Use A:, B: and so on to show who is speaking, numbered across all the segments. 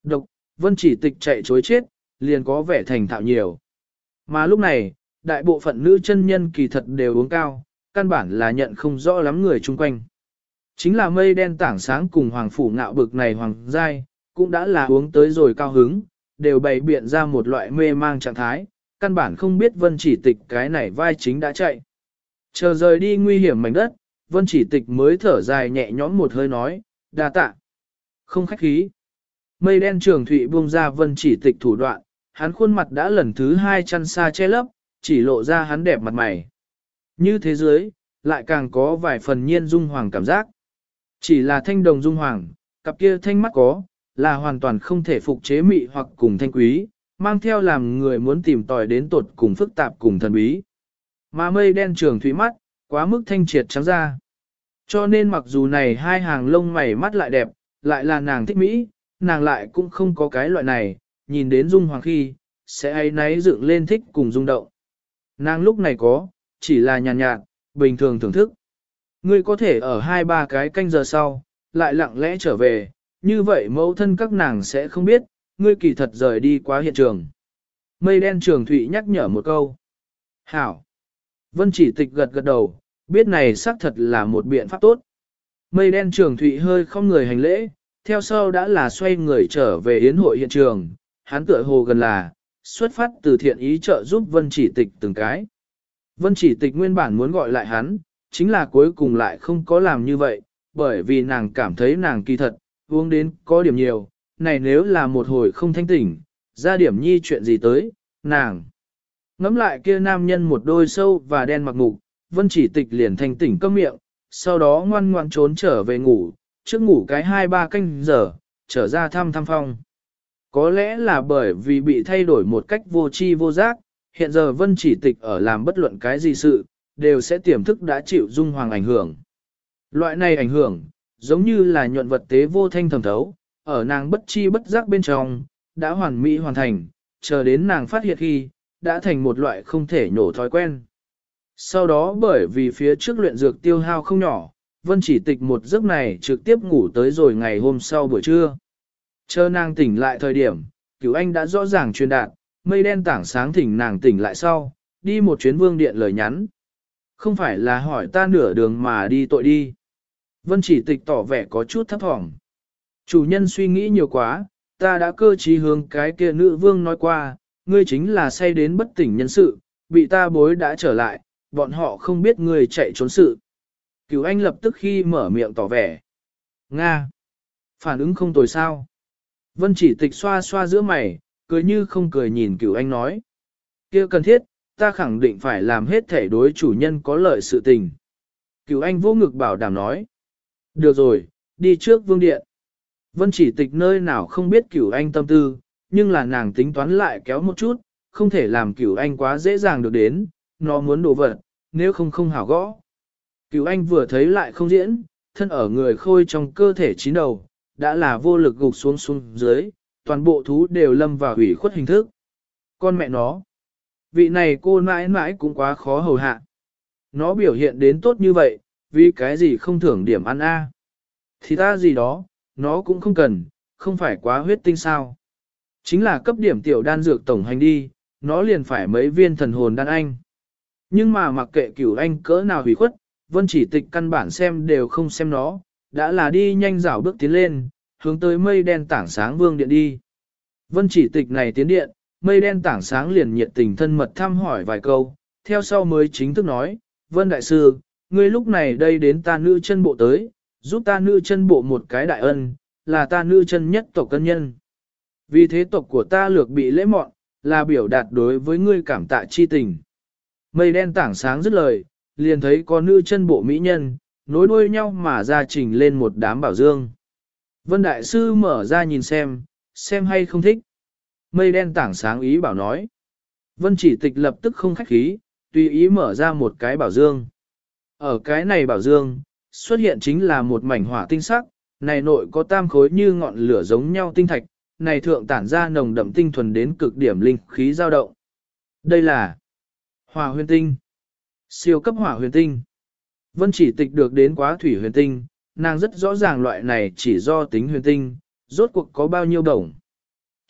A: Độc, Vân Chỉ Tịch chạy chối chết, liền có vẻ thành thạo nhiều. Mà lúc này, đại bộ phận nữ chân nhân kỳ thật đều uống cao, căn bản là nhận không rõ lắm người chung quanh. Chính là mây đen tảng sáng cùng hoàng phủ ngạo bực này hoàng giai, cũng đã là uống tới rồi cao hứng, đều bày biện ra một loại mê mang trạng thái, căn bản không biết Vân Chỉ Tịch cái này vai chính đã chạy. Chờ rời đi nguy hiểm mảnh đất, Vân Chỉ Tịch mới thở dài nhẹ nhõm một hơi nói, đa tạ. Không khách khí. Mây đen trường thụy buông ra Vân Chỉ Tịch thủ đoạn, hắn khuôn mặt đã lần thứ hai chăn xa che lấp, chỉ lộ ra hắn đẹp mặt mày. Như thế giới, lại càng có vài phần nhiên dung hoàng cảm giác. Chỉ là thanh đồng dung hoàng, cặp kia thanh mắt có, là hoàn toàn không thể phục chế mị hoặc cùng thanh quý, mang theo làm người muốn tìm tòi đến tột cùng phức tạp cùng thần bí. Mà mây đen trường thủy mắt, quá mức thanh triệt trắng ra. Cho nên mặc dù này hai hàng lông mày mắt lại đẹp, lại là nàng thích Mỹ, nàng lại cũng không có cái loại này, nhìn đến dung hoàng khi, sẽ ấy náy dựng lên thích cùng rung động. Nàng lúc này có, chỉ là nhàn nhạt, bình thường thưởng thức. Ngươi có thể ở 2-3 cái canh giờ sau, lại lặng lẽ trở về, như vậy mẫu thân các nàng sẽ không biết, ngươi kỳ thật rời đi quá hiện trường. Mây đen trường thụy nhắc nhở một câu. Hảo. Vân Chỉ Tịch gật gật đầu, biết này xác thật là một biện pháp tốt. Mây đen trường thụy hơi không người hành lễ, theo sau đã là xoay người trở về yến hội hiện trường, hắn tựa hồ gần là, xuất phát từ thiện ý trợ giúp Vân Chỉ Tịch từng cái. Vân Chỉ Tịch nguyên bản muốn gọi lại hắn, chính là cuối cùng lại không có làm như vậy, bởi vì nàng cảm thấy nàng kỳ thật, uống đến có điểm nhiều, này nếu là một hồi không thanh tỉnh, ra điểm nhi chuyện gì tới, nàng. Ngắm lại kia nam nhân một đôi sâu và đen mặc mục, Vân Chỉ Tịch liền thanh tỉnh câm miệng, sau đó ngoan ngoan trốn trở về ngủ, trước ngủ cái 2-3 canh giờ, trở ra thăm phong. Có lẽ là bởi vì bị thay đổi một cách vô tri vô giác, hiện giờ Vân Chỉ Tịch ở làm bất luận cái gì sự, đều sẽ tiềm thức đã chịu dung hoàng ảnh hưởng. Loại này ảnh hưởng, giống như là nhuận vật tế vô thanh thẩm thấu, ở nàng bất chi bất giác bên trong, đã hoàn mỹ hoàn thành, chờ đến nàng phát hiện khi, đã thành một loại không thể nhổ thói quen. Sau đó bởi vì phía trước luyện dược tiêu hao không nhỏ, Vân Chỉ Tịch một giấc này trực tiếp ngủ tới rồi ngày hôm sau buổi trưa. Chờ nàng tỉnh lại thời điểm, Cửu Anh đã rõ ràng truyền đạt, mây đen tảng sáng thỉnh nàng tỉnh lại sau, đi một chuyến vương điện lời nhắn. Không phải là hỏi ta nửa đường mà đi tội đi. Vân Chỉ Tịch tỏ vẻ có chút thấp thỏm. Chủ nhân suy nghĩ nhiều quá, ta đã cơ trí hướng cái kia nữ vương nói qua, ngươi chính là say đến bất tỉnh nhân sự, bị ta bối đã trở lại, bọn họ không biết ngươi chạy trốn sự. Cửu Anh lập tức khi mở miệng tỏ vẻ. Nga! Phản ứng không tồi sao? Vân Chỉ Tịch xoa xoa giữa mày, cười như không cười nhìn Cửu Anh nói. Kia cần thiết, ta khẳng định phải làm hết thể đối chủ nhân có lợi sự tình. Cửu Anh vô ngực bảo đảm nói. Được rồi, đi trước vương điện. Vân Chỉ Tịch nơi nào không biết Cửu Anh tâm tư, nhưng là nàng tính toán lại kéo một chút, không thể làm Cửu Anh quá dễ dàng được đến, nó muốn đổ vật, nếu không hảo gõ. Cửu Anh vừa thấy lại không diễn, thân ở người khôi trong cơ thể chín đầu, đã là vô lực gục xuống dưới, toàn bộ thú đều lâm vào hủy khuất hình thức. Con mẹ nó, vị này cô mãi mãi cũng quá khó hầu hạ. Nó biểu hiện đến tốt như vậy, vì cái gì không thưởng điểm ăn a? Thì ta gì đó, nó cũng không cần, không phải quá huyết tinh sao. Chính là cấp điểm tiểu đan dược tổng hành đi, nó liền phải mấy viên thần hồn đan anh. Nhưng mà mặc kệ Cửu Anh cỡ nào hủy khuất, Vân Chỉ Tịch căn bản xem đều không xem nó, đã là đi nhanh rảo bước tiến lên, hướng tới mây đen tảng sáng vương điện đi. Vân Chỉ Tịch này tiến điện, mây đen tảng sáng liền nhiệt tình thân mật thăm hỏi vài câu, theo sau mới chính thức nói, Vân Đại Sư, ngươi lúc này đây đến ta nữ chân bộ tới, giúp ta nữ chân bộ một cái đại ân, là ta nữ chân nhất tộc cân nhân. Vì thế tộc của ta lược bị lễ mọn, là biểu đạt đối với ngươi cảm tạ chi tình. Mây đen tảng sáng dứt lời, liền thấy có nữ chân bộ mỹ nhân, nối đuôi nhau mà ra trình lên một đám bảo dương. Vân Đại Sư mở ra nhìn xem hay không thích. Mây đen tảng sáng ý bảo nói. Vân Chỉ Tịch lập tức không khách khí, tùy ý mở ra một cái bảo dương. Ở cái này bảo dương, xuất hiện chính là một mảnh hỏa tinh sắc, này nội có tam khối như ngọn lửa giống nhau tinh thạch, này thượng tản ra nồng đậm tinh thuần đến cực điểm linh khí dao động. Đây là hỏa huyền tinh, siêu cấp hỏa huyền tinh. Vân Chỉ Tịch được đến quá thủy huyền tinh, nàng rất rõ ràng loại này chỉ do tính huyền tinh, rốt cuộc có bao nhiêu đồng.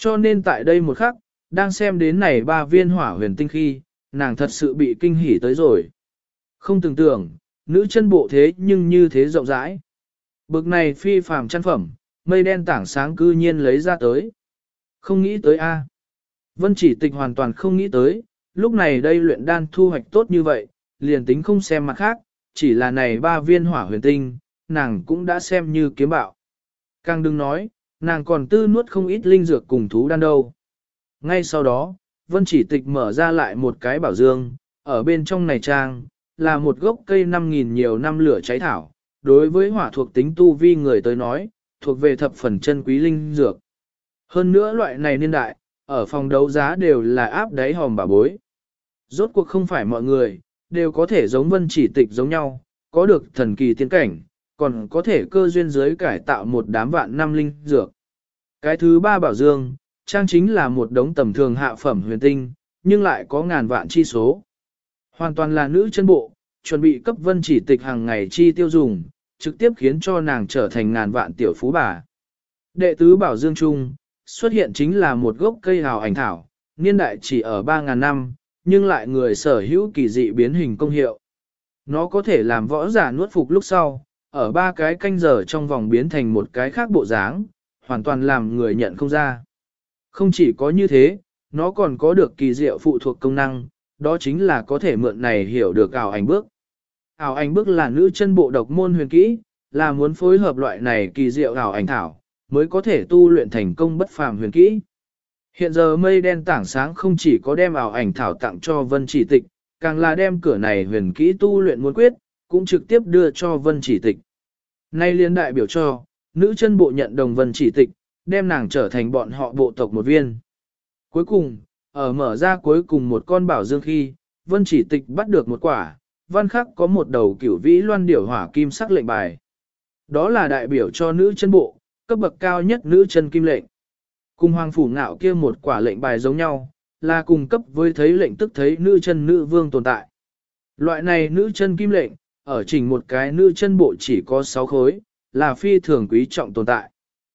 A: Cho nên tại đây một khắc, đang xem đến này 3 viên hỏa huyền tinh khi, nàng thật sự bị kinh hỉ tới rồi. Không tưởng tượng, nữ chân bộ thế nhưng như thế rộng rãi. Bực này phi phàm chân phẩm, mây đen tảng sáng cư nhiên lấy ra tới. Không nghĩ tới a. Vân Chỉ Tịch hoàn toàn không nghĩ tới, lúc này đây luyện đan thu hoạch tốt như vậy, liền tính không xem mặt khác, chỉ là này 3 viên hỏa huyền tinh, nàng cũng đã xem như kiếm bạo. Càng đừng nói, nàng còn tư nuốt không ít linh dược cùng thú đan đâu. Ngay sau đó, Vân Chỉ Tịch mở ra lại một cái bảo dương, ở bên trong này trang, là một gốc cây 5.000 nhiều năm lửa cháy thảo, đối với hỏa thuộc tính tu vi người tới nói, thuộc về thập phần chân quý linh dược. Hơn nữa loại này niên đại, ở phòng đấu giá đều là áp đáy hòm bà bối. Rốt cuộc không phải mọi người, đều có thể giống Vân Chỉ Tịch giống nhau, có được thần kỳ tiên cảnh, còn có thể cơ duyên giới cải tạo một đám vạn năm linh dược. Cái thứ 3 bảo dương, trang chính là một đống tầm thường hạ phẩm huyền tinh, nhưng lại có ngàn vạn chi số. Hoàn toàn là nữ chân bộ, chuẩn bị cấp Vân Chỉ Tịch hàng ngày chi tiêu dùng, trực tiếp khiến cho nàng trở thành ngàn vạn tiểu phú bà. Đệ tứ bảo dương trung, xuất hiện chính là một gốc cây hào ảnh thảo, niên đại chỉ ở 3.000 năm, nhưng lại người sở hữu kỳ dị biến hình công hiệu. Nó có thể làm võ giả nuốt phục lúc sau, ở 3 cái canh giờ trong vòng biến thành một cái khác bộ dáng, hoàn toàn làm người nhận không ra. Không chỉ có như thế, nó còn có được kỳ diệu phụ thuộc công năng, đó chính là có thể mượn này hiểu được ảo ảnh bước. Ảo ảnh bước là nữ chân bộ độc môn huyền kỹ, là muốn phối hợp loại này kỳ diệu ảo ảnh thảo, mới có thể tu luyện thành công bất phàm huyền kỹ. Hiện giờ mây đen tảng sáng không chỉ có đem ảo ảnh thảo tặng cho Vân Chỉ Tịch, càng là đem cửa này huyền kỹ tu luyện muốn quyết, cũng trực tiếp đưa cho Vân Chỉ Tịch. Nay liên đại biểu cho, nữ chân bộ nhận đồng Vân Chỉ Tịch, đem nàng trở thành bọn họ bộ tộc một viên. Cuối cùng, ở mở ra cuối cùng một con bảo dương khi, Vân Chỉ Tịch bắt được một quả, văn khắc có một đầu cửu vĩ loan điểu hỏa kim sắc lệnh bài. Đó là đại biểu cho nữ chân bộ, cấp bậc cao nhất nữ chân kim lệnh. Cùng hoàng phủ ngạo kia một quả lệnh bài giống nhau, là cùng cấp với thấy lệnh tức thấy nữ chân nữ vương tồn tại. Loại này nữ chân kim lệnh, ở chỉnh một cái nữ chân bộ chỉ có 6 khối, là phi thường quý trọng tồn tại.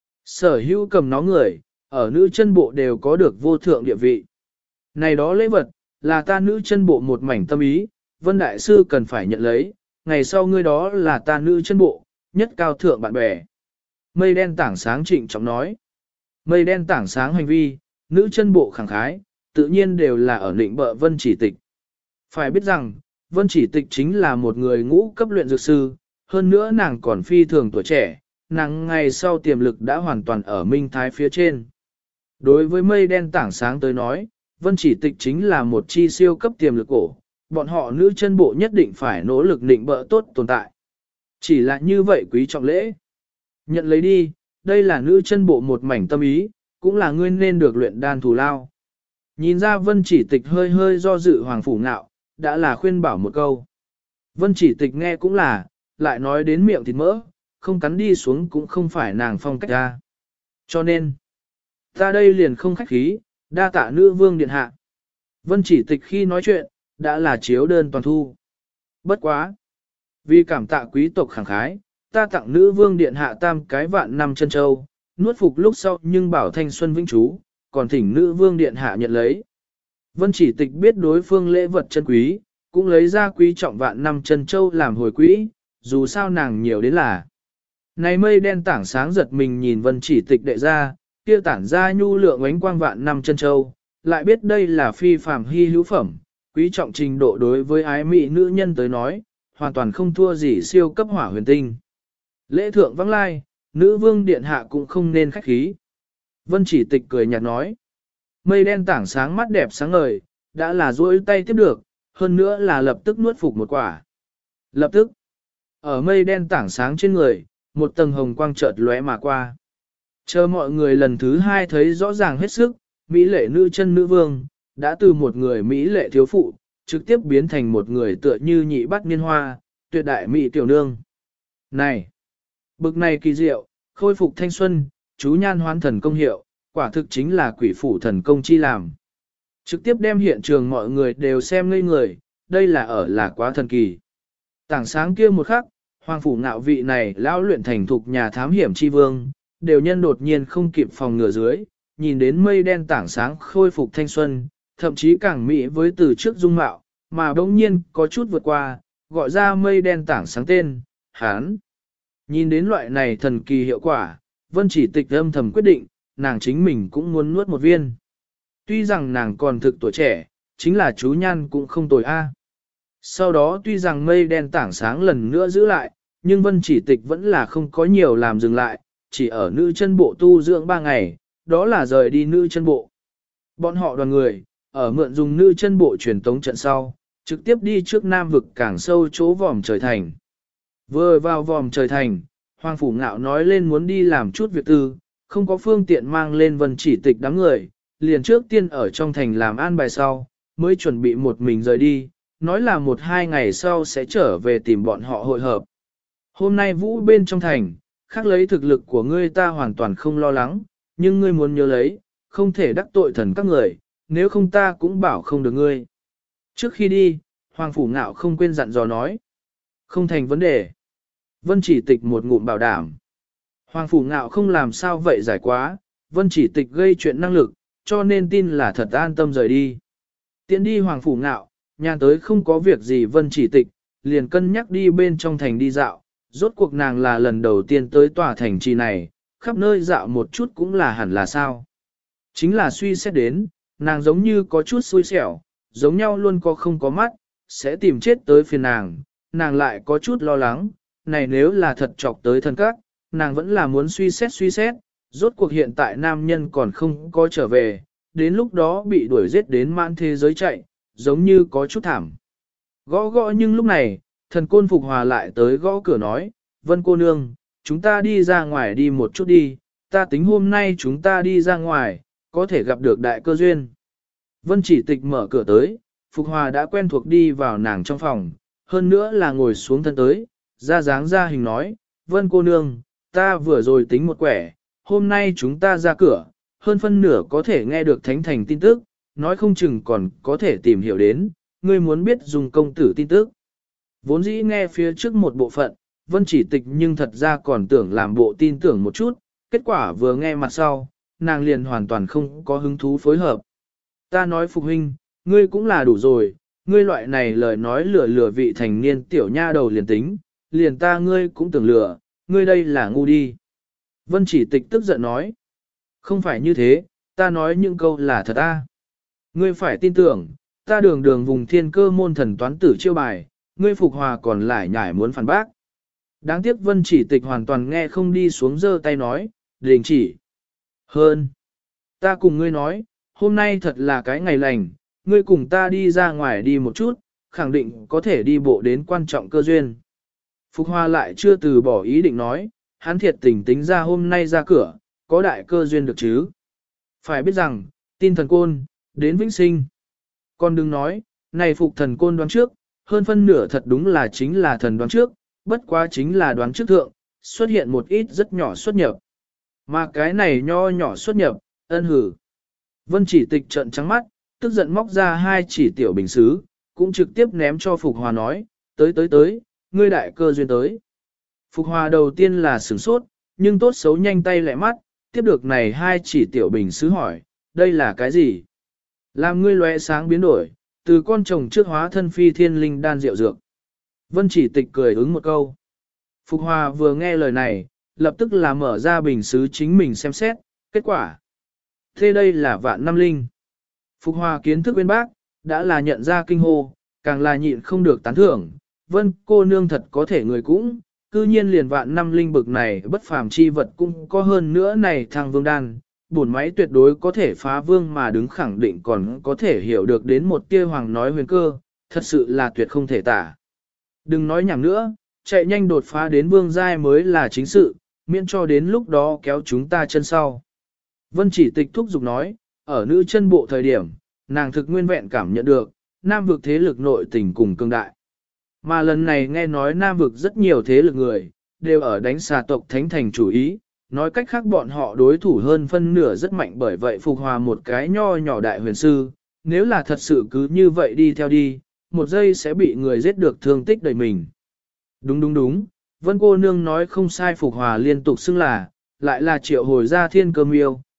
A: Sở hữu cầm nó người, ở nữ chân bộ đều có được vô thượng địa vị. Này đó lễ vật, là ta nữ chân bộ một mảnh tâm ý, Vân Đại Sư cần phải nhận lấy, ngày sau ngươi đó là ta nữ chân bộ, nhất cao thượng bạn bè. Mây đen tảng sáng trịnh trọng nói. Mây đen tảng sáng hành vi, nữ chân bộ khẳng khái, tự nhiên đều là ở định bợ Vân Chỉ Tịch. Phải biết rằng, Vân Chỉ Tịch chính là một người ngũ cấp luyện dược sư, hơn nữa nàng còn phi thường tuổi trẻ, nàng ngày sau tiềm lực đã hoàn toàn ở minh thái phía trên. Đối với mây đen tảng sáng tới nói, Vân Chỉ Tịch chính là một chi siêu cấp tiềm lực cổ, bọn họ nữ chân bộ nhất định phải nỗ lực định bợ tốt tồn tại. Chỉ là như vậy quý trọng lễ. Nhận lấy đi, đây là nữ chân bộ một mảnh tâm ý, cũng là ngươi nên được luyện đan thù lao. Nhìn ra Vân Chỉ Tịch hơi hơi do dự hoàng phủ ngạo, đã là khuyên bảo một câu. Vân Chỉ Tịch nghe cũng là, lại nói đến miệng thịt mỡ, không cắn đi xuống cũng không phải nàng phong cách ra. Cho nên, ta đây liền không khách khí, đa tạ nữ vương điện hạ. Vân Chỉ Tịch khi nói chuyện, đã là chiếu đơn toàn thu. Bất quá. Vì cảm tạ quý tộc khẳng khái, ta tặng nữ vương điện hạ tam cái vạn năm chân châu, nuốt phục lúc sau nhưng bảo thanh xuân vĩnh trú, còn thỉnh nữ vương điện hạ nhận lấy. Vân Chỉ Tịch biết đối phương lễ vật chân quý, cũng lấy ra quý trọng vạn năm chân châu làm hồi quỹ, dù sao nàng nhiều đến là. Này mây đen tảng sáng giật mình nhìn Vân Chỉ Tịch đệ ra, kia tản ra nhu lượng ánh quang vạn năm chân châu, lại biết đây là phi phàm hy hữu phẩm, quý trọng trình độ đối với ái mỹ nữ nhân tới nói, hoàn toàn không thua gì siêu cấp hỏa huyền tinh. Lễ thượng vắng lai, nữ vương điện hạ cũng không nên khách khí. Vân Chỉ Tịch cười nhạt nói. Mây đen tảng sáng mắt đẹp sáng ngời, đã là duỗi tay tiếp được, hơn nữa là lập tức nuốt phục một quả. Lập tức, ở mây đen tảng sáng trên người, một tầng hồng quang chợt lóe mà qua. Chờ mọi người lần thứ 2 thấy rõ ràng hết sức, mỹ lệ nữ chân nữ vương, đã từ một người mỹ lệ thiếu phụ, trực tiếp biến thành một người tựa như nhị bát niên hoa, tuyệt đại mỹ tiểu nương. Này! Bực này kỳ diệu, khôi phục thanh xuân, chú nhan hoán thần công hiệu, quả thực chính là quỷ phủ thần công chi làm. Trực tiếp đem hiện trường mọi người đều xem ngây người, đây là quá thần kỳ. Tảng sáng kia một khắc, hoàng phủ ngạo vị này lão luyện thành thục nhà thám hiểm chi vương, đều nhân đột nhiên không kịp phòng ngừa dưới, nhìn đến mây đen tảng sáng khôi phục thanh xuân, thậm chí càng mỹ với từ trước dung mạo, mà bỗng nhiên có chút vượt qua, gọi ra mây đen tảng sáng tên, hán. Nhìn đến loại này thần kỳ hiệu quả, Vân Chỉ Tịch âm thầm quyết định, nàng chính mình cũng muốn nuốt một viên. Tuy rằng nàng còn thực tuổi trẻ, chính là chú nhan cũng không tồi a. Sau đó tuy rằng mây đen tảng sáng lần nữa giữ lại, nhưng Vân Chỉ Tịch vẫn là không có nhiều làm dừng lại, chỉ ở nữ chân bộ tu dưỡng 3 ngày, đó là rời đi nữ chân bộ. Bọn họ đoàn người, ở mượn dùng nữ chân bộ truyền tống trận sau, trực tiếp đi trước Nam vực càng sâu chỗ vòm trời thành. Vừa vào vòm trời thành, Hoàng Phủ Ngạo nói lên muốn đi làm chút việc tư, không có phương tiện mang lên Vân Chỉ Tịch đám người, liền trước tiên ở trong thành làm an bài sau, mới chuẩn bị một mình rời đi, nói là 1-2 ngày sau sẽ trở về tìm bọn họ hội hợp. Hôm nay Vũ bên trong thành, khác lấy thực lực của ngươi ta hoàn toàn không lo lắng, nhưng ngươi muốn nhớ lấy, không thể đắc tội thần các người, nếu không ta cũng bảo không được ngươi. Trước khi đi, Hoàng Phủ Ngạo không quên dặn dò nói. Không thành vấn đề. Vân Chỉ Tịch một ngụm bảo đảm. Hoàng Phủ Ngạo không làm sao vậy giải quá, Vân Chỉ Tịch gây chuyện năng lực, cho nên tin là thật an tâm rời đi. Tiện đi Hoàng Phủ Ngạo, nhà tới không có việc gì Vân Chỉ Tịch, liền cân nhắc đi bên trong thành đi dạo, rốt cuộc nàng là lần đầu tiên tới tòa thành trì này, khắp nơi dạo một chút cũng là hẳn là sao. Chính là suy xét đến, nàng giống như có chút xui xẻo, giống nhau luôn có không có mắt, sẽ tìm chết tới phiền nàng lại có chút lo lắng, này nếu là thật chọc tới thân các, nàng vẫn là muốn suy xét, rốt cuộc hiện tại nam nhân còn không có trở về, đến lúc đó bị đuổi giết đến mãn thế giới chạy, giống như có chút thảm. Gõ nhưng lúc này, thần côn Phục Hòa lại tới gõ cửa nói, Vân cô nương, chúng ta đi ra ngoài đi một chút đi, ta tính hôm nay chúng ta đi ra ngoài, có thể gặp được đại cơ duyên. Vân Chỉ Tịch mở cửa tới, Phục Hòa đã quen thuộc đi vào nàng trong phòng, hơn nữa là ngồi xuống thân tới, ra dáng ra hình nói, Vân cô nương, ta vừa rồi tính một quẻ, hôm nay chúng ta ra cửa, hơn phân nửa có thể nghe được thánh thành tin tức, nói không chừng còn có thể tìm hiểu đến, ngươi muốn biết dùng công tử tin tức. Vốn dĩ nghe phía trước một bộ phận, Vân Chỉ Tịch nhưng thật ra còn tưởng làm bộ tin tưởng một chút, kết quả vừa nghe mặt sau, nàng liền hoàn toàn không có hứng thú phối hợp. Ta nói Phục huynh, ngươi cũng là đủ rồi, ngươi loại này lời nói lừa vị thành niên tiểu nha đầu liền tính, liền ta ngươi cũng tưởng lừa, ngươi đây là ngu đi. Vân Chỉ Tịch tức giận nói, không phải như thế, ta nói những câu là thật a. Ngươi phải tin tưởng, ta đường vùng thiên cơ môn thần toán tử chiêu bài, ngươi Phục Hòa còn lại nhải muốn phản bác. Đáng tiếc Vân Chỉ Tịch hoàn toàn nghe không đi xuống giơ tay nói, đình chỉ. Hơn, ta cùng ngươi nói, hôm nay thật là cái ngày lành, ngươi cùng ta đi ra ngoài đi một chút, khẳng định có thể đi bộ đến quan trọng cơ duyên. Phục Hòa lại chưa từ bỏ ý định nói, hắn thiệt tình tính ra hôm nay ra cửa, có đại cơ duyên được chứ. Phải biết rằng, tin thần côn, đến vĩnh sinh. Còn đừng nói, này Phục thần côn đoán trước, hơn phân nửa thật đúng là chính là thần đoán trước, bất quá chính là đoán trước thượng, xuất hiện một ít rất nhỏ xuất nhập. Mà cái này nho nhỏ xuất nhập, ân hử. Vân Chỉ Tịch trợn trắng mắt, tức giận móc ra 2 chỉ tiểu bình xứ, cũng trực tiếp ném cho Phục Hòa nói, tới, ngươi đại cơ duyên tới. Phục Hòa đầu tiên là sửng sốt, nhưng tốt xấu nhanh tay lẹ mắt, tiếp được này 2 chỉ tiểu bình xứ hỏi, đây là cái gì? Làm ngươi lóe sáng biến đổi, từ con chồng trước hóa thân phi thiên linh đan rượu dược. Vân Chỉ Tịch cười ứng một câu. Phục Hòa vừa nghe lời này, lập tức là mở ra bình xứ chính mình xem xét, kết quả. Thế đây là vạn năm linh. Phục Hòa kiến thức bên bác, đã là nhận ra kinh hô, càng là nhịn không được tán thưởng. Vân cô nương thật có thể người cũng, cư nhiên liền vạn năm linh bực này bất phàm chi vật cũng có hơn nữa này thằng vương đan. Bổn máy tuyệt đối có thể phá vương mà đứng khẳng định còn có thể hiểu được đến một tia hoàng nói huyền cơ, thật sự là tuyệt không thể tả. Đừng nói nhảm nữa, chạy nhanh đột phá đến vương giai mới là chính sự, miễn cho đến lúc đó kéo chúng ta chân sau. Vân Chỉ Tịch thúc giục nói, ở nữ chân bộ thời điểm, nàng thực nguyên vẹn cảm nhận được, nam vực thế lực nội tình cùng cương đại. Mà lần này nghe nói nam vực rất nhiều thế lực người, đều ở đánh xà tộc thánh thành chủ ý, nói cách khác bọn họ đối thủ hơn phân nửa rất mạnh bởi vậy Phục Hòa một cái nho nhỏ đại huyền sư, nếu là thật sự cứ như vậy đi theo đi, một giây sẽ bị người giết được thương tích đầy mình. Đúng, Vân cô nương nói không sai. Phục Hòa liên tục xưng là, lại là triệu hồi ra thiên cơ miêu,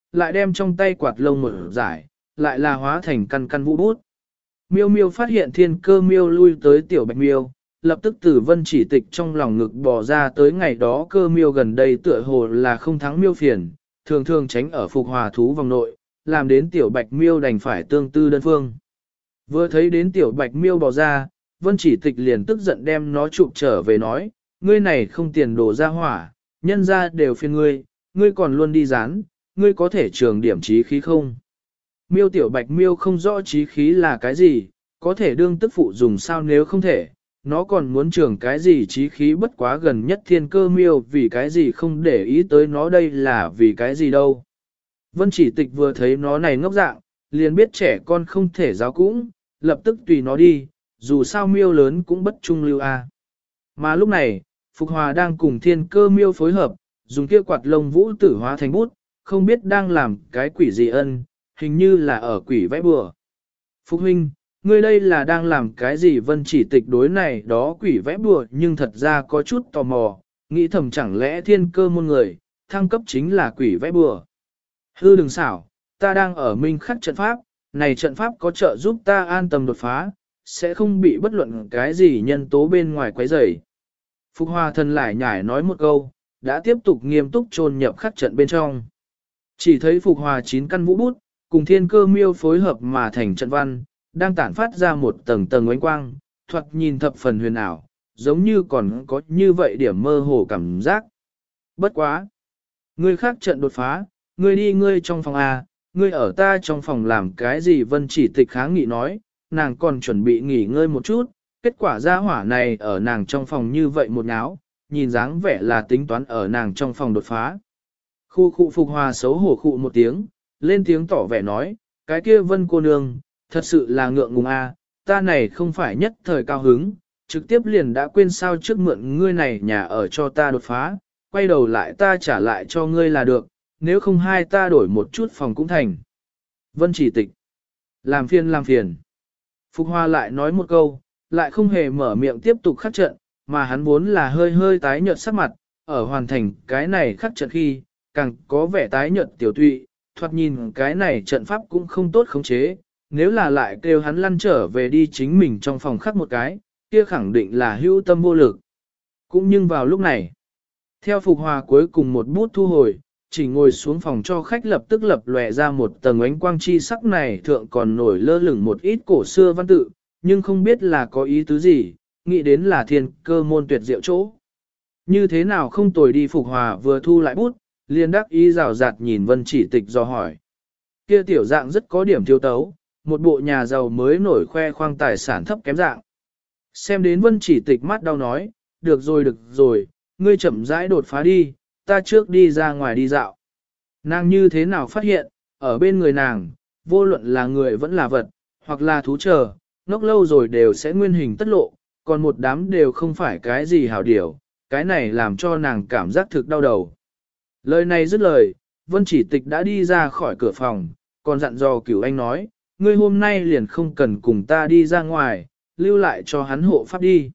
A: lại đem trong tay quạt lông một giải, lại là hóa thành căn căn vũ bút. Miêu miêu phát hiện thiên cơ miêu lui tới tiểu bạch miêu, lập tức từ vân chỉ tịch trong lòng ngực bò ra tới ngày đó cơ miêu gần đây tựa hồ là không thắng miêu phiền, thường thường tránh ở phục hòa thú vòng nội, làm đến tiểu bạch miêu đành phải tương tư đơn phương. Vừa thấy đến tiểu bạch miêu bò ra, vân chỉ tịch liền tức giận đem nó chụp trở về nói, ngươi này không tiền đổ ra hỏa, nhân ra đều phiền ngươi, ngươi còn luôn đi rán, ngươi có thể trường điểm trí khí không? Miêu tiểu bạch miêu không rõ trí khí là cái gì, có thể đương tức phụ dùng sao nếu không thể, nó còn muốn trường cái gì trí khí bất quá gần nhất thiên cơ miêu vì cái gì không để ý tới nó đây là vì cái gì đâu. Vân chỉ tịch vừa thấy nó này ngốc dạng, liền biết trẻ con không thể giáo cũng, lập tức tùy nó đi, dù sao miêu lớn cũng bất trung lưu a. Mà lúc này, Phục Hòa đang cùng thiên cơ miêu phối hợp, dùng kia quạt lông vũ tử hóa thành bút, không biết đang làm cái quỷ gì ân, hình như là ở quỷ vẽ bừa. Phục huynh, ngươi đây là đang làm cái gì vân chỉ tịch đối này đó quỷ vẽ bừa nhưng thật ra có chút tò mò, nghĩ thầm chẳng lẽ thiên cơ môn người, thăng cấp chính là quỷ vẽ bừa. Hư đừng xảo, ta đang ở minh khắc trận pháp, này trận pháp có trợ giúp ta an tâm đột phá, sẽ không bị bất luận cái gì nhân tố bên ngoài quấy rầy. Phục Hòa thần lại nhải nói một câu, đã tiếp tục nghiêm túc chôn nhập khắc trận bên trong. Chỉ thấy Phục Hòa 9 căn vũ bút, cùng thiên cơ miêu phối hợp mà thành trận văn, đang tản phát ra một tầng tầng ánh quang, thoạt nhìn thập phần huyền ảo, giống như còn có như vậy điểm mơ hồ cảm giác. Bất quá! Ngươi khác trận đột phá, ngươi đi ngươi trong phòng A, ngươi ở ta trong phòng làm cái gì vân chỉ tịch kháng nghị nói, nàng còn chuẩn bị nghỉ ngơi một chút, kết quả ra hỏa này ở nàng trong phòng như vậy một náo, nhìn dáng vẻ là tính toán ở nàng trong phòng đột phá. Khu khu Phục Hòa xấu hổ khụ một tiếng, lên tiếng tỏ vẻ nói, cái kia vân cô nương, thật sự là ngượng ngùng a, ta này không phải nhất thời cao hứng, trực tiếp liền đã quên sao trước mượn ngươi này nhà ở cho ta đột phá, quay đầu lại ta trả lại cho ngươi là được, nếu không hai ta đổi một chút phòng cũng thành. Vân chỉ tịch. Làm phiền. Phục Hòa lại nói một câu, lại không hề mở miệng tiếp tục khắc trận, mà hắn vốn là hơi hơi tái nhợt sắc mặt, ở hoàn thành cái này khắc trận khi, càng có vẻ tái nhợt tiểu tụy, thoạt nhìn cái này trận pháp cũng không tốt khống chế, nếu là lại kêu hắn lăn trở về đi chính mình trong phòng khắc một cái, kia khẳng định là hữu tâm vô lực. Cũng nhưng vào lúc này, theo Phục Hòa cuối cùng một bút thu hồi, chỉ ngồi xuống phòng cho khách lập tức lập lòe ra một tầng ánh quang chi sắc này thượng còn nổi lơ lửng một ít cổ xưa văn tự, nhưng không biết là có ý tứ gì, nghĩ đến là thiên cơ môn tuyệt diệu chỗ. Như thế nào không tồi đi Phục Hòa vừa thu lại bút, liền đắc ý rào rạt nhìn vân chỉ tịch do hỏi. Kia tiểu dạng rất có điểm thiếu tấu, một bộ nhà giàu mới nổi khoe khoang tài sản thấp kém dạng. Xem đến vân chỉ tịch mắt đau nói, được rồi, ngươi chậm rãi đột phá đi, ta trước đi ra ngoài đi dạo. Nàng như thế nào phát hiện, ở bên người nàng, vô luận là người vẫn là vật, hoặc là thú chờ, ngốc lâu rồi đều sẽ nguyên hình tất lộ, còn một đám đều không phải cái gì hảo điểu, cái này làm cho nàng cảm giác thực đau đầu. Lời này dứt lời, Vân Chỉ Tịch đã đi ra khỏi cửa phòng, còn dặn dò Cửu Anh nói, ngươi hôm nay liền không cần cùng ta đi ra ngoài, lưu lại cho hắn hộ pháp đi.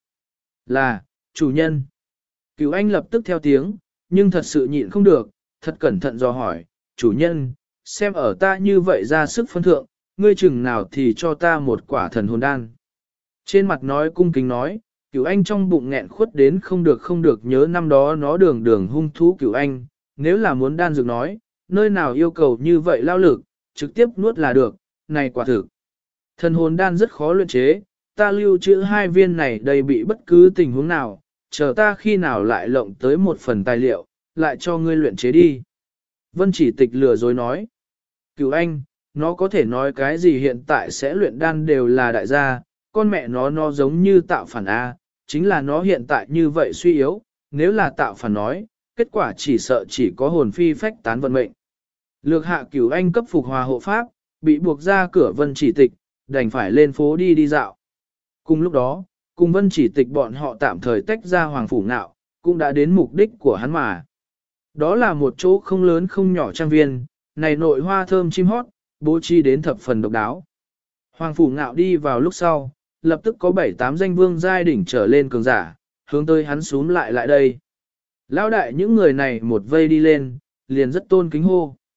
A: Là, chủ nhân. Cửu Anh lập tức theo tiếng, nhưng thật sự nhịn không được, thật cẩn thận dò hỏi, chủ nhân, xem ở ta như vậy ra sức phân thượng, ngươi chừng nào thì cho ta một quả thần hồn đan. Trên mặt nói cung kính nói, Cửu Anh trong bụng nghẹn khuất đến không được nhớ năm đó nó đường hung thú Cửu Anh, nếu là muốn đan dược nói, nơi nào yêu cầu như vậy lao lực, trực tiếp nuốt là được, này quả thực. Thần hồn đan rất khó luyện chế, ta lưu trữ 2 viên này đầy bị bất cứ tình huống nào, chờ ta khi nào lại lộng tới một phần tài liệu, lại cho ngươi luyện chế đi. Vân Chỉ Tịch lừa dối nói, Cửu Anh, nó có thể nói cái gì hiện tại sẽ luyện đan đều là đại gia, con mẹ nó giống như tạo phản A, chính là nó hiện tại như vậy suy yếu, nếu là tạo phản nói, kết quả chỉ sợ chỉ có hồn phi phách tán vận mệnh. Lược hạ Cửu Anh cấp phục hòa hộ pháp, bị buộc ra cửa Vân Chỉ Tịch, đành phải lên phố đi dạo. Cùng lúc đó, cùng Vân Chỉ Tịch bọn họ tạm thời tách ra Hoàng Phủ Nạo, cũng đã đến mục đích của hắn mà. Đó là một chỗ không lớn không nhỏ trang viên, này nội hoa thơm chim hót, bố trí đến thập phần độc đáo. Hoàng Phủ Nạo đi vào lúc sau, lập tức có 7-8 danh vương giai đỉnh trở lên cường giả, hướng tới hắn xuống lại đây. Lão đại những người này một vây đi lên, liền rất tôn kính hô.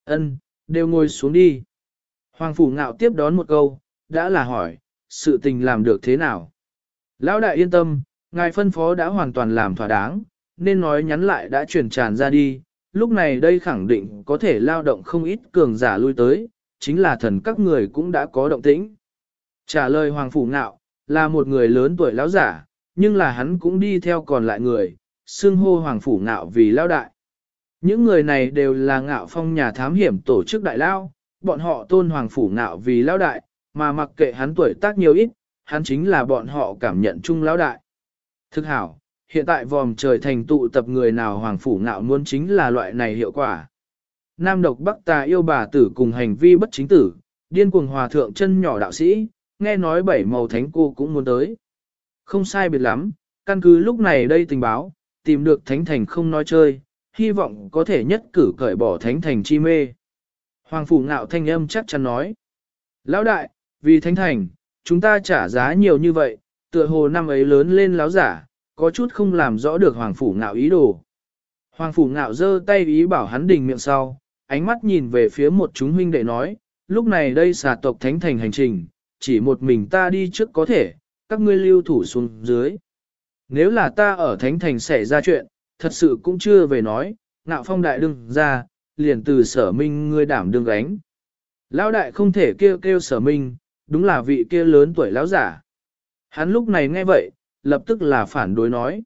A: Ân, đều ngồi xuống đi. Hoàng Phủ Ngạo tiếp đón một câu, đã là hỏi, sự tình làm được thế nào? Lão đại yên tâm, ngài phân phó đã hoàn toàn làm thỏa đáng, nên nói nhắn lại đã truyền tràn ra đi, lúc này đây khẳng định có thể lao động không ít cường giả lui tới, chính là thần các người cũng đã có động tĩnh. Trả lời Hoàng Phủ Ngạo, là một người lớn tuổi lão giả, nhưng là hắn cũng đi theo còn lại người, xưng hô Hoàng Phủ Ngạo vì lão đại. Những người này đều là Ngạo Phong nhà thám hiểm tổ chức đại lao, bọn họ tôn Hoàng Phủ Ngạo vì lão đại, mà mặc kệ hắn tuổi tác nhiều ít, hắn chính là bọn họ cảm nhận chung lão đại. Thực hảo, hiện tại vòm trời thành tụ tập người nào Hoàng Phủ Ngạo muốn chính là loại này hiệu quả. Nam độc Bắc tà yêu bà tử cùng hành vi bất chính tử, điên cuồng hòa thượng chân nhỏ đạo sĩ, nghe nói bảy màu thánh cô cũng muốn tới. Không sai biệt lắm, căn cứ lúc này đây tình báo, tìm được thánh thành không nói chơi, hy vọng có thể nhất cử cởi bỏ thánh thành chi mê. Hoàng Phủ Ngạo thanh âm chắc chắn nói. Lão đại, vì thánh thành, chúng ta trả giá nhiều như vậy, tựa hồ năm ấy lớn lên láo giả, có chút không làm rõ được Hoàng Phủ Ngạo ý đồ. Hoàng Phủ Ngạo giơ tay ý bảo hắn đình miệng sau, ánh mắt nhìn về phía một chúng huynh đệ nói, lúc này đây xà tộc thánh thành hành trình, chỉ một mình ta đi trước có thể, các ngươi lưu thủ xuống dưới. Nếu là ta ở thánh thành xảy ra chuyện, thật sự cũng chưa về nói, Ngạo Phong đại đương ra, liền từ Sở Minh ngươi đảm đương gánh. Lão đại không thể kêu kêu Sở Minh, đúng là vị kia lớn tuổi lão giả. Hắn lúc này nghe vậy, lập tức là phản đối nói.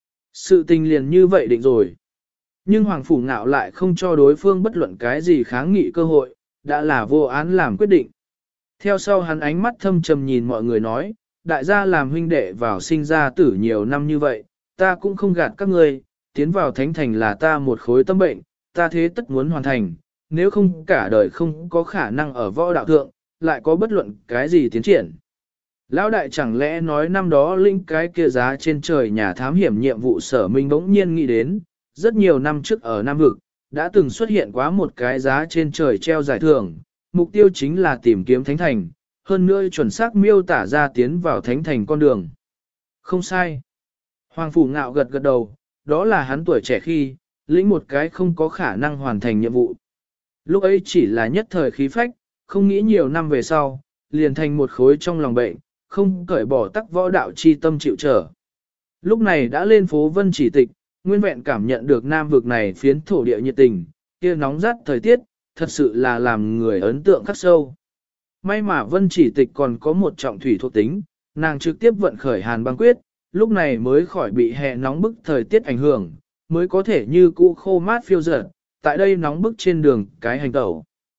A: Sự tình liền như vậy định rồi. Nhưng Hoàng Phủ Ngạo lại không cho đối phương bất luận cái gì kháng nghị cơ hội, đã là vô án làm quyết định. Theo sau hắn ánh mắt thâm trầm nhìn mọi người nói, đại gia làm huynh đệ vào sinh ra tử nhiều năm như vậy, ta cũng không gạt các ngươi, tiến vào thánh thành là ta một khối tâm bệnh, ta thế tất muốn hoàn thành, nếu không cả đời không có khả năng ở võ đạo thượng, lại có bất luận cái gì tiến triển. Lão đại chẳng lẽ nói năm đó linh cái kia giá trên trời nhà thám hiểm nhiệm vụ Sở Minh bỗng nhiên nghĩ đến, rất nhiều năm trước ở Nam Vực, đã từng xuất hiện quá một cái giá trên trời treo giải thưởng, mục tiêu chính là tìm kiếm thánh thành, hơn nữa chuẩn xác miêu tả ra tiến vào thánh thành con đường. Không sai. Hoàng Phủ Ngạo gật gật đầu, đó là hắn tuổi trẻ khi, lĩnh một cái không có khả năng hoàn thành nhiệm vụ. Lúc ấy chỉ là nhất thời khí phách, không nghĩ nhiều năm về sau, liền thành một khối trong lòng bệnh, không cởi bỏ tắc võ đạo chi tâm chịu trở. Lúc này đã lên phố Vân Chỉ Tịch, nguyên vẹn cảm nhận được Nam Vực này phiến thổ địa nhiệt tình, kia nóng rát thời tiết, thật sự là làm người ấn tượng khắc sâu. May mà Vân Chỉ Tịch còn có một trọng thủy thuộc tính, nàng trực tiếp vận khởi hàn băng quyết, lúc này mới khỏi bị hè nóng bức thời tiết ảnh hưởng, mới có thể như cũ khô mát phiêu dở, tại đây nóng bức trên đường cái hành tẩu.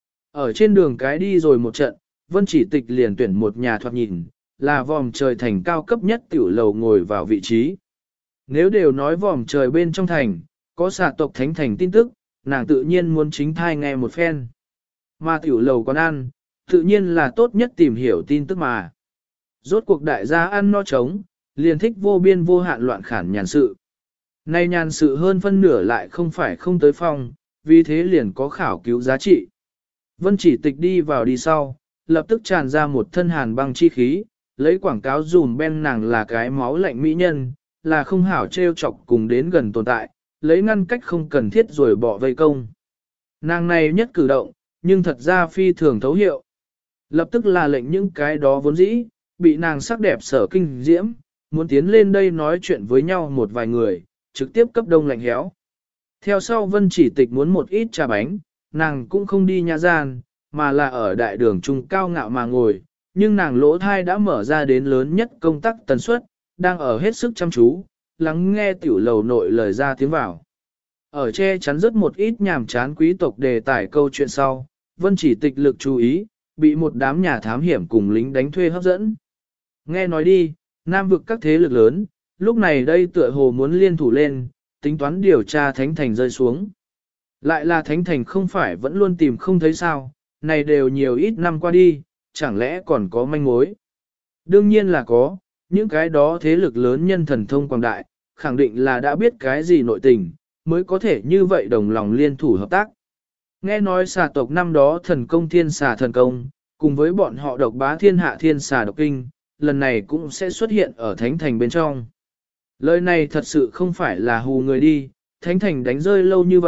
A: Ở trên đường cái đi rồi một trận, Vân Chỉ Tịch liền tuyển một nhà thoạt nhìn, là vòm trời thành cao cấp nhất tiểu lầu ngồi vào vị trí. Nếu đều nói vòm trời bên trong thành, có xà tộc thánh thành tin tức, nàng tự nhiên muốn chính thai nghe một phen. Mà tiểu lầu còn ăn, tự nhiên là tốt nhất tìm hiểu tin tức mà. Rốt cuộc đại gia ăn no trống, liền thích vô biên vô hạn loạn khản nhàn sự. Nay nhàn sự hơn phân nửa lại không phải không tới phong, vì thế liền có khảo cứu giá trị. Vân Chỉ Tịch đi vào đi sau, lập tức tràn ra một thân hàn băng chi khí, lấy quảng cáo dùm ben nàng là cái máu lạnh mỹ nhân, là không hảo trêu chọc cùng đến gần tồn tại, lấy ngăn cách không cần thiết rồi bỏ vây công. Nàng này nhất cử động, nhưng thật ra phi thường thấu hiệu. Lập tức là lệnh những cái đó vốn dĩ, bị nàng sắc đẹp sở kinh diễm, muốn tiến lên đây nói chuyện với nhau một vài người, trực tiếp cấp đông lạnh héo. Theo sau Vân Chỉ Tịch muốn một ít trà bánh, nàng cũng không đi nhà gian, mà là ở đại đường trung cao ngạo mà ngồi, nhưng nàng lỗ thai đã mở ra đến lớn nhất công tắc tần suất, đang ở hết sức chăm chú, lắng nghe tiểu lầu nội lời ra tiếng vào. Ở che chắn rất một ít nhàm chán quý tộc đề tải câu chuyện sau, Vân Chỉ Tịch lực chú ý, bị một đám nhà thám hiểm cùng lính đánh thuê hấp dẫn. Nghe nói đi, Nam Vực các thế lực lớn, lúc này đây tựa hồ muốn liên thủ lên, tính toán điều tra Thánh Thành rơi xuống. Lại là Thánh Thành không phải vẫn luôn tìm không thấy sao, này đều nhiều ít năm qua đi, chẳng lẽ còn có manh mối? Đương nhiên là có, những cái đó thế lực lớn nhân thần thông quảng đại, khẳng định là đã biết cái gì nội tình, mới có thể như vậy đồng lòng liên thủ hợp tác. Nghe nói xà tộc năm đó thần công thiên xà thần công, cùng với bọn họ độc bá thiên hạ thiên xà độc kinh, lần này cũng sẽ xuất hiện ở Thánh Thành bên trong. Lời này thật sự không phải là hù người đi, Thánh Thành đánh rơi lâu như vậy,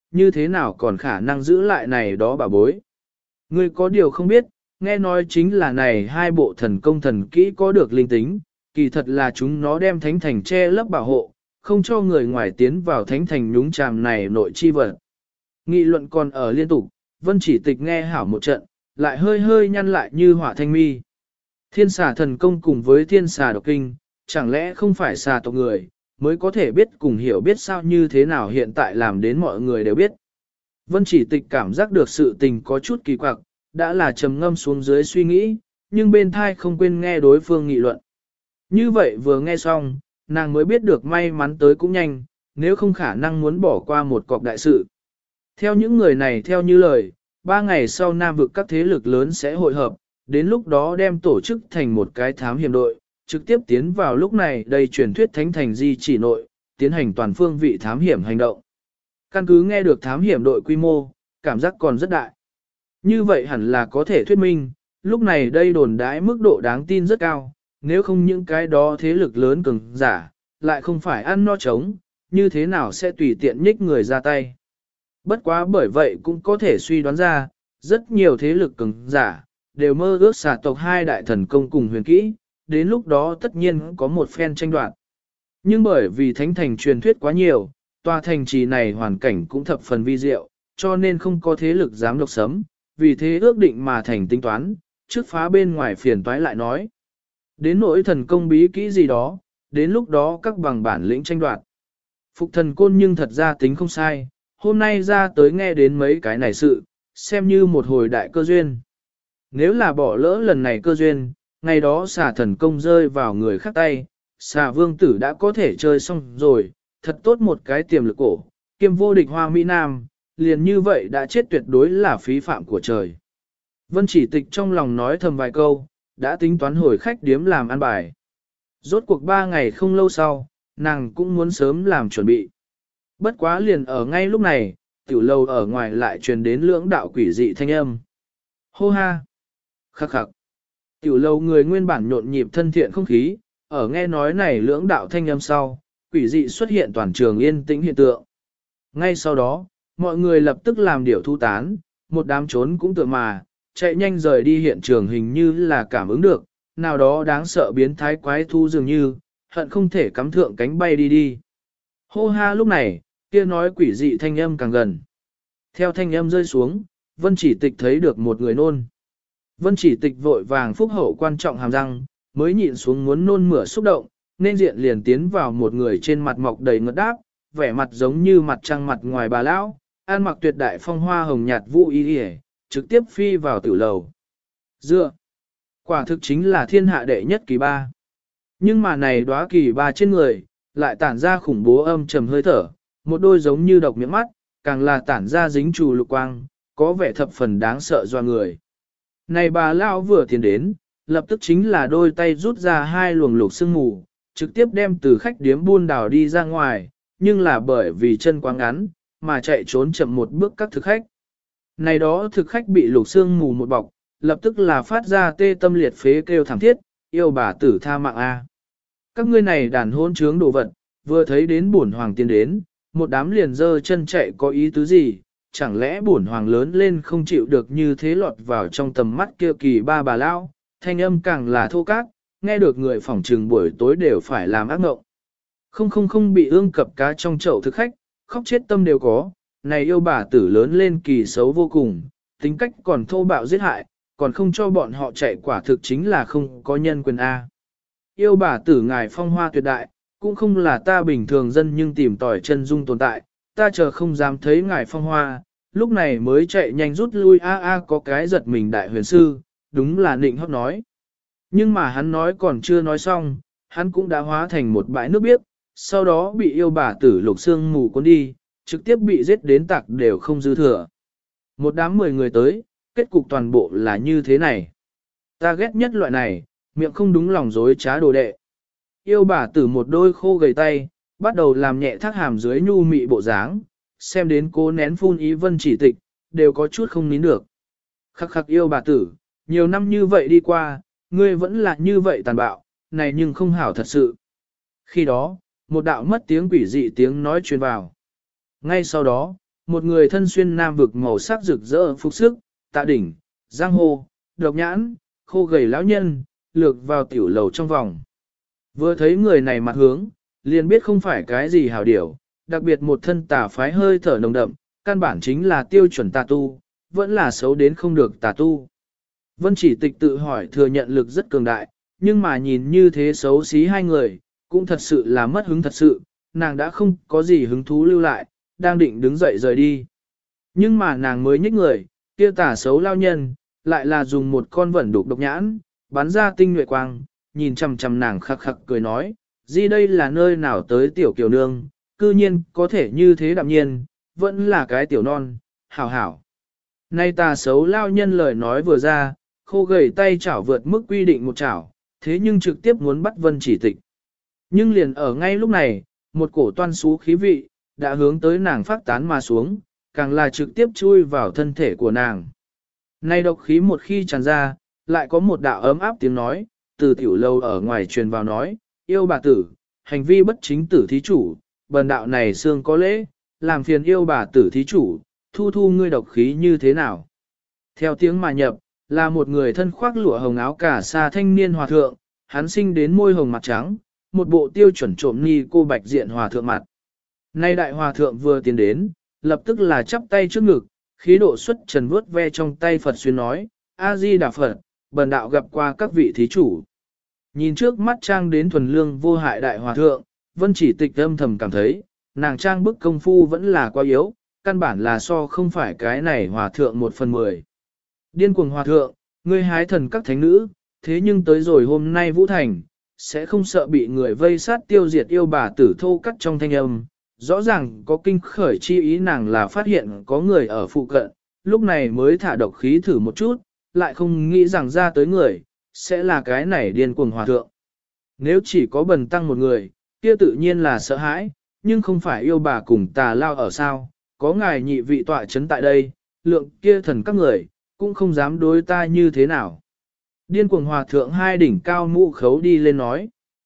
A: như thế nào còn khả năng giữ lại này đó bà bối. Ngươi có điều không biết, nghe nói chính là này hai bộ thần công thần kỹ có được linh tính, kỳ thật là chúng nó đem thánh thành che lấp bảo hộ, không cho người ngoài tiến vào thánh thành nhúng chàm này nội chi vật. Nghị luận còn ở liên tục, Vân Chỉ Tịch nghe hảo một trận, lại hơi hơi nhăn lại như hỏa thanh mi. Thiên xà thần công cùng với thiên xà độc kinh, chẳng lẽ không phải xà tộc người, mới có thể biết cùng hiểu biết sao như thế nào hiện tại làm đến mọi người đều biết. Vân Chỉ Tịch cảm giác được sự tình có chút kỳ quặc, đã là trầm ngâm xuống dưới suy nghĩ, nhưng bên thai không quên nghe đối phương nghị luận. Như vậy vừa nghe xong, nàng mới biết được may mắn tới cũng nhanh, nếu không khả năng muốn bỏ qua một cọc đại sự. Theo những người này theo như lời, 3 ngày sau Nam vực các thế lực lớn sẽ hội hợp, đến lúc đó đem tổ chức thành một cái thám hiểm đội, trực tiếp tiến vào lúc này đây truyền thuyết thánh thành di chỉ nội, tiến hành toàn phương vị thám hiểm hành động. Căn cứ nghe được thám hiểm đội quy mô, cảm giác còn rất đại. Như vậy hẳn là có thể thuyết minh, lúc này đây đồn đãi mức độ đáng tin rất cao, nếu không những cái đó thế lực lớn cường giả, lại không phải ăn no trống, như thế nào sẽ tùy tiện nhích người ra tay. Bất quá bởi vậy cũng có thể suy đoán ra, rất nhiều thế lực cường giả, đều mơ ước xà tộc hai đại thần công cùng huyền kỹ, đến lúc đó tất nhiên có một phen tranh đoạt. Nhưng bởi vì thánh thành truyền thuyết quá nhiều, tòa thành trì này hoàn cảnh cũng thập phần vi diệu, cho nên không có thế lực dám độc sấm, vì thế ước định mà thành tính toán, trước phá bên ngoài phiền toái lại nói. Đến nỗi thần công bí kỹ gì đó, đến lúc đó các bằng bản lĩnh tranh đoạt. Phục thần côn nhưng thật ra tính không sai, hôm nay ra tới nghe đến mấy cái này sự, xem như một hồi đại cơ duyên. Nếu là bỏ lỡ lần này cơ duyên, ngày đó xà thần công rơi vào người khác tay, xà vương tử đã có thể chơi xong rồi, thật tốt một cái tiềm lực cổ, kiêm vô địch hoa Mỹ Nam, liền như vậy đã chết tuyệt đối là phí phạm của trời. Vân Chỉ Tịch trong lòng nói thầm vài câu, đã tính toán hồi khách điếm làm ăn bài. Rốt cuộc 3 ngày không lâu sau, nàng cũng muốn sớm làm chuẩn bị. Bất quá liền ở ngay lúc này, tiểu lâu ở ngoài lại truyền đến lưỡng đạo quỷ dị thanh âm. Hô ha! Khắc khắc! Tiểu lâu người nguyên bản nhộn nhịp thân thiện không khí, ở nghe nói này lưỡng đạo thanh âm sau, quỷ dị xuất hiện toàn trường yên tĩnh hiện tượng. Ngay sau đó, mọi người lập tức làm điều thu tán, một đám trốn cũng tựa mà, chạy nhanh rời đi hiện trường hình như là cảm ứng được, nào đó đáng sợ biến thái quái thu dường như, hận không thể cắm thượng cánh bay đi đi. Hô ha lúc này, kia nói quỷ dị thanh âm càng gần. Theo thanh âm rơi xuống, Vân Chỉ Tịch thấy được một người nôn. Vân Chỉ Tịch vội vàng phúc hậu quan trọng hàm răng, mới nhịn xuống muốn nôn mửa xúc động, nên diện liền tiến vào một người trên mặt mọc đầy ngất đáp, vẻ mặt giống như mặt trăng mặt ngoài bà lão, ăn mặc tuyệt đại phong hoa hồng nhạt vũ y y, trực tiếp phi vào tử lầu. Dựa, quả thực chính là thiên hạ đệ nhất kỳ ba. Nhưng mà này đóa kỳ ba trên người, lại tản ra khủng bố âm trầm hơi thở, một đôi giống như độc miệng mắt, càng là tản ra dính trù lục quang, có vẻ thập phần đáng sợ doa người. Này bà lão vừa tiến đến, lập tức chính là đôi tay rút ra hai luồng lục sương mù, trực tiếp đem từ khách điếm buôn đảo đi ra ngoài, nhưng là bởi vì chân quá ngắn, mà chạy trốn chậm một bước các thực khách. Này đó thực khách bị lục sương mù một bọc, lập tức là phát ra tê tâm liệt phế kêu thảm thiết, yêu bà tử tha mạng a. Các ngươi này đàn hôn trướng đồ vật, vừa thấy đến bổn hoàng tiến đến, một đám liền dơ chân chạy có ý tứ gì, chẳng lẽ bổn hoàng lớn lên không chịu được như thế lọt vào trong tầm mắt kia kỳ ba bà lao, thanh âm càng là thô cát, nghe được người phỏng trừng buổi tối đều phải làm ác mộng. Không bị ương cập cá trong chậu thực khách, khóc chết tâm đều có, này yêu bà tử lớn lên kỳ xấu vô cùng, tính cách còn thô bạo giết hại, còn không cho bọn họ chạy quả thực chính là không có nhân quyền A. Yêu bà tử ngài phong hoa tuyệt đại, cũng không là ta bình thường dân nhưng tìm tỏi chân dung tồn tại, ta chờ không dám thấy ngài phong hoa, lúc này mới chạy nhanh rút lui có cái giật mình đại huyền sư, đúng là nịnh hót nói. Nhưng mà hắn nói còn chưa nói xong, hắn cũng đã hóa thành một bãi nước biếc, sau đó bị yêu bà tử lục xương mù cuốn đi, trực tiếp bị giết đến tạc đều không dư thừa. Một đám 10 người tới, kết cục toàn bộ là như thế này. Ta ghét nhất loại này, miệng không đúng lòng dối trá đồ đệ. Yêu bà tử một đôi khô gầy tay, bắt đầu làm nhẹ thác hàm dưới nhu mị bộ dáng, xem đến cô nén phun ý Vân Chỉ Tịch, đều có chút không nín được. Khắc khắc yêu bà tử, nhiều năm như vậy đi qua, ngươi vẫn là như vậy tàn bạo, này nhưng không hảo thật sự. Khi đó, một đạo mất tiếng quỷ dị tiếng nói truyền vào. Ngay sau đó, một người thân xuyên nam vực màu sắc rực rỡ phục sức, tạ đỉnh, giang hồ, độc nhãn, khô gầy lão nhân, lược vào tiểu lầu trong vòng. Vừa thấy người này mặt hướng, liền biết không phải cái gì hảo điểu, đặc biệt một thân tà phái hơi thở nồng đậm, căn bản chính là tiêu chuẩn tà tu, vẫn là xấu đến không được tà tu. Vân Chỉ Tịch tự hỏi thừa nhận lực rất cường đại, nhưng mà nhìn như thế xấu xí hai người, cũng thật sự là mất hứng thật sự, nàng đã không có gì hứng thú lưu lại, đang định đứng dậy rời đi. Nhưng mà nàng mới nhích người, kia tà xấu lao nhân, lại là dùng một con vẩn đục độc nhãn, bắn ra tinh nhuệ quang, nhìn chằm chằm nàng khắc khắc cười nói, Di đây là nơi nào tới tiểu kiều nương, cư nhiên có thể như thế đạm nhiên, vẫn là cái tiểu non, hảo hảo. Nay tà xấu lao nhân lời nói vừa ra, khô gầy tay chảo vượt mức quy định một chảo, thế nhưng trực tiếp muốn bắt Vân Chỉ Tịch. Nhưng liền ở ngay lúc này, một cổ toan xú khí vị, đã hướng tới nàng phát tán mà xuống, càng là trực tiếp chui vào thân thể của nàng. Nay độc khí một khi tràn ra, lại có một đạo ấm áp tiếng nói, từ tiểu lâu ở ngoài truyền vào nói, yêu bà tử, hành vi bất chính tử thí chủ, bần đạo này xương có lễ, làm phiền yêu bà tử thí chủ, thu thu ngươi độc khí như thế nào. Theo tiếng mà nhập, là một người thân khoác lụa hồng áo cả sa thanh niên hòa thượng, hắn sinh đến môi hồng mặt trắng, một bộ tiêu chuẩn trộm ni cô bạch diện hòa thượng mặt. Nay đại hòa thượng vừa tiến đến, lập tức là chắp tay trước ngực, khí độ xuất trần vuốt ve trong tay Phật xuyên nói, A-di-đà Phật, bần đạo gặp qua các vị thí chủ. Nhìn trước mắt trang đến thuần lương vô hại đại hòa thượng, Vân Chỉ Tịch âm thầm cảm thấy, nàng trang bức công phu vẫn là quá yếu, căn bản là so không phải cái này hòa thượng 1/10. Điên cuồng hòa thượng, ngươi hái thần các thánh nữ, thế nhưng tới rồi hôm nay Vũ Thành, sẽ không sợ bị người vây sát tiêu diệt yêu bà tử thô cắt trong thanh âm. Rõ ràng có kinh khởi chi ý nàng là phát hiện có người ở phụ cận, lúc này mới thả độc khí thử một chút, lại không nghĩ rằng ra tới người, sẽ là cái này điên cuồng hòa thượng. Nếu chỉ có bần tăng một người, kia tự nhiên là sợ hãi, nhưng không phải yêu bà cùng tà lao ở sao, có ngài nhị vị tọa chấn tại đây, lượng kia thần các người, cũng không dám đối ta như thế nào. Điên cuồng hòa thượng hai đỉnh cao mũ khấu đi lên nói.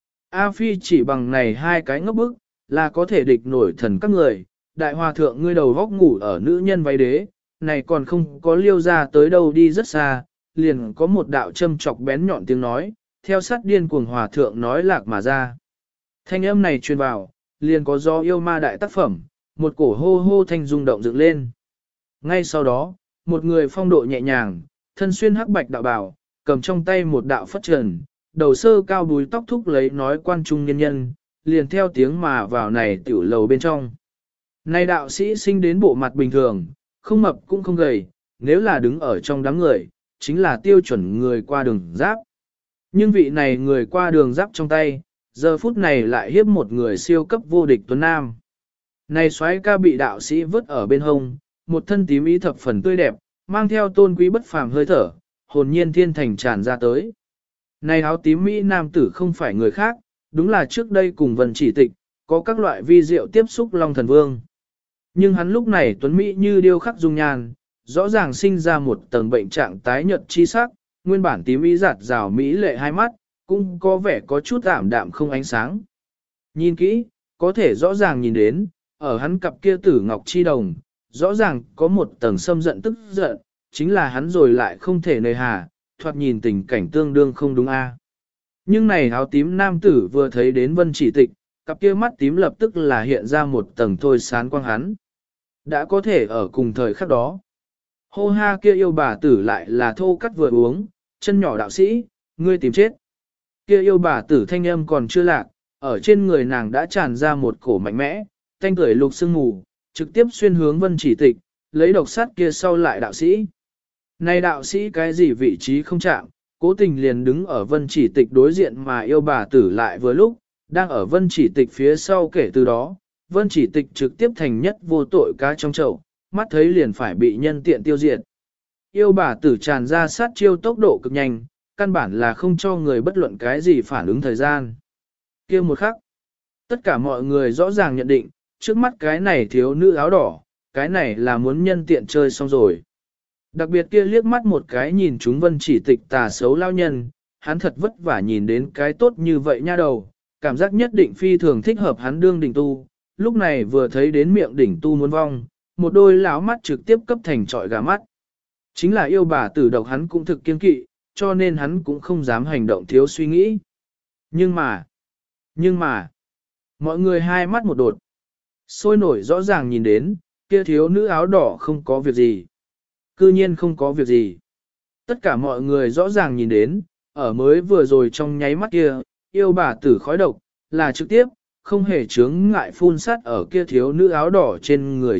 A: A Phi chỉ bằng này hai cái ngốc bức, là có thể địch nổi thần các người, đại hòa thượng ngươi đầu góc ngủ ở nữ nhân váy đế, này còn không có liêu ra tới đâu đi rất xa, liền có một đạo châm chọc bén nhọn tiếng nói, theo sát điên cuồng hòa thượng nói lạc mà ra. Thanh âm này truyền vào, liền có do yêu ma đại tác phẩm, một cổ hô hô thanh rung động dựng lên. Ngay sau đó, một người phong độ nhẹ nhàng, thân xuyên hắc bạch đạo bào, cầm trong tay một đạo phất trần, đầu sơ cao búi tóc thúc lấy nói quan trung nhân nhân, liền theo tiếng mà vào này tiểu lầu bên trong. Này đạo sĩ sinh đến bộ mặt bình thường, không mập cũng không gầy, nếu là đứng ở trong đám người, chính là tiêu chuẩn người qua đường giáp. Nhưng vị này người qua đường giáp trong tay, giờ phút này lại hiếp một người siêu cấp vô địch tuấn nam. Này soái ca bị đạo sĩ vứt ở bên hông, một thân tím ý thập phần tươi đẹp, mang theo tôn quý bất phàm hơi thở, hồn nhiên thiên thành tràn ra tới. Này áo tím mỹ nam tử không phải người khác, đúng là trước đây cùng Vân Chỉ Tịch, có các loại vi diệu tiếp xúc Long Thần Vương. Nhưng hắn lúc này tuấn mỹ như điêu khắc dung nhan, rõ ràng sinh ra một tầng bệnh trạng tái nhợt chi sắc, nguyên bản tím ý giạt rào mỹ lệ hai mắt, cũng có vẻ có chút ảm đạm không ánh sáng. Nhìn kỹ, có thể rõ ràng nhìn đến, ở hắn cặp kia tử ngọc chi đồng, rõ ràng có một tầng xâm giận tức giận, chính là hắn rồi lại không thể nơi hà, thoạt nhìn tình cảnh tương đương không đúng a. Nhưng này áo tím nam tử vừa thấy đến Vân Chỉ Tịch, cặp kia mắt tím lập tức là hiện ra một tầng thôi sán quang hắn. Đã có thể ở cùng thời khắc đó. Hô ha kia yêu bà tử lại là thô cắt vừa uống, chân nhỏ đạo sĩ, ngươi tìm chết. Kia yêu bà tử thanh âm còn chưa lạc, ở trên người nàng đã tràn ra một cổ mạnh mẽ, thanh cười lục sương mù, trực tiếp xuyên hướng Vân Chỉ Tịch, lấy độc sát kia sau lại đạo sĩ. Này đạo sĩ cái gì vị trí không chạm, cố tình liền đứng ở Vân Chỉ Tịch đối diện mà yêu bà tử lại vừa lúc, đang ở Vân Chỉ Tịch phía sau kể từ đó, Vân Chỉ Tịch trực tiếp thành nhất vô tội cá trong chậu, mắt thấy liền phải bị nhân tiện tiêu diệt. Yêu bà tử tràn ra sát chiêu tốc độ cực nhanh, căn bản là không cho người bất luận cái gì phản ứng thời gian. Kia một khắc, tất cả mọi người rõ ràng nhận định, trước mắt cái này thiếu nữ áo đỏ, cái này là muốn nhân tiện chơi xong rồi. Đặc biệt kia liếc mắt một cái nhìn chúng Vân Chỉ Tịch tà xấu lao nhân, hắn thật vất vả nhìn đến cái tốt như vậy nha đầu, cảm giác nhất định phi thường thích hợp hắn đương đỉnh tu, lúc này vừa thấy đến miệng đỉnh tu muốn vong, một đôi lão mắt trực tiếp cấp thành trọi gà mắt. Chính là yêu bà tử độc hắn cũng thực kiên kỵ, cho nên hắn cũng không dám hành động thiếu suy nghĩ. Nhưng mà, mọi người hai mắt một đột. Sôi nổi rõ ràng nhìn đến, kia thiếu nữ áo đỏ không có việc gì. Cư nhiên không có việc gì. Tất cả mọi người rõ ràng nhìn đến, ở mới vừa rồi trong nháy mắt kia, yêu bà tử khói độc, là trực tiếp, không hề chướng ngại phun sát ở kia thiếu nữ áo đỏ trên người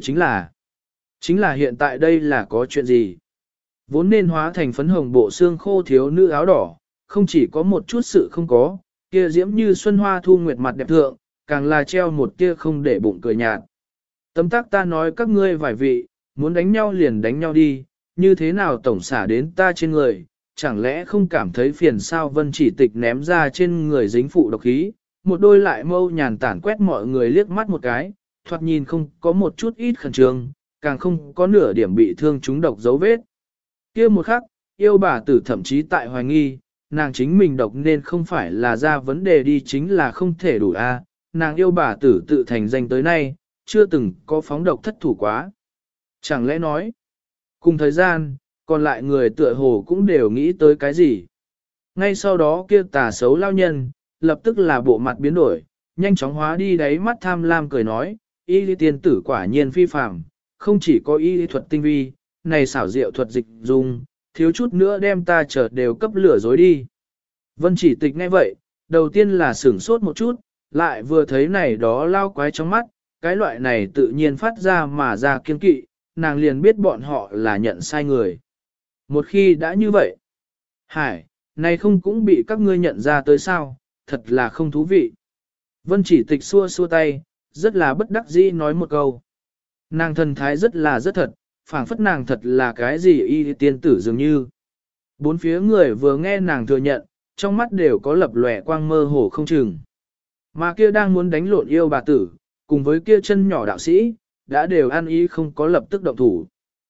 A: chính là hiện tại đây là có chuyện gì. Vốn nên hóa thành phấn hồng bộ xương khô thiếu nữ áo đỏ, không chỉ có một chút sự không có, kia diễm như xuân hoa thu nguyệt mặt đẹp thượng, càng là treo một tia không để bụng cười nhạt. Tấm tắc ta nói các ngươi vài vị, muốn đánh nhau liền đánh nhau đi, như thế nào tổng xả đến ta trên người, chẳng lẽ không cảm thấy phiền sao? Vân Chỉ Tịch ném ra trên người dính phụ độc khí, một đôi lại mâu nhàn tản quét mọi người liếc mắt một cái, thoạt nhìn không có một chút ít khẩn trương, càng không có nửa điểm bị thương trúng độc dấu vết. Kia một khắc, yêu bà tử thậm chí tại hoài nghi, nàng chính mình độc nên không phải là ra vấn đề đi, chính là không thể đủ a. Nàng yêu bà tử tự thành danh tới nay, chưa từng có phóng độc thất thủ quá. Chẳng lẽ nói, cùng thời gian, còn lại người tựa hồ cũng đều nghĩ tới cái gì. Ngay sau đó kia tà xấu lao nhân, lập tức là bộ mặt biến đổi, nhanh chóng hóa đi đáy mắt tham lam cười nói, y lý tiên tử quả nhiên phi phàm, không chỉ có y lý thuật tinh vi, này xảo diệu thuật dịch dùng, thiếu chút nữa đem ta chợt đều cấp lửa dối đi. Vân Chỉ Tịch nghe vậy, đầu tiên là sửng sốt một chút, lại vừa thấy này đó lao quái trong mắt, cái loại này tự nhiên phát ra mà ra kiên kỵ, nàng liền biết bọn họ là nhận sai người. Một khi đã như vậy, hải, này không cũng bị các ngươi nhận ra tới sao, thật là không thú vị. Vân Chỉ Tịch xua xua tay, rất là bất đắc dĩ nói một câu. Nàng thần thái rất là rất thật, phảng phất nàng thật là cái gì y tiên tử dường như. Bốn phía người vừa nghe nàng thừa nhận, trong mắt đều có lập lòe quang mơ hồ không chừng. Mà kia đang muốn đánh lộn yêu bà tử, cùng với kia chân nhỏ đạo sĩ, đã đều ăn ý không có lập tức động thủ.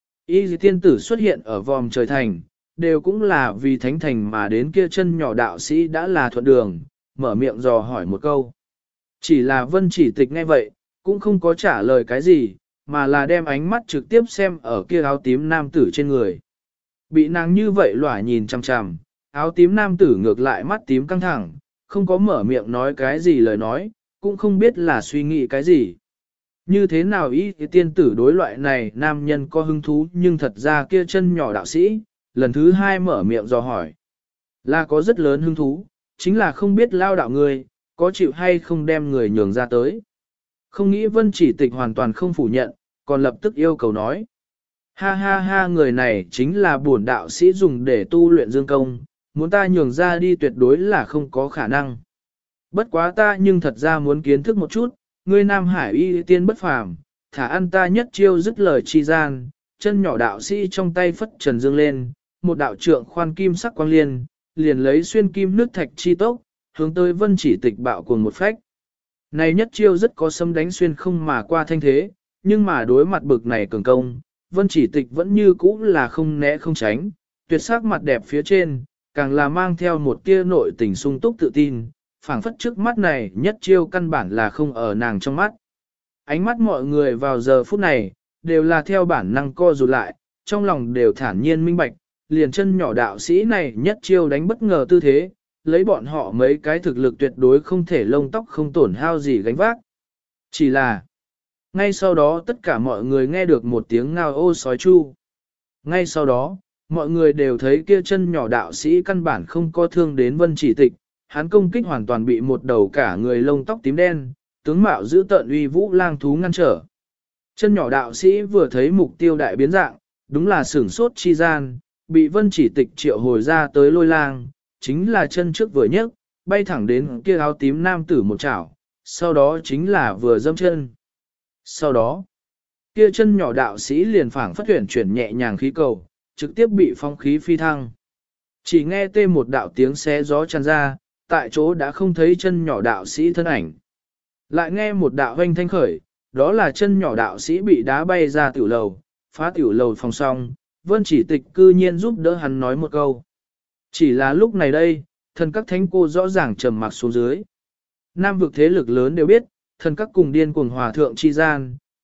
A: Y tiên tử xuất hiện ở vòm trời thành, đều cũng là vì thánh thành mà đến kia chân nhỏ đạo sĩ đã là thuận đường, mở miệng dò hỏi một câu. Chỉ là Vân Chỉ Tịch nghe vậy, cũng không có trả lời cái gì, mà là đem ánh mắt trực tiếp xem ở kia áo tím nam tử trên người. Bị nàng như vậy lỏa nhìn chằm chằm, áo tím nam tử ngược lại mắt tím căng thẳng, không có mở miệng nói cái gì lời nói, cũng không biết là suy nghĩ cái gì. Như thế nào ý thì tiên tử đối loại này nam nhân có hứng thú, nhưng thật ra kia chân nhỏ đạo sĩ, lần thứ hai mở miệng dò hỏi. Là có rất lớn hứng thú, chính là không biết lao đạo người, có chịu hay không đem người nhường ra tới. Không nghĩ Vân Chỉ Tịch hoàn toàn không phủ nhận, còn lập tức yêu cầu nói. Ha ha ha, người này chính là bổn đạo sĩ dùng để tu luyện dương công, muốn ta nhường ra đi tuyệt đối là không có khả năng. Bất quá ta nhưng thật ra muốn kiến thức một chút, ngươi Nam Hải y tiên bất phàm, thả ăn ta nhất chiêu dứt lời chi gian, chân nhỏ đạo sĩ trong tay phất trần dương lên, một đạo trượng khoan kim sắc quang liên, liền lấy xuyên kim nước thạch chi tốc, hướng tới Vân Chỉ Tịch bạo cuồng một phách. Này nhất chiêu rất có sấm đánh xuyên không mà qua thanh thế, nhưng mà đối mặt bực này cường công, Vân Chỉ Tịch vẫn như cũ là không né không tránh, tuyệt sắc mặt đẹp phía trên, càng là mang theo một tia nội tình sung túc tự tin, phảng phất trước mắt này nhất chiêu căn bản là không ở nàng trong mắt. Ánh mắt mọi người vào giờ phút này, đều là theo bản năng co rụt lại, trong lòng đều thản nhiên minh bạch, liền chân nhỏ đạo sĩ này nhất chiêu đánh bất ngờ tư thế, lấy bọn họ mấy cái thực lực tuyệt đối không thể lông tóc không tổn hao gì gánh vác. Chỉ là, ngay sau đó tất cả mọi người nghe được một tiếng ngao ô sói chu. Ngay sau đó, mọi người đều thấy kia chân nhỏ đạo sĩ căn bản không có thương đến Vân Chỉ Tịch, hắn công kích hoàn toàn bị một đầu cả người lông tóc tím đen, tướng mạo giữ tợn uy vũ lang thú ngăn trở. Chân nhỏ đạo sĩ vừa thấy mục tiêu đại biến dạng, đúng là sửng sốt chi gian, bị Vân Chỉ Tịch triệu hồi ra tới lôi lang, chính là chân trước vừa nhấc, bay thẳng đến kia áo tím nam tử một chảo, sau đó chính là vừa dâm chân. Sau đó, kia chân nhỏ đạo sĩ liền phảng phất chuyển nhẹ nhàng khí cầu, trực tiếp bị phong khí phi thăng. Chỉ nghe tê một đạo tiếng xé gió tràn ra, tại chỗ đã không thấy chân nhỏ đạo sĩ thân ảnh. Lại nghe một đạo hoanh thanh khởi, đó là chân nhỏ đạo sĩ bị đá bay ra tiểu lầu, phá tiểu lầu phòng xong, Vân Chỉ Tịch cư nhiên giúp đỡ hắn nói một câu. Chỉ là lúc này đây, thần các thánh cô rõ ràng trầm mặc xuống dưới. Nam vực thế lực lớn đều biết, thần các cùng điên cuồng hòa thượng chi gian,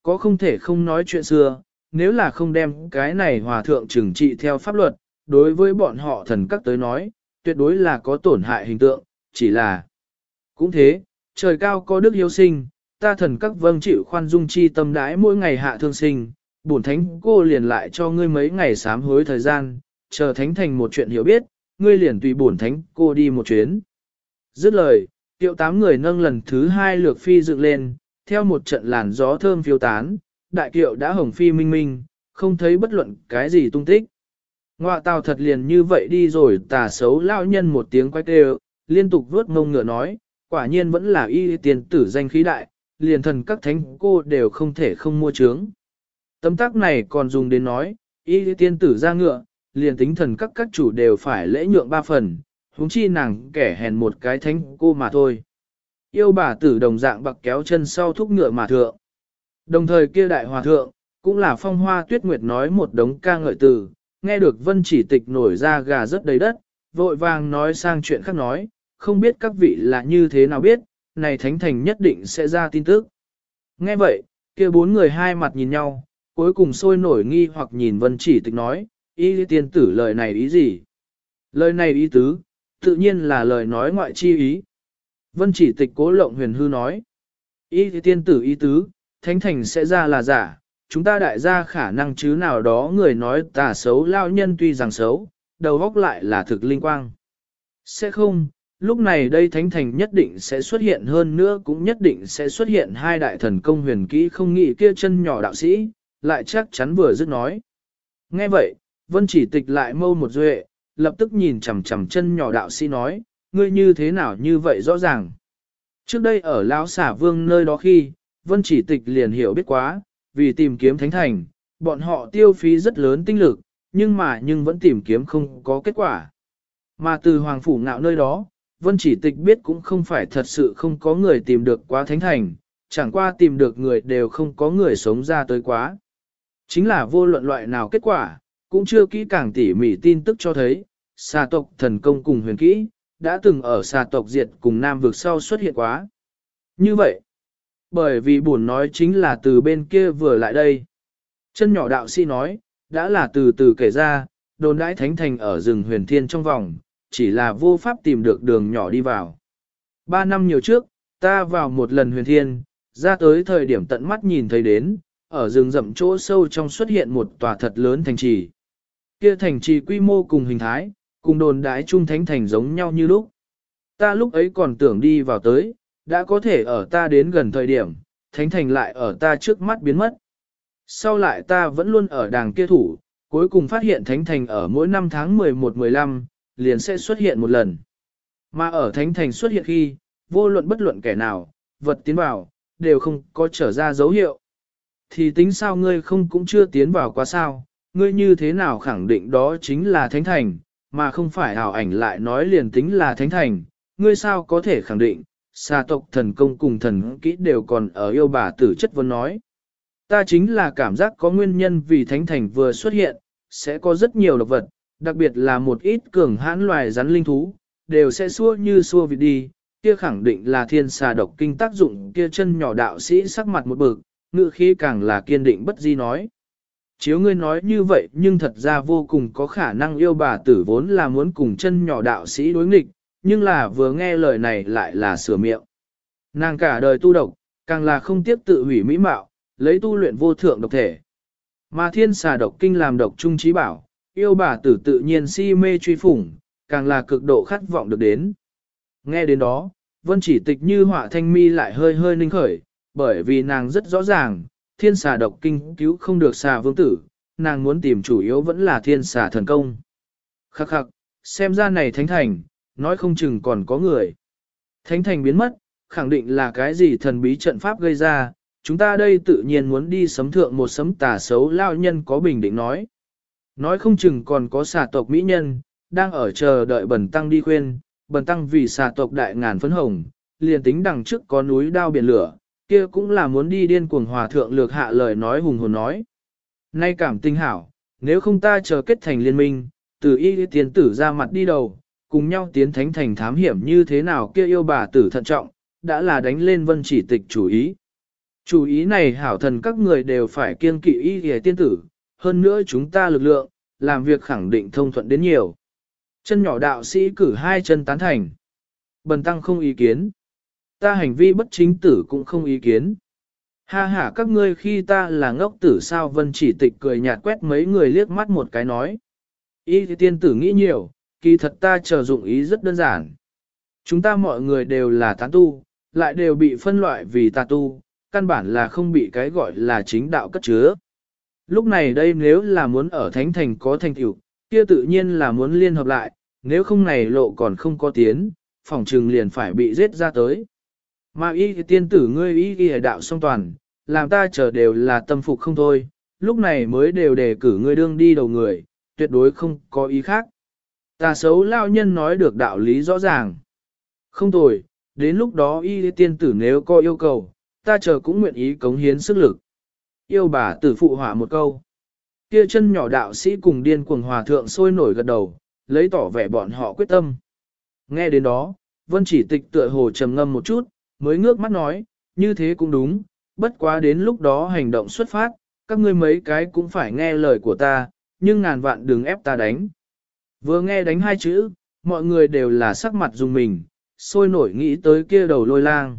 A: có không thể không nói chuyện xưa, nếu là không đem cái này hòa thượng trừng trị theo pháp luật, đối với bọn họ thần các tới nói, tuyệt đối là có tổn hại hình tượng, chỉ là cũng thế, trời cao có đức hiếu sinh, ta thần các vâng chịu khoan dung chi tâm đãi mỗi ngày hạ thương sinh, bổn thánh cô liền lại cho ngươi mấy ngày sám hối thời gian, chờ thánh thành một chuyện hiểu biết, ngươi liền tùy bổn thánh cô đi một chuyến. Dứt lời, tiệu 8 người nâng lần thứ 2 lược phi dựng lên, theo một trận làn gió thơm phiêu tán, đại kiệu đã hồng phi minh minh, không thấy bất luận cái gì tung tích. Ngoạ tào thật liền như vậy đi rồi, tà xấu lão nhân một tiếng quay kêu, liên tục vuốt mông ngựa nói, quả nhiên vẫn là y tiền tử danh khí đại, liền thần các thánh cô đều không thể không mua trướng. Tấm tắc này còn dùng đến nói, y tiên tử ra ngựa, liền tính thần các chủ đều phải lễ nhượng 3 phần, huống chi nàng kẻ hèn một cái thánh cô mà thôi. Yêu bà tử đồng dạng bạc kéo chân sau thúc ngựa mà thượng. Đồng thời kia đại hòa thượng, cũng là phong hoa tuyết nguyệt nói một đống ca ngợi từ, nghe được vân chỉ tịch nổi ra gà rất đầy đất, vội vàng nói sang chuyện khác nói, không biết các vị là như thế nào biết, này thánh thành nhất định sẽ ra tin tức. Nghe vậy, kia 4 người hai mặt nhìn nhau, cuối cùng sôi nổi nghi hoặc nhìn vân chỉ tịch nói, y tiên tử lời này ý gì? Lời này ý tứ, tự nhiên là lời nói ngoại chi ý. Vân chỉ tịch cố lộng huyền hư nói, y tiên tử ý tứ, thánh thành sẽ ra là giả, chúng ta đại gia khả năng chứ nào đó người nói tà xấu lao nhân tuy rằng xấu, đầu óc lại là thực linh quang. Sẽ không, lúc này đây thánh thành nhất định sẽ xuất hiện hơn nữa cũng nhất định sẽ xuất hiện 2 đại thần công huyền kỹ không nghĩ kia chân nhỏ đạo sĩ, lại chắc chắn vừa dứt nói. Nghe vậy, vân chỉ tịch lại mâu một duệ, lập tức nhìn chằm chằm chân nhỏ đạo sĩ nói, ngươi như thế nào như vậy rõ ràng. Trước đây ở lão xả vương nơi đó khi, vân chỉ tịch liền hiểu biết quá, vì tìm kiếm thánh thành, bọn họ tiêu phí rất lớn tinh lực, nhưng vẫn tìm kiếm không có kết quả. Mà từ Hoàng Phủ Ngạo nơi đó, Vân Chỉ Tịch biết cũng không phải thật sự không có người tìm được quá thánh thành, chẳng qua tìm được người đều không có người sống ra tới quá. Chính là vô luận loại nào kết quả, cũng chưa kỹ càng tỉ mỉ tin tức cho thấy, xà tộc thần công cùng huyền kỹ, đã từng ở xà tộc diệt cùng Nam vực sau xuất hiện quá. Như vậy, bởi vì buồn nói chính là từ bên kia vừa lại đây. Chân nhỏ đạo sĩ nói, đã là từ từ kể ra, đồn đãi thánh thành ở rừng huyền thiên trong vòng, chỉ là vô pháp tìm được đường nhỏ đi vào. 3 năm nhiều trước, ta vào một lần huyền thiên, ra tới thời điểm tận mắt nhìn thấy đến, ở rừng rậm chỗ sâu trong xuất hiện một tòa thật lớn thành trì. Kia thành trì quy mô cùng hình thái, cùng đồn đãi trung thánh thành giống nhau như lúc. Ta lúc ấy còn tưởng đi vào tới, đã có thể ở ta đến gần thời điểm, thánh thành lại ở ta trước mắt biến mất. Sau lại ta vẫn luôn ở đàng kia thủ, cuối cùng phát hiện thánh thành ở mỗi năm tháng 11-15, liền sẽ xuất hiện một lần. Mà ở thánh thành xuất hiện khi, vô luận bất luận kẻ nào, vật tiến vào, đều không có trở ra dấu hiệu. Thì tính sao ngươi không cũng chưa tiến vào quá sao, ngươi như thế nào khẳng định đó chính là thánh thành, mà không phải ảo ảnh lại nói liền tính là thánh thành, ngươi sao có thể khẳng định, xà tộc thần công cùng thần kỹ đều còn ở yêu bà tử chất vấn nói. Ta chính là cảm giác có nguyên nhân vì thánh thành vừa xuất hiện, sẽ có rất nhiều độc vật, đặc biệt là một ít cường hãn loài rắn linh thú, đều sẽ xua như xua vịt đi, kia khẳng định là thiên xà độc kinh tác dụng kia chân nhỏ đạo sĩ sắc mặt một bực, ngữ khí càng là kiên định bất di nói. Chiếu ngươi nói như vậy nhưng thật ra vô cùng có khả năng yêu bà tử vốn là muốn cùng chân nhỏ đạo sĩ đối nghịch, nhưng là vừa nghe lời này lại là sửa miệng. Nàng cả đời tu độc, càng là không tiếc tự hủy mỹ mạo, lấy tu luyện vô thượng độc thể. Mà thiên xà độc kinh làm độc trung trí bảo, yêu bà tử tự nhiên si mê truy phủng, càng là cực độ khát vọng được đến. Nghe đến đó, vân chỉ tịch như họa thanh mi lại hơi hơi ninh khởi, bởi vì nàng rất rõ ràng, thiên xà độc kinh cứu không được xà vương tử, nàng muốn tìm chủ yếu vẫn là thiên xà thần công. Khắc khắc, xem ra này thánh thành, nói không chừng còn có người. Thánh thành biến mất, khẳng định là cái gì thần bí trận pháp gây ra, chúng ta đây tự nhiên muốn đi sấm thượng một sấm tà xấu lao nhân có bình định nói. Nói không chừng còn có xà tộc mỹ nhân, đang ở chờ đợi bần tăng đi khuyên, bần tăng vì xà tộc đại ngàn phấn hồng, liền tính đằng trước có núi đao biển lửa, kia cũng là muốn đi điên cuồng hòa thượng lược hạ lời nói hùng hồn nói. Nay cảm tinh hảo, nếu không ta chờ kết thành liên minh, từ y tiến tử ra mặt đi đầu, cùng nhau tiến thánh thành thám hiểm như thế nào kia yêu bà tử thận trọng, đã là đánh lên vân chỉ tịch chủ ý. Chủ ý này hảo thần các người đều phải kiêng kỵ y hề tiên tử, hơn nữa chúng ta lực lượng, làm việc khẳng định thông thuận đến nhiều. Chân nhỏ đạo sĩ cử hai chân tán thành. Bần tăng không ý kiến. Ta hành vi bất chính tử cũng không ý kiến. Ha ha các ngươi khi ta là ngốc tử sao Vân Chỉ Tịch cười nhạt quét mấy người liếc mắt một cái nói. Y thì tiên tử nghĩ nhiều, kỳ thật ta chờ dụng ý rất đơn giản. Chúng ta mọi người đều là tán tu, lại đều bị phân loại vì tà tu, căn bản là không bị cái gọi là chính đạo cất chứa. Lúc này đây nếu là muốn ở Thánh Thành có thành tựu, kia tự nhiên là muốn liên hợp lại, nếu không này lộ còn không có tiến, phòng trừng liền phải bị giết ra tới. Mà y thì tiên tử ngươi y đạo song toàn, làm ta chờ đều là tâm phục không thôi, lúc này mới đều đề cử ngươi đương đi đầu người, tuyệt đối không có ý khác. Tà xấu lao nhân nói được đạo lý rõ ràng. Không tồi, đến lúc đó y tiên tử nếu có yêu cầu, ta chờ cũng nguyện ý cống hiến sức lực. Yêu bà tử phụ hỏa một câu. Kia chân nhỏ đạo sĩ cùng điên cuồng hòa thượng sôi nổi gật đầu, lấy tỏ vẻ bọn họ quyết tâm. Nghe đến đó, Vân Chỉ Tịch tựa hồ trầm ngâm một chút, mới ngước mắt nói, như thế cũng đúng, bất quá đến lúc đó hành động xuất phát, các ngươi mấy cái cũng phải nghe lời của ta, nhưng ngàn vạn đừng ép ta đánh. Vừa nghe đánh hai chữ, mọi người đều là sắc mặt dùng mình, sôi nổi nghĩ tới kia đầu lôi lang.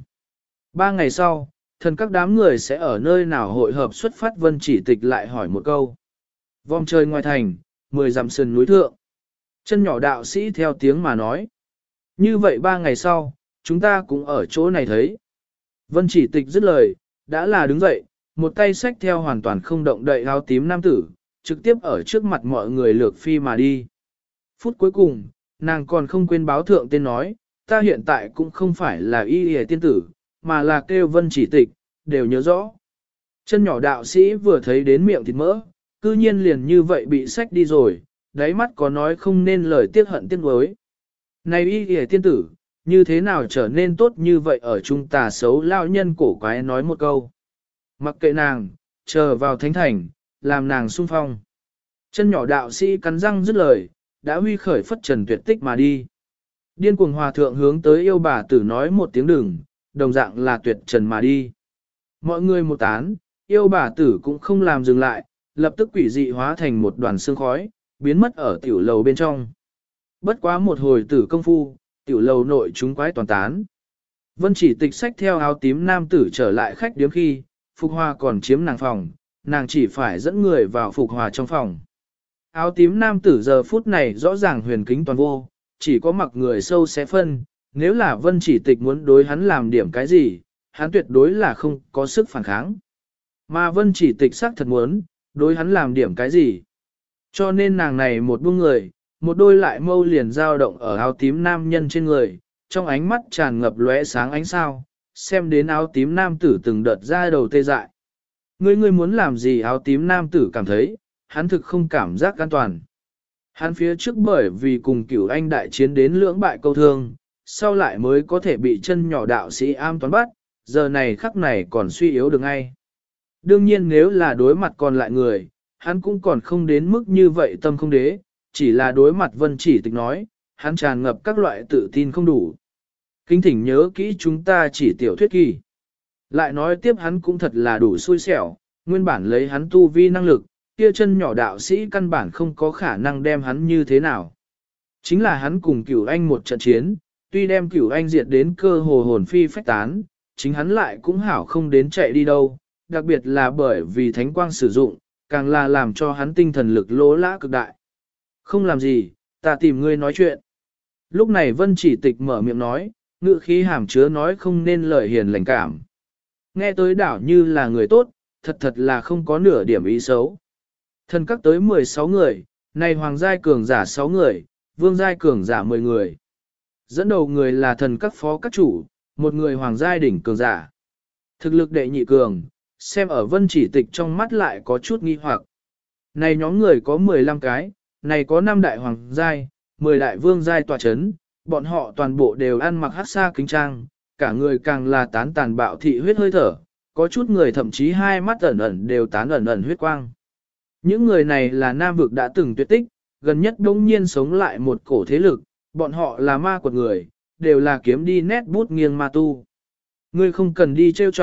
A: 3 ngày sau, thần các đám người sẽ ở nơi nào hội hợp xuất phát Vân Chỉ Tịch lại hỏi một câu. Vòng trời ngoài thành, 10 dặm sườn núi thượng. Chân nhỏ đạo sĩ theo tiếng mà nói. Như vậy 3 ngày sau, chúng ta cũng ở chỗ này thấy. Vân Chỉ Tịch dứt lời, đã là đứng dậy, một tay xách theo hoàn toàn không động đậy áo tím nam tử, trực tiếp ở trước mặt mọi người lược phi mà đi. Phút cuối cùng, nàng còn không quên báo thượng tên nói, ta hiện tại cũng không phải là y hề tiên tử, mà là kêu Vân Chỉ Tịch, đều nhớ rõ. Chân nhỏ đạo sĩ vừa thấy đến miệng thịt mỡ, cư nhiên liền như vậy bị xách đi rồi, đáy mắt có nói không nên lời tiếc hận tiếc nuối. Này y hề tiên tử, như thế nào trở nên tốt như vậy ở trung tà xấu lao nhân cổ quái nói một câu. Mặc kệ nàng, chờ vào thánh thành, làm nàng sung phong. Chân nhỏ đạo sĩ cắn răng dứt lời, đã huy khởi phất trần tuyệt tích mà đi. Điên cuồng hòa thượng hướng tới yêu bà tử nói một tiếng đừng, đồng dạng là tuyệt trần mà đi. Mọi người một tán, yêu bà tử cũng không làm dừng lại, lập tức quỷ dị hóa thành một đoàn sương khói, biến mất ở tiểu lầu bên trong. Bất quá một hồi tử công phu, tiểu lầu nội chúng quái toàn tán. Vân Chỉ Tịch xách theo áo tím nam tử trở lại khách điếm khi, Phục Hòa còn chiếm nàng phòng, nàng chỉ phải dẫn người vào Phục Hòa trong phòng. Áo tím nam tử giờ phút này rõ ràng huyền kính toàn vô, chỉ có mặc người sâu xé phân, nếu là Vân Chỉ Tịch muốn đối hắn làm điểm cái gì, hắn tuyệt đối là không có sức phản kháng. Mà Vân Chỉ Tịch xác thật muốn, đối hắn làm điểm cái gì. Cho nên nàng này một buông người, một đôi lại mâu liền dao động ở áo tím nam nhân trên người, trong ánh mắt tràn ngập lóe sáng ánh sao, xem đến áo tím nam tử từng đợt ra đầu tê dại. Ngươi muốn làm gì áo tím nam tử cảm thấy, hắn thực không cảm giác an toàn. Hắn phía trước bởi vì cùng cửu anh đại chiến đến lưỡng bại câu thương, sau lại mới có thể bị chân nhỏ đạo sĩ am toán bắt, giờ này khắc này còn suy yếu được ngay. Đương nhiên nếu là đối mặt còn lại người, hắn cũng còn không đến mức như vậy tâm không đế, chỉ là đối mặt Vân Chỉ Tịch nói, hắn tràn ngập các loại tự tin không đủ. Kính thỉnh nhớ kỹ chúng ta chỉ tiểu thuyết kỳ. Lại nói tiếp hắn cũng thật là đủ xui xẻo, nguyên bản lấy hắn tu vi năng lực, kia chân nhỏ đạo sĩ căn bản không có khả năng đem hắn như thế nào. Chính là hắn cùng cửu anh một trận chiến, tuy đem cửu anh diệt đến cơ hồ hồn phi phách tán, chính hắn lại cũng hảo không đến chạy đi đâu, đặc biệt là bởi vì thánh quang sử dụng, càng là làm cho hắn tinh thần lực lỗ lã cực đại. Không làm gì, ta tìm ngươi nói chuyện. Lúc này Vân Chỉ Tịch mở miệng nói, ngữ khí hàm chứa nói không nên lời hiền lành cảm. Nghe tới đảo như là người tốt, thật là không có nửa điểm ý xấu. Thần các tới 16 người, này hoàng giai cường giả 6 người, vương giai cường giả 10 người. Dẫn đầu người là thần các phó các chủ, một người hoàng giai đỉnh cường giả. Thực lực đệ nhị cường, xem ở Vân Chỉ Tịch trong mắt lại có chút nghi hoặc. Này nhóm người có 15 cái, này có 5 đại hoàng giai, 10 đại vương giai tòa chấn, bọn họ toàn bộ đều ăn mặc hắc sa kính trang, cả người càng là tán tàn bạo thị huyết hơi thở, có chút người thậm chí hai mắt ẩn ẩn đều tán ẩn ẩn huyết quang. Những người này là nam vực đã từng tuyệt tích, gần nhất đông nhiên sống lại một cổ thế lực, bọn họ là ma quật người, đều là kiếm đi nét bút nghiêng ma tu. Ngươi không cần đi trêu chọc,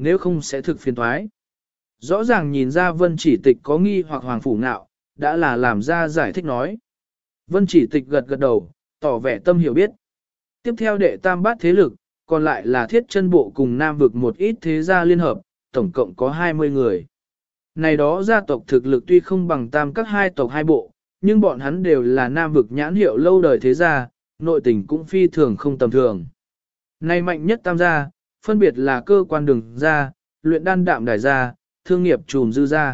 A: nếu không sẽ thực phiền toái. Rõ ràng nhìn ra Vân Chỉ Tịch có nghi hoặc Hoàng Phủ Ngạo, đã là làm ra giải thích nói. Vân Chỉ Tịch gật gật đầu, tỏ vẻ tâm hiểu biết. Tiếp theo đệ tam bát thế lực, còn lại là thiết chân bộ cùng Nam vực một ít thế gia liên hợp, tổng cộng có 20 người. Này đó gia tộc thực lực tuy không bằng tam các hai tộc hai bộ, nhưng bọn hắn đều là Nam vực nhãn hiệu lâu đời thế gia, nội tình cũng phi thường không tầm thường. Này mạnh nhất tam gia, phân biệt là cơ quan đường gia, luyện đan đạm đài gia, thương nghiệp trùm dư gia.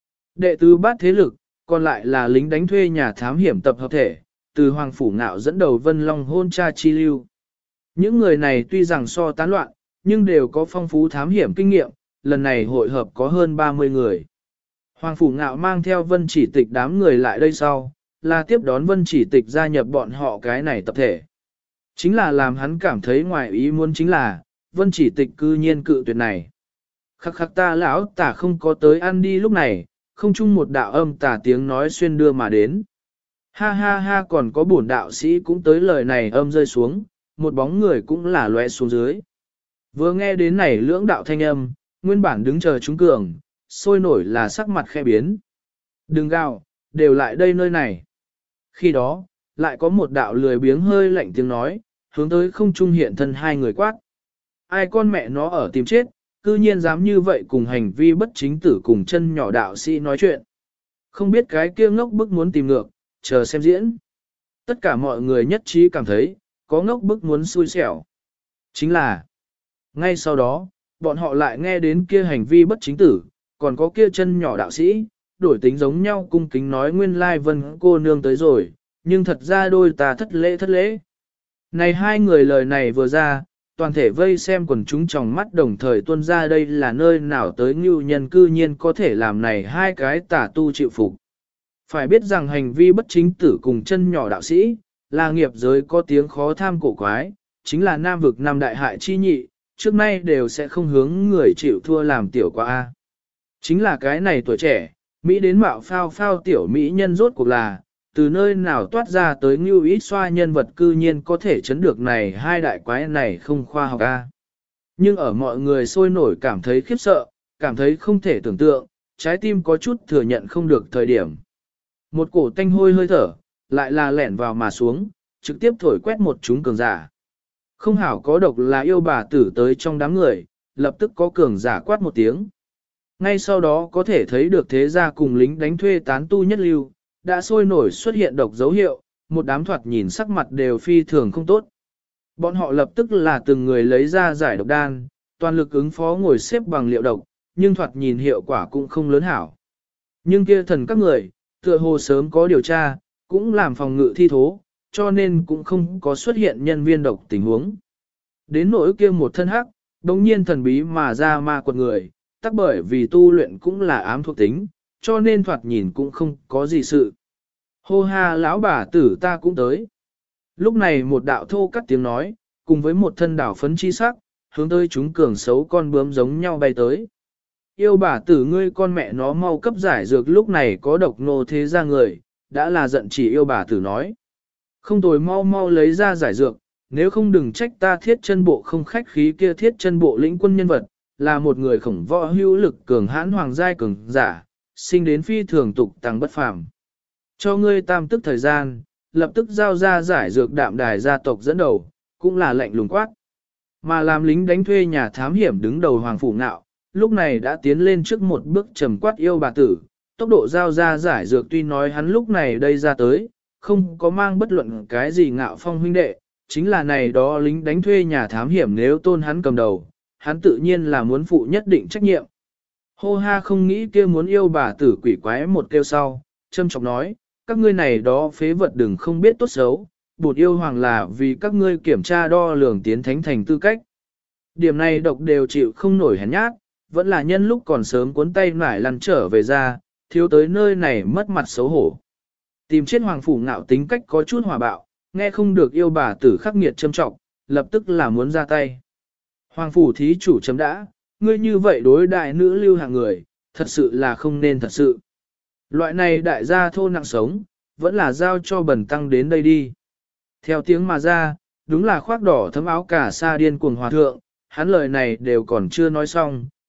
A: Đệ tứ bát thế lực, còn lại là lính đánh thuê nhà thám hiểm tập hợp thể, từ Hoàng Phủ Ngạo dẫn đầu Vân Long hôn cha chi lưu. Những người này tuy rằng so tán loạn, nhưng đều có phong phú thám hiểm kinh nghiệm, lần này hội hợp có hơn 30 người. Hoàng Phủ Ngạo mang theo Vân Chỉ Tịch đám người lại đây sau, là tiếp đón Vân Chỉ Tịch gia nhập bọn họ cái này tập thể. Chính là làm hắn cảm thấy ngoài ý muốn chính là, Vân Chỉ Tịch cư nhiên cự tuyệt này. Khắc khắc ta lão tả không có tới ăn đi lúc này, không chung một đạo âm tả tiếng nói xuyên đưa mà đến. Ha ha ha còn có bổn đạo sĩ cũng tới lời này âm rơi xuống, một bóng người cũng là lóe xuống dưới. Vừa nghe đến này lưỡng đạo thanh âm, nguyên bản đứng chờ chúng cường, sôi nổi là sắc mặt khe biến. Đừng gào, đều lại đây nơi này. Khi đó, lại có một đạo lười biếng hơi lạnh tiếng nói, hướng tới không trung hiện thân hai người quát. Ai con mẹ nó ở tìm chết, cư nhiên dám như vậy cùng hành vi bất chính tử cùng chân nhỏ đạo sĩ nói chuyện. Không biết cái kia ngốc bức muốn tìm ngược, chờ xem diễn. Tất cả mọi người nhất trí cảm thấy, có ngốc bức muốn xui xẻo. Chính là, ngay sau đó, bọn họ lại nghe đến kia hành vi bất chính tử, còn có kia chân nhỏ đạo sĩ, đổi tính giống nhau cung kính nói nguyên lai Vân cô nương tới rồi, nhưng thật ra đôi ta thất lễ. Này hai người lời này vừa ra, toàn thể vây xem quần chúng trong mắt đồng thời tuôn ra đây là nơi nào tới ngưu nhân cư nhiên có thể làm này hai cái tà tu chịu phục. Phải biết rằng hành vi bất chính tử cùng chân nhỏ đạo sĩ, là nghiệp giới có tiếng khó tham cổ quái, chính là nam vực nam đại hại chi nhị, trước nay đều sẽ không hướng người chịu thua làm tiểu qua A. Chính là cái này tuổi trẻ, Mỹ đến mạo phao phao tiểu Mỹ nhân rốt cuộc là, từ nơi nào toát ra tới ngưu ít xoa nhân vật cư nhiên có thể chấn được này hai đại quái này không khoa học A. Nhưng ở mọi người sôi nổi cảm thấy khiếp sợ, cảm thấy không thể tưởng tượng, trái tim có chút thừa nhận không được thời điểm. Một cổ tanh hôi hơi thở, lại là lẻn vào mà xuống, trực tiếp thổi quét một chúng cường giả. Không hảo có độc là yêu bà tử tới trong đám người, lập tức có cường giả quát một tiếng. Ngay sau đó có thể thấy được thế gia cùng lính đánh thuê tán tu nhất lưu, đã sôi nổi xuất hiện độc dấu hiệu, một đám thoạt nhìn sắc mặt đều phi thường không tốt. Bọn họ lập tức là từng người lấy ra giải độc đan, toàn lực ứng phó ngồi xếp bằng liệu độc, nhưng thoạt nhìn hiệu quả cũng không lớn hảo. Nhưng kia thần các người, tựa hồ sớm có điều tra, cũng làm phòng ngự thi thố, cho nên cũng không có xuất hiện nhân viên độc tình huống. Đến nỗi kia một thân hắc, đồng nhiên thần bí mà ra ma quật người, tắc bởi vì tu luyện cũng là ám thuộc tính, cho nên thoạt nhìn cũng không có gì sự. Hô ha lão bà tử ta cũng tới. Lúc này một đạo thô cắt tiếng nói, cùng với một thân đảo phấn chi sắc, hướng tới chúng cường xấu con bướm giống nhau bay tới. Yêu bà tử ngươi con mẹ nó mau cấp giải dược lúc này có độc nô thế ra người, đã là giận chỉ yêu bà tử nói. Không tồi mau mau lấy ra giải dược, nếu không đừng trách ta thiết chân bộ không khách khí kia thiết chân bộ lĩnh quân nhân vật, là một người khổng võ hữu lực cường hãn hoàng giai cường giả, sinh đến phi thường tục tăng bất phàm. Cho ngươi tam tức thời gian, lập tức giao ra giải dược đạm đài gia tộc dẫn đầu, cũng là lệnh lùng quát. Mà làm lính đánh thuê nhà thám hiểm đứng đầu Hoàng Phủ Ngạo, lúc này đã tiến lên trước một bước trầm quát yêu bà tử, tốc độ giao ra giải dược tuy nói hắn lúc này đây ra tới, không có mang bất luận cái gì ngạo phong huynh đệ, chính là này đó lính đánh thuê nhà thám hiểm nếu tôn hắn cầm đầu, hắn tự nhiên là muốn phụ nhất định trách nhiệm. Hô ha không nghĩ kia muốn yêu bà tử quỷ quái một kêu sau, châm chọc nói, các ngươi này đó phế vật đừng không biết tốt xấu, bột yêu hoàng là vì các ngươi kiểm tra đo lường tiến thánh thành tư cách. Điểm này độc đều chịu không nổi hèn nhát, vẫn là nhân lúc còn sớm cuốn tay nải lăn trở về ra, thiếu tới nơi này mất mặt xấu hổ. Tìm chết Hoàng Phủ Ngạo tính cách có chút hòa bạo, nghe không được yêu bà tử khắc nghiệt châm trọng, lập tức là muốn ra tay. Hoàng Phủ thí chủ chấm đã, ngươi như vậy đối đại nữ lưu hạng người, thật sự là không nên thật sự. Loại này đại gia thô nặng sống, vẫn là giao cho bần tăng đến đây đi. Theo tiếng mà ra, đúng là khoác đỏ thấm áo cả sa điên cuồng hòa thượng, hắn lời này đều còn chưa nói xong,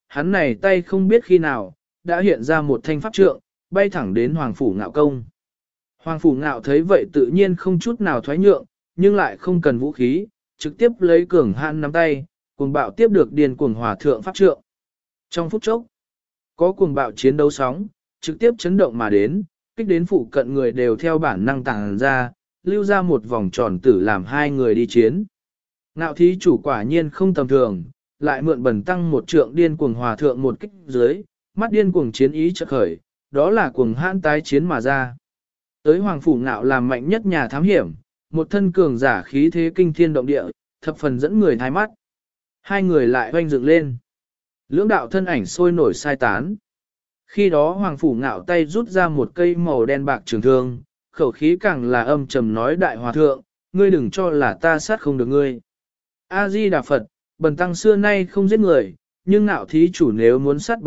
A: hắn này tay không biết khi nào, đã hiện ra một thanh pháp trượng, bay thẳng đến Hoàng Phủ Ngạo công. Hoàng Phủ Ngạo thấy vậy tự nhiên không chút nào thoái nhượng, nhưng lại không cần vũ khí, trực tiếp lấy cường hạn nắm tay, cuồng bạo tiếp được điền cuồng hòa thượng pháp trượng. Trong phút chốc, có cuồng bạo chiến đấu sóng, trực tiếp chấn động mà đến, kích đến phụ cận người đều theo bản năng tàng ra, lưu ra một vòng tròn tử làm hai người đi chiến. Ngạo thí chủ quả nhiên không tầm thường, lại mượn bẩn tăng một trượng điên cuồng hòa thượng một kích dưới, mắt điên cuồng chiến ý chợt khởi, đó là cuồng hãn tái chiến mà ra. Tới Hoàng Phủ Ngạo làm mạnh nhất nhà thám hiểm, một thân cường giả khí thế kinh thiên động địa, thập phần dẫn người thái mắt. Hai người lại hoanh dựng lên. Lưỡng đạo thân ảnh sôi nổi sai tán. Khi đó Hoàng Phủ Ngạo tay rút ra một cây màu đen bạc trường thương, khẩu khí càng là âm trầm nói đại hòa thượng, ngươi đừng cho là ta sát không được ngươi. A-di-đà Phật, bần tăng xưa nay không giết người, nhưng Ngạo thí chủ nếu muốn sát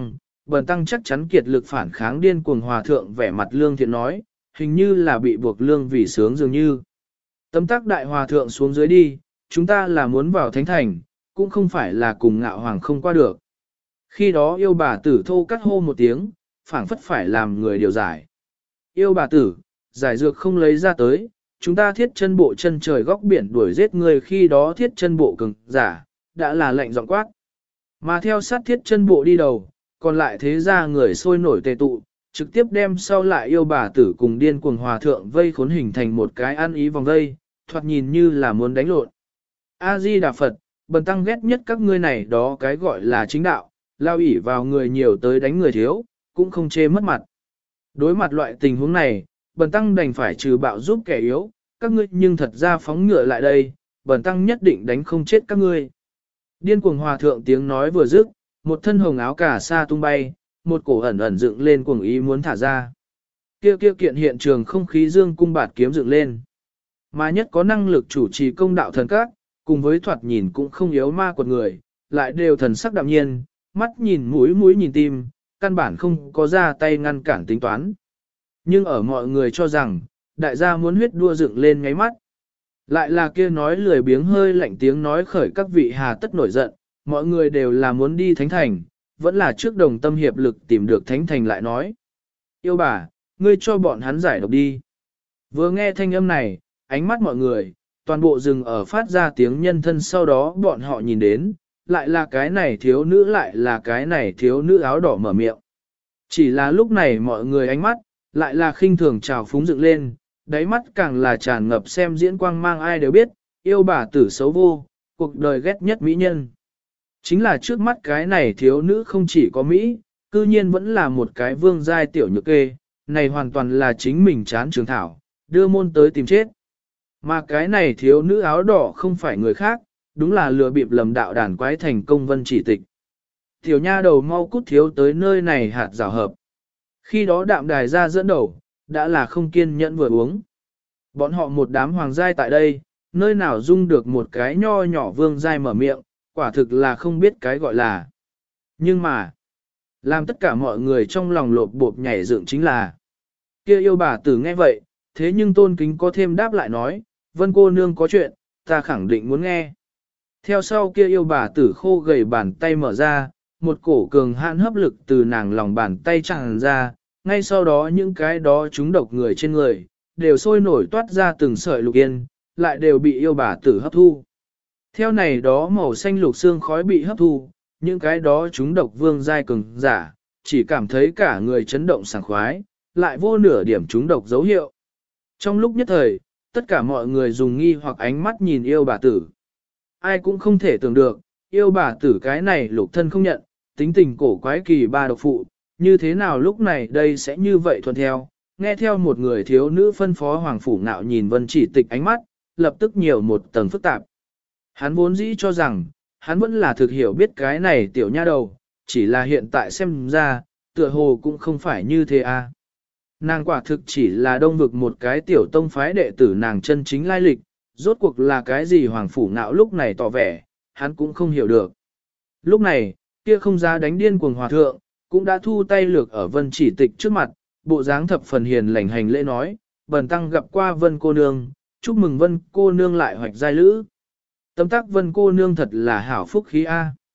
A: bần tăng chắc chắn kiệt lực phản kháng điên cuồng hòa thượng vẻ mặt lương thiện nói, hình như là bị buộc lương vì sướng dường như. Tấm tắc đại hòa thượng xuống dưới đi, chúng ta là muốn vào thánh thành, cũng không phải là cùng Ngạo hoàng không qua được. Khi đó yêu bà tử thô cắt hô một tiếng, phảng phất phải làm người điều giải. Yêu bà tử, giải dược không lấy ra tới, chúng ta thiết chân bộ chân trời góc biển đuổi giết người khi đó thiết chân bộ cường giả, đã là lệnh giọng quát. Mà theo sát thiết chân bộ đi đầu, còn lại thế ra người sôi nổi tề tụ, trực tiếp đem sau lại yêu bà tử cùng điên cuồng hòa thượng vây khốn hình thành một cái ăn ý vòng vây, thoạt nhìn như là muốn đánh lộn. A-di-đà Phật, bần tăng ghét nhất các ngươi này đó cái gọi là chính đạo, lao ỉ vào người nhiều tới đánh người thiếu, cũng không chê mất mặt. Đối mặt loại tình huống này, bần tăng đành phải trừ bạo giúp kẻ yếu, các ngươi nhưng thật ra phóng ngựa lại đây, bần tăng nhất định đánh không chết các ngươi. Điên cuồng hòa thượng tiếng nói vừa dứt, một thân hồng áo cà sa tung bay, một cổ ẩn ẩn dựng lên cuồng ý muốn thả ra. Kia kiện hiện trường không khí dương cung bạt kiếm dựng lên. Mà nhất có năng lực chủ trì công đạo thần các, cùng với thoạt nhìn cũng không yếu ma quật người, lại đều thần sắc đạm nhiên, mắt nhìn mũi nhìn tim, căn bản không có ra tay ngăn cản tính toán. Nhưng ở mọi người cho rằng, đại gia muốn huyết đua dựng lên ngáy mắt. Lại là kia nói lười biếng hơi lạnh tiếng nói khởi các vị hà tất nổi giận, mọi người đều là muốn đi thánh thành, vẫn là trước đồng tâm hiệp lực tìm được thánh thành lại nói. Yêu bà, ngươi cho bọn hắn giải độc đi. Vừa nghe thanh âm này, ánh mắt mọi người, toàn bộ rừng ở phát ra tiếng nhân thân sau đó bọn họ nhìn đến, lại là cái này thiếu nữ lại là cái này thiếu nữ áo đỏ mở miệng. Chỉ là lúc này mọi người ánh mắt, lại là khinh thường trào phúng dựng lên, đáy mắt càng là tràn ngập xem diễn quang mang ai đều biết, yêu bà tử xấu vô, cuộc đời ghét nhất mỹ nhân. Chính là trước mắt cái này thiếu nữ không chỉ có Mỹ, cư nhiên vẫn là một cái vương giai tiểu nhược kê, này hoàn toàn là chính mình chán trường thảo, đưa môn tới tìm chết. Mà cái này thiếu nữ áo đỏ không phải người khác, đúng là lừa bịp lầm đạo đàn quái thành công vân chỉ tịch. Tiểu nha đầu mau cút thiếu tới nơi này hạt rào hợp. Khi đó đạm đài ra dẫn đầu, đã là không kiên nhẫn vừa uống. Bọn họ một đám hoàng giai tại đây, nơi nào dung được một cái nho nhỏ vương giai mở miệng, quả thực là không biết cái gọi là. Nhưng mà, làm tất cả mọi người trong lòng lột bột nhảy dựng chính là. Kia yêu bà tử nghe vậy, thế nhưng tôn kính có thêm đáp lại nói, vân cô nương có chuyện, ta khẳng định muốn nghe. Theo sau kia yêu bà tử khô gầy bàn tay mở ra, một cổ cường hạn hấp lực từ nàng lòng bàn tay tràn ra, ngay sau đó những cái đó chúng độc người trên người, đều sôi nổi toát ra từng sợi lục yên, lại đều bị yêu bà tử hấp thu. Theo này đó màu xanh lục xương khói bị hấp thu, những cái đó chúng độc vương giai cường giả, chỉ cảm thấy cả người chấn động sảng khoái, lại vô nửa điểm chúng độc dấu hiệu. Trong lúc nhất thời, tất cả mọi người dùng nghi hoặc ánh mắt nhìn yêu bà tử. Ai cũng không thể tưởng được, yêu bà tử cái này lục thân không nhận, tính tình cổ quái kỳ ba độc phụ, như thế nào lúc này đây sẽ như vậy thuận theo. Nghe theo một người thiếu nữ phân phó Hoàng Phủ Ngạo nhìn Vân Chỉ Tịch ánh mắt, lập tức nhiều một tầng phức tạp. Hắn vốn dĩ cho rằng, hắn vẫn là thực hiểu biết cái này tiểu nha đầu, chỉ là hiện tại xem ra, tựa hồ cũng không phải như thế à. Nàng quả thực chỉ là đông vực một cái tiểu tông phái đệ tử nàng chân chính lai lịch, rốt cuộc là cái gì Hoàng Phủ Ngạo lúc này tỏ vẻ, hắn cũng không hiểu được. Lúc này, kia không ra đánh điên cuồng hòa thượng, cũng đã thu tay lược ở Vân Chỉ Tịch trước mặt, bộ dáng thập phần hiền lành hành lễ nói, bần tăng gặp qua Vân cô nương, chúc mừng Vân cô nương lại hoạch giai lữ. Tâm tác Vân cô nương thật là hảo phúc khí A.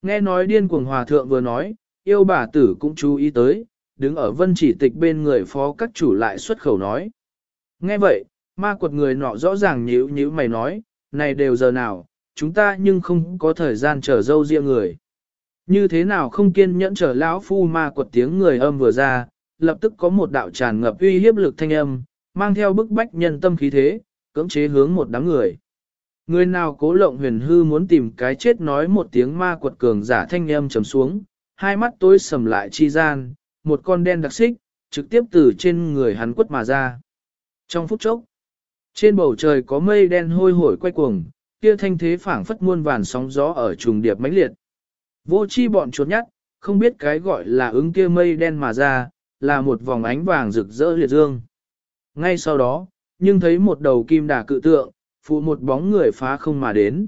A: Nghe nói điên cuồng hòa thượng vừa nói, yêu bà tử cũng chú ý tới, đứng ở vân chỉ tịch bên người phó các chủ lại xuất khẩu nói. Nghe vậy, ma quật người nọ rõ ràng nhíu nhíu mày nói, này đều giờ nào, chúng ta nhưng không có thời gian chờ dâu riêng người. Như thế nào không kiên nhẫn chờ lão phu ma quật tiếng người âm vừa ra, lập tức có một đạo tràn ngập uy hiếp lực thanh âm, mang theo bức bách nhân tâm khí thế, cưỡng chế hướng một đám người. Người nào cố lộng huyền hư muốn tìm cái chết nói một tiếng ma quật cường giả thanh âm trầm xuống, hai mắt tối sầm lại chi gian, một con đen đặc xích, trực tiếp từ trên người hắn quất mà ra. Trong phút chốc, trên bầu trời có mây đen hôi hổi quay cuồng, kia thanh thế phảng phất muôn vàn sóng gió ở trùng điệp mãnh liệt. Vô chi bọn chuột nhắt, không biết cái gọi là ứng kia mây đen mà ra, là một vòng ánh vàng rực rỡ liệt dương. Ngay sau đó, nhưng thấy một đầu kim đà cự tượng, phụ một bóng người phá không mà đến.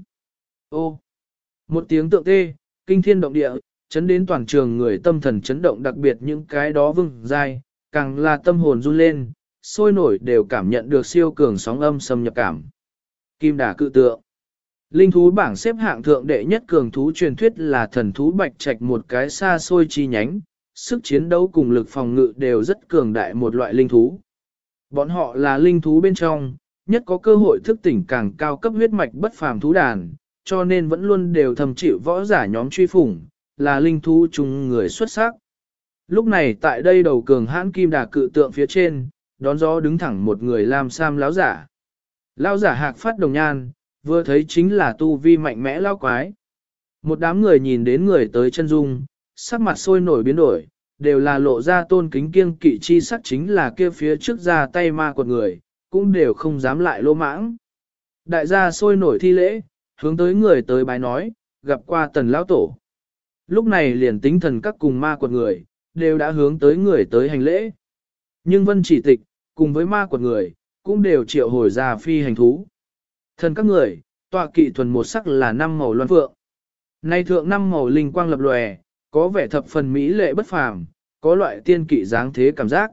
A: Ô! Một tiếng tượng tê, kinh thiên động địa, chấn đến toàn trường người tâm thần chấn động, đặc biệt những cái đó vừng dai, càng là tâm hồn run lên, sôi nổi đều cảm nhận được siêu cường sóng âm xâm nhập cảm. Kim đà cự tượng. Linh thú bảng xếp hạng thượng đệ nhất cường thú truyền thuyết là thần thú bạch trạch, một cái xa xôi chi nhánh, sức chiến đấu cùng lực phòng ngự đều rất cường đại một loại linh thú. Bọn họ là linh thú bên trong, nhất có cơ hội thức tỉnh càng cao cấp huyết mạch bất phàm thú đàn, cho nên vẫn luôn đều thầm chịu võ giả nhóm truy phủng, là linh thú chung người xuất sắc. Lúc này tại đây đầu cường hãn kim đà cự tượng phía trên, đón gió đứng thẳng một người lam sam láo giả. Lao giả hạc phát đồng nhan, vừa thấy chính là tu vi mạnh mẽ lao quái. Một đám người nhìn đến người tới chân dung, sắc mặt sôi nổi biến đổi, đều là lộ ra tôn kính kiêng kỵ chi sắc, chính là kia phía trước ra tay ma quật người, cũng đều không dám lại lô mãng. Đại gia sôi nổi thi lễ, hướng tới người tới bái nói, gặp qua tần lão tổ. Lúc này liền tính thần các cùng ma quật người, đều đã hướng tới người tới hành lễ. Nhưng vân chỉ tịch, cùng với ma quật người, cũng đều triệu hồi ra phi hành thú. Thần các người, tọa kỵ thuần một sắc là 5 màu loan phượng. Nay thượng 5 màu linh quang lập lòe, có vẻ thập phần mỹ lệ bất phàm, có loại tiên kỵ dáng thế cảm giác.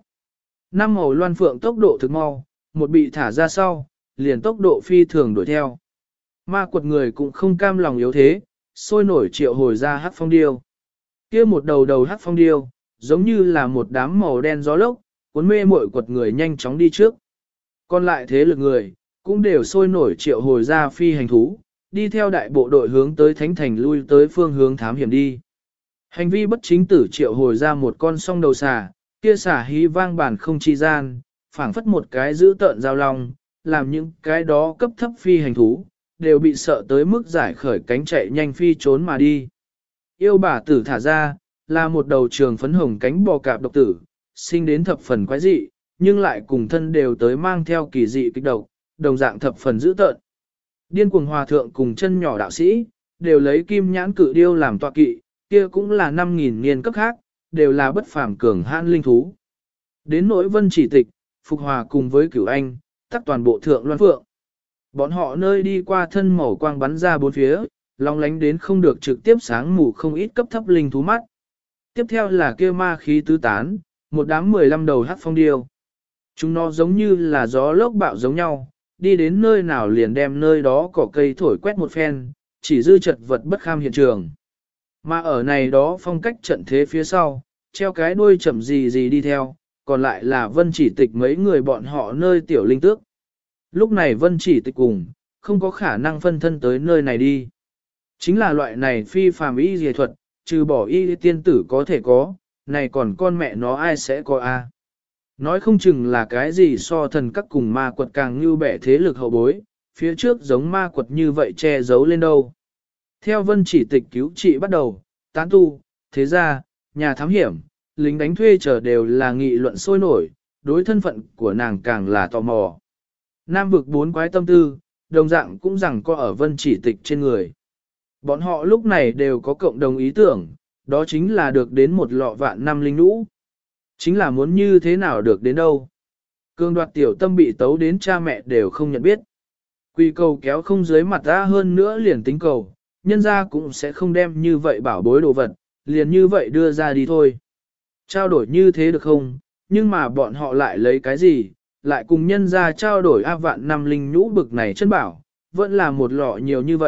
A: 5 màu loan phượng tốc độ thực mau, một bị thả ra sau, liền tốc độ phi thường đuổi theo. Ma quật người cũng không cam lòng yếu thế, sôi nổi triệu hồi ra hắc phong điêu. Kia một đầu hắc phong điêu, giống như là một đám màu đen gió lốc, cuốn mê muội quật người nhanh chóng đi trước. Còn lại thế lực người, cũng đều sôi nổi triệu hồi ra phi hành thú, đi theo đại bộ đội hướng tới thánh thành lui tới phương hướng thám hiểm đi. Hành vi bất chính tử triệu hồi ra một con song đầu xà, kia xà hí vang bản không chi gian, phảng phất một cái giữ tợn giao long, làm những cái đó cấp thấp phi hành thú, đều bị sợ tới mức giải khởi cánh chạy nhanh phi trốn mà đi. Yêu bà tử thả ra, là một đầu trường phấn hồng cánh bò cạp độc tử, sinh đến thập phần quái dị, nhưng lại cùng thân đều tới mang theo kỳ dị kích độc, đồng dạng thập phần dữ tợn. Điên cuồng hòa thượng cùng chân nhỏ đạo sĩ, đều lấy kim nhãn cự điêu làm tọa kỵ, kia cũng là 5.000 niên cấp khác, đều là bất phàm cường hãn linh thú. Đến nỗi vân chỉ tịch, phục hòa cùng với cửu anh, tắc toàn bộ thượng loan phượng. Bọn họ nơi đi qua thân màu quang bắn ra bốn phía, long lánh đến không được trực tiếp sáng mù không ít cấp thấp linh thú mắt. Tiếp theo là kia ma khí tứ tán, một đám 15 đầu hắc phong điêu. Chúng nó giống như là gió lốc bạo giống nhau, đi đến nơi nào liền đem nơi đó cỏ cây thổi quét một phen, chỉ dư chật vật bất kham hiện trường. Mà ở này đó phong cách trận thế phía sau, treo cái đuôi chậm gì gì đi theo, còn lại là vân chỉ tịch mấy người bọn họ nơi tiểu linh tước. Lúc này vân chỉ tịch cùng, không có khả năng phân thân tới nơi này đi. Chính là loại này phi phàm y dề thuật, trừ bỏ y tiên tử có thể có, này còn con mẹ nó ai sẽ có a? Nói không chừng là cái gì so thần các cùng ma quật càng như bẻ thế lực hậu bối, phía trước giống ma quật như vậy che giấu lên đâu. Theo vân chỉ tịch cứu trị bắt đầu, tán tu, thế gia, nhà thám hiểm, lính đánh thuê chờ đều là nghị luận sôi nổi, đối thân phận của nàng càng là tò mò. Nam vực 4 quái tâm tư, đồng dạng cũng rằng có ở vân chỉ tịch trên người. Bọn họ lúc này đều có cộng đồng ý tưởng, đó chính là được đến một lọ vạn năm linh nhũ. Chính là muốn như thế nào được đến đâu. Cương đoạt tiểu tâm bị tấu đến cha mẹ đều không nhận biết. Quy cầu kéo không dưới mặt ra hơn nữa liền tính cầu, nhân ra cũng sẽ không đem như vậy bảo bối đồ vật, liền như vậy đưa ra đi thôi. Trao đổi như thế được không, nhưng mà bọn họ lại lấy cái gì, lại cùng nhân ra trao đổi vạn năm linh nhũ bực này chân bảo, vẫn là một lọ nhiều như vậy,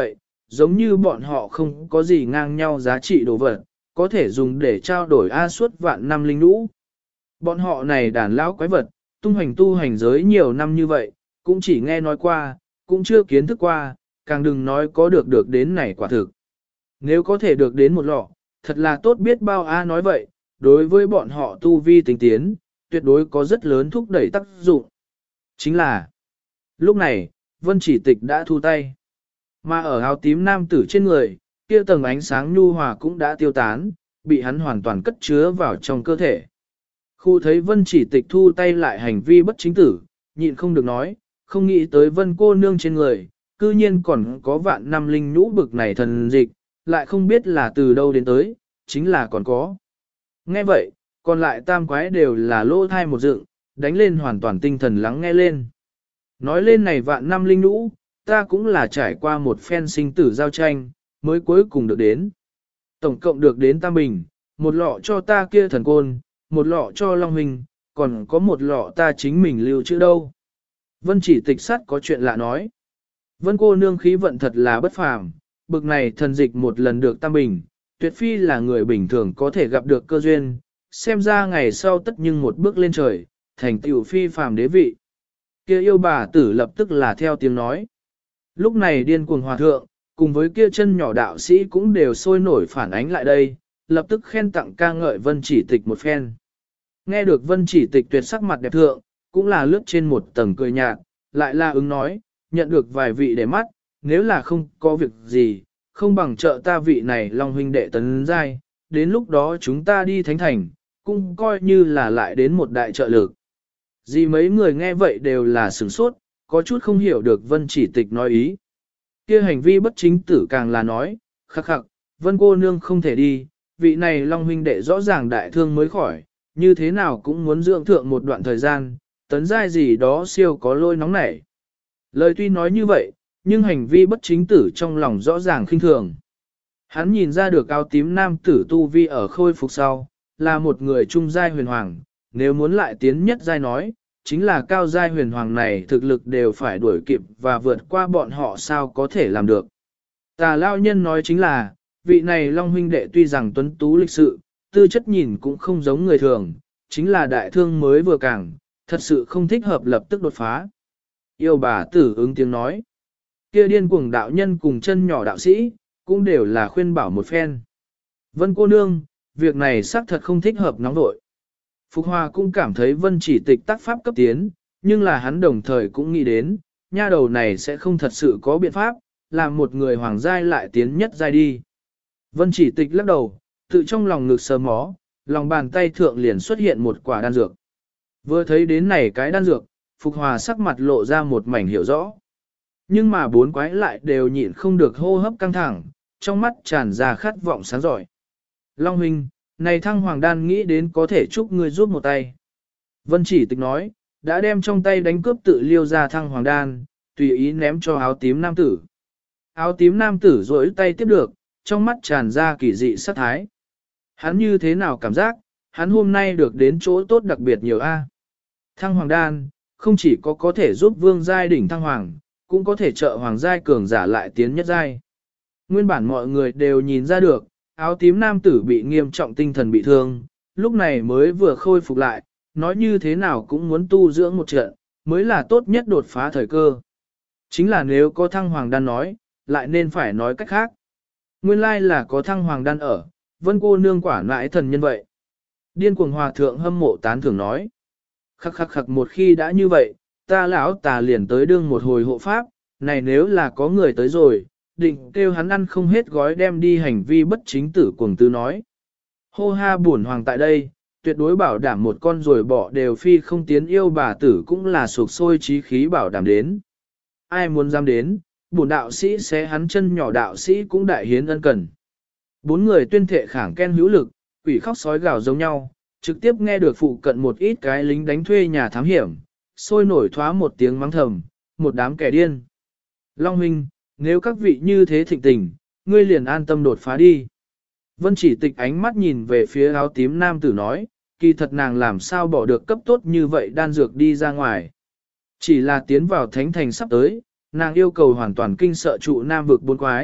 A: giống như bọn họ không có gì ngang nhau giá trị đồ vật, có thể dùng để trao đổi A suốt vạn năm linh lũ. Bọn họ này đàn lão quái vật, tung hành tu hành giới nhiều năm như vậy, cũng chỉ nghe nói qua, cũng chưa kiến thức qua, càng đừng nói có được đến này quả thực. Nếu có thể được đến một lọ, thật là tốt biết bao A nói vậy, đối với bọn họ tu vi tinh tiến, tuyệt đối có rất lớn thúc đẩy tác dụng. Chính là, lúc này, Vân Chỉ Tịch đã thu tay. Mà ở áo tím nam tử trên người, kia tầng ánh sáng nhu hòa cũng đã tiêu tán, bị hắn hoàn toàn cất chứa vào trong cơ thể. Khu thấy Vân Chỉ Tịch thu tay lại hành vi bất chính tử, nhịn không được nói, không nghĩ tới Vân cô nương trên người, cư nhiên còn có vạn năm linh nhũ bực này thần dịch, lại không biết là từ đâu đến tới, chính là còn có. Nghe vậy, còn lại tam quái đều là lỗ thai một dựng, đánh lên hoàn toàn tinh thần lắng nghe lên. Nói lên này vạn năm linh nhũ, ta cũng là trải qua một phen sinh tử giao tranh, mới cuối cùng được đến. Tổng cộng được đến tam bình, một lọ cho ta kia thần côn, một lọ cho Long Huynh, còn có một lọ ta chính mình lưu trữ đâu. Vân Chỉ Tịch sắt có chuyện lạ nói. Vân cô nương khí vận thật là bất phàm, bực này thần dịch một lần được tam bình, tuyệt phi là người bình thường có thể gặp được cơ duyên, xem ra ngày sau tất nhưng một bước lên trời, thành tựu phi phàm đế vị. Kia yêu bà tử lập tức là theo tiếng nói. Lúc này điên cuồng hòa thượng, cùng với kia chân nhỏ đạo sĩ cũng đều sôi nổi phản ánh lại đây, lập tức khen tặng ca ngợi Vân Chỉ Tịch một phen. Nghe được Vân Chỉ Tịch tuyệt sắc mặt đẹp thượng, cũng là lướt trên một tầng cười nhạt, lại là ứng nói, nhận được vài vị để mắt, nếu là không có việc gì, không bằng trợ ta vị này Long huynh đệ tấn giai, đến lúc đó chúng ta đi thánh thành, cũng coi như là lại đến một đại trợ lực. Gì mấy người nghe vậy đều là sửng sốt, có chút không hiểu được Vân Chỉ Tịch nói ý. Kia hành vi bất chính tử càng là nói, khắc khắc, Vân cô nương không thể đi, vị này Long huynh đệ rõ ràng đại thương mới khỏi, như thế nào cũng muốn dưỡng thượng một đoạn thời gian, tấn giai gì đó siêu có lôi nóng nảy. Lời tuy nói như vậy, nhưng hành vi bất chính tử trong lòng rõ ràng khinh thường. Hắn nhìn ra được áo tím nam tử tu vi ở khôi phục sau, là một người trung giai huyền hoàng, nếu muốn lại tiến nhất giai nói, chính là cao giai huyền hoàng này thực lực đều phải đuổi kịp và vượt qua bọn họ sao có thể làm được. Tà lao nhân nói chính là, vị này Long huynh đệ tuy rằng tuấn tú lịch sự, tư chất nhìn cũng không giống người thường, chính là đại thương mới vừa càng, thật sự không thích hợp lập tức đột phá. Yêu bà tử ứng tiếng nói, kia điên cuồng đạo nhân cùng chân nhỏ đạo sĩ, cũng đều là khuyên bảo một phen. Vân cô nương, việc này xác thật không thích hợp nóng nội. Phục Hòa cũng cảm thấy Vân Chỉ Tịch tác pháp cấp tiến, nhưng là hắn đồng thời cũng nghĩ đến, nha đầu này sẽ không thật sự có biện pháp, làm một người hoàng giai lại tiến nhất giai đi. Vân Chỉ Tịch lắc đầu, tự trong lòng ngực sờ mó, lòng bàn tay thượng liền xuất hiện một quả đan dược. Vừa thấy đến này cái đan dược, Phục Hòa sắc mặt lộ ra một mảnh hiểu rõ. Nhưng mà bốn quái lại đều nhịn không được hô hấp căng thẳng, trong mắt tràn ra khát vọng sáng giỏi. Long huynh, này thăng hoàng đan nghĩ đến có thể chúc ngươi giúp một tay. Vân Chỉ Tịch nói, đã đem trong tay đánh cướp tự liêu ra thăng hoàng đan, tùy ý ném cho áo tím nam tử. Áo tím nam tử rỗi tay tiếp được, trong mắt tràn ra kỳ dị sát thái. Hắn như thế nào cảm giác, hắn hôm nay được đến chỗ tốt đặc biệt nhiều a. Thăng hoàng đan, không chỉ có thể giúp vương giai đỉnh thăng hoàng, cũng có thể trợ hoàng giai cường giả lại tiến nhất giai. Nguyên bản mọi người đều nhìn ra được, áo tím nam tử bị nghiêm trọng tinh thần bị thương, lúc này mới vừa khôi phục lại, nói như thế nào cũng muốn tu dưỡng một trận, mới là tốt nhất đột phá thời cơ. Chính là nếu có thăng hoàng đan nói, lại nên phải nói cách khác. Nguyên lai là có thăng hoàng đan ở, Vân cô nương quả nãi thần nhân vậy. Điên cuồng hòa thượng hâm mộ tán thưởng nói. Khắc khắc khắc một khi đã như vậy, ta lão tà liền tới đương một hồi hộ pháp, này nếu là có người tới rồi, định kêu hắn ăn không hết gói đem đi hành vi bất chính tử cuồng tư nói. Hô ha buồn hoàng tại đây, tuyệt đối bảo đảm một con rồi bỏ đều phi không tiến yêu bà tử cũng là sục sôi trí khí bảo đảm đến. Ai muốn dám đến, bổn đạo sĩ sẽ hắn chân nhỏ đạo sĩ cũng đại hiến ân cần. Bốn người tuyên thệ khẳng khen hữu lực, quỷ khóc sói gào giống nhau, trực tiếp nghe được phụ cận một ít cái lính đánh thuê nhà thám hiểm, sôi nổi thoá một tiếng mắng thầm, một đám kẻ điên. Long huynh, nếu các vị như thế thịnh tình, ngươi liền an tâm đột phá đi. Vân Chỉ Tịch ánh mắt nhìn về phía áo tím nam tử nói, kỳ thật nàng làm sao bỏ được cấp tốt như vậy đan dược đi ra ngoài. Chỉ là tiến vào thánh thành sắp tới, nàng yêu cầu hoàn toàn kinh sợ trụ nam vực bốn quái,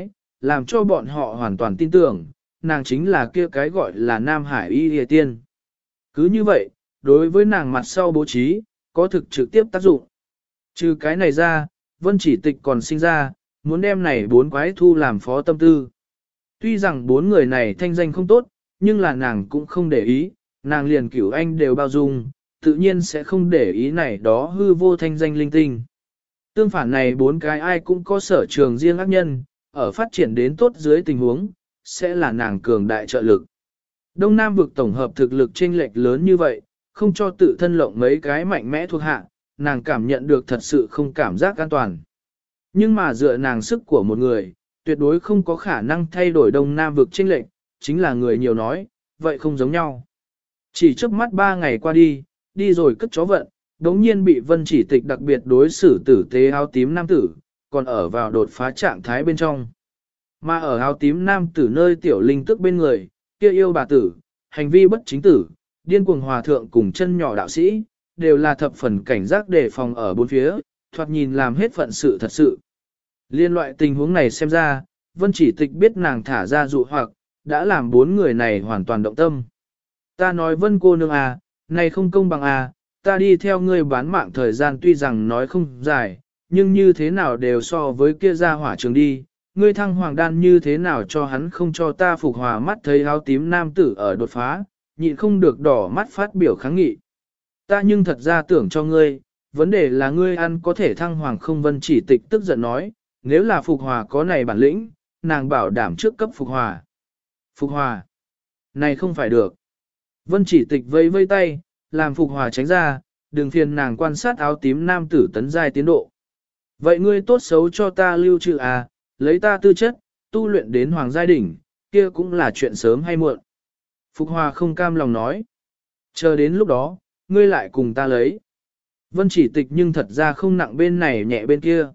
A: làm cho bọn họ hoàn toàn tin tưởng, nàng chính là kia cái gọi là Nam Hải Y Lìa Tiên. Cứ như vậy, đối với nàng mặt sau bố trí, có thực trực tiếp tác dụng. Trừ cái này ra, Vân Chỉ Tịch còn sinh ra, muốn đem này 4 quái thu làm phó tâm tư. Tuy rằng 4 người này thanh danh không tốt, nhưng là nàng cũng không để ý, nàng liền cửu anh đều bao dung, tự nhiên sẽ không để ý này đó hư vô thanh danh linh tinh. Tương phản này 4 cái ai cũng có sở trường riêng ác nhân, ở phát triển đến tốt dưới tình huống, sẽ là nàng cường đại trợ lực. Đông Nam vực tổng hợp thực lực chênh lệch lớn như vậy, không cho tự thân lộng mấy cái mạnh mẽ thuộc hạ, nàng cảm nhận được thật sự không cảm giác an toàn. Nhưng mà dựa nàng sức của một người, tuyệt đối không có khả năng thay đổi Đông Nam vực chênh lệch, chính là người nhiều nói, vậy không giống nhau. Chỉ trước mắt 3 ngày qua đi rồi cất chó vận, đống nhiên bị Vân Chỉ Tịch đặc biệt đối xử tử tế áo tím nam tử, còn ở vào đột phá trạng thái bên trong. Mà ở áo tím nam tử nơi tiểu linh tức bên người, kia yêu bà tử, hành vi bất chính tử, điên cuồng hòa thượng cùng chân nhỏ đạo sĩ, đều là thập phần cảnh giác đề phòng ở bốn phía, thoạt nhìn làm hết phận sự thật sự. Liên loại tình huống này xem ra, Vân Chỉ Tịch biết nàng thả ra dụ hoặc, đã làm 4 người này hoàn toàn động tâm. Ta nói Vân cô nương à, này không công bằng à, ta đi theo ngươi bán mạng thời gian tuy rằng nói không dài, nhưng như thế nào đều so với kia ra hỏa trường đi, ngươi thăng hoàng đan như thế nào cho hắn không cho ta phục hòa. Mắt thấy áo tím nam tử ở đột phá, nhịn không được đỏ mắt phát biểu kháng nghị. Ta nhưng thật ra tưởng cho ngươi, vấn đề là ngươi ăn có thể thăng hoàng không. Vân Chỉ Tịch tức giận nói, nếu là phục hòa có này bản lĩnh, nàng bảo đảm trước cấp phục hòa. Phục hòa, này không phải được. Vân Chỉ Tịch vây vây tay, làm phục hòa tránh ra, đừng phiền nàng quan sát áo tím nam tử tấn giai tiến độ. Vậy ngươi tốt xấu cho ta lưu trữ à, lấy ta tư chất, tu luyện đến hoàng giai đỉnh, kia cũng là chuyện sớm hay muộn. Phục hòa không cam lòng nói. Chờ đến lúc đó, ngươi lại cùng ta lấy. Vân Chỉ Tịch nhưng thật ra không nặng bên này nhẹ bên kia.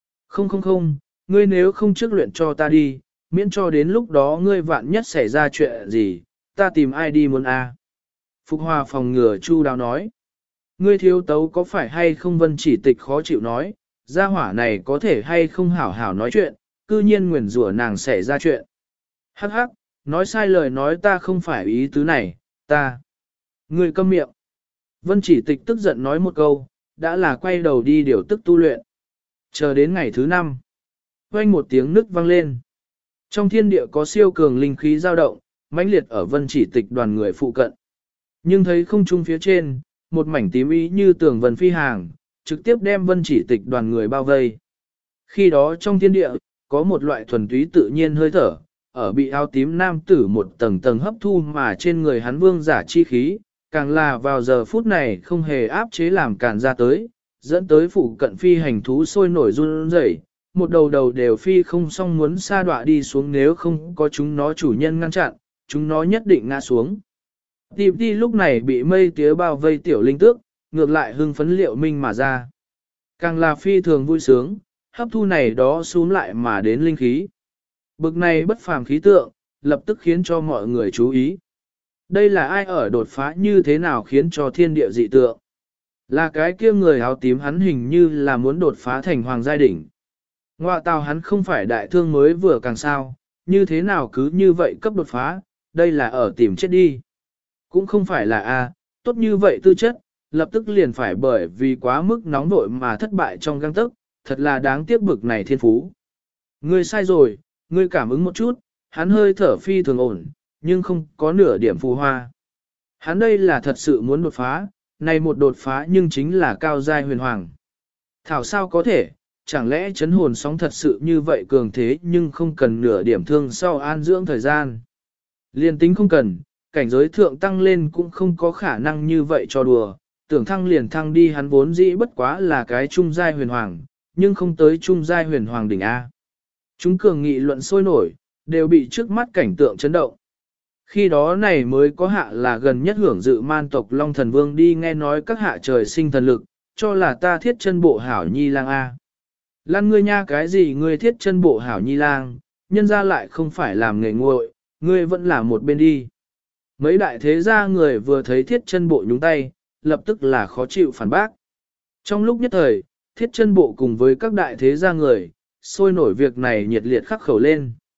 A: Không, ngươi nếu không trước luyện cho ta đi, miễn cho đến lúc đó ngươi vạn nhất xảy ra chuyện gì, ta tìm ai đi muốn a? Phục hòa phòng ngừa chu đáo nói. Ngươi thiếu tấu có phải hay không? Vân Chỉ Tịch khó chịu nói, gia hỏa này có thể hay không hảo hảo nói chuyện, cư nhiên nguyền rủa nàng xảy ra chuyện. Hắc hắc, nói sai lời nói ta không phải ý tứ này, ta. Ngươi câm miệng. Vân Chỉ Tịch tức giận nói một câu, đã là quay đầu đi điều tức tu luyện. Chờ đến ngày thứ 5, vang một tiếng nức vang lên. Trong thiên địa có siêu cường linh khí dao động, mãnh liệt ở Vân Chỉ Tịch đoàn người phụ cận. Nhưng thấy không trung phía trên, một mảnh tím ý như tường vân phi hàng, trực tiếp đem Vân Chỉ Tịch đoàn người bao vây. Khi đó trong thiên địa, có một loại thuần túy tự nhiên hơi thở, ở bị áo tím nam tử một tầng tầng hấp thu mà trên người hắn vương giả chi khí, càng là vào giờ phút này không hề áp chế làm càn ra tới, dẫn tới phụ cận phi hành thú sôi nổi run rẩy, một đầu đầu đều phi không xong muốn sa đọa đi xuống, nếu không có chúng nó chủ nhân ngăn chặn, chúng nó nhất định ngã xuống. Tìm đi lúc này bị mây tía bao vây tiểu linh tước, ngược lại hưng phấn liệu minh mà ra. Càng là phi thường vui sướng, hấp thu này đó xuống lại mà đến linh khí. Bực này bất phàm khí tượng, lập tức khiến cho mọi người chú ý. Đây là ai ở đột phá như thế nào khiến cho thiên địa dị tượng? Là cái kia người áo tím, hắn hình như là muốn đột phá thành hoàng giai đỉnh. Ngoại tào hắn không phải đại thương mới vừa càng sao, như thế nào cứ như vậy cấp đột phá, đây là ở tìm chết đi. Cũng không phải là tốt như vậy tư chất, lập tức liền phải bởi vì quá mức nóng vội mà thất bại trong găng tức, thật là đáng tiếc bực này thiên phú. Ngươi sai rồi, ngươi cảm ứng một chút, hắn hơi thở phi thường ổn, nhưng không có nửa điểm phù hoa. Hắn đây là thật sự muốn đột phá, này một đột phá nhưng chính là cao giai huyền hoàng. Thảo sao có thể, chẳng lẽ chấn hồn sóng thật sự như vậy cường thế nhưng không cần nửa điểm thương sau an dưỡng thời gian. Liên tính không cần, cảnh giới thượng tăng lên cũng không có khả năng như vậy cho đùa, tưởng thăng liền thăng đi, hắn vốn dĩ bất quá là cái trung giai huyền hoàng, nhưng không tới trung giai huyền hoàng đỉnh A. Chúng cường nghị luận sôi nổi, đều bị trước mắt cảnh tượng chấn động. Khi đó này mới có hạ là gần nhất hưởng dự man tộc Long Thần Vương đi nghe nói các hạ trời sinh thần lực, cho là ta thiết chân bộ hảo nhi lang A. Lan ngươi nha, cái gì ngươi thiết chân bộ hảo nhi lang, nhân ra lại không phải làm nghề nguội, ngươi vẫn là một bên đi. Mấy đại thế gia người vừa thấy thiết chân bộ nhúng tay, lập tức là khó chịu phản bác. Trong lúc nhất thời, thiết chân bộ cùng với các đại thế gia người, sôi nổi việc này nhiệt liệt khắc khẩu lên.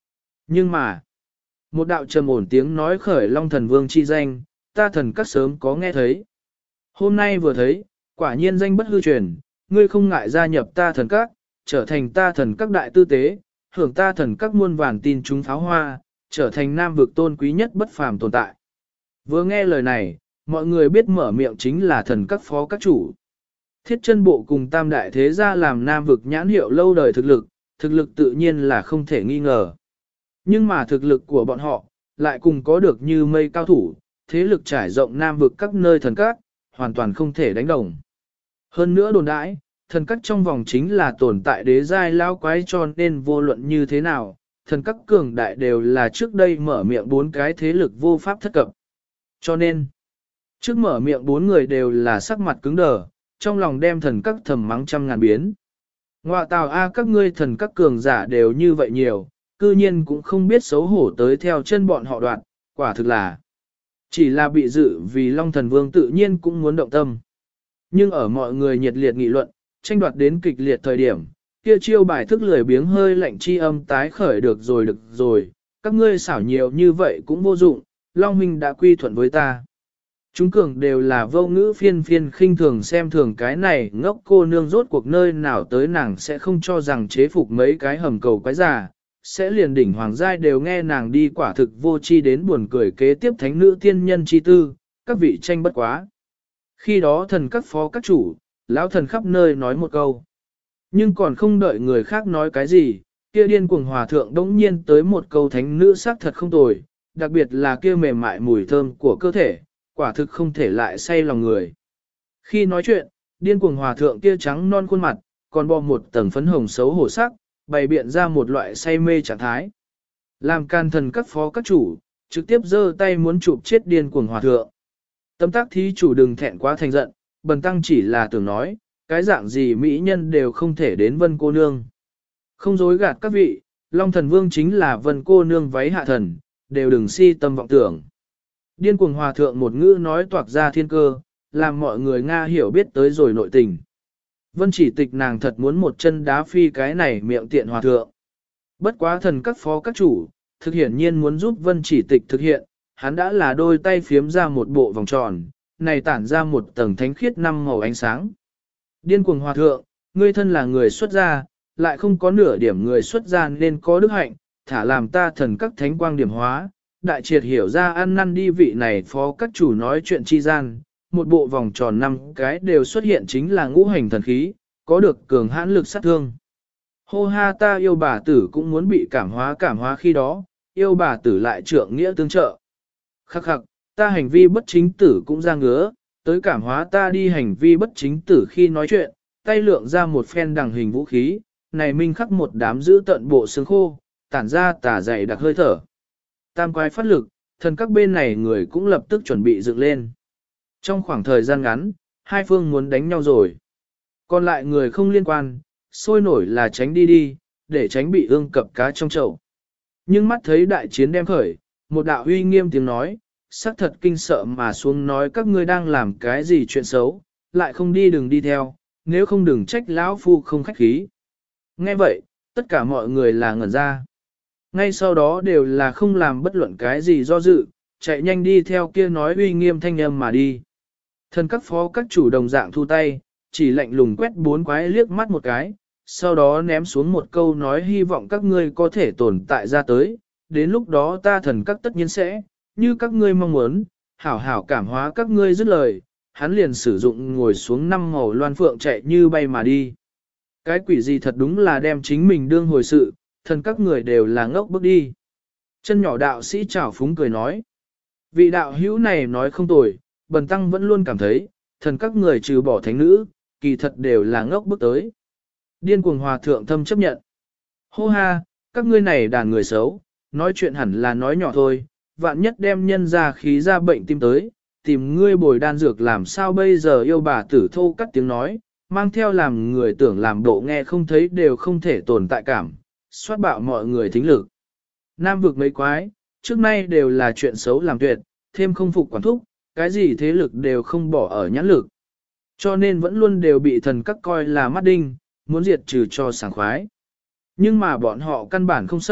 A: Nhưng mà, một đạo trầm ổn tiếng nói khởi Long Thần Vương chi danh, ta thần các sớm có nghe thấy. Hôm nay vừa thấy, quả nhiên danh bất hư truyền, ngươi không ngại gia nhập ta thần các, trở thành ta thần các đại tư tế, hưởng ta thần các muôn vàn tin chúng pháo hoa, trở thành nam vực tôn quý nhất bất phàm tồn tại. Vừa nghe lời này, mọi người biết mở miệng chính là thần các phó các chủ. Thiết chân bộ cùng tam đại thế gia làm nam vực nhãn hiệu lâu đời thực lực tự nhiên là không thể nghi ngờ. Nhưng mà thực lực của bọn họ, lại cùng có được như mây cao thủ, thế lực trải rộng nam vực các nơi thần các, hoàn toàn không thể đánh đồng. Hơn nữa đồn đãi, thần các trong vòng chính là tồn tại đế giai lao quái cho nên vô luận như thế nào, thần các cường đại đều là trước đây mở miệng 4 cái thế lực vô pháp thất cập. Cho nên, trước mở miệng 4 người đều là sắc mặt cứng đờ, trong lòng đem thần các thầm mắng trăm ngàn biến. Ngoạ tào a các ngươi thần các cường giả đều như vậy nhiều, cư nhiên cũng không biết xấu hổ tới theo chân bọn họ đoạn, quả thực là chỉ là bị dự vì Long Thần Vương tự nhiên cũng muốn động tâm. Nhưng ở mọi người nhiệt liệt nghị luận, tranh đoạt đến kịch liệt thời điểm, kia chiêu bài thức lười biếng hơi lạnh chi âm tái khởi được rồi, các ngươi xảo nhiều như vậy cũng vô dụng, Long Huynh đã quy thuận với ta. Chúng cường đều là vô ngữ phiên khinh thường xem thường cái này ngốc cô nương rốt cuộc nơi nào tới nàng sẽ không cho rằng chế phục mấy cái hầm cầu quái già, sẽ liền đỉnh hoàng giai đều nghe nàng đi quả thực vô chi đến buồn cười kế tiếp thánh nữ tiên nhân chi tư, các vị tranh bất quá. Khi đó thần các phó các chủ, lão thần khắp nơi nói một câu. Nhưng còn không đợi người khác nói cái gì, kia điên cuồng hòa thượng đống nhiên tới một câu thánh nữ sắc thật không tồi, đặc biệt là kia mềm mại mùi thơm của cơ thể, quả thực không thể lại say lòng người. Khi nói chuyện, điên cuồng hòa thượng kia trắng non khuôn mặt, còn bò một tầng phấn hồng xấu hổ sắc, bày biện ra một loại say mê trạng thái. Làm can thần các phó các chủ, trực tiếp giơ tay muốn chụp chết điên cuồng hòa thượng. Tâm tác thí chủ đừng thẹn quá thành giận, bần tăng chỉ là tưởng nói, cái dạng gì mỹ nhân đều không thể đến vân cô nương. Không dối gạt các vị, Long Thần Vương chính là vân cô nương váy hạ thần, đều đừng si tâm vọng tưởng. Điên cuồng hòa thượng một ngữ nói toạc ra thiên cơ, làm mọi người Nga hiểu biết tới rồi nội tình. Vân chỉ tịch nàng thật muốn một chân đá phi cái này miệng tiện hòa thượng. Bất quá thần các phó các chủ, thực hiển nhiên muốn giúp vân chỉ tịch thực hiện, hắn đã là đôi tay phiếm ra một bộ vòng tròn, này tản ra một tầng thánh khiết năm màu ánh sáng. Điên cuồng hòa thượng, ngươi thân là người xuất gia, lại không có nửa điểm người xuất gia nên có đức hạnh, thả làm ta thần các thánh quang điểm hóa, đại triệt hiểu ra ăn năn đi vị này phó các chủ nói chuyện chi gian, một bộ vòng tròn 5 cái đều xuất hiện chính là ngũ hành thần khí, có được cường hãn lực sát thương. Hô ha ta yêu bà tử cũng muốn bị cảm hóa khi đó, yêu bà tử lại trượng nghĩa tương trợ. Khắc khắc, ta hành vi bất chính tử cũng ra ngứa, tới cảm hóa ta đi hành vi bất chính tử khi nói chuyện, tay lượng ra một phen đằng hình vũ khí, này minh khắc một đám giữ tận bộ xương khô, tản ra tả dày đặc hơi thở. Tam quái phát lực, thần các bên này người cũng lập tức chuẩn bị dựng lên. Trong khoảng thời gian ngắn, hai phương muốn đánh nhau rồi. Còn lại người không liên quan, sôi nổi là tránh đi, để tránh bị ương cập cá trong chậu. Nhưng mắt thấy đại chiến đem khởi, một đạo uy nghiêm tiếng nói, sắc thật kinh sợ mà xuống nói các ngươi đang làm cái gì chuyện xấu, lại không đi đừng đi theo, nếu không đừng trách lão phu không khách khí. Nghe vậy, tất cả mọi người là ngẩn ra. Ngay sau đó đều là không làm bất luận cái gì do dự, chạy nhanh đi theo kia nói uy nghiêm thanh âm mà đi. Thần các phó các chủ đồng dạng thu tay, chỉ lạnh lùng quét 4 quái liếc mắt một cái, sau đó ném xuống một câu nói hy vọng các ngươi có thể tồn tại ra tới, đến lúc đó ta thần các tất nhiên sẽ, như các ngươi mong muốn, hảo hảo cảm hóa các ngươi dứt lời, hắn liền sử dụng ngồi xuống 5 màu loan phượng chạy như bay mà đi. Cái quỷ gì thật đúng là đem chính mình đương hồi sự, thần các người đều là ngốc bước đi. Chân nhỏ đạo sĩ trào phúng cười nói, vị đạo hữu này nói không tồi, bần tăng vẫn luôn cảm thấy, thần các người trừ bỏ thánh nữ, kỳ thật đều là ngốc bước tới. Điên cuồng hòa thượng thâm chấp nhận. Hô ha, các ngươi này đàn người xấu, nói chuyện hẳn là nói nhỏ thôi, vạn nhất đem nhân ra khí ra bệnh tim tới, tìm ngươi bồi đan dược làm sao bây giờ yêu bà tử thô cắt tiếng nói, mang theo làm người tưởng làm độ nghe không thấy đều không thể tồn tại cảm, xoát bạo mọi người thính lực. Nam vực mấy quái, trước nay đều là chuyện xấu làm tuyệt, thêm không phục quản thúc, cái gì thế lực đều không bỏ ở nhãn lực. Cho nên vẫn luôn đều bị thần các coi là mắt đinh, muốn diệt trừ cho sảng khoái. Nhưng mà bọn họ căn bản không sợ,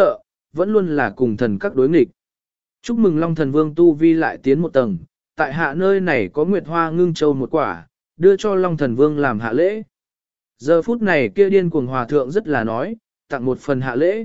A: vẫn luôn là cùng thần các đối nghịch. Chúc mừng Long Thần Vương tu vi lại tiến một tầng, tại hạ nơi này có Nguyệt Hoa ngưng châu một quả, đưa cho Long Thần Vương làm hạ lễ. Giờ phút này kia điên cuồng hòa thượng rất là nói, tặng một phần hạ lễ.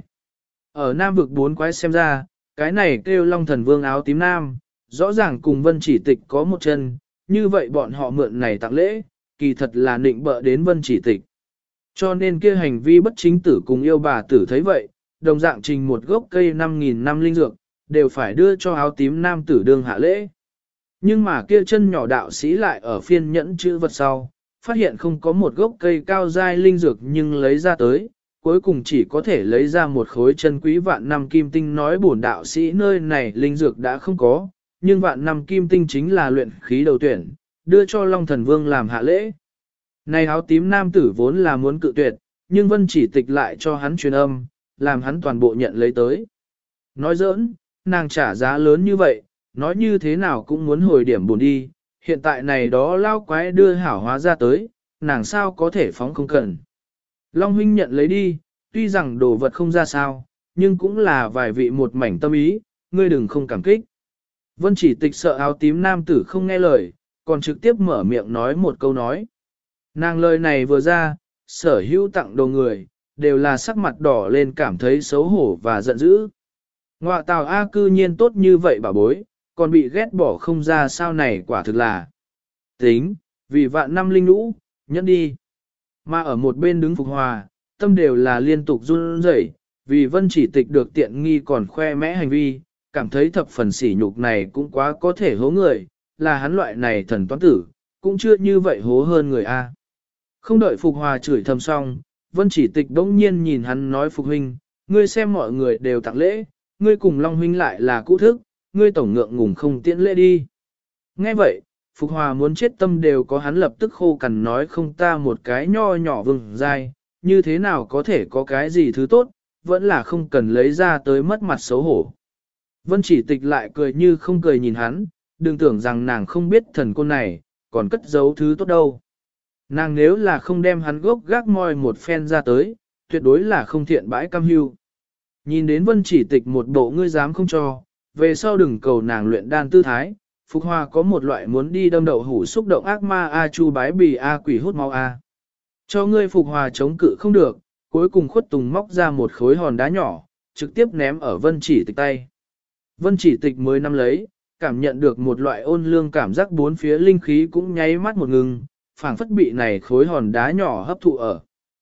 A: Ở Nam vực bốn quái xem ra, cái này kêu Long Thần Vương áo tím nam, rõ ràng cùng Vân Chỉ Tịch có một chân, như vậy bọn họ mượn này tặng lễ, kỳ thật là nịnh bợ đến Vân Chỉ Tịch. Cho nên kia hành vi bất chính tử cùng yêu bà tử thấy vậy, đồng dạng trình một gốc cây 5.000 năm linh dược, đều phải đưa cho áo tím nam tử đương hạ lễ. Nhưng mà kia chân nhỏ đạo sĩ lại ở phiên nhẫn chữ vật sau, phát hiện không có một gốc cây cao dai linh dược nhưng lấy ra tới, cuối cùng chỉ có thể lấy ra một khối chân quý vạn năm kim tinh, nói bổn đạo sĩ nơi này linh dược đã không có, nhưng vạn năm kim tinh chính là luyện khí đầu tuyển, đưa cho Long Thần Vương làm hạ lễ. Này áo tím nam tử vốn là muốn cự tuyệt, nhưng Vân Chỉ Tịch lại cho hắn truyền âm, làm hắn toàn bộ nhận lấy tới. Nói giỡn, nàng trả giá lớn như vậy, nói như thế nào cũng muốn hồi điểm buồn đi, hiện tại này đó lao quái đưa hảo hóa ra tới, nàng sao có thể phóng không cần. Long huynh nhận lấy đi, tuy rằng đồ vật không ra sao, nhưng cũng là vài vị một mảnh tâm ý, ngươi đừng không cảm kích. Vân Chỉ Tịch sợ áo tím nam tử không nghe lời, còn trực tiếp mở miệng nói một câu nói. Nàng lời này vừa ra, sở hữu tặng đồ người, đều là sắc mặt đỏ lên cảm thấy xấu hổ và giận dữ. Ngoạ tào A cư nhiên tốt như vậy bà bối, còn bị ghét bỏ không ra sao này quả thực là. Tính, vì vạn năm linh lũ, nhẫn đi. Mà ở một bên đứng Phục Hòa, tâm đều là liên tục run rẩy, vì Vân Chỉ Tịch được tiện nghi còn khoe mẽ hành vi, cảm thấy thập phần sỉ nhục này cũng quá có thể hố người, là hắn loại này thần toán tử, cũng chưa như vậy hố hơn người A. Không đợi Phục Hòa chửi thầm xong, Vân Chỉ Tịch bỗng nhiên nhìn hắn nói Phục huynh, ngươi xem mọi người đều tặng lễ, ngươi cùng Long huynh lại là cũ thức, ngươi tổng ngượng ngùng không tiễn lễ đi. Nghe vậy, Phục Hòa muốn chết tâm đều có, hắn lập tức khô cằn nói không, ta một cái nho nhỏ vừng dai, như thế nào có thể có cái gì thứ tốt, vẫn là không cần lấy ra tới mất mặt xấu hổ. Vân Chỉ Tịch lại cười như không cười nhìn hắn, đừng tưởng rằng nàng không biết thần côn này, còn cất giấu thứ tốt đâu. Nàng nếu là không đem hắn gốc gác moi một phen ra tới, tuyệt đối là không thiện bãi cam hưu. Nhìn đến Vân Chỉ Tịch một bộ ngươi dám không cho, về sau đừng cầu nàng luyện đan tư thái, Phục Hòa có một loại muốn đi đâm đậu hủ xúc động ác ma A chu bái bì A quỷ hút máu A. Cho ngươi Phục Hòa chống cự không được, cuối cùng khuất tùng móc ra một khối hòn đá nhỏ, trực tiếp ném ở Vân Chỉ Tịch tay. Vân Chỉ Tịch mới nắm lấy, cảm nhận được một loại ôn lương cảm giác, bốn phía linh khí cũng nháy mắt một ngừng, phảng phất bị này khối hòn đá nhỏ hấp thụ ở.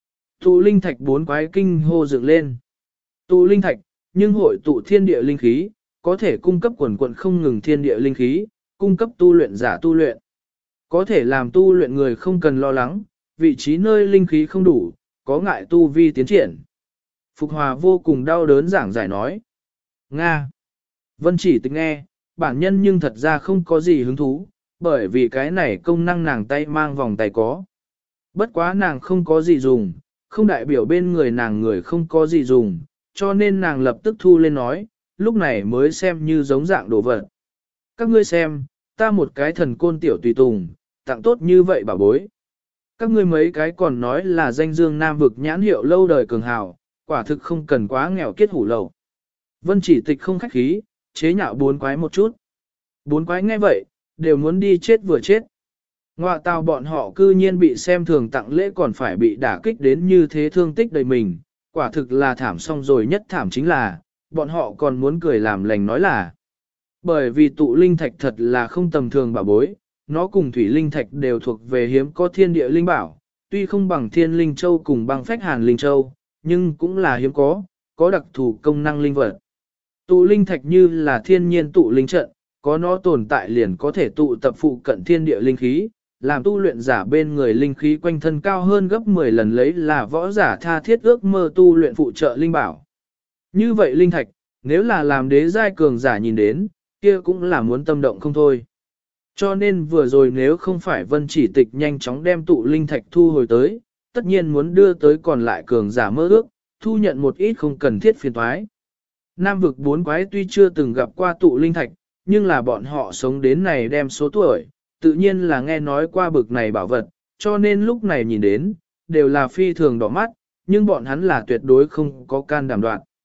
A: Tụ linh thạch bốn quái kinh hô dựng lên. Tụ linh thạch, nhưng hội tụ thiên địa linh khí, có thể cung cấp quần quận không ngừng thiên địa linh khí, cung cấp tu luyện giả tu luyện. Có thể làm tu luyện người không cần lo lắng, vị trí nơi linh khí không đủ, có ngại tu vi tiến triển. Phục Hòa vô cùng đau đớn giảng giải nói. Nga. Vân Chỉ Tịch nghe, bản nhân nhưng thật ra không có gì hứng thú, bởi vì cái này công năng nàng tay mang vòng tay có. Bất quá nàng không có gì dùng, không đại biểu bên người nàng người không có gì dùng, cho nên nàng lập tức thu lên nói, lúc này mới xem như giống dạng đồ vật. Các ngươi xem, ta một cái thần côn tiểu tùy tùng, tặng tốt như vậy bảo bối. Các ngươi mấy cái còn nói là danh dương Nam vực nhãn hiệu lâu đời cường hào, quả thực không cần quá nghèo kiết hủ lầu. Vân Chỉ Tịch không khách khí, chế nhạo bốn quái một chút. Bốn quái nghe vậy, đều muốn đi chết vừa chết. Ngoạ tào bọn họ cư nhiên bị xem thường tặng lễ còn phải bị đả kích đến như thế, thương tích đầy mình, quả thực là thảm, xong rồi nhất thảm chính là, bọn họ còn muốn cười làm lành nói là. Bởi vì tụ linh thạch thật là không tầm thường bảo bối, nó cùng thủy linh thạch đều thuộc về hiếm có thiên địa linh bảo, tuy không bằng thiên linh châu cùng bằng phách hàn linh châu, nhưng cũng là hiếm có đặc thù công năng linh vật. Tụ linh thạch như là thiên nhiên tụ linh trận, có nó tồn tại liền có thể tụ tập phụ cận thiên địa linh khí, làm tu luyện giả bên người linh khí quanh thân cao hơn gấp 10 lần, lấy là võ giả tha thiết ước mơ tu luyện phụ trợ linh bảo. Như vậy linh thạch, nếu là làm đế giai cường giả nhìn đến, kia cũng là muốn tâm động không thôi. Cho nên vừa rồi nếu không phải Vân Chỉ Tịch nhanh chóng đem tụ linh thạch thu hồi tới, tất nhiên muốn đưa tới còn lại cường giả mơ ước, thu nhận một ít không cần thiết phiền toái. Nam vực bốn quái tuy chưa từng gặp qua tụ linh thạch, nhưng là bọn họ sống đến này đem số tuổi, tự nhiên là nghe nói qua bực này bảo vật, cho nên lúc này nhìn đến, đều là phi thường đỏ mắt, nhưng bọn hắn là tuyệt đối không có can đảm đoạn.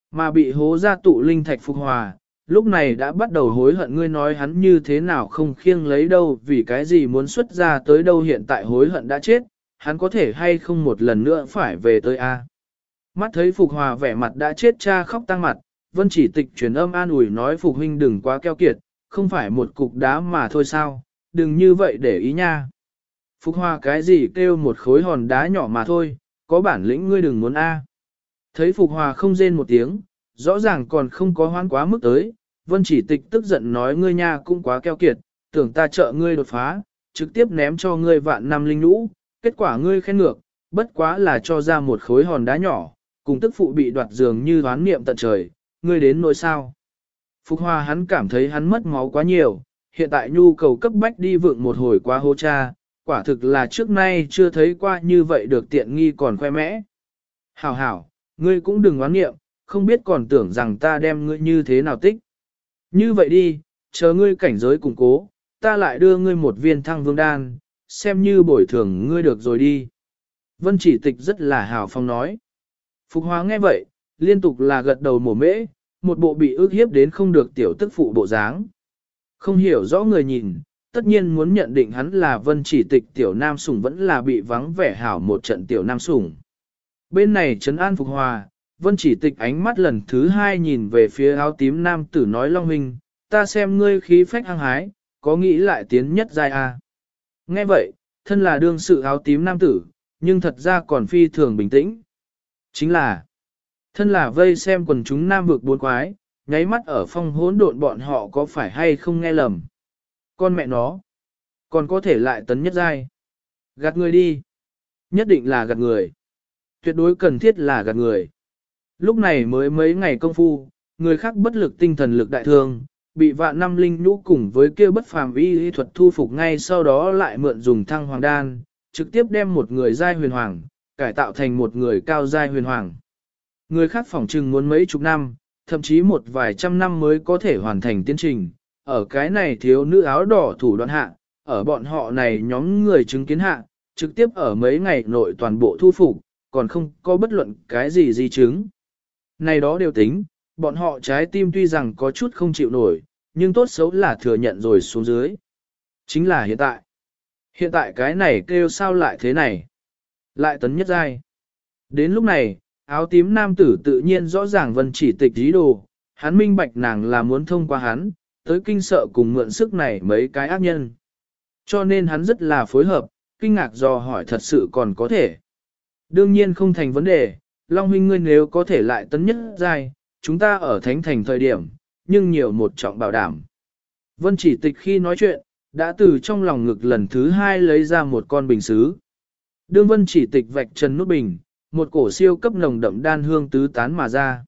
A: mà bị hố ra tụ linh thạch Phục Hòa, lúc này đã bắt đầu hối hận ngươi nói hắn như thế nào không khiêng lấy đâu vì cái gì muốn xuất ra tới đâu hiện tại hối hận đã chết, hắn có thể hay không một lần nữa phải về tới A. Mắt thấy Phục Hòa vẻ mặt đã chết cha khóc tăng mặt, Vân Chỉ Tịch truyền âm an ủi nói Phục huynh đừng quá keo kiệt, không phải một cục đá mà thôi sao, đừng như vậy để ý nha. Phục Hòa cái gì kêu một khối hòn đá nhỏ mà thôi, có bản lĩnh ngươi đừng muốn A. Thấy Phục Hòa không rên một tiếng, rõ ràng còn không có hoán quá mức tới, Vân Chỉ Tịch tức giận nói ngươi nha cũng quá keo kiệt, tưởng ta trợ ngươi đột phá, trực tiếp ném cho ngươi vạn năm linh lũ, kết quả ngươi khen ngược, bất quá là cho ra một khối hòn đá nhỏ, cùng tức phụ bị đoạt dường như đoán niệm tận trời, ngươi đến nỗi sao. Phục Hòa hắn cảm thấy hắn mất máu quá nhiều, hiện tại nhu cầu cấp bách đi vượng một hồi quá hô cha, quả thực là trước nay chưa thấy qua như vậy được tiện nghi còn khoe mẽ. Hảo hảo, ngươi cũng đừng oán niệm, không biết còn tưởng rằng ta đem ngươi như thế nào tích. Như vậy đi, chờ ngươi cảnh giới củng cố, ta lại đưa ngươi một viên thăng vương đan, xem như bồi thường ngươi được rồi đi. Vân Chỉ Tịch rất là hào phong nói. Phục Hóa nghe vậy, liên tục là gật đầu mổ mễ, một bộ bị ức hiếp đến không được tiểu tức phụ bộ dáng. Không hiểu rõ người nhìn, tất nhiên muốn nhận định hắn là Vân Chỉ Tịch tiểu nam sủng vẫn là bị vắng vẻ hảo một trận tiểu nam sủng. Bên này trấn an Phục Hòa, Vân Chỉ Tịch ánh mắt lần thứ hai nhìn về phía áo tím nam tử nói Long huynh, ta xem ngươi khí phách hăng hái, có nghĩ lại tiến nhất giai a. Nghe vậy, thân là đương sự áo tím nam tử, nhưng thật ra còn phi thường bình tĩnh. Chính là, thân là vây xem quần chúng nam vực bốn quái, nháy mắt ở phong hỗn độn bọn họ có phải hay không nghe lầm. Con mẹ nó, còn có thể lại tấn nhất giai. Gạt người đi. Nhất định là gạt người. Tuyệt đối cần thiết là gạt người. Lúc này mới mấy ngày công phu, người khác bất lực tinh thần lực đại thương, bị vạn năm linh nhũ cùng với kia bất phàm y thuật thu phục ngay sau đó lại mượn dùng thăng hoàng đan, trực tiếp đem một người giai huyền hoàng, cải tạo thành một người cao giai huyền hoàng. Người khác phỏng chừng muốn mấy chục năm, thậm chí một vài trăm năm mới có thể hoàn thành tiến trình, ở cái này thiếu nữ áo đỏ thủ đoạn hạ, ở bọn họ này nhóm người chứng kiến hạ, trực tiếp ở mấy ngày nội toàn bộ thu phục, còn không có bất luận cái gì di chứng. Này đó đều tính, bọn họ trái tim tuy rằng có chút không chịu nổi, nhưng tốt xấu là thừa nhận rồi xuống dưới. Chính là hiện tại. Hiện tại cái này kêu sao lại thế này? Lại tấn nhất giai. Đến lúc này, áo tím nam tử tự nhiên rõ ràng Vân Chỉ Tịch ý đồ, hắn minh bạch nàng là muốn thông qua hắn, tới kinh sợ cùng mượn sức này mấy cái ác nhân. Cho nên hắn rất là phối hợp, kinh ngạc dò hỏi thật sự còn có thể. Đương nhiên không thành vấn đề, Long huynh ngươi nếu có thể lại tấn nhất giai, chúng ta ở thánh thành thời điểm, nhưng nhiều một trọng bảo đảm. Vân Chỉ Tịch khi nói chuyện, đã từ trong lòng ngực lần thứ hai lấy ra một con bình sứ. Đương Vân Chỉ Tịch vạch trần nút bình, một cổ siêu cấp nồng đậm đan hương tứ tán mà ra.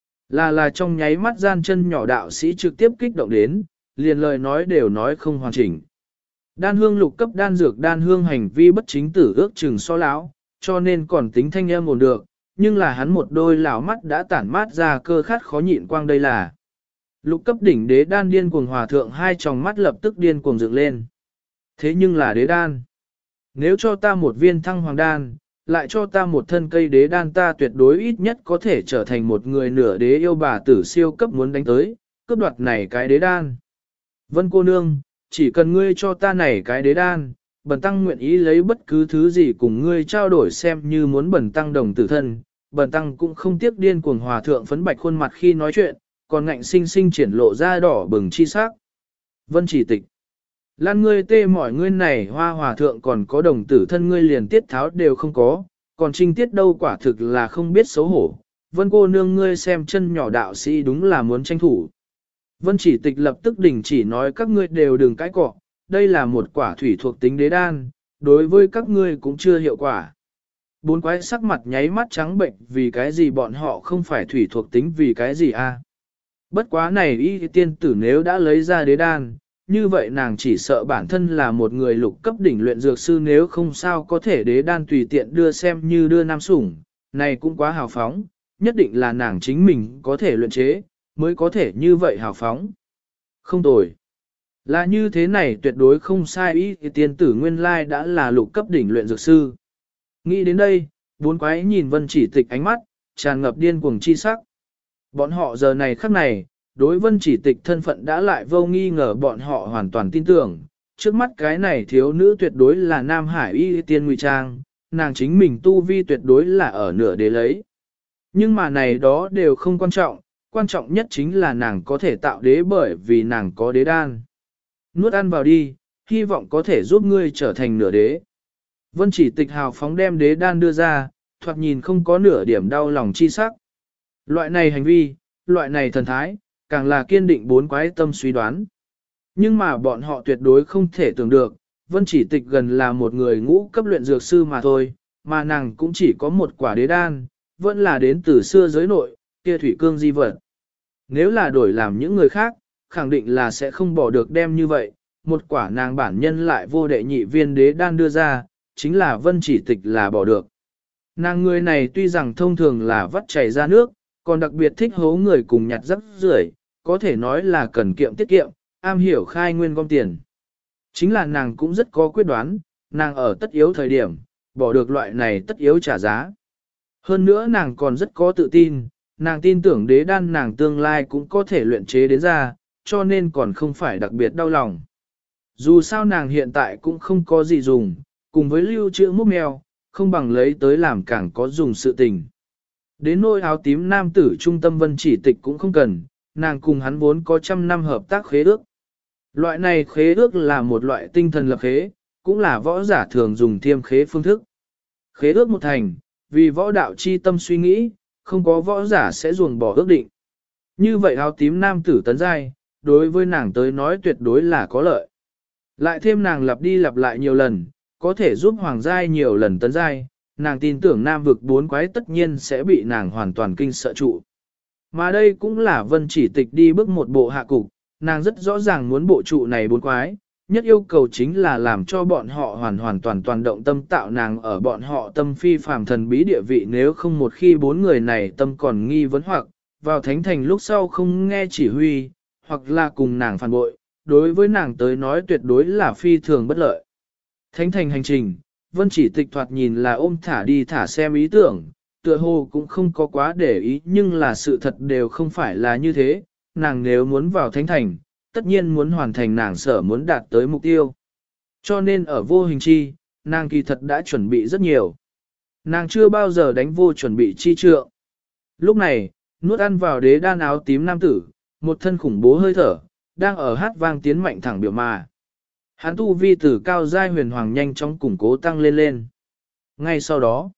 A: Là trong nháy mắt gian chân nhỏ đạo sĩ trực tiếp kích động đến, liền lời nói đều nói không hoàn chỉnh. Đan hương lục cấp đan dược đan hương hành vi bất chính tử ước chừng so lão, cho nên còn tính thanh âm ổn được, nhưng là hắn một đôi lão mắt đã tản mát ra cơ khát khó nhịn quang đây là. Lục cấp đỉnh đế đan điên cuồng hòa thượng hai tròng mắt lập tức điên cuồng dựng lên. Thế nhưng là đế đan. Nếu cho ta một viên thăng hoàng đan, lại cho ta một thân cây đế đan ta tuyệt đối ít nhất có thể trở thành một người nửa đế yêu bà tử siêu cấp muốn đánh tới, cướp đoạt này cái đế đan. Vân cô nương, chỉ cần ngươi cho ta này cái đế đan, bần tăng nguyện ý lấy bất cứ thứ gì cùng ngươi trao đổi xem như muốn bần tăng đồng tử thân, bần tăng cũng không tiếc điên cuồng hòa thượng phấn bạch khuôn mặt khi nói chuyện, còn ngạnh sinh sinh triển lộ ra đỏ bừng chi sắc. Vân Chỉ Tịch, lan ngươi tê mỏi ngươi này hoa hòa thượng còn có đồng tử thân ngươi liền tiết tháo đều không có, còn trinh tiết đâu quả thực là không biết xấu hổ. Vân cô nương ngươi xem chân nhỏ đạo sĩ đúng là muốn tranh thủ. Vân Chỉ Tịch lập tức đình chỉ nói các ngươi đều đừng cãi cọ, đây là một quả thủy thuộc tính đế đan, đối với các ngươi cũng chưa hiệu quả. Bốn quái sắc mặt nháy mắt trắng bệnh vì cái gì bọn họ không phải thủy thuộc tính vì cái gì a? Bất quá này y tiên tử nếu đã lấy ra đế đan, như vậy nàng chỉ sợ bản thân là một người lục cấp đỉnh luyện dược sư nếu không sao có thể đế đan tùy tiện đưa xem như đưa nam sủng, này cũng quá hào phóng, nhất định là nàng chính mình có thể luyện chế, mới có thể như vậy hào phóng. Không tồi. Là như thế này tuyệt đối không sai ý thì tiên tử nguyên lai đã là lục cấp đỉnh luyện dược sư. Nghĩ đến đây, bốn quái nhìn Vân Chỉ Tịch ánh mắt, tràn ngập điên cuồng chi sắc. Bọn họ giờ này khắc này, đối vân chỉ tịch thân phận đã lại vô nghi ngờ bọn họ hoàn toàn tin tưởng. Trước mắt cái này thiếu nữ tuyệt đối là Nam Hải y tiên ngụy trang, nàng chính mình tu vi tuyệt đối là ở nửa đế lấy. Nhưng mà này đó đều không quan trọng nhất chính là nàng có thể tạo đế bởi vì nàng có đế đan. Nuốt ăn vào đi, hy vọng có thể giúp ngươi trở thành nửa đế. Vân chỉ tịch hào phóng đem đế đan đưa ra, thoạt nhìn không có nửa điểm đau lòng chi sắc. Loại này hành vi, loại này thần thái, càng là kiên định bốn quái tâm suy đoán. Nhưng mà bọn họ tuyệt đối không thể tưởng được, Vân chỉ tịch gần là một người ngũ cấp luyện dược sư mà thôi, mà nàng cũng chỉ có một quả đế đan, vẫn là đến từ xưa giới nội, kia thủy cương di vật. Nếu là đổi làm những người khác, khẳng định là sẽ không bỏ được đem như vậy, một quả nàng bản nhân lại vô đệ nhị viên đế đan đưa ra, chính là Vân chỉ tịch là bỏ được. Nàng người này tuy rằng thông thường là vắt chảy ra nước, còn đặc biệt thích hố người cùng nhặt rác rưởi, có thể nói là cần kiệm tiết kiệm, am hiểu khai nguyên gom tiền. Chính là nàng cũng rất có quyết đoán, nàng ở tất yếu thời điểm, bỏ được loại này tất yếu trả giá. Hơn nữa nàng còn rất có tự tin, nàng tin tưởng đế đan nàng tương lai cũng có thể luyện chế đến ra, cho nên còn không phải đặc biệt đau lòng. Dù sao nàng hiện tại cũng không có gì dùng, cùng với lưu trữ múc mèo, không bằng lấy tới làm càng có dùng sự tình. Đến nôi áo tím nam tử trung tâm Vân chỉ tịch cũng không cần, nàng cùng hắn vốn có trăm năm hợp tác khế ước. Loại này khế ước là một loại tinh thần lập khế, cũng là võ giả thường dùng thiêm khế phương thức. Khế ước một thành, vì võ đạo chi tâm suy nghĩ, không có võ giả sẽ ruồng bỏ ước định. Như vậy áo tím nam tử tấn giai, đối với nàng tới nói tuyệt đối là có lợi. Lại thêm nàng lặp đi lặp lại nhiều lần, có thể giúp hoàng giai nhiều lần tấn giai, nàng tin tưởng nam vực bốn quái tất nhiên sẽ bị nàng hoàn toàn kinh sợ trụ. Mà đây cũng là Vân chỉ tịch đi bước một bộ hạ cục, nàng rất rõ ràng muốn bộ trụ này bốn quái, nhất yêu cầu chính là làm cho bọn họ hoàn toàn động tâm tạo nàng ở bọn họ tâm phi phàm thần bí địa vị, nếu không một khi bốn người này tâm còn nghi vấn hoặc vào thánh thành lúc sau không nghe chỉ huy, hoặc là cùng nàng phản bội, đối với nàng tới nói tuyệt đối là phi thường bất lợi. Thánh thành hành trình, Vân chỉ tịch thoạt nhìn là ôm thả đi thả xem ý tưởng, tựa hồ cũng không có quá để ý, nhưng là sự thật đều không phải là như thế, nàng nếu muốn vào thánh thành, tất nhiên muốn hoàn thành nàng sở muốn đạt tới mục tiêu. Cho nên ở vô hình chi, nàng kỳ thật đã chuẩn bị rất nhiều. Nàng chưa bao giờ đánh vô chuẩn bị chi trượng. Lúc này, nuốt ăn vào đế đan áo tím nam tử, một thân khủng bố hơi thở, đang ở hát vang tiến mạnh thẳng biểu mà. Hắn tu vi từ cao giai huyền hoàng nhanh chóng củng cố tăng lên lên. Ngay sau đó,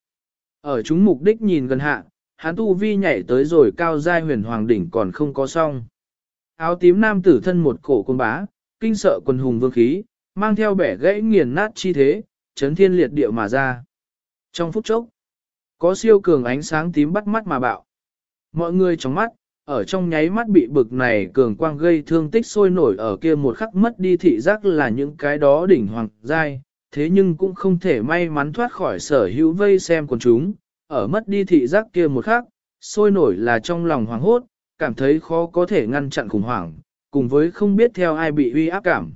A: ở chúng mục đích nhìn gần hạ, hắn tu vi nhảy tới rồi cao giai huyền hoàng đỉnh còn không có xong. Áo tím nam tử thân một cổ côn bá, kinh sợ quần hùng vương khí, mang theo bẻ gãy nghiền nát chi thế, chấn thiên liệt địa mà ra. Trong phút chốc, có siêu cường ánh sáng tím bắt mắt mà bạo. Mọi người trong mắt, ở trong nháy mắt bị bực này cường quang gây thương tích sôi nổi ở kia một khắc mất đi thị giác là những cái đó đỉnh hoàng giai, thế nhưng cũng không thể may mắn thoát khỏi sở hữu vây xem của chúng, ở mất đi thị giác kia một khắc, sôi nổi là trong lòng hoàng hốt, cảm thấy khó có thể ngăn chặn khủng hoảng, cùng với không biết theo ai bị uy áp cảm.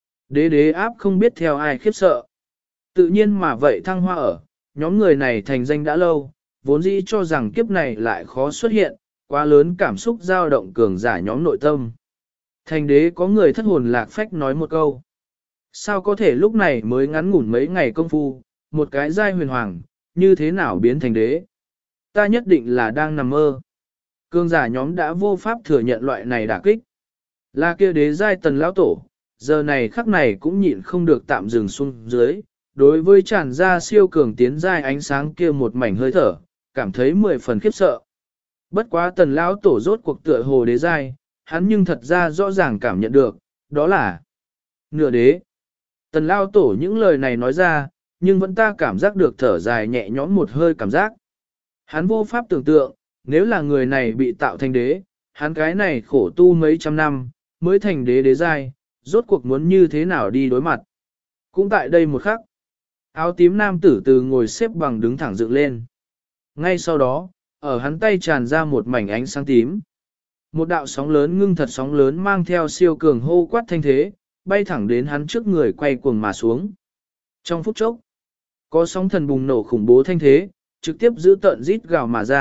A: Đế áp không biết theo ai khiếp sợ. Tự nhiên mà vậy thăng hoa ở, nhóm người này thành danh đã lâu, vốn dĩ cho rằng kiếp này lại khó xuất hiện, quá lớn cảm xúc dao động cường giả nhóm nội tâm. Thành đế có người thất hồn lạc phách nói một câu. Sao có thể lúc này mới ngắn ngủn mấy ngày công phu, một cái giai huyền hoàng, như thế nào biến thành đế? Ta nhất định là đang nằm mơ. Cường giả nhóm đã vô pháp thừa nhận loại này đả kích. Là kia đế giai tần lão tổ, giờ này khắc này cũng nhịn không được tạm dừng xuống dưới, đối với tràn ra siêu cường tiến giai ánh sáng kia một mảnh hơi thở, cảm thấy 10 phần khiếp sợ. Bất quá tần lão tổ rốt cuộc tựa hồ đế giai, hắn nhưng thật ra rõ ràng cảm nhận được, đó là nửa đế. Tần lão tổ những lời này nói ra, nhưng vẫn ta cảm giác được thở dài nhẹ nhõm một hơi cảm giác. Hắn vô pháp tưởng tượng, nếu là người này bị tạo thành đế, hắn cái này khổ tu mấy trăm năm, mới thành đế giai, rốt cuộc muốn như thế nào đi đối mặt. Cũng tại đây một khắc, áo tím nam tử từ ngồi xếp bằng đứng thẳng dựng lên. Ngay sau đó, ở hắn tay tràn ra một mảnh ánh sáng tím. Một đạo sóng lớn ngưng thật sóng lớn mang theo siêu cường hô quát thanh thế, bay thẳng đến hắn trước người quay cuồng mà xuống. Trong phút chốc, có sóng thần bùng nổ khủng bố thanh thế, trực tiếp giữ tận rít gào mà ra,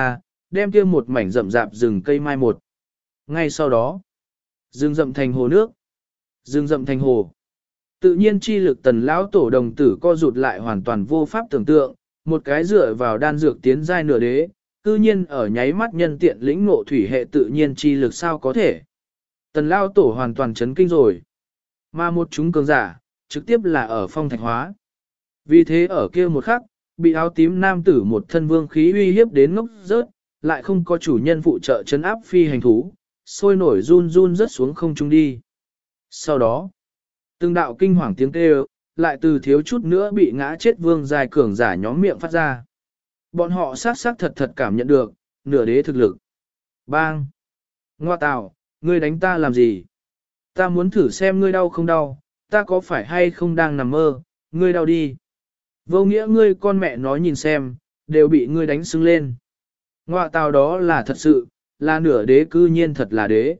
A: đem kia một mảnh rậm rạp rừng cây mai một. Ngay sau đó, rừng rậm thành hồ nước, rừng rậm thành hồ. Tự nhiên chi lực Tần lão tổ đồng tử co rụt lại hoàn toàn vô pháp tưởng tượng, một cái dựa vào đan dược tiến giai nửa đế, cư nhiên ở nháy mắt nhân tiện lĩnh ngộ thủy hệ tự nhiên chi lực sao có thể. Tần lão tổ hoàn toàn chấn kinh rồi. Mà một chúng cường giả, trực tiếp là ở phong thạch hóa. Vì thế ở kia một khắc, bị áo tím nam tử một thân vương khí uy hiếp đến ngốc rớt, lại không có chủ nhân phụ trợ chấn áp phi hành thú, sôi nổi run run rớt xuống không trung đi. Sau đó, từng đạo kinh hoàng tiếng kêu, lại từ thiếu chút nữa bị ngã chết vương dài cường giả nhóm miệng phát ra. Bọn họ sát sát thật thật cảm nhận được, nửa đế thực lực. Bang! Ngoa tào, ngươi đánh ta làm gì? Ta muốn thử xem ngươi đau không đau, ta có phải hay không đang nằm mơ, ngươi đau đi. Vô nghĩa ngươi con mẹ nói nhìn xem, đều bị ngươi đánh sưng lên. Ngoạ tào đó là thật sự, là nửa đế cư nhiên thật là đế.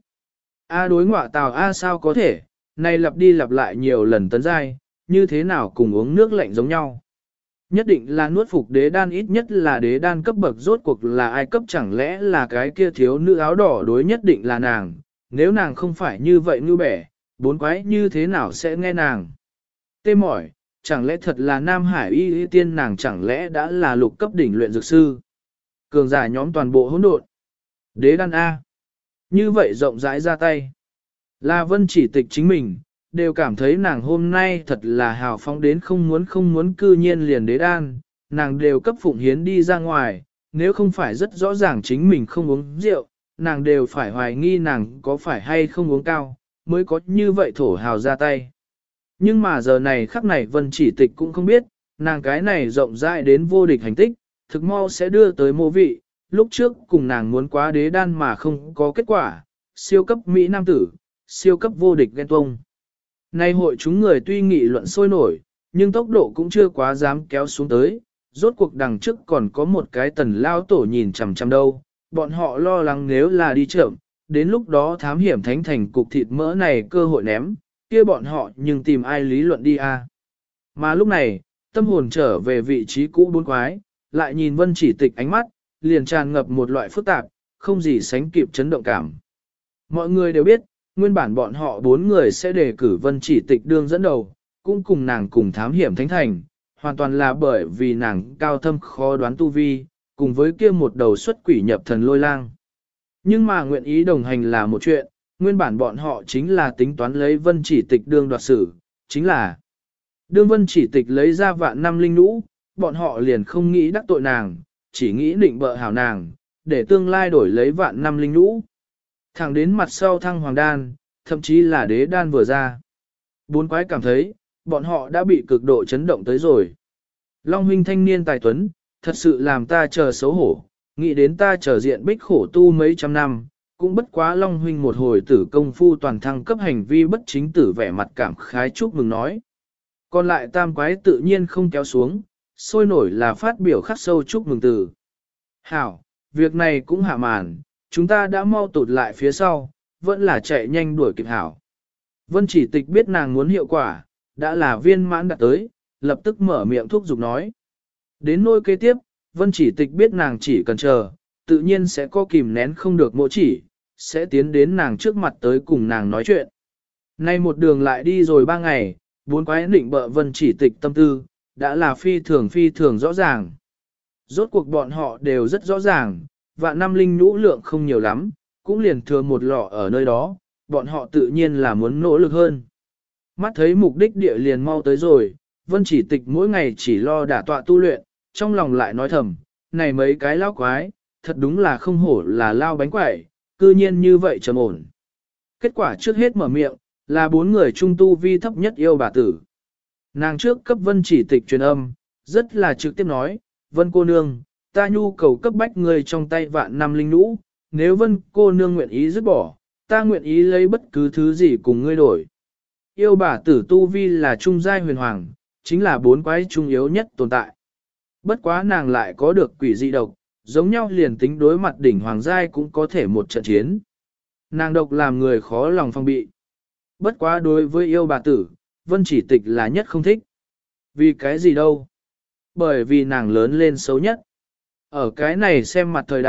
A: A đối ngoạ tào A sao có thể, này lặp đi lặp lại nhiều lần tấn giai, như thế nào cùng uống nước lạnh giống nhau. Nhất định là nuốt phục đế đan, ít nhất là đế đan cấp bậc, rốt cuộc là ai cấp, chẳng lẽ là cái kia thiếu nữ áo đỏ đối, nhất định là nàng, nếu nàng không phải như vậy ngư bẻ, bốn quái như thế nào sẽ nghe nàng. Tê mỏi, chẳng lẽ thật là Nam Hải y tiên, nàng chẳng lẽ đã là lục cấp đỉnh luyện dược sư. Cường giả nhóm toàn bộ hỗn độn. Đế đan A. Như vậy rộng rãi ra tay. Là Vân Chỉ Tịch chính mình, đều cảm thấy nàng hôm nay thật là hào phóng đến không muốn cư nhiên liền đế đan, nàng đều cấp phụng hiến đi ra ngoài, nếu không phải rất rõ ràng chính mình không uống rượu, nàng đều phải hoài nghi nàng có phải hay không uống cao, mới có như vậy thổ hào ra tay. Nhưng mà giờ này khắc này Vân Chỉ Tịch cũng không biết, nàng cái này rộng rãi đến vô địch hành tích, thực mau sẽ đưa tới mô vị, lúc trước cùng nàng muốn quá đế đan mà không có kết quả, siêu cấp Mỹ Nam tử, siêu cấp vô địch ghen tuông. Nay hội chúng người tuy nghị luận sôi nổi, nhưng tốc độ cũng chưa quá dám kéo xuống tới, rốt cuộc đằng trước còn có một cái Tần lao tổ nhìn chằm chằm đâu, bọn họ lo lắng nếu là đi chậm, đến lúc đó thám hiểm thánh thành cục thịt mỡ này cơ hội ném, kia bọn họ nhưng tìm ai lý luận đi a. Mà lúc này, tâm hồn trở về vị trí cũ bốn quái, lại nhìn Vân Chỉ Tịch ánh mắt, liền tràn ngập một loại phức tạp, không gì sánh kịp chấn động cảm. Mọi người đều biết, nguyên bản bọn họ bốn người sẽ đề cử Vân Chỉ Tịch đương dẫn đầu, cũng cùng nàng cùng thám hiểm thánh thành, hoàn toàn là bởi vì nàng cao thâm khó đoán tu vi, cùng với kia một đầu xuất quỷ nhập thần lôi lang. Nhưng mà nguyện ý đồng hành là một chuyện, nguyên bản bọn họ chính là tính toán lấy Vân Chỉ Tịch đương đoạt xử, chính là đương Vân Chỉ Tịch lấy ra vạn năm linh nũ, bọn họ liền không nghĩ đắc tội nàng, chỉ nghĩ định bợ hảo nàng, để tương lai đổi lấy vạn năm linh nũ. Thẳng đến mặt sau thăng hoàng đan, thậm chí là đế đan vừa ra. Bốn quái cảm thấy, bọn họ đã bị cực độ chấn động tới rồi. Long huynh thanh niên tài tuấn, thật sự làm ta chờ xấu hổ, nghĩ đến ta chờ diện bích khổ tu mấy trăm năm, cũng bất quá Long huynh một hồi tử công phu toàn thăng cấp, hành vi bất chính tử, vẻ mặt cảm khái chúc mừng nói. Còn lại tam quái tự nhiên không kéo xuống, sôi nổi là phát biểu khắc sâu chúc mừng từ. Hảo, việc này cũng hạ màn, chúng ta đã mau tụt lại phía sau, vẫn là chạy nhanh đuổi kịp hảo. Vân Chỉ Tịch biết nàng muốn hiệu quả, đã là viên mãn đạt tới, lập tức mở miệng thúc giục nói. Đến nôi kế tiếp, Vân Chỉ Tịch biết nàng chỉ cần chờ, tự nhiên sẽ có kìm nén không được mộ chỉ, sẽ tiến đến nàng trước mặt tới cùng nàng nói chuyện. Nay một đường lại đi rồi 3 ngày, bốn quái định bợ Vân Chỉ Tịch tâm tư, đã là phi thường rõ ràng. Rốt cuộc bọn họ đều rất rõ ràng, vạn năm linh nhũ lượng không nhiều lắm, cũng liền thừa một lọ ở nơi đó, bọn họ tự nhiên là muốn nỗ lực hơn. Mắt thấy mục đích địa liền mau tới rồi, Vân Chỉ Tịch mỗi ngày chỉ lo đả tọa tu luyện, trong lòng lại nói thầm, này mấy cái lao quái, thật đúng là không hổ là lao bánh quẩy, cư nhiên như vậy trầm ổn. Kết quả trước hết mở miệng, là 4 người trung tu vi thấp nhất yêu bà tử. Nàng trước cấp Vân Chỉ Tịch truyền âm, rất là trực tiếp nói, Vân cô nương, ta nhu cầu cấp bách người trong tay vạn năm linh nhũ, nếu Vân cô nương nguyện ý dứt bỏ, ta nguyện ý lấy bất cứ thứ gì cùng ngươi đổi. Yêu bà tử tu vi là trung giai huyền hoàng, chính là 4 quái trung yếu nhất tồn tại. Bất quá nàng lại có được quỷ dị độc, giống nhau liền tính đối mặt đỉnh hoàng giai cũng có thể một trận chiến. Nàng độc làm người khó lòng phòng bị. Bất quá đối với yêu bà tử, Vân Chỉ Tịch là nhất không thích. Vì cái gì đâu? Bởi vì nàng lớn lên xấu nhất. Ở cái này xem mặt thời đại,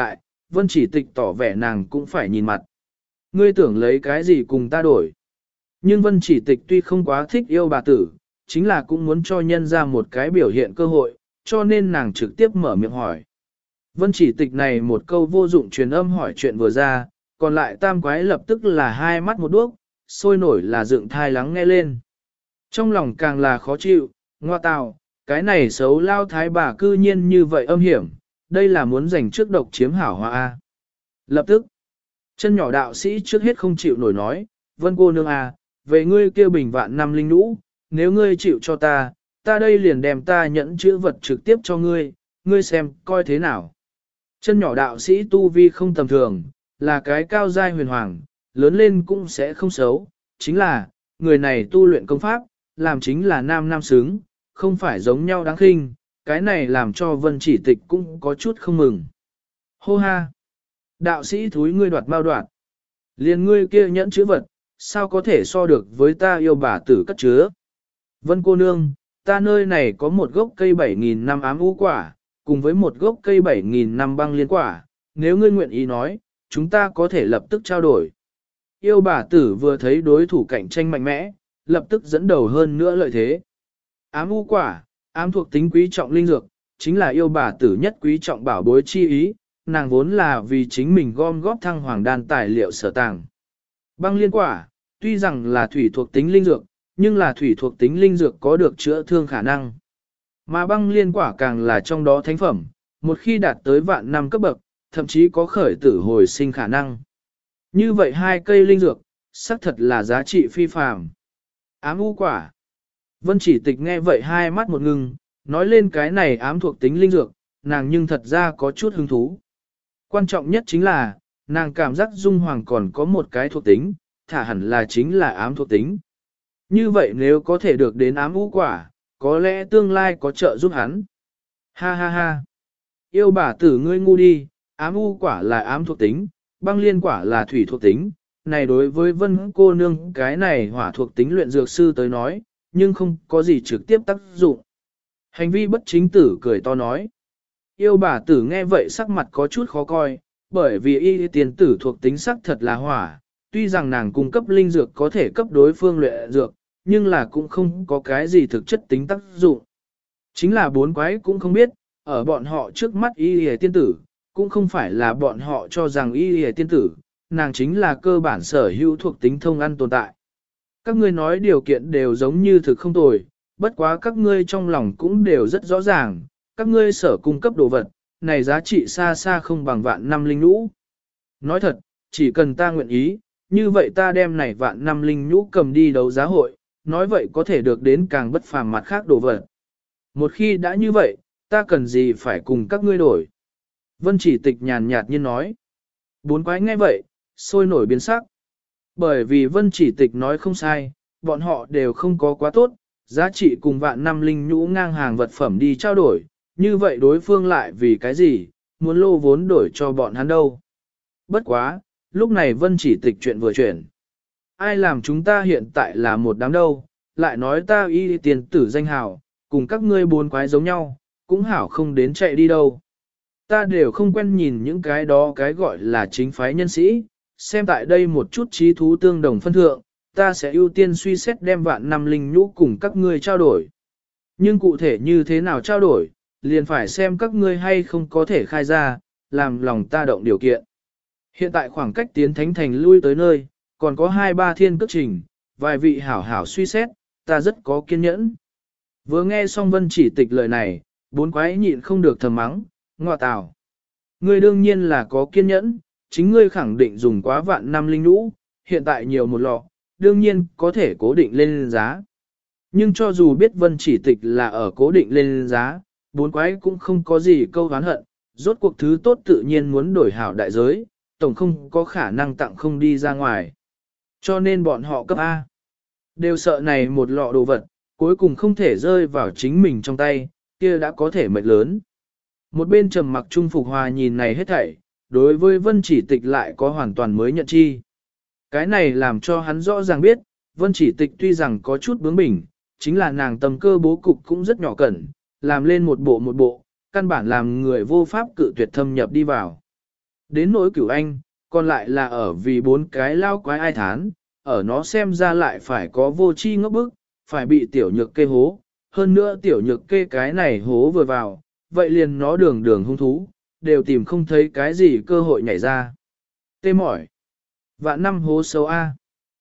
A: Vân Chỉ Tịch tỏ vẻ nàng cũng phải nhìn mặt. Ngươi tưởng lấy cái gì cùng ta đổi? Nhưng Vân Chỉ Tịch tuy không quá thích yêu bà tử, chính là cũng muốn cho nhân ra một cái biểu hiện cơ hội, cho nên nàng trực tiếp mở miệng hỏi. Vân Chỉ Tịch này một câu vô dụng truyền âm hỏi chuyện vừa ra, còn lại tam quái lập tức là hai mắt một đuốc, sôi nổi là dựng thai lắng nghe lên. Trong lòng càng là khó chịu, ngoa tào, cái này xấu lao thái bà cư nhiên như vậy âm hiểm, đây là muốn giành trước độc chiếm hảo hoa A. Lập tức, chân nhỏ đạo sĩ trước hết không chịu nổi nói, Vân cô nương A, về ngươi kêu bình vạn năm linh lũ, nếu ngươi chịu cho ta đây liền đem ta nhẫn chữ vật trực tiếp cho ngươi, ngươi xem coi thế nào. Chân nhỏ đạo sĩ tu vi không tầm thường, là cái cao giai huyền hoàng, lớn lên cũng sẽ không xấu, chính là, người này tu luyện công pháp, làm chính là nam nam xứng, không phải giống nhau đáng khinh, cái này làm cho Vân Chỉ Tịch cũng có chút không mừng. Hô ha! Đạo sĩ thúi ngươi đoạt bao đoạt. Liền ngươi kia nhẫn chữ vật, sao có thể so được với ta yêu bà tử cất chứa. Vân cô nương, ta nơi này có một gốc cây 7.000 năm ám u quả, cùng với một gốc cây 7.000 năm băng liên quả, nếu ngươi nguyện ý nói, chúng ta có thể lập tức trao đổi. Yêu bà tử vừa thấy đối thủ cạnh tranh mạnh mẽ, lập tức dẫn đầu hơn nữa lợi thế. Ám u quả, ám thuộc tính quý trọng linh dược, chính là yêu bà tử nhất quý trọng bảo bối chi ý, nàng vốn là vì chính mình gom góp thăng hoàng đan tài liệu sở tàng. Băng liên quả, tuy rằng là thủy thuộc tính linh dược, nhưng là thủy thuộc tính linh dược có được chữa thương khả năng. Mà băng liên quả càng là trong đó thánh phẩm, một khi đạt tới vạn năm cấp bậc, thậm chí có khởi tử hồi sinh khả năng. Như vậy hai cây linh dược, xác thật là giá trị phi phàm. Ám u quả. Vân Chỉ Tịch nghe vậy hai mắt một ngừng, nói lên cái này ám thuộc tính linh dược, nàng nhưng thật ra có chút hứng thú. Quan trọng nhất chính là, nàng cảm giác dung hoàng còn có một cái thuộc tính, thả hẳn là chính là ám thuộc tính. Như vậy nếu có thể được đến ám u quả, có lẽ tương lai có trợ giúp hắn. Ha ha ha. Yêu bà tử ngươi ngu đi, ám u quả là ám thuộc tính, băng liên quả là thủy thuộc tính. Này đối với Vân cô nương cái này hỏa thuộc tính luyện dược sư tới nói, nhưng không có gì trực tiếp tác dụng. Hành vi bất chính tử cười to nói. Yêu bà tử nghe vậy sắc mặt có chút khó coi, bởi vì y tiền tử thuộc tính sắc thật là hỏa, tuy rằng nàng cung cấp linh dược có thể cấp đối phương luyện dược, nhưng là cũng không có cái gì thực chất tính tác dụng. Chính là bốn quái cũng không biết, ở bọn họ trước mắt y tiên tử, cũng không phải là bọn họ cho rằng y tiên tử, nàng chính là cơ bản sở hữu thuộc tính thông ăn tồn tại. Các ngươi nói điều kiện đều giống như thực không tồi, bất quá các ngươi trong lòng cũng đều rất rõ ràng, các ngươi sở cung cấp đồ vật, này giá trị xa xa không bằng vạn năm linh nhũ. Nói thật, chỉ cần ta nguyện ý, như vậy ta đem này vạn năm linh nhũ cầm đi đấu giá hội, nói vậy có thể được đến càng bất phàm mặt khác đồ vật. Một khi đã như vậy, ta cần gì phải cùng các ngươi đổi. Vân Chỉ Tịch nhàn nhạt nhiên nói. Bốn quái nghe vậy, sôi nổi biến sắc. Bởi vì Vân Chỉ Tịch nói không sai, bọn họ đều không có quá tốt, giá trị cùng vạn năm linh nhũ ngang hàng vật phẩm đi trao đổi, như vậy đối phương lại vì cái gì, muốn lô vốn đổi cho bọn hắn đâu. Bất quá, lúc này Vân Chỉ Tịch chuyện vừa chuyển. Ai làm chúng ta hiện tại là một đám đâu, lại nói ta y tiền tử danh hào, cùng các ngươi bốn quái giống nhau, cũng hảo không đến chạy đi đâu. Ta đều không quen nhìn những cái đó cái gọi là chính phái nhân sĩ, xem tại đây một chút trí thú tương đồng phân thượng, ta sẽ ưu tiên suy xét đem vạn năm linh nhũ cùng các ngươi trao đổi. Nhưng cụ thể như thế nào trao đổi, liền phải xem các ngươi hay không có thể khai ra, làm lòng ta động điều kiện. Hiện tại khoảng cách tiến thánh thành lui tới nơi, còn có 2-3 thiên cước trình, vài vị hảo hảo suy xét, ta rất có kiên nhẫn. Vừa nghe xong Vân Chỉ Tịch lời này, bốn quái nhịn không được thầm mắng, ngọa tào. Ngươi đương nhiên là có kiên nhẫn, chính ngươi khẳng định dùng quá vạn năm linh nhũ, hiện tại nhiều một lọ, đương nhiên có thể cố định lên giá. Nhưng cho dù biết Vân Chỉ Tịch là ở cố định lên giá, bốn quái cũng không có gì câu oán hận, rốt cuộc thứ tốt tự nhiên muốn đổi hảo đại giới, tổng không có khả năng tặng không đi ra ngoài. Cho nên bọn họ cấp A. Đều sợ này một lọ đồ vật, cuối cùng không thể rơi vào chính mình trong tay, kia đã có thể mệt lớn. Một bên trầm mặc trung phục hòa nhìn này hết thảy, đối với Vân Chỉ Tịch lại có hoàn toàn mới nhận chi. Cái này làm cho hắn rõ ràng biết, Vân Chỉ Tịch tuy rằng có chút bướng bỉnh, chính là nàng tầm cơ bố cục cũng rất nhỏ cẩn, làm lên một bộ, căn bản làm người vô pháp cự tuyệt thâm nhập đi vào. Đến nỗi Cửu Anh, còn lại là ở vì 4 cái lao quái ai thán, ở nó xem ra lại phải có vô tri ngốc bức, phải bị tiểu nhược kê hố, hơn nữa tiểu nhược kê cái này hố vừa vào, vậy liền nó đường đường hung thú, đều tìm không thấy cái gì cơ hội nhảy ra. Tê mỏi. Vạn năm hố sâu A.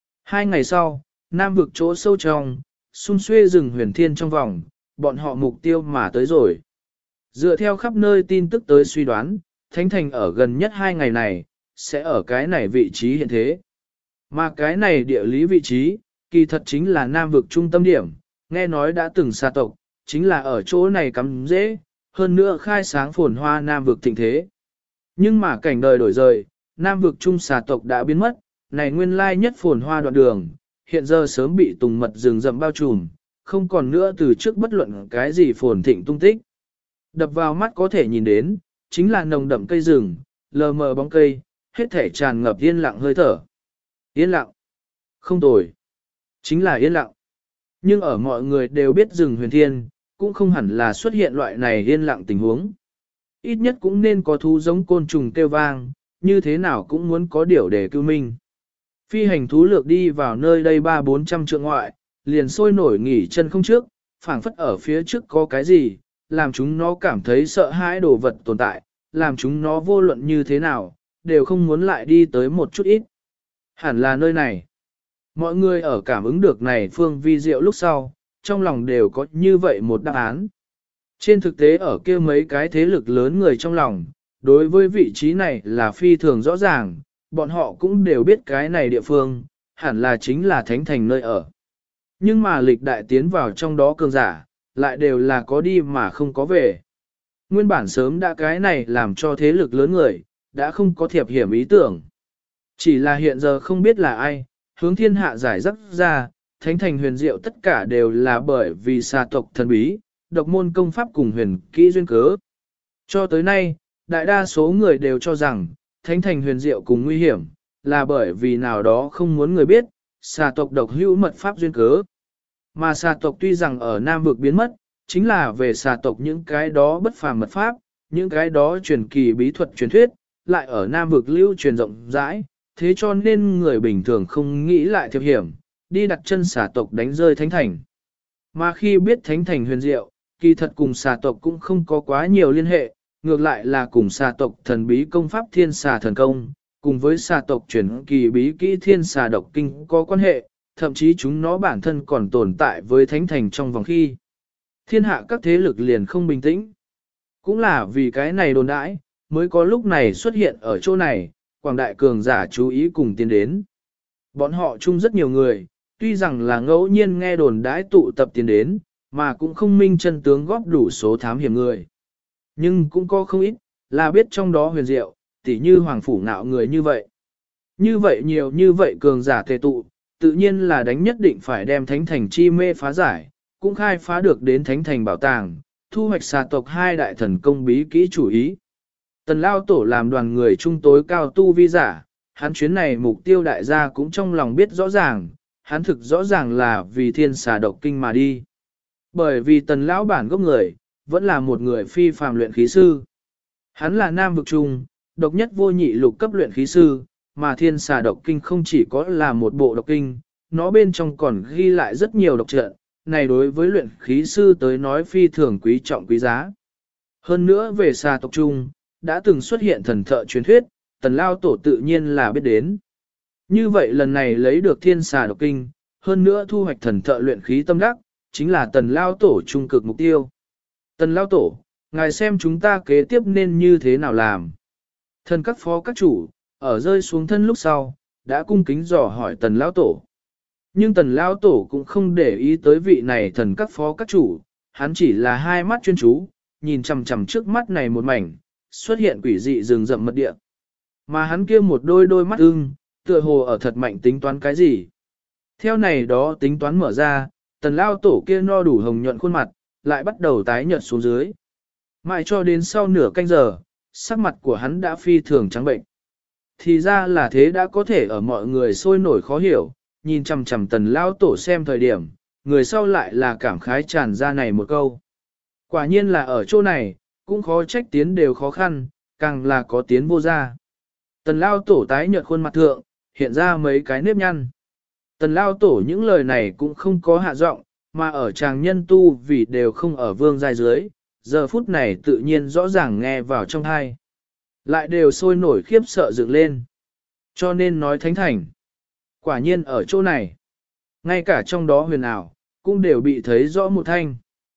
A: 2 ngày sau, Nam vực chỗ sâu trong, xung xuê rừng huyền thiên trong vòng, bọn họ mục tiêu mà tới rồi. Dựa theo khắp nơi tin tức tới suy đoán, Thánh Thành ở gần nhất 2 ngày này, sẽ ở cái này vị trí hiện thế. Mà cái này địa lý vị trí, kỳ thật chính là Nam vực trung tâm điểm, nghe nói đã từng xa tộc, chính là ở chỗ này cắm dễ, hơn nữa khai sáng phồn hoa Nam vực thịnh thế. Nhưng mà cảnh đời đổi rời, Nam vực trung xà tộc đã biến mất, này nguyên lai nhất phồn hoa đoạn đường, hiện giờ sớm bị tùng mật rừng rậm bao trùm, không còn nữa từ trước bất luận cái gì phồn thịnh tung tích. Đập vào mắt có thể nhìn đến, chính là nồng đậm cây rừng, lờ mờ bóng cây, hết thể tràn ngập yên lặng hơi thở. Yên lặng. Không tồi. Chính là yên lặng. Nhưng ở mọi người đều biết rừng huyền thiên, cũng không hẳn là xuất hiện loại này yên lặng tình huống. Ít nhất cũng nên có thú giống côn trùng kêu vang, như thế nào cũng muốn có điều để cứu minh. Phi hành thú lược đi vào nơi đây 300-400 trượng ngoại, liền sôi nổi nghỉ chân không trước, phảng phất ở phía trước có cái gì, làm chúng nó cảm thấy sợ hãi đồ vật tồn tại, làm chúng nó vô luận như thế nào, đều không muốn lại đi tới một chút ít. Hẳn là nơi này. Mọi người ở cảm ứng được này phương vi diệu lúc sau, trong lòng đều có như vậy một đáp án. Trên thực tế ở kia mấy cái thế lực lớn người trong lòng, đối với vị trí này là phi thường rõ ràng, bọn họ cũng đều biết cái này địa phương, hẳn là chính là Thánh Thành nơi ở. Nhưng mà lịch đại tiến vào trong đó cường giả, lại đều là có đi mà không có về. Nguyên bản sớm đã cái này làm cho thế lực lớn người, đã không có thiệp hiểm ý tưởng. Chỉ là hiện giờ không biết là ai, hướng thiên hạ giải rắc ra, Thánh Thành huyền diệu tất cả đều là bởi vì xà tộc thần bí, độc môn công pháp cùng huyền kỹ duyên cớ. Cho tới nay, đại đa số người đều cho rằng, Thánh Thành huyền diệu cùng nguy hiểm, là bởi vì nào đó không muốn người biết, xà tộc độc hữu mật pháp duyên cớ. Mà xà tộc tuy rằng ở Nam vực biến mất, chính là về xà tộc những cái đó bất phàm mật pháp, những cái đó truyền kỳ bí thuật truyền thuyết, lại ở Nam vực lưu truyền rộng rãi, thế cho nên người bình thường không nghĩ lại thiệp hiểm, đi đặt chân xà tộc đánh rơi Thánh Thành. Mà khi biết Thánh Thành huyền diệu, kỳ thật cùng xà tộc cũng không có quá nhiều liên hệ, ngược lại là cùng xà tộc thần bí công pháp thiên xà thần công, cùng với xà tộc truyền kỳ bí kỹ thiên xà độc kinh có quan hệ, thậm chí chúng nó bản thân còn tồn tại với Thánh Thành trong vòng khi. Thiên hạ các thế lực liền không bình tĩnh. Cũng là vì cái này đồn đãi, mới có lúc này xuất hiện ở chỗ này, quảng đại cường giả chú ý cùng tiến đến. Bọn họ chung rất nhiều người, tuy rằng là ngẫu nhiên nghe đồn đãi tụ tập tiến đến, mà cũng không minh chân tướng góp đủ số thám hiểm người. Nhưng cũng có không ít, là biết trong đó huyền diệu, tỉ như hoàng phủ nạo người như vậy. Như vậy nhiều như vậy cường giả tề tụ, tự nhiên là đánh nhất định phải đem Thánh Thành chi mê phá giải, cũng khai phá được đến Thánh Thành bảo tàng, thu hoạch xà tộc 2 đại thần công bí kỹ chủ ý. Tần Lao Tổ làm đoàn người trung tối cao tu vi giả, hắn chuyến này mục tiêu đại gia cũng trong lòng biết rõ ràng, hắn thực rõ ràng là vì thiên xà độc kinh mà đi. Bởi vì Tần Lão bản gốc người, vẫn là một người phi phàm luyện khí sư. Hắn là nam vực trung, độc nhất vô nhị lục cấp luyện khí sư, mà thiên xà độc kinh không chỉ có là một bộ độc kinh, nó bên trong còn ghi lại rất nhiều độc trận, này đối với luyện khí sư tới nói phi thường quý trọng quý giá. Hơn nữa về xà tộc trung, đã từng xuất hiện thần thợ truyền thuyết, Tần Lao Tổ tự nhiên là biết đến. Như vậy lần này lấy được thiên xà độc kinh, hơn nữa thu hoạch thần thợ luyện khí tâm đắc, chính là Tần Lao Tổ trung cực mục tiêu. Tần Lao Tổ, ngài xem chúng ta kế tiếp nên như thế nào làm. Thần các phó các chủ, ở rơi xuống thân lúc sau, đã cung kính dò hỏi Tần Lao Tổ. Nhưng Tần Lao Tổ cũng không để ý tới vị này thần các phó các chủ, hắn chỉ là hai mắt chuyên chú, nhìn chằm chằm trước mắt này một mảnh, xuất hiện quỷ dị rừng rậm mật địa. Mà hắn kia một đôi mắt ưng, tựa hồ ở thật mạnh tính toán cái gì. Theo này đó tính toán mở ra, Tần Lao Tổ kia no đủ hồng nhuận khuôn mặt, lại bắt đầu tái nhợt xuống dưới. Mãi cho đến sau nửa canh giờ, sắc mặt của hắn đã phi thường trắng bệnh. Thì ra là thế đã có thể ở mọi người sôi nổi khó hiểu, nhìn chằm chằm Tần Lao Tổ xem thời điểm, người sau lại là cảm khái tràn ra này một câu. Quả nhiên là ở chỗ này, cũng khó trách tiến đều khó khăn, càng là có tiến vô ra. Tần lao tổ tái nhợt khuôn mặt thượng, hiện ra mấy cái nếp nhăn. Tần lao tổ những lời này cũng không có hạ giọng, mà ở chàng nhân tu vì đều không ở vương giai dưới, giờ phút này tự nhiên rõ ràng nghe vào trong tai. Lại đều sôi nổi khiếp sợ dựng lên. Cho nên nói thánh thành. Quả nhiên ở chỗ này. Ngay cả trong đó huyền ảo, cũng đều bị thấy rõ một thanh.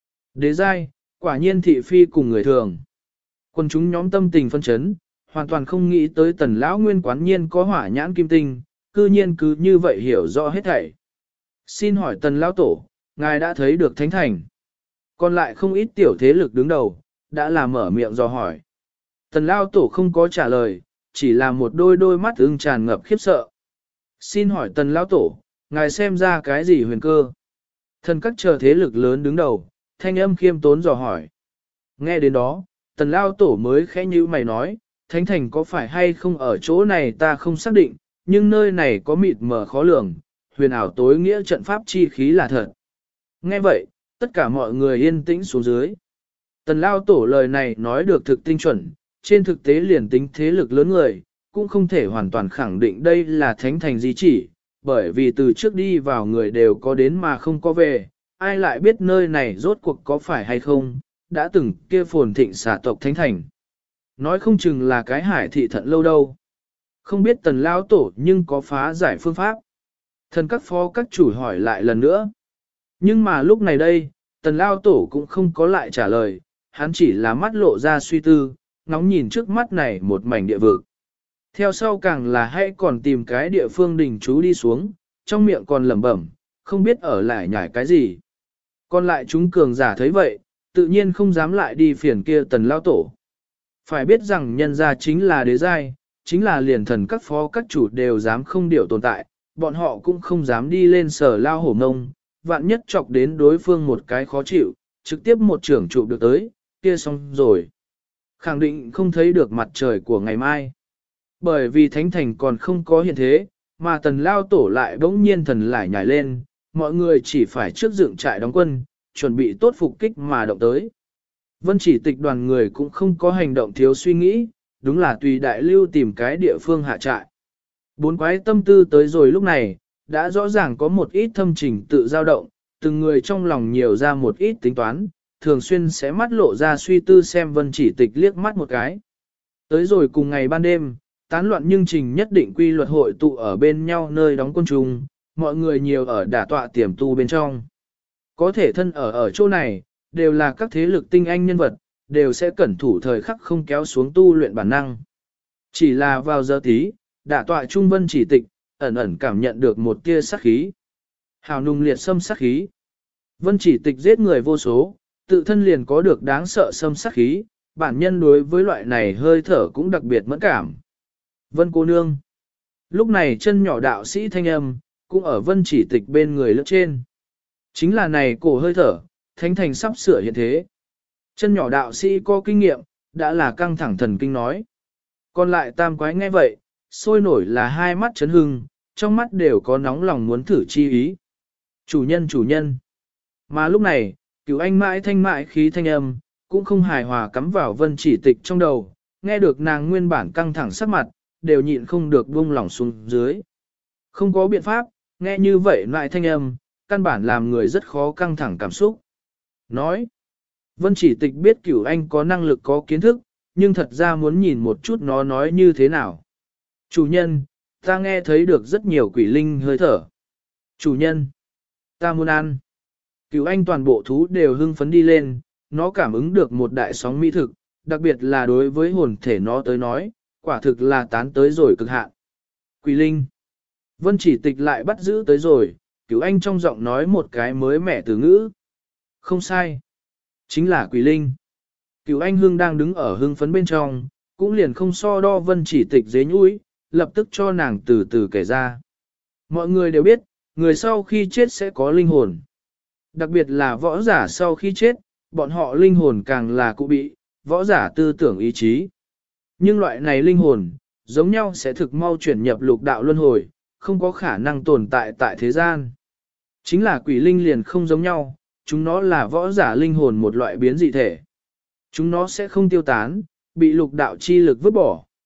A: Đế giai, quả nhiên thị phi cùng người thường. Quân chúng nhóm tâm tình phân chấn, hoàn toàn không nghĩ tới tần lão nguyên quán nhiên có hỏa nhãn kim tinh, cư nhiên cứ như vậy hiểu rõ hết thảy. Xin hỏi tần lão tổ, ngài đã thấy được thánh thành. Còn lại không ít tiểu thế lực đứng đầu, đã là mở miệng dò hỏi. Tần lão tổ không có trả lời, chỉ là một đôi mắt ưng tràn ngập khiếp sợ. Xin hỏi tần lão tổ, ngài xem ra cái gì huyền cơ? Thần các chờ thế lực lớn đứng đầu, thanh âm khiêm tốn dò hỏi. Nghe đến đó, tần lão tổ mới khẽ như mày nói, thánh thành có phải hay không ở chỗ này ta không xác định, nhưng nơi này có mịt mờ khó lường, huyền ảo tối nghĩa trận pháp chi khí là thật. Nghe vậy, tất cả mọi người yên tĩnh xuống dưới. Tần lão tổ lời này nói được thực tinh chuẩn, trên thực tế liền tính thế lực lớn người, cũng không thể hoàn toàn khẳng định đây là thánh thành di chỉ, bởi vì từ trước đi vào người đều có đến mà không có về, ai lại biết nơi này rốt cuộc có phải hay không, đã từng kia phồn thịnh xả tộc thánh thành. Nói không chừng là cái hải thị thận lâu đâu. Không biết tần lão tổ nhưng có phá giải phương pháp. Thần các phó các chủ hỏi lại lần nữa. Nhưng mà lúc này đây, tần lão tổ cũng không có lại trả lời, hắn chỉ là mắt lộ ra suy tư, ngóng nhìn trước mắt này một mảnh địa vực. Theo sau càng là hãy còn tìm cái địa phương đình chú đi xuống, trong miệng còn lẩm bẩm, không biết ở lại nhảy cái gì. Còn lại chúng cường giả thấy vậy, tự nhiên không dám lại đi phiền kia tần lão tổ. Phải biết rằng nhân gia chính là đế giai, chính là liền thần các phó các chủ đều dám không điều tồn tại, bọn họ cũng không dám đi lên sở lao hổ ngông, vạn nhất chọc đến đối phương một cái khó chịu, trực tiếp một trưởng trụ được tới, kia xong rồi. Khẳng định không thấy được mặt trời của ngày mai. Bởi vì thánh thành còn không có hiện thế, mà tần lao tổ lại bỗng nhiên thần lại nhảy lên, mọi người chỉ phải trước dựng trại đóng quân, chuẩn bị tốt phục kích mà động tới. Vân chỉ tịch đoàn người cũng không có hành động thiếu suy nghĩ, đúng là tùy đại lưu tìm cái địa phương hạ trại. Bốn quái tâm tư tới rồi lúc này, đã rõ ràng có một ít thâm trình tự dao động, từng người trong lòng nhiều ra một ít tính toán, thường xuyên sẽ mắt lộ ra suy tư xem vân chỉ tịch liếc mắt một cái. Tới rồi cùng ngày ban đêm, tán loạn nhưng trình nhất định quy luật hội tụ ở bên nhau nơi đóng quân chung, mọi người nhiều ở đả tọa tiềm tu bên trong. Có thể thân ở chỗ này, đều là các thế lực tinh anh nhân vật, đều sẽ cẩn thủ thời khắc không kéo xuống tu luyện bản năng. Chỉ là vào giờ tí, đả tọa trung vân chỉ tịch, ẩn ẩn cảm nhận được một tia sát khí. Hào nung liệt xâm sát khí. Vân chỉ tịch giết người vô số, tự thân liền có được đáng sợ xâm sát khí, bản nhân đối với loại này hơi thở cũng đặc biệt mẫn cảm. Vân cô nương. Lúc này chân nhỏ đạo sĩ thanh âm, cũng ở vân chỉ tịch bên người lướt trên. Chính là này cổ hơi thở, thánh thành sắp sửa hiện thế. Chân nhỏ đạo sĩ có kinh nghiệm, đã là căng thẳng thần kinh nói. Còn lại tam quái nghe vậy, sôi nổi là hai mắt chấn hưng, trong mắt đều có nóng lòng muốn thử chi ý. Chủ nhân. Mà lúc này, cửu anh mãi thanh mại khí thanh âm, cũng không hài hòa cắm vào vân chỉ tịch trong đầu, nghe được nàng nguyên bản căng thẳng sắc mặt, đều nhịn không được buông lỏng xuống dưới. Không có biện pháp, nghe như vậy lại thanh âm, căn bản làm người rất khó căng thẳng cảm xúc. Nói, vân chỉ tịch biết cửu anh có năng lực có kiến thức, nhưng thật ra muốn nhìn một chút nó nói như thế nào. Chủ nhân, ta nghe thấy được rất nhiều quỷ linh hơi thở. Chủ nhân, ta muốn ăn. Cửu anh toàn bộ thú đều hưng phấn đi lên, nó cảm ứng được một đại sóng mỹ thực, đặc biệt là đối với hồn thể nó tới nói, quả thực là tán tới rồi cực hạn. Quỷ linh. Vân chỉ tịch lại bắt giữ tới rồi, Cửu anh trong giọng nói một cái mới mẻ từ ngữ. Không sai. Chính là quỷ linh. Cửu anh hương đang đứng ở hưng phấn bên trong, cũng liền không so đo vân chỉ tịch dế nhũi, lập tức cho nàng từ từ kể ra. Mọi người đều biết, người sau khi chết sẽ có linh hồn. Đặc biệt là võ giả sau khi chết, bọn họ linh hồn càng là cụ bị, võ giả tư tưởng ý chí. Nhưng loại này linh hồn, giống nhau sẽ thực mau chuyển nhập lục đạo luân hồi, không có khả năng tồn tại tại thế gian. Chính là quỷ linh liền không giống nhau, chúng nó là võ giả linh hồn một loại biến dị thể. Chúng nó sẽ không tiêu tán, bị lục đạo chi lực vứt bỏ,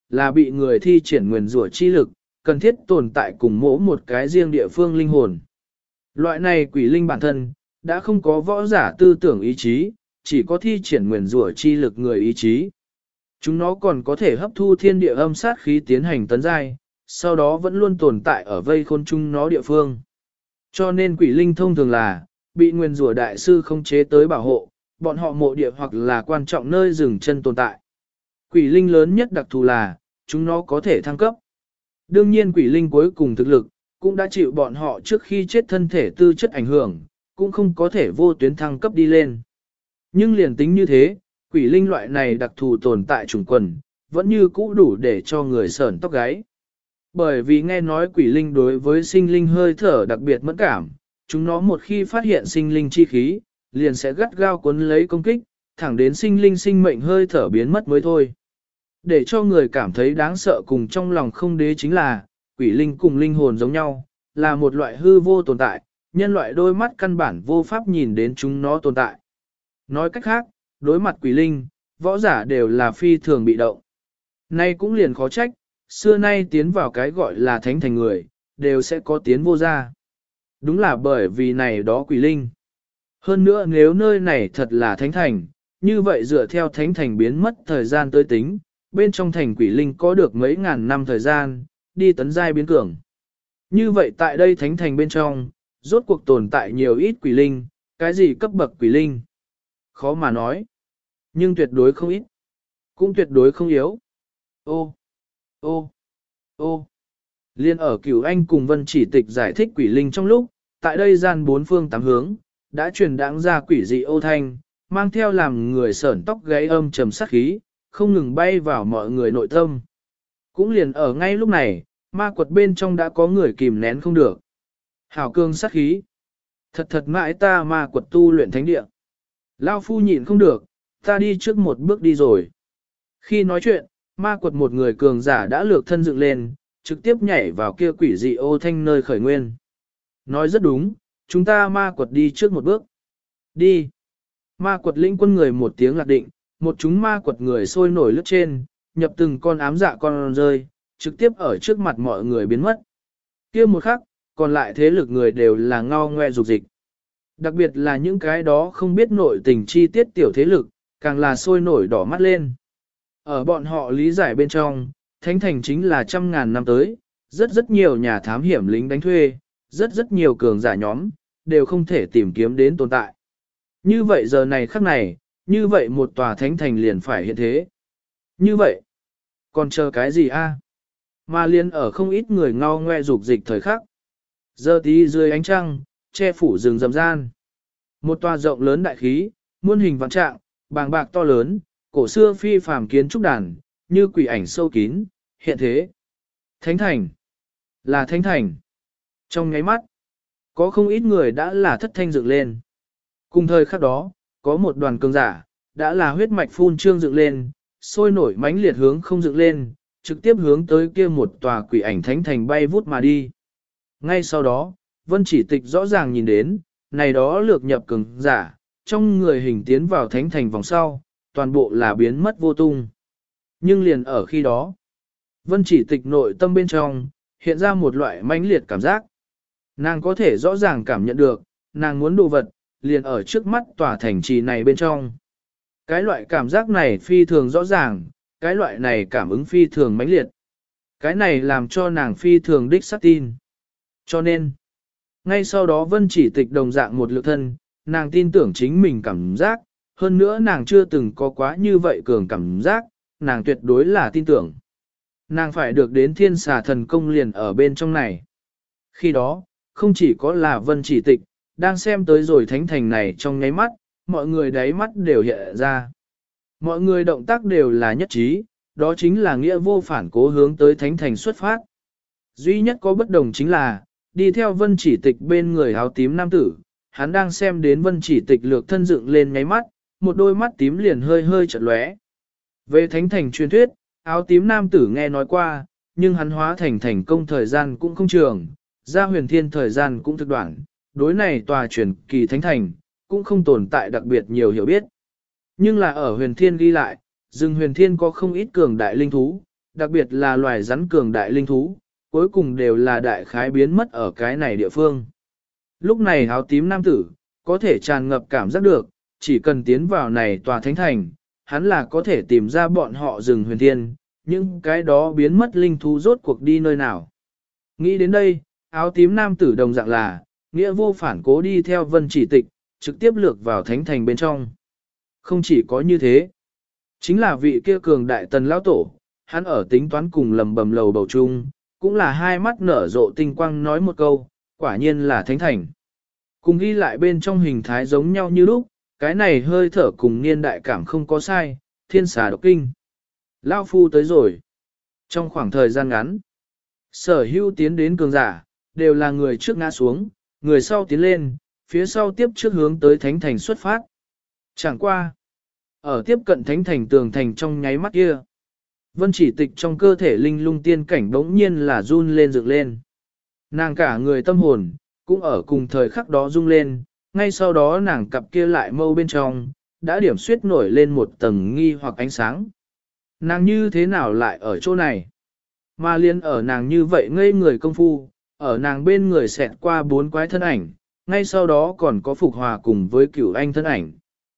A: là bị người thi triển nguyền rủa chi lực, cần thiết tồn tại cùng mỗi một cái riêng địa phương linh hồn. Loại này quỷ linh bản thân, đã không có võ giả tư tưởng ý chí, chỉ có thi triển nguyền rủa chi lực người ý chí. Chúng nó còn có thể hấp thu thiên địa âm sát khí tiến hành tấn giai, sau đó vẫn luôn tồn tại ở vây khôn chung nó địa phương. Cho nên quỷ linh thông thường là, bị nguyền rủa đại sư không chế tới bảo hộ, bọn họ mộ địa hoặc là quan trọng nơi dừng chân tồn tại. Quỷ linh lớn nhất đặc thù là, chúng nó có thể thăng cấp. Đương nhiên quỷ linh cuối cùng thực lực, cũng đã chịu bọn họ trước khi chết thân thể tư chất ảnh hưởng, cũng không có thể vô tuyến thăng cấp đi lên. Nhưng liền tính như thế, quỷ linh loại này đặc thù tồn tại chủng quần, vẫn như cũ đủ để cho người sởn tóc gáy. Bởi vì nghe nói quỷ linh đối với sinh linh hơi thở đặc biệt mẫn cảm, chúng nó một khi phát hiện sinh linh chi khí, liền sẽ gắt gao cuốn lấy công kích, thẳng đến sinh linh sinh mệnh hơi thở biến mất mới thôi. Để cho người cảm thấy đáng sợ cùng trong lòng không đế chính là, quỷ linh cùng linh hồn giống nhau, là một loại hư vô tồn tại, nhân loại đôi mắt căn bản vô pháp nhìn đến chúng nó tồn tại. Nói cách khác, đối mặt quỷ linh, võ giả đều là phi thường bị động. Nay cũng liền khó trách, xưa nay tiến vào cái gọi là thánh thành người, đều sẽ có tiến vô ra. Đúng là bởi vì này đó quỷ linh. Hơn nữa nếu nơi này thật là thánh thành, như vậy dựa theo thánh thành biến mất thời gian tới tính, bên trong thành quỷ linh có được mấy ngàn năm thời gian, đi tấn giai biến cường. Như vậy tại đây thánh thành bên trong, rốt cuộc tồn tại nhiều ít quỷ linh, cái gì cấp bậc quỷ linh? Khó mà nói. Nhưng tuyệt đối không ít. Cũng tuyệt đối không yếu. Ô, ô, ô. Liên ở Cửu Anh cùng Vân Chỉ Tịch giải thích quỷ linh trong lúc, tại đây gian bốn phương tám hướng, đã truyền đãng ra quỷ dị ô thanh, mang theo làm người sởn tóc gáy âm trầm sát khí, không ngừng bay vào mọi người nội tâm. Cũng liền ở ngay lúc này, ma quật bên trong đã có người kìm nén không được. Hảo cương sát khí. Thật thật mãi ta ma quật tu luyện thánh địa. Lao phu nhịn không được, ta đi trước một bước đi rồi. Khi nói chuyện, ma quật một người cường giả đã lược thân dựng lên, trực tiếp nhảy vào kia quỷ dị ô thanh nơi khởi nguyên. Nói rất đúng, chúng ta ma quật đi trước một bước. Đi. Ma quật lĩnh quân người một tiếng lạc định, một chúng ma quật người sôi nổi lướt trên, nhập từng con ám dạ con rơi, trực tiếp ở trước mặt mọi người biến mất. Kia một khắc, còn lại thế lực người đều là ngao ngoe dục dịch. Đặc biệt là những cái đó không biết nội tình chi tiết tiểu thế lực, càng là sôi nổi đỏ mắt lên. Ở bọn họ lý giải bên trong, thánh thành chính là trăm ngàn năm tới, rất nhiều nhà thám hiểm lính đánh thuê, rất nhiều cường giả nhóm, đều không thể tìm kiếm đến tồn tại. Như vậy giờ này khắc này, như vậy một tòa thánh thành liền phải hiện thế. Như vậy, còn chờ cái gì a? Mà liền ở không ít người ngao ngoe dục dịch thời khắc. Giờ tí dưới ánh trăng, che phủ rừng rậm gian. Một tòa rộng lớn đại khí, muôn hình vạn trạng, bàng bạc to lớn, cổ xưa phi phàm kiến trúc đàn, như quỷ ảnh sâu kín, hiện thế. Thánh thành, là thánh thành. Trong nháy mắt, có không ít người đã là thất thanh dựng lên. Cùng thời khắc đó, có một đoàn cường giả, đã là huyết mạch phun trương dựng lên, sôi nổi mãnh liệt hướng không dựng lên, trực tiếp hướng tới kia một tòa quỷ ảnh thánh thành bay vút mà đi. Ngay sau đó, Vân Chỉ Tịch rõ ràng nhìn đến, này đó lược nhập cường giả, trong người hình tiến vào thánh thành vòng sau, toàn bộ là biến mất vô tung. Nhưng liền ở khi đó, Vân Chỉ Tịch nội tâm bên trong, hiện ra một loại mãnh liệt cảm giác. Nàng có thể rõ ràng cảm nhận được, nàng muốn đồ vật, liền ở trước mắt tòa thành trì này bên trong. Cái loại cảm giác này phi thường rõ ràng, cái loại này cảm ứng phi thường mãnh liệt. Cái này làm cho nàng phi thường đích xác tin. Cho nên, ngay sau đó Vân Chỉ Tịch đồng dạng một lực thân, nàng tin tưởng chính mình cảm giác, hơn nữa nàng chưa từng có quá như vậy cường cảm giác, nàng tuyệt đối là tin tưởng. Nàng phải được đến thiên xà thần công liền ở bên trong này. Khi đó, không chỉ có là Vân Chỉ Tịch, đang xem tới rồi thánh thành này trong nháy mắt, mọi người đáy mắt đều hiện ra. Mọi người động tác đều là nhất trí, đó chính là nghĩa vô phản cố hướng tới thánh thành xuất phát. Duy nhất có bất đồng chính là, đi theo Vân Chỉ Tịch bên người áo tím nam tử, hắn đang xem đến Vân Chỉ Tịch lược thân dựng lên nháy mắt, một đôi mắt tím liền hơi hơi chợt lóe. Về thánh thành truyền thuyết, áo tím nam tử nghe nói qua, nhưng hắn hóa thành công thời gian cũng không trường, ra huyền thiên thời gian cũng thực đoạn, đối này tòa truyền kỳ thánh thành, cũng không tồn tại đặc biệt nhiều hiểu biết. Nhưng là ở huyền thiên ghi lại, rừng huyền thiên có không ít cường đại linh thú, đặc biệt là loài rắn cường đại linh thú, cuối cùng đều là đại khái biến mất ở cái này địa phương. Lúc này áo tím nam tử, có thể tràn ngập cảm giác được, chỉ cần tiến vào này tòa thánh thành, hắn là có thể tìm ra bọn họ rừng huyền thiên, những cái đó biến mất linh thú rốt cuộc đi nơi nào. Nghĩ đến đây, áo tím nam tử đồng dạng là, nghĩa vô phản cố đi theo Vân Chỉ Tịch, trực tiếp lược vào thánh thành bên trong. Không chỉ có như thế, chính là vị kia cường đại tần lão tổ, hắn ở tính toán cùng lầm bầm lầu bầu chung, cũng là hai mắt nở rộ tinh quang nói một câu, quả nhiên là thánh thành. Cùng ghi lại bên trong hình thái giống nhau như lúc, cái này hơi thở cùng niên đại cảm không có sai, thiên xà độc kinh. Lão phu tới rồi. Trong khoảng thời gian ngắn, sở hữu tiến đến cường giả, đều là người trước ngã xuống, người sau tiến lên, phía sau tiếp trước hướng tới thánh thành xuất phát. Chẳng qua, ở tiếp cận thánh thành tường thành trong nháy mắt kia, Vân Chỉ Tịch trong cơ thể linh lung tiên cảnh đống nhiên là run lên dựng lên. Nàng cả người tâm hồn, cũng ở cùng thời khắc đó rung lên, ngay sau đó nàng cặp kia lại mâu bên trong, đã điểm suyết nổi lên một tầng nghi hoặc ánh sáng. Nàng như thế nào lại ở chỗ này? Mà liên ở nàng như vậy ngây người công phu, ở nàng bên người xẹt qua 4 quái thân ảnh, ngay sau đó còn có Phục Hòa cùng với Cửu Anh thân ảnh.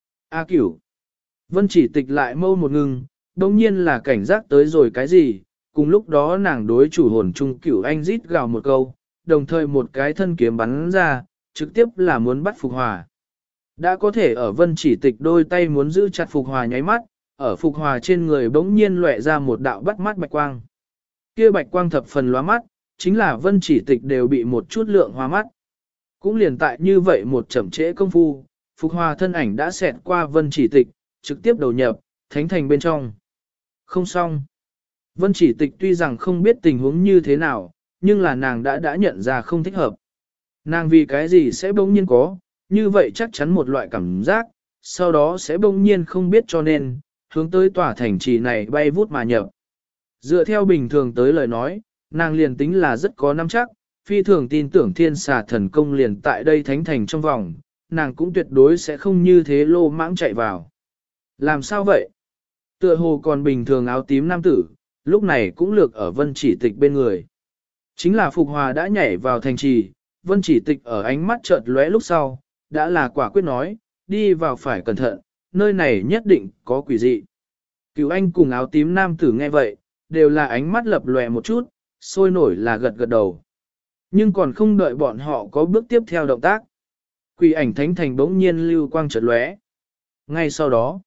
A: A Cửu! Vân Chỉ Tịch lại mâu một ngừng, đồng nhiên là cảnh giác tới rồi cái gì, cùng lúc đó nàng đối chủ hồn chung Cửu Anh rít gào một câu, đồng thời một cái thân kiếm bắn ra, trực tiếp là muốn bắt Phục Hòa. Đã có thể ở Vân Chỉ Tịch đôi tay muốn giữ chặt Phục Hòa nháy mắt, ở Phục Hòa trên người bỗng nhiên lóe ra một đạo bắt mắt bạch quang. Kia bạch quang thập phần lóa mắt, chính là Vân Chỉ Tịch đều bị một chút lượng hoa mắt. Cũng liền tại như vậy một chậm trễ công phu, Phục Hòa thân ảnh đã xẹt qua Vân Chỉ Tịch, trực tiếp đầu nhập, thánh thành bên trong. Không xong. Vân Chỉ Tịch tuy rằng không biết tình huống như thế nào, nhưng là nàng đã nhận ra không thích hợp. Nàng vì cái gì sẽ bỗng nhiên có, như vậy chắc chắn một loại cảm giác, sau đó sẽ bỗng nhiên không biết cho nên, hướng tới tòa thành trì này bay vút mà nhập. Dựa theo bình thường tới lời nói, nàng liền tính là rất có nắm chắc, phi thường tin tưởng thiên xà thần công liền tại đây thánh thành trong vòng, nàng cũng tuyệt đối sẽ không như thế lô mãng chạy vào. Làm sao vậy? Tựa hồ còn bình thường áo tím nam tử, lúc này cũng lược ở Vân Chỉ Tịch bên người. Chính là Phục Hòa đã nhảy vào thành trì, Vân Chỉ Tịch ở ánh mắt chợt lóe lúc sau, đã là quả quyết nói, đi vào phải cẩn thận, nơi này nhất định có quỷ dị. Cửu Anh cùng áo tím nam tử nghe vậy, đều là ánh mắt lập lòe một chút, sôi nổi là gật gật đầu. Nhưng còn không đợi bọn họ có bước tiếp theo động tác. Quỷ ảnh thánh thành bỗng nhiên lưu quang chợt lóe. Ngay sau đó,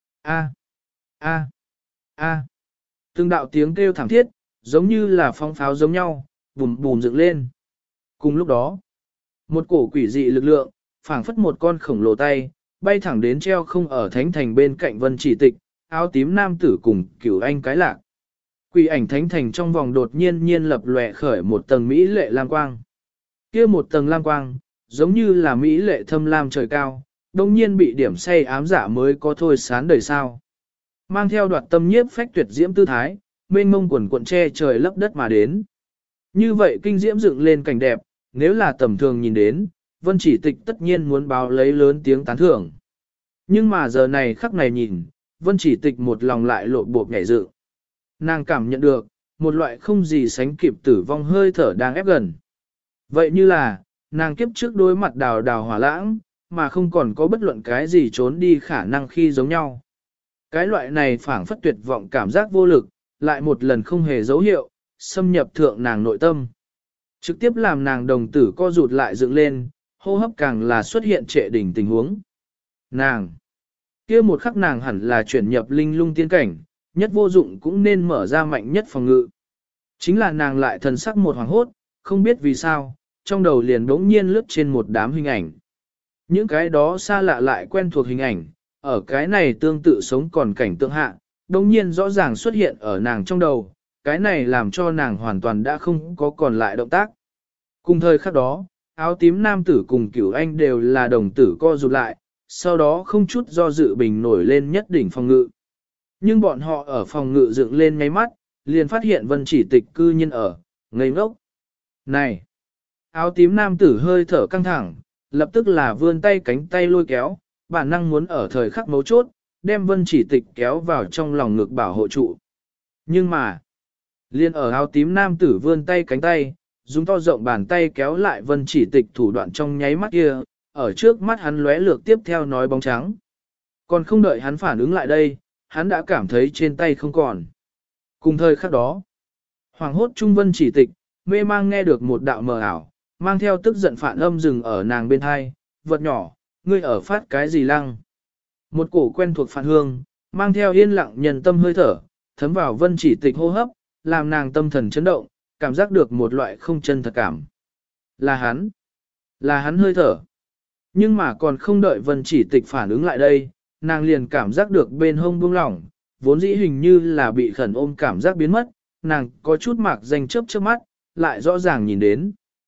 A: từng đạo tiếng kêu thảm thiết, giống như là phong pháo giống nhau, bùm bùm dựng lên. Cùng lúc đó, một cổ quỷ dị lực lượng, phảng phất một con khổng lồ tay, bay thẳng đến treo không ở thánh thành bên cạnh Vân Chỉ Tịch, áo tím nam tử cùng Cửu Anh cái lạc. Quỷ ảnh thánh thành trong vòng đột nhiên lập lòe khởi một tầng mỹ lệ lam quang. Kia một tầng lam quang, giống như là mỹ lệ thâm lam trời cao, đồng nhiên bị điểm say ám giả mới có thôi sán đời sao. Mang theo đoạt tâm nhiếp phách tuyệt diễm tư thái, mênh mông quần cuộn che trời lấp đất mà đến. Như vậy kinh diễm dựng lên cảnh đẹp, nếu là tầm thường nhìn đến, Vân Chỉ Tịch tất nhiên muốn báo lấy lớn tiếng tán thưởng. Nhưng mà giờ này khắc này nhìn, Vân Chỉ Tịch một lòng lại lộ bộp nhảy dựng. Nàng cảm nhận được, một loại không gì sánh kịp tử vong hơi thở đang ép gần. Vậy như là, nàng kiếp trước đối mặt đào đào hỏa lãng, mà không còn có bất luận cái gì trốn đi khả năng khi giống nhau. Cái loại này phảng phất tuyệt vọng cảm giác vô lực, lại một lần không hề dấu hiệu, xâm nhập thượng nàng nội tâm. Trực tiếp làm nàng đồng tử co rụt lại dựng lên, hô hấp càng là xuất hiện trệ đỉnh tình huống. Nàng! Kia một khắc nàng hẳn là chuyển nhập linh lung tiên cảnh, nhất vô dụng cũng nên mở ra mạnh nhất phòng ngự. Chính là nàng lại thần sắc một hoàng hốt, không biết vì sao, trong đầu liền đống nhiên lướt trên một đám hình ảnh. Những cái đó xa lạ lại quen thuộc hình ảnh, ở cái này tương tự sống còn cảnh tượng hạ, đống nhiên rõ ràng xuất hiện ở nàng trong đầu, cái này làm cho nàng hoàn toàn đã không có còn lại động tác. Cùng thời khắc đó, áo tím nam tử cùng Cửu Anh đều là đồng tử co rụt lại, sau đó không chút do dự bình nổi lên nhất đỉnh phòng ngự. Nhưng bọn họ ở phòng ngự dựng lên nháy mắt, liền phát hiện Vân Chỉ Tịch cư nhiên ở, ngây ngốc. Này! Áo tím nam tử hơi thở căng thẳng, lập tức là vươn tay cánh tay lôi kéo, bản năng muốn ở thời khắc mấu chốt, đem Vân Chỉ Tịch kéo vào trong lòng ngực bảo hộ trụ. Nhưng mà, Liên ở áo tím nam tử vươn tay cánh tay, dùng to rộng bàn tay kéo lại Vân Chỉ Tịch thủ đoạn trong nháy mắt kia, ở trước mắt hắn lóe lược tiếp theo nói bóng trắng. Còn không đợi hắn phản ứng lại đây, hắn đã cảm thấy trên tay không còn. Cùng thời khắc đó, hoàng hốt trung Vân Chỉ Tịch, mê mang nghe được một đạo mờ ảo, mang theo tức giận phản âm dừng ở nàng bên hai, vật nhỏ, ngươi ở phát cái gì lăng. Một cổ quen thuộc phản hương, mang theo yên lặng nhân tâm hơi thở, thấm vào Vân Chỉ Tịch hô hấp, làm nàng tâm thần chấn động, cảm giác được một loại không chân thật cảm. Là hắn hơi thở. Nhưng mà còn không đợi Vân Chỉ Tịch phản ứng lại đây, nàng liền cảm giác được bên hông buông lỏng, vốn dĩ hình như là bị khẩn ôm cảm giác biến mất, nàng có chút mạc danh chớp trước mắt, lại rõ ràng nhìn đến.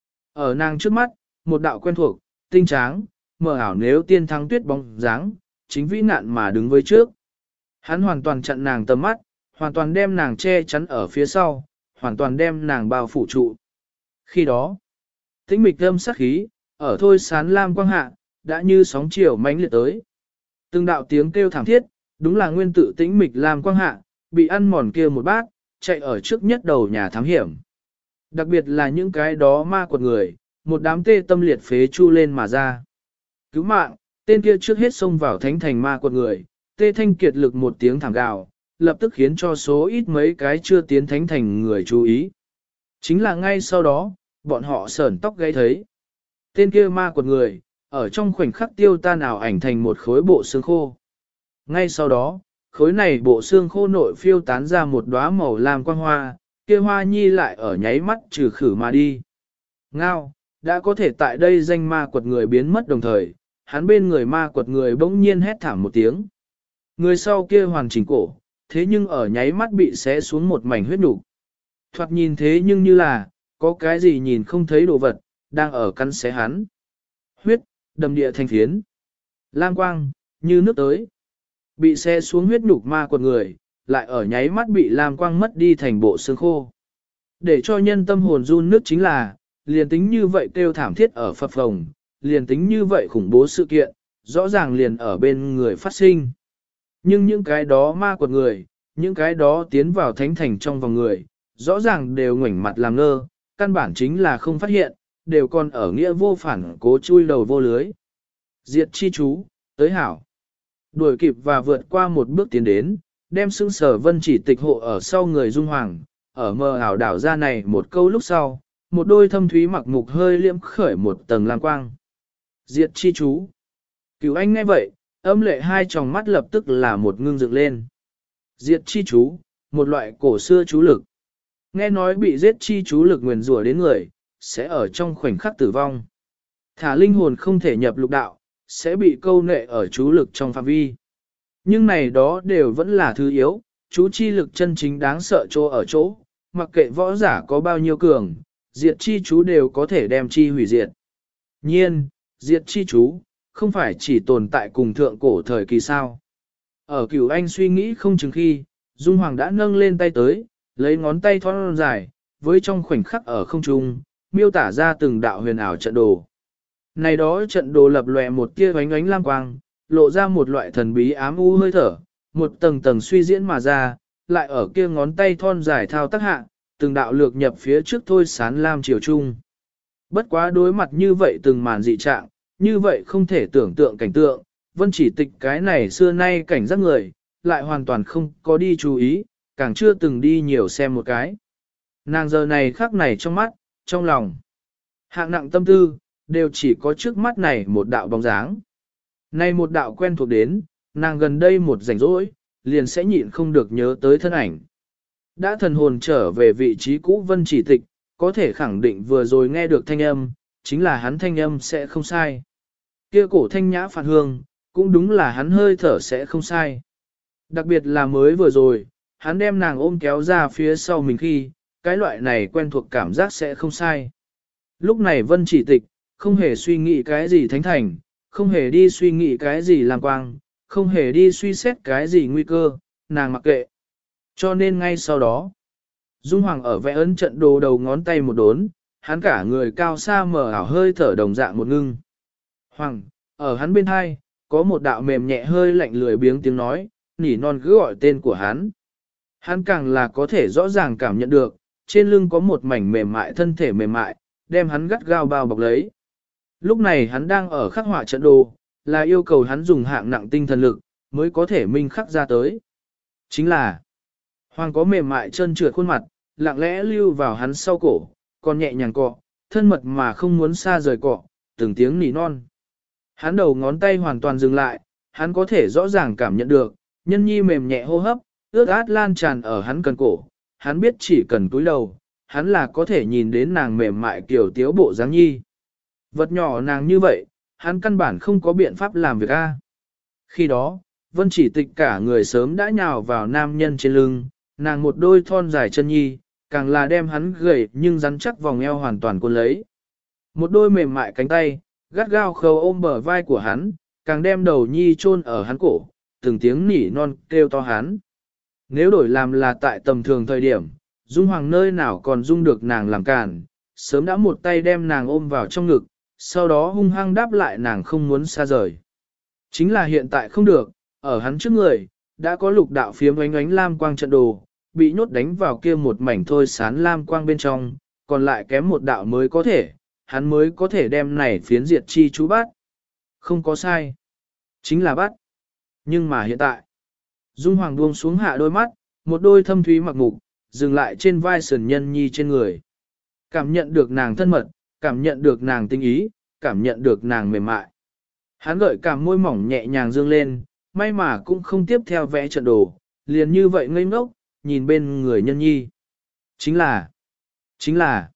A: Ở nàng trước mắt, một đạo quen thuộc, tinh tráng, mờ ảo nếu tiên thắng tuyết bóng dáng, chính vĩ nạn mà đứng với trước. Hắn hoàn toàn chặn nàng tầm mắt, hoàn toàn đem nàng che chắn ở phía sau, hoàn toàn đem nàng bao phủ trụ. Khi đó, tĩnh mịch âm sắc khí, ở thôi sán lam quang hạ, đã như sóng chiều mãnh liệt tới. Từng đạo tiếng kêu thảm thiết, đúng là nguyên tự tĩnh mịch lam quang hạ, bị ăn mòn kia một bát, chạy ở trước nhất đầu nhà thám hiểm. Đặc biệt là những cái đó ma quật người, một đám tê tâm liệt phế chu lên mà ra. Cứu mạng, tên kia trước hết xông vào thánh thành ma quật người, tê thanh kiệt lực một tiếng thảm gào, lập tức khiến cho số ít mấy cái chưa tiến thánh thành người chú ý. Chính là ngay sau đó, bọn họ sởn tóc gáy thấy. Tên kia ma quật người, ở trong khoảnh khắc tiêu tan ảo ảnh thành một khối bộ xương khô. Ngay sau đó, khối này bộ xương khô nội phiêu tán ra một đóa màu lam quang hoa, kia hoa nhi lại ở nháy mắt trừ khử mà đi. Ngao, đã có thể tại đây danh ma quật người biến mất đồng thời, hắn bên người ma quật người bỗng nhiên hét thảm một tiếng. Người sau kia hoàn chỉnh cổ, thế nhưng ở nháy mắt bị xé xuống một mảnh huyết nục. Thoạt nhìn thế nhưng như là, có cái gì nhìn không thấy đồ vật, đang ở cắn xé hắn. Huyết, đầm địa thành phiến. Lam quang, như nước tới. Bị xé xuống huyết nục ma quật người, lại ở nháy mắt bị lam quang mất đi thành bộ xương khô. Để cho nhân tâm hồn run nước chính là, liền tính như vậy kêu thảm thiết ở phập phồng, liền tính như vậy khủng bố sự kiện, rõ ràng liền ở bên người phát sinh. Nhưng những cái đó ma quật người, những cái đó tiến vào thánh thành trong vòng người, rõ ràng đều ngoảnh mặt làm ngơ, căn bản chính là không phát hiện, đều còn ở nghĩa vô phản cố chui đầu vô lưới. Diệt chi chú, tới hảo. Đuổi kịp và vượt qua một bước tiến đến, đem xương sở Vân Chỉ Tịch hộ ở sau người Dung Hoàng, ở mờ ảo đảo ra này một câu lúc sau, một đôi thâm thúy mặc mục hơi liễm khởi một tầng lam quang. Diệt chi chú. Cửu Anh nghe vậy, âm lệ hai tròng mắt lập tức là một ngưng dựng lên. Diệt chi chú, một loại cổ xưa chú lực. Nghe nói bị giết chi chú lực nguyền rủa đến người, sẽ ở trong khoảnh khắc tử vong. Thả linh hồn không thể nhập lục đạo, sẽ bị câu nệ ở chú lực trong phạm vi. Nhưng này đó đều vẫn là thứ yếu, chú chi lực chân chính đáng sợ chỗ ở chỗ, mặc kệ võ giả có bao nhiêu cường, diệt chi chú đều có thể đem chi hủy diệt. Nhiên, diệt chi chú, không phải chỉ tồn tại cùng thượng cổ thời kỳ sao. Ở Cửu Anh suy nghĩ không chừng khi, Dung Hoàng đã nâng lên tay tới, lấy ngón tay thon dài, với trong khoảnh khắc ở không trung, miêu tả ra từng đạo huyền ảo trận đồ. Này đó trận đồ lập lòe một tia ánh ánh lam quang, lộ ra một loại thần bí ám u hơi thở, một tầng tầng suy diễn mà ra, lại ở kia ngón tay thon dài thao tác hạ, từng đạo lược nhập phía trước thôi sán lam chiều trung. Bất quá đối mặt như vậy từng màn dị trạng, như vậy không thể tưởng tượng cảnh tượng, Vân Chỉ Tịch cái này xưa nay cảnh giác người, lại hoàn toàn không có đi chú ý, càng chưa từng đi nhiều xem một cái. Nàng giờ này khắc này trong mắt, trong lòng, hạng nặng tâm tư, đều chỉ có trước mắt này một đạo bóng dáng. Này một đạo quen thuộc đến, nàng gần đây một rảnh rỗi, liền sẽ nhịn không được nhớ tới thân ảnh. Đã thần hồn trở về vị trí cũ Vân Chỉ Tịch, có thể khẳng định vừa rồi nghe được thanh âm, chính là hắn thanh âm sẽ không sai. Kia cổ thanh nhã phản hương, cũng đúng là hắn hơi thở sẽ không sai. Đặc biệt là mới vừa rồi, hắn đem nàng ôm kéo ra phía sau mình khi, cái loại này quen thuộc cảm giác sẽ không sai. Lúc này Vân Chỉ Tịch, không hề suy nghĩ cái gì thánh thành, không hề đi suy nghĩ cái gì làm quang, không hề đi suy xét cái gì nguy cơ, nàng mặc kệ. Cho nên ngay sau đó, Dung Hoàng ở vẽ ấn trận đồ đầu ngón tay một đốn, hắn cả người cao xa mở ảo hơi thở đồng dạng một ngưng. Hoàng, ở hắn bên hai, có một đạo mềm nhẹ hơi lạnh lười biếng tiếng nói, nỉ non cứ gọi tên của hắn. Hắn càng là có thể rõ ràng cảm nhận được, trên lưng có một mảnh mềm mại thân thể mềm mại, đem hắn gắt gao bao bọc lấy. Lúc này hắn đang ở khắc họa trận đồ, là yêu cầu hắn dùng hạng nặng tinh thần lực, mới có thể minh khắc ra tới. Chính là, Hoàng có mềm mại chân trượt khuôn mặt, lặng lẽ lưu vào hắn sau cổ, còn nhẹ nhàng cọ, thân mật mà không muốn xa rời cọ, từng tiếng nỉ non. Hắn đầu ngón tay hoàn toàn dừng lại, hắn có thể rõ ràng cảm nhận được, nhân nhi mềm nhẹ hô hấp, ướt át lan tràn ở hắn cần cổ, hắn biết chỉ cần cúi đầu, hắn là có thể nhìn đến nàng mềm mại kiểu tiếu bộ dáng nhi. Vật nhỏ nàng như vậy, hắn căn bản không có biện pháp làm việc a. Khi đó, Vân Chỉ Tịch cả người sớm đã nhào vào nam nhân trên lưng, nàng một đôi thon dài chân nhi, càng là đem hắn gầy nhưng rắn chắc vòng eo hoàn toàn cuốn lấy. Một đôi mềm mại cánh tay, gắt gao khâu ôm bờ vai của hắn, càng đem đầu nhi chôn ở hắn cổ, từng tiếng nỉ non kêu to hắn. Nếu đổi làm là tại tầm thường thời điểm, Dung Hoàng nơi nào còn dung được nàng làm cản, sớm đã một tay đem nàng ôm vào trong ngực, sau đó hung hăng đáp lại nàng không muốn xa rời. Chính là hiện tại không được, ở hắn trước người, đã có lục đạo phiếm ánh ánh lam quang trận đồ, bị nhốt đánh vào kia một mảnh thôi sán lam quang bên trong, còn lại kém một đạo mới có thể, hắn mới có thể đem này phiến diệt chi chú bắt. Không có sai. Chính là bắt. Nhưng mà hiện tại, Dung Hoàng buông xuống hạ đôi mắt, một đôi thâm thúy mặc mục, dừng lại trên vai sườn nhân nhi trên người. Cảm nhận được nàng thân mật, cảm nhận được nàng tinh ý, cảm nhận được nàng mềm mại. Hắn gợi cảm môi mỏng nhẹ nhàng dương lên, may mà cũng không tiếp theo vẽ trận đồ, liền như vậy ngây ngốc, nhìn bên người nhân nhi. Chính là,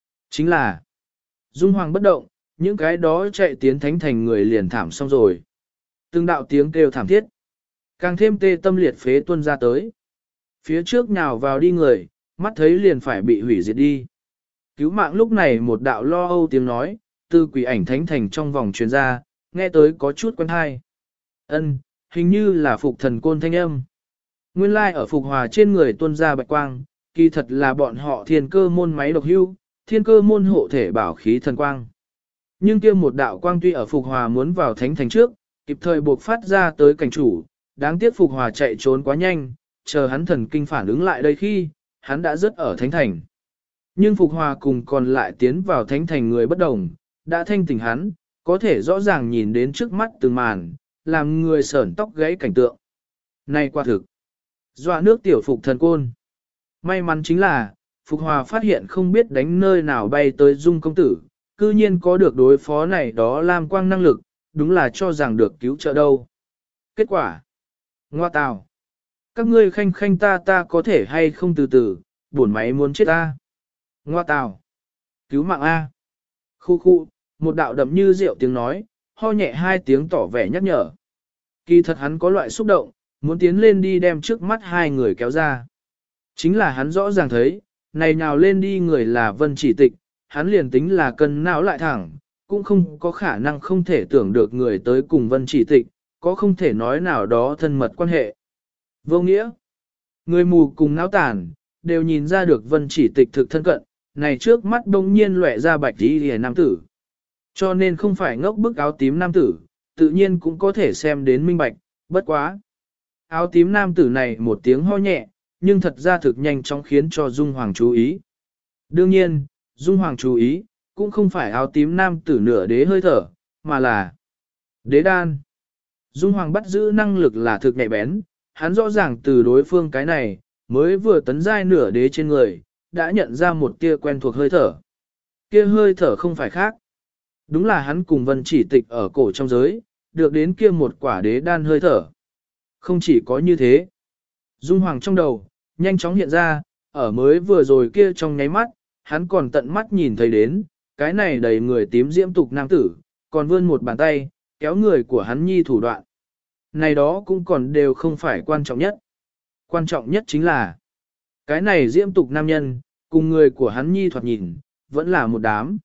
A: Dung Hoàng bất động, những cái đó chạy tiến thánh thành người liền thảm xong rồi. Từng đạo tiếng kêu thảm thiết, càng thêm tê tâm liệt phế tuôn ra tới. Phía trước nhào vào đi người, mắt thấy liền phải bị hủy diệt đi. Cứu mạng lúc này một đạo lo âu tiếng nói, từ quỷ ảnh thánh thành trong vòng truyền ra, nghe tới có chút quen hay. Ân, hình như là phục thần côn thanh âm. Nguyên lai ở phục hòa trên người tuôn ra bạch quang, kỳ thật là bọn họ thiên cơ môn máy độc hưu, thiên cơ môn hộ thể bảo khí thần quang. Nhưng kia một đạo quang tuy ở phục hòa muốn vào thánh thành trước, kịp thời buộc phát ra tới cảnh chủ, đáng tiếc phục hòa chạy trốn quá nhanh, chờ hắn thần kinh phản ứng lại đây khi, hắn đã rớt ở thánh thành. Nhưng phục hòa cùng còn lại tiến vào thánh thành người bất đồng, đã thanh tỉnh hắn, có thể rõ ràng nhìn đến trước mắt từng màn, làm người sởn tóc gãy cảnh tượng. Này quả thực, dọa nước tiểu phục thần côn. May mắn chính là, Phục Hòa phát hiện không biết đánh nơi nào bay tới Dung công tử, cư nhiên có được đối phó này đó làm quang năng lực, đúng là cho rằng được cứu trợ đâu. Kết quả, ngoa tào, các ngươi khanh khanh ta có thể hay không từ từ, buồn máy muốn chết ta. Ngoa tào, cứu mạng A. Khu khu, một đạo đậm như rượu tiếng nói, ho nhẹ hai tiếng tỏ vẻ nhắc nhở. Kỳ thật hắn có loại xúc động, muốn tiến lên đi đem trước mắt hai người kéo ra. Chính là hắn rõ ràng thấy, này nào lên đi người là Vân Chỉ Tịch, hắn liền tính là cân não lại thẳng, cũng không có khả năng không thể tưởng được người tới cùng Vân Chỉ Tịch, có không thể nói nào đó thân mật quan hệ. Vô nghĩa, người mù cùng não tàn, đều nhìn ra được Vân Chỉ Tịch thực thân cận, này trước mắt đông nhiên lóe ra bạch tí hề nam tử. Cho nên không phải ngốc bức áo tím nam tử, tự nhiên cũng có thể xem đến minh bạch, bất quá. Áo tím nam tử này một tiếng ho nhẹ, nhưng thật ra thực nhanh chóng khiến cho Dung Hoàng chú ý. Đương nhiên, Dung Hoàng chú ý, cũng không phải áo tím nam tử nửa đế hơi thở, mà là đế đan. Dung Hoàng bắt giữ năng lực là thực nhạy bén, hắn rõ ràng từ đối phương cái này, mới vừa tấn giai nửa đế trên người, đã nhận ra một tia quen thuộc hơi thở. Kia hơi thở không phải khác. Đúng là hắn cùng Vân Chỉ Tịch ở cổ trong giới, được đến kia một quả đế đan hơi thở. Không chỉ có như thế. Dung Hoàng trong đầu, nhanh chóng hiện ra, ở mới vừa rồi kia trong nháy mắt, hắn còn tận mắt nhìn thấy đến, cái này đầy người tím diễm tục nam tử, còn vươn một bàn tay, kéo người của hắn nhi thủ đoạn. Này đó cũng còn đều không phải quan trọng nhất. Quan trọng nhất chính là, cái này diễm tục nam nhân, cùng người của hắn nhi thoạt nhìn, vẫn là một đám.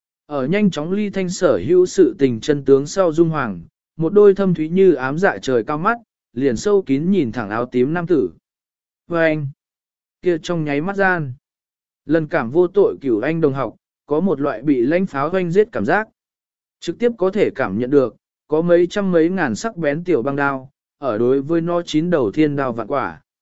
A: Ở nhanh chóng ly thanh sở hữu sự tình chân tướng sau Dung Hoàng, một đôi thâm thúy như ám dạ trời cao mắt, liền sâu kín nhìn thẳng áo tím nam tử. Và anh, kia trong nháy mắt gian, lần cảm vô tội cửu anh đồng học, có một loại bị lãnh pháo hoanh giết cảm giác. Trực tiếp có thể cảm nhận được, có mấy trăm mấy ngàn sắc bén tiểu băng đao, ở đối với nó chín đầu thiên đao vạn quả.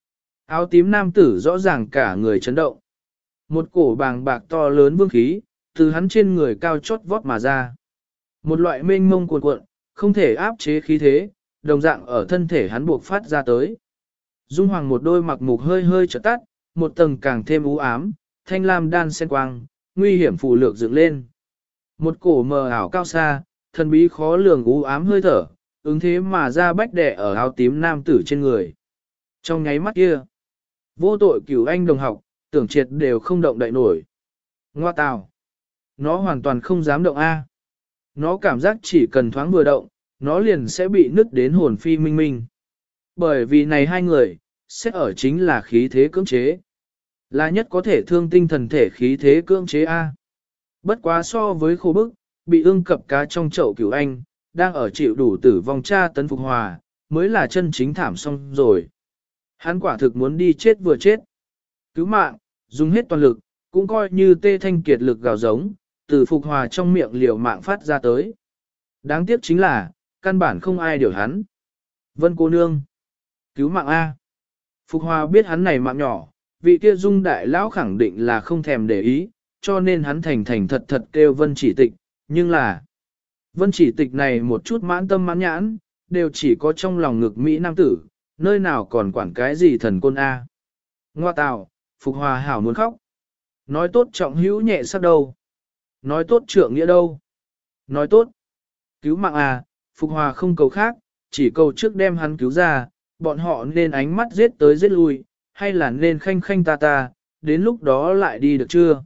A: Áo tím nam tử rõ ràng cả người chấn động. Một cổ bàng bạc to lớn vương khí, từ hắn trên người cao chót vót mà ra. Một loại mênh mông cuồn cuộn, không thể áp chế khí thế, đồng dạng ở thân thể hắn buộc phát ra tới. Dung Hoàng một đôi mặc mục hơi hơi trở tắt, một tầng càng thêm u ám, thanh lam đan sen quang, nguy hiểm phù lược dựng lên. Một cổ mờ ảo cao xa, thần bí khó lường u ám hơi thở, ứng thế mà ra bách đẻ ở áo tím nam tử trên người. Trong nháy mắt kia, vô tội cửu anh đồng học, tưởng triệt đều không động đậy nổi. Ngoa tào, nó hoàn toàn không dám động A. Nó cảm giác chỉ cần thoáng vừa động, nó liền sẽ bị nứt đến hồn phi minh minh. Bởi vì này hai người, xét ở chính là khí thế cưỡng chế. Là nhất có thể thương tinh thần thể khí thế cưỡng chế A. Bất quá so với khô bức, bị ương cập cá trong chậu cửu anh, đang ở chịu đủ tử vong tra tấn Phục Hòa, mới là chân chính thảm xong rồi. Hắn quả thực muốn đi chết vừa chết. Cứu mạng, dùng hết toàn lực, cũng coi như tê thanh kiệt lực gào giống, từ Phục Hòa trong miệng liều mạng phát ra tới. Đáng tiếc chính là, căn bản không ai điều hắn. Vân cô nương, cứu mạng A. Phục Hòa biết hắn này mạng nhỏ, vị kia dung đại lão khẳng định là không thèm để ý, cho nên hắn thành thành thật thật kêu Vân Chỉ Tịch, nhưng là Vân Chỉ Tịch này một chút mãn tâm mãn nhãn, đều chỉ có trong lòng ngực Mỹ nam tử, nơi nào còn quản cái gì thần côn A. Ngoa tào, Phục Hòa hảo muốn khóc. Nói tốt trọng hữu nhẹ sắc đâu. Nói tốt trượng nghĩa đâu. Nói tốt. Cứu mạng à, Phục Hòa không cầu khác, chỉ cầu trước đem hắn cứu ra, bọn họ nên ánh mắt giết tới giết lui, hay là nên khanh khanh ta ta, đến lúc đó lại đi được chưa?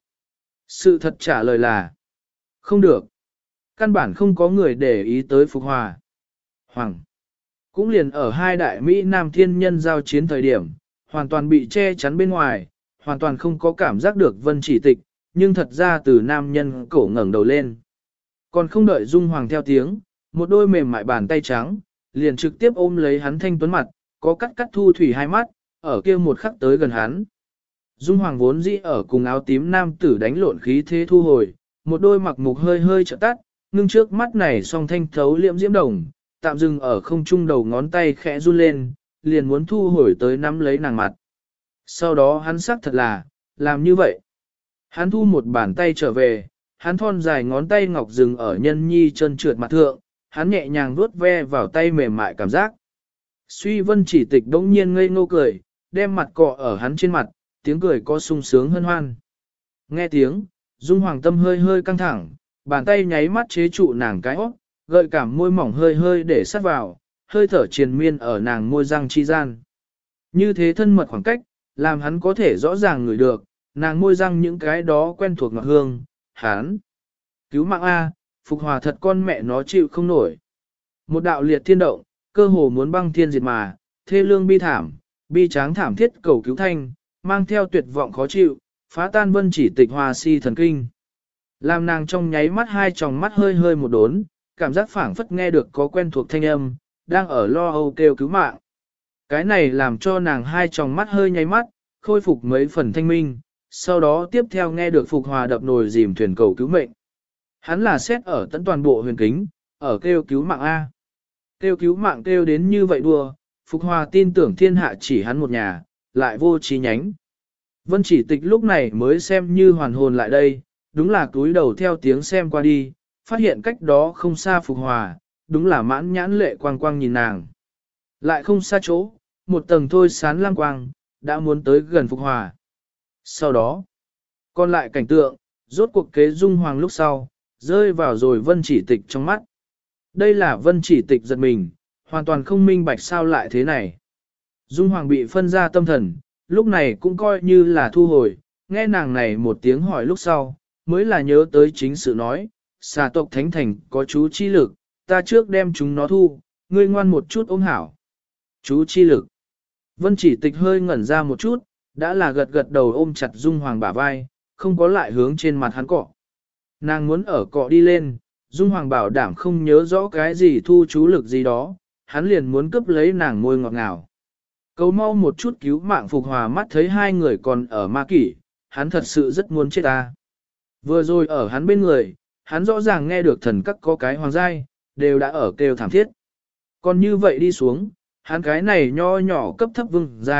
A: Sự thật trả lời là không được. Căn bản không có người để ý tới Phục Hòa. Hoàng cũng liền ở hai đại Mỹ Nam thiên nhân giao chiến thời điểm, hoàn toàn bị che chắn bên ngoài, hoàn toàn không có cảm giác được Vân Chỉ Tịch, nhưng thật ra từ nam nhân cổ ngẩng đầu lên. Còn không đợi Dung Hoàng theo tiếng, một đôi mềm mại bàn tay trắng, liền trực tiếp ôm lấy hắn thanh tuấn mặt, có cắt cắt thu thủy hai mắt, ở kia một khắc tới gần hắn. Dung Hoàng vốn dĩ ở cùng áo tím nam tử đánh lộn khí thế thu hồi, một đôi mặc mục hơi hơi trợ tắt, ngưng trước mắt này song thanh thấu liễm diễm đồng, tạm dừng ở không trung đầu ngón tay khẽ run lên, liền muốn thu hồi tới nắm lấy nàng mặt. Sau đó hắn sắc thật là, làm như vậy. Hắn thu một bàn tay trở về, hắn thon dài ngón tay ngọc dừng ở nhân nhi chân trượt mặt thượng, hắn nhẹ nhàng vuốt ve vào tay mềm mại cảm giác. Suy Vân Chỉ Tịch đống nhiên ngây ngô cười, đem mặt cọ ở hắn trên mặt, tiếng cười có sung sướng hân hoan. Nghe tiếng, Dung Hoàng tâm hơi hơi căng thẳng, bàn tay nháy mắt chế trụ nàng cái óc, gợi cảm môi mỏng hơi hơi để sát vào, hơi thở triền miên ở nàng môi răng chi gian. Như thế thân mật khoảng cách, làm hắn có thể rõ ràng ngửi được, nàng môi răng những cái đó quen thuộc ngọt hương, hắn. Cứu mạng A, Phục Hòa thật con mẹ nó chịu không nổi. Một đạo liệt thiên động, cơ hồ muốn băng thiên diệt mà, thê lương bi thảm, bi tráng thảm thiết cầu cứu thanh, mang theo tuyệt vọng khó chịu, phá tan Vân Chỉ Tịch Hòa si thần kinh. Làm nàng trong nháy mắt hai tròng mắt hơi hơi một đốn, cảm giác phảng phất nghe được có quen thuộc thanh âm, đang ở lo âu kêu cứu mạng. Cái này làm cho nàng hai tròng mắt hơi nháy mắt, khôi phục mấy phần thanh minh, sau đó tiếp theo nghe được Phục Hòa đập nồi dìm thuyền cầu cứu mệnh. Hắn là xét ở tận toàn bộ huyền kính, ở kêu cứu mạng A. Kêu cứu mạng kêu đến như vậy đùa, Phục Hòa tin tưởng thiên hạ chỉ hắn một nhà, lại vô trí nhánh. Vân Chỉ Tịch lúc này mới xem như hoàn hồn lại đây, đúng là cúi đầu theo tiếng xem qua đi, phát hiện cách đó không xa Phục Hòa, đúng là mãn nhãn lệ quang quang nhìn nàng. Lại không xa chỗ, một tầng thôi sán lam quang, đã muốn tới gần Phục Hòa. Sau đó, còn lại cảnh tượng, rốt cuộc kế Dung Hoàng lúc sau, rơi vào rồi Vân Chỉ Tịch trong mắt. Đây là Vân Chỉ Tịch giật mình, hoàn toàn không minh bạch sao lại thế này. Dung Hoàng bị phân ra tâm thần, lúc này cũng coi như là thu hồi, nghe nàng này một tiếng hỏi lúc sau, mới là nhớ tới chính sự nói, xà tộc thánh thành có chú chi lực, ta trước đem chúng nó thu, ngươi ngoan một chút ôm hảo. Chú chi lực. Vân Chỉ Tịch hơi ngẩn ra một chút, đã là gật gật đầu ôm chặt Dung Hoàng bả vai, không có lại hướng trên mặt hắn cọ. Nàng muốn ở cọ đi lên, Dung Hoàng bảo đảm không nhớ rõ cái gì thu chú lực gì đó, hắn liền muốn cướp lấy nàng môi ngọt ngào. Cầu mau một chút cứu mạng Phục Hòa mắt thấy hai người còn ở ma kỷ, hắn thật sự rất muốn chết ta. Vừa rồi ở hắn bên người, hắn rõ ràng nghe được thần các có cái hoàng giai, đều đã ở kêu thảm thiết. Còn như vậy đi xuống, hắn cái này nho nhỏ cấp thấp vương giai,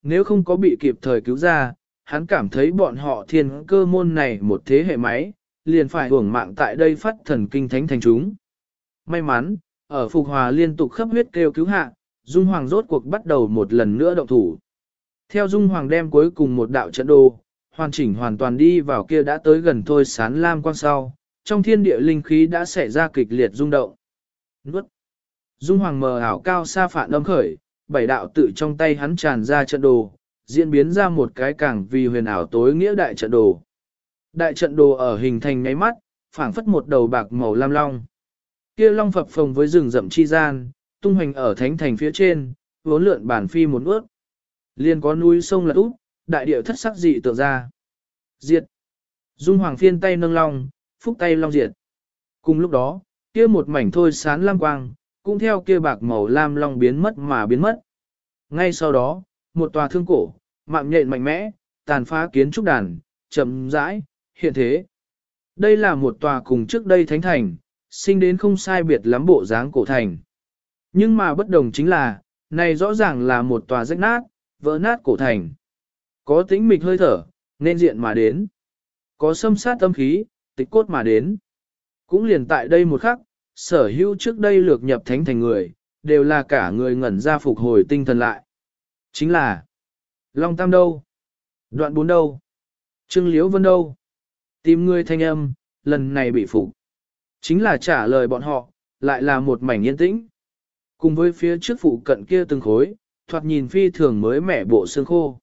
A: nếu không có bị kịp thời cứu ra, hắn cảm thấy bọn họ thiên cơ môn này một thế hệ máy, liền phải hưởng mạng tại đây phát thần kinh thánh thành chúng. May mắn, ở Phục Hòa liên tục khắp huyết kêu cứu hạ, Dung Hoàng rốt cuộc bắt đầu một lần nữa động thủ. Theo Dung Hoàng đem cuối cùng một đạo trận đồ, hoàn chỉnh hoàn toàn đi vào kia đã tới gần thôi sán lam quang sau, trong thiên địa linh khí đã xảy ra kịch liệt rung động. Nuốt. Dung Hoàng mờ ảo cao xa phản âm khởi, bảy đạo tự trong tay hắn tràn ra trận đồ, diễn biến ra một cái càng vì huyền ảo tối nghĩa đại trận đồ. Đại trận đồ ở hình thành nháy mắt, phảng phất một đầu bạc màu lam long. Kia long phập phồng với rừng rậm chi gian, tung hoành ở thánh thành phía trên, vốn lượn bản phi một ước. Liên có núi sông lật úp, đại địa thất sắc dị tượng ra. Diệt. Dung Hoàng phiên tay nâng long, phúc tay long diệt. Cùng lúc đó, kia một mảnh thôi sán lam quang, cũng theo kia bạc màu lam long biến mất mà biến mất. Ngay sau đó, một tòa thương cổ, mạng nhện mạnh mẽ, tàn phá kiến trúc đàn, chậm rãi, hiện thế. Đây là một tòa cùng trước đây thánh thành, sinh đến không sai biệt lắm bộ dáng cổ thành. Nhưng mà bất đồng chính là, này rõ ràng là một tòa rách nát, vỡ nát cổ thành. Có tĩnh mịch hơi thở, nên diện mà đến. Có xâm sát tâm khí, tịch cốt mà đến. Cũng liền tại đây một khắc, sở hữu trước đây lược nhập thánh thành người, đều là cả người ngẩn ra phục hồi tinh thần lại. Chính là Long Tam đâu? Đoạn 4 đâu? Trương Liễu Vân đâu? Tìm người thanh âm, lần này bị phục. Chính là trả lời bọn họ, lại là một mảnh yên tĩnh. Cùng với phía trước phụ cận kia từng khối, thoạt nhìn phi thường mới mẻ bộ xương khô.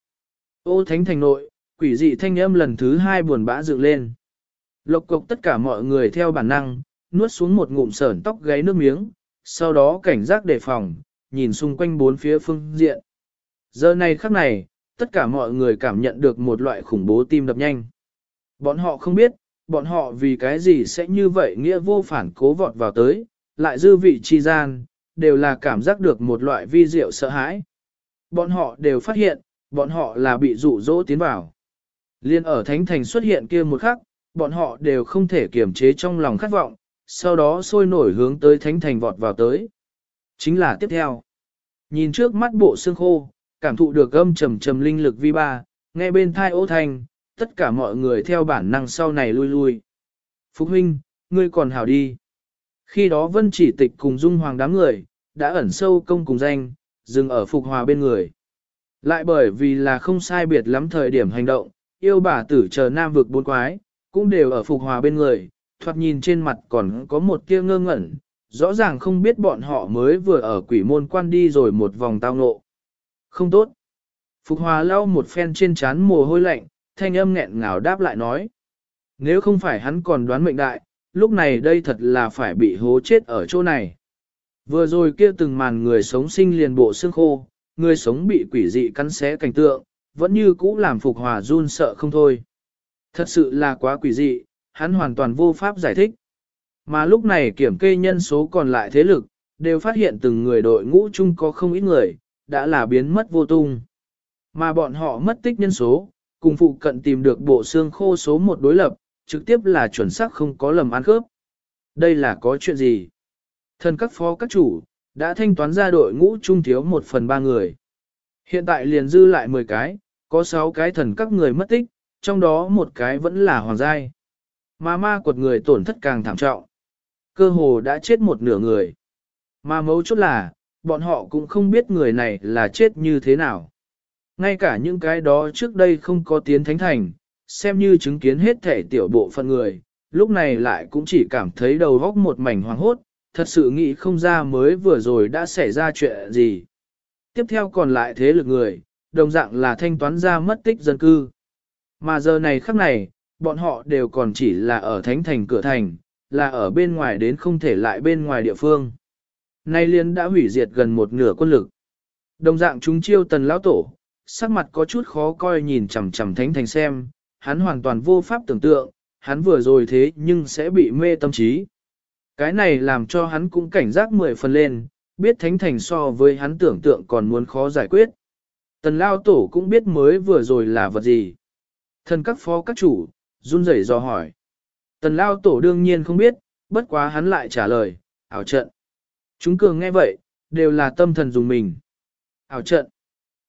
A: Ô thánh thành nội, quỷ dị thanh âm lần thứ 2 buồn bã dựng lên. Lộc cộc tất cả mọi người theo bản năng, nuốt xuống một ngụm sởn tóc gáy nước miếng, sau đó cảnh giác đề phòng, nhìn xung quanh bốn phía phương diện. Giờ này khắc này, tất cả mọi người cảm nhận được một loại khủng bố tim đập nhanh. Bọn họ không biết, bọn họ vì cái gì sẽ như vậy nghĩa vô phản cố vọt vào tới, lại dư vị chi gian, đều là cảm giác được một loại vi diệu sợ hãi. Bọn họ đều phát hiện, bọn họ là bị dụ dỗ tiến vào. Liên ở Thánh Thành xuất hiện kia một khắc, bọn họ đều không thể kiềm chế trong lòng khát vọng, sau đó sôi nổi hướng tới Thánh Thành vọt vào tới. Chính là tiếp theo. Nhìn trước mắt bộ xương khô, cảm thụ được âm trầm trầm linh lực vi ba, nghe bên thai ố thanh, tất cả mọi người theo bản năng sau này lui lui. Phúc huynh, ngươi còn hảo đi. Khi đó Vân Chỉ Tịch cùng Dung Hoàng đám người, đã ẩn sâu công cùng danh, dừng ở Phục Hòa bên người. Lại bởi vì là không sai biệt lắm thời điểm hành động, yêu bà tử chờ nam vực bốn quái, cũng đều ở Phục Hòa bên người, thoạt nhìn trên mặt còn có một tia ngơ ngẩn, rõ ràng không biết bọn họ mới vừa ở quỷ môn quan đi rồi một vòng tao ngộ. Không tốt. Phục Hòa lau một phen trên trán mồ hôi lạnh, thanh âm nghẹn ngào đáp lại nói. Nếu không phải hắn còn đoán mệnh đại, lúc này đây thật là phải bị hố chết ở chỗ này. Vừa rồi kia từng màn người sống sinh liền bộ xương khô, người sống bị quỷ dị cắn xé cảnh tượng, vẫn như cũ làm Phục Hòa run sợ không thôi. Thật sự là quá quỷ dị, hắn hoàn toàn vô pháp giải thích. Mà lúc này kiểm kê nhân số còn lại thế lực, đều phát hiện từng người đội ngũ chung có không ít người, đã là biến mất vô tung. Mà bọn họ mất tích nhân số, cùng phụ cận tìm được bộ xương khô số 1 đối lập, trực tiếp là chuẩn xác không có lầm ăn khớp. Đây là có chuyện gì? Thần các phó các chủ, đã thanh toán ra đội ngũ trung thiếu 1/3 người. Hiện tại liền dư lại 10 cái, có 6 cái thần các người mất tích, trong đó một cái vẫn là hoàng giai. Mà ma quật người tổn thất càng thảm trọng. Cơ hồ đã chết một nửa người. Mà mấu chốt là, bọn họ cũng không biết người này là chết như thế nào. Ngay cả những cái đó trước đây không có tiến thánh thành, xem như chứng kiến hết thể tiểu bộ phận người, lúc này lại cũng chỉ cảm thấy đầu góc một mảnh hoàng hốt, thật sự nghĩ không ra mới vừa rồi đã xảy ra chuyện gì. Tiếp theo còn lại thế lực người, đồng dạng là thanh toán ra mất tích dân cư. Mà giờ này khắc này, bọn họ đều còn chỉ là ở thánh thành cửa thành, là ở bên ngoài đến không thể lại bên ngoài địa phương. Nay liên đã hủy diệt gần một nửa quân lực. Đồng dạng chúng chiêu Tần lão tổ, sắc mặt có chút khó coi nhìn chằm chằm thánh thành xem, hắn hoàn toàn vô pháp tưởng tượng, hắn vừa rồi thế nhưng sẽ bị mê tâm trí. Cái này làm cho hắn cũng cảnh giác 10 phần lên, biết thánh thành so với hắn tưởng tượng còn muốn khó giải quyết. Tần lao tổ cũng biết mới vừa rồi là vật gì. Thần các phó các chủ, run rẩy dò hỏi. Tần lao tổ đương nhiên không biết, bất quá hắn lại trả lời, ảo trận. Chúng cường nghe vậy, đều là tâm thần dùng mình. Ảo trận.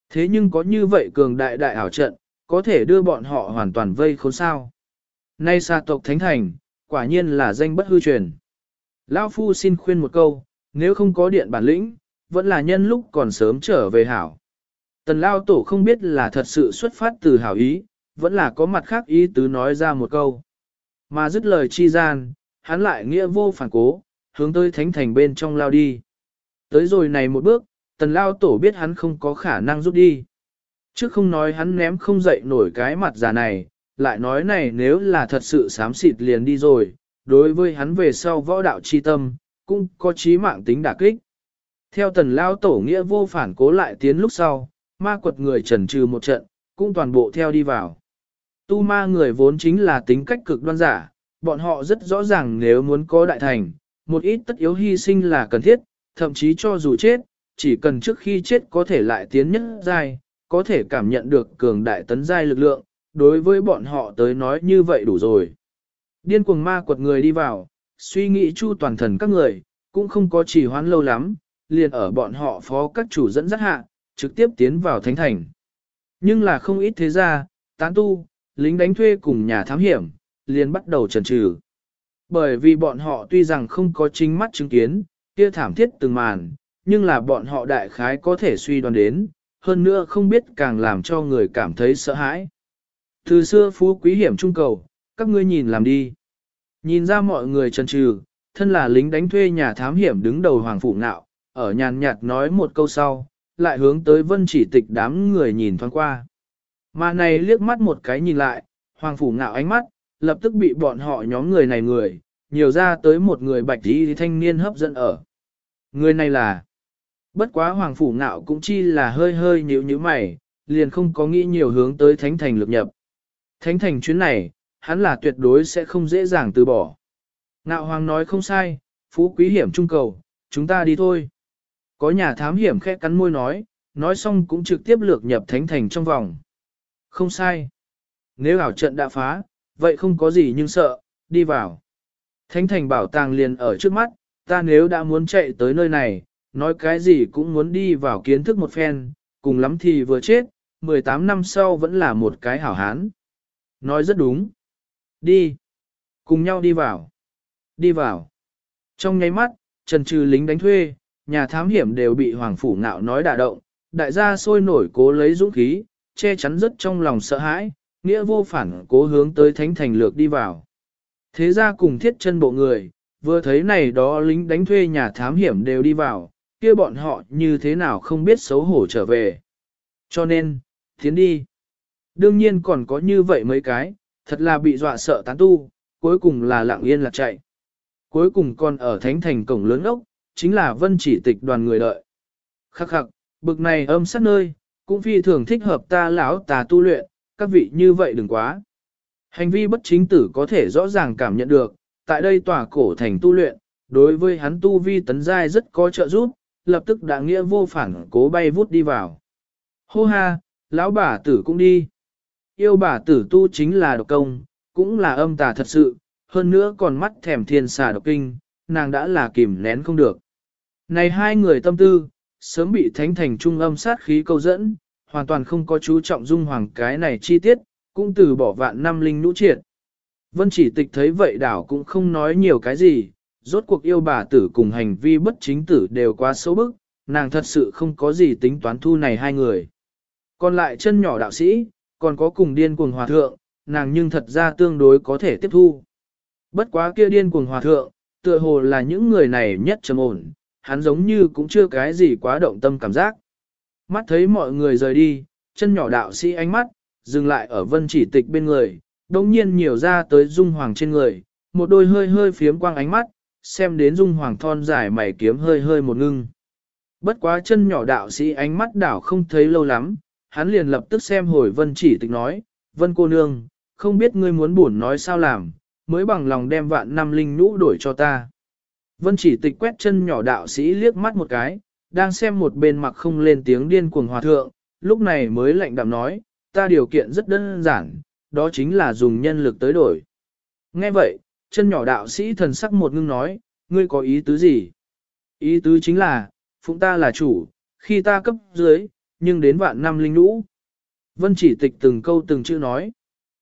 A: Thế nhưng có như vậy cường đại đại ảo trận, có thể đưa bọn họ hoàn toàn vây khốn sao. Nay xa tộc Thánh Thành, quả nhiên là danh bất hư truyền. Lão Phu xin khuyên một câu, nếu không có điện bản lĩnh, vẫn là nhân lúc còn sớm trở về hảo. Tần Lao Tổ không biết là thật sự xuất phát từ hảo ý, vẫn là có mặt khác ý tứ nói ra một câu. Mà dứt lời chi gian, hắn lại nghĩa vô phản cố, hướng tới Thánh Thành bên trong lao đi. Tới rồi này một bước, Tần Lao Tổ biết hắn không có khả năng rút đi. Chứ không nói hắn ném không dậy nổi cái mặt già này, lại nói này nếu là thật sự xám xịt liền đi rồi, đối với hắn về sau võ đạo chi tâm, cũng có chí mạng tính đả kích. Theo Tần Lao Tổ nghĩa vô phản cố lại tiến lúc sau, ma quật người trần trừ một trận, cũng toàn bộ theo đi vào. Tu ma người vốn chính là tính cách cực đoan giả, bọn họ rất rõ ràng nếu muốn có đại thành, một ít tất yếu hy sinh là cần thiết, thậm chí cho dù chết, chỉ cần trước khi chết có thể lại tiến nhất giai, có thể cảm nhận được cường đại tấn giai lực lượng, đối với bọn họ tới nói như vậy đủ rồi. Điên cuồng ma quật người đi vào, suy nghĩ chu toàn thần các người, cũng không có trì hoãn lâu lắm, liền ở bọn họ phó các chủ dẫn dắt hạ, trực tiếp tiến vào thánh thành. Nhưng là không ít thế gia, tán tu, lính đánh thuê cùng nhà thám hiểm, liền bắt đầu chần chừ. Bởi vì bọn họ tuy rằng không có chính mắt chứng kiến, kia thảm thiết từng màn, nhưng là bọn họ đại khái có thể suy đoán đến, hơn nữa không biết càng làm cho người cảm thấy sợ hãi. Từ xưa phú quý hiểm trung cầu, các ngươi nhìn làm đi. Nhìn ra mọi người chần chừ, thân là lính đánh thuê nhà thám hiểm đứng đầu Hoàng Phủ Ngạo, ở nhàn nhạt nói một câu sau, lại hướng tới Vân Chỉ Tịch đám người nhìn thoáng qua. Mà này liếc mắt một cái nhìn lại, Hoàng Phủ Ngạo ánh mắt, lập tức bị bọn họ nhóm người này nhiều ra tới một người bạch y thanh niên hấp dẫn ở. Người này là, bất quá Hoàng Phủ Ngạo cũng chỉ là hơi hơi nhíu mày, liền không có nghĩ nhiều hướng tới Thánh Thành lực nhập. Thánh Thành chuyến này, hắn là tuyệt đối sẽ không dễ dàng từ bỏ. Ngạo Hoàng nói không sai, phú quý hiểm trung cầu, chúng ta đi thôi. Có nhà thám hiểm khẽ cắn môi nói xong cũng trực tiếp lược nhập Thánh Thành trong vòng. Không sai. Nếu ảo trận đã phá, vậy không có gì nhưng sợ, đi vào. Thánh Thành bảo tàng liền ở trước mắt, ta nếu đã muốn chạy tới nơi này, nói cái gì cũng muốn đi vào kiến thức một phen, cùng lắm thì vừa chết, 18 năm sau vẫn là một cái hảo hán. Nói rất đúng. Đi. Cùng nhau đi vào. Đi vào. Trong nháy mắt, trần trừ lính đánh thuê, nhà thám hiểm đều bị Hoàng Phủ Ngạo nói đả động, đại gia sôi nổi cố lấy dũng khí, che chắn rất trong lòng sợ hãi, nghĩa vô phản cố hướng tới Thánh Thành lược đi vào. Thế ra cùng thiết chân bộ người, vừa thấy này đó lính đánh thuê nhà thám hiểm đều đi vào, kia bọn họ như thế nào không biết xấu hổ trở về. Cho nên, tiến đi. Đương nhiên còn có như vậy mấy cái, thật là bị dọa sợ tán tu, cuối cùng là lặng yên lạc chạy. Cuối cùng còn ở Thánh Thành cổng lớn ốc, chính là Vân Chỉ Tịch đoàn người đợi. Khắc khắc, bực này âm sát nơi, cũng phi thường thích hợp ta lão tà tu luyện, các vị như vậy đừng quá. Hành vi bất chính tử có thể rõ ràng cảm nhận được, tại đây tòa cổ thành tu luyện, đối với hắn tu vi tấn giai rất có trợ giúp, lập tức đã nghĩa vô phản cố bay vút đi vào. Hô ha, lão bà tử cũng đi. Yêu bà tử tu chính là độc công, cũng là âm tà thật sự, hơn nữa còn mắt thèm thiên xà độc kinh, nàng đã là kìm nén không được. Này hai người tâm tư, sớm bị Thánh Thành trung âm sát khí câu dẫn, hoàn toàn không có chú trọng dung hoàng cái này chi tiết, cũng từ bỏ vạn năm linh nũ triệt. Vân Chỉ Tịch thấy vậy đảo cũng không nói nhiều cái gì, rốt cuộc yêu bà tử cùng hành vi bất chính tử đều quá xấu bức, nàng thật sự không có gì tính toán thu này hai người. Còn lại chân nhỏ đạo sĩ, còn có cùng điên cuồng hòa thượng, nàng nhưng thật ra tương đối có thể tiếp thu. Bất quá kia điên cuồng hòa thượng, tựa hồ là những người này nhất trầm ổn, hắn giống như cũng chưa cái gì quá động tâm cảm giác. Mắt thấy mọi người rời đi, chân nhỏ đạo sĩ ánh mắt, dừng lại ở Vân Chỉ Tịch bên người, đồng nhiên nhiều ra tới dung hoàng trên người, một đôi hơi hơi phiếm quang ánh mắt, xem đến dung hoàng thon dài mày kiếm hơi hơi một ngưng. Bất quá chân nhỏ đạo sĩ ánh mắt đảo không thấy lâu lắm, hắn liền lập tức xem hồi Vân Chỉ Tịch nói, Vân cô nương, không biết ngươi muốn buồn nói sao làm, mới bằng lòng đem vạn năm linh nhũ đổi cho ta. Vân Chỉ Tịch quét chân nhỏ đạo sĩ liếc mắt một cái, đang xem một bên mặc không lên tiếng điên cuồng hòa thượng, lúc này mới lạnh đạm nói, ta điều kiện rất đơn giản, đó chính là dùng nhân lực tới đổi. Nghe vậy, chân nhỏ đạo sĩ thần sắc một ngưng nói, ngươi có ý tứ gì? Ý tứ chính là, phụng ta là chủ, khi ta cấp dưới, nhưng đến vạn năm linh nhũ. Vân Chỉ Tịch từng câu từng chữ nói.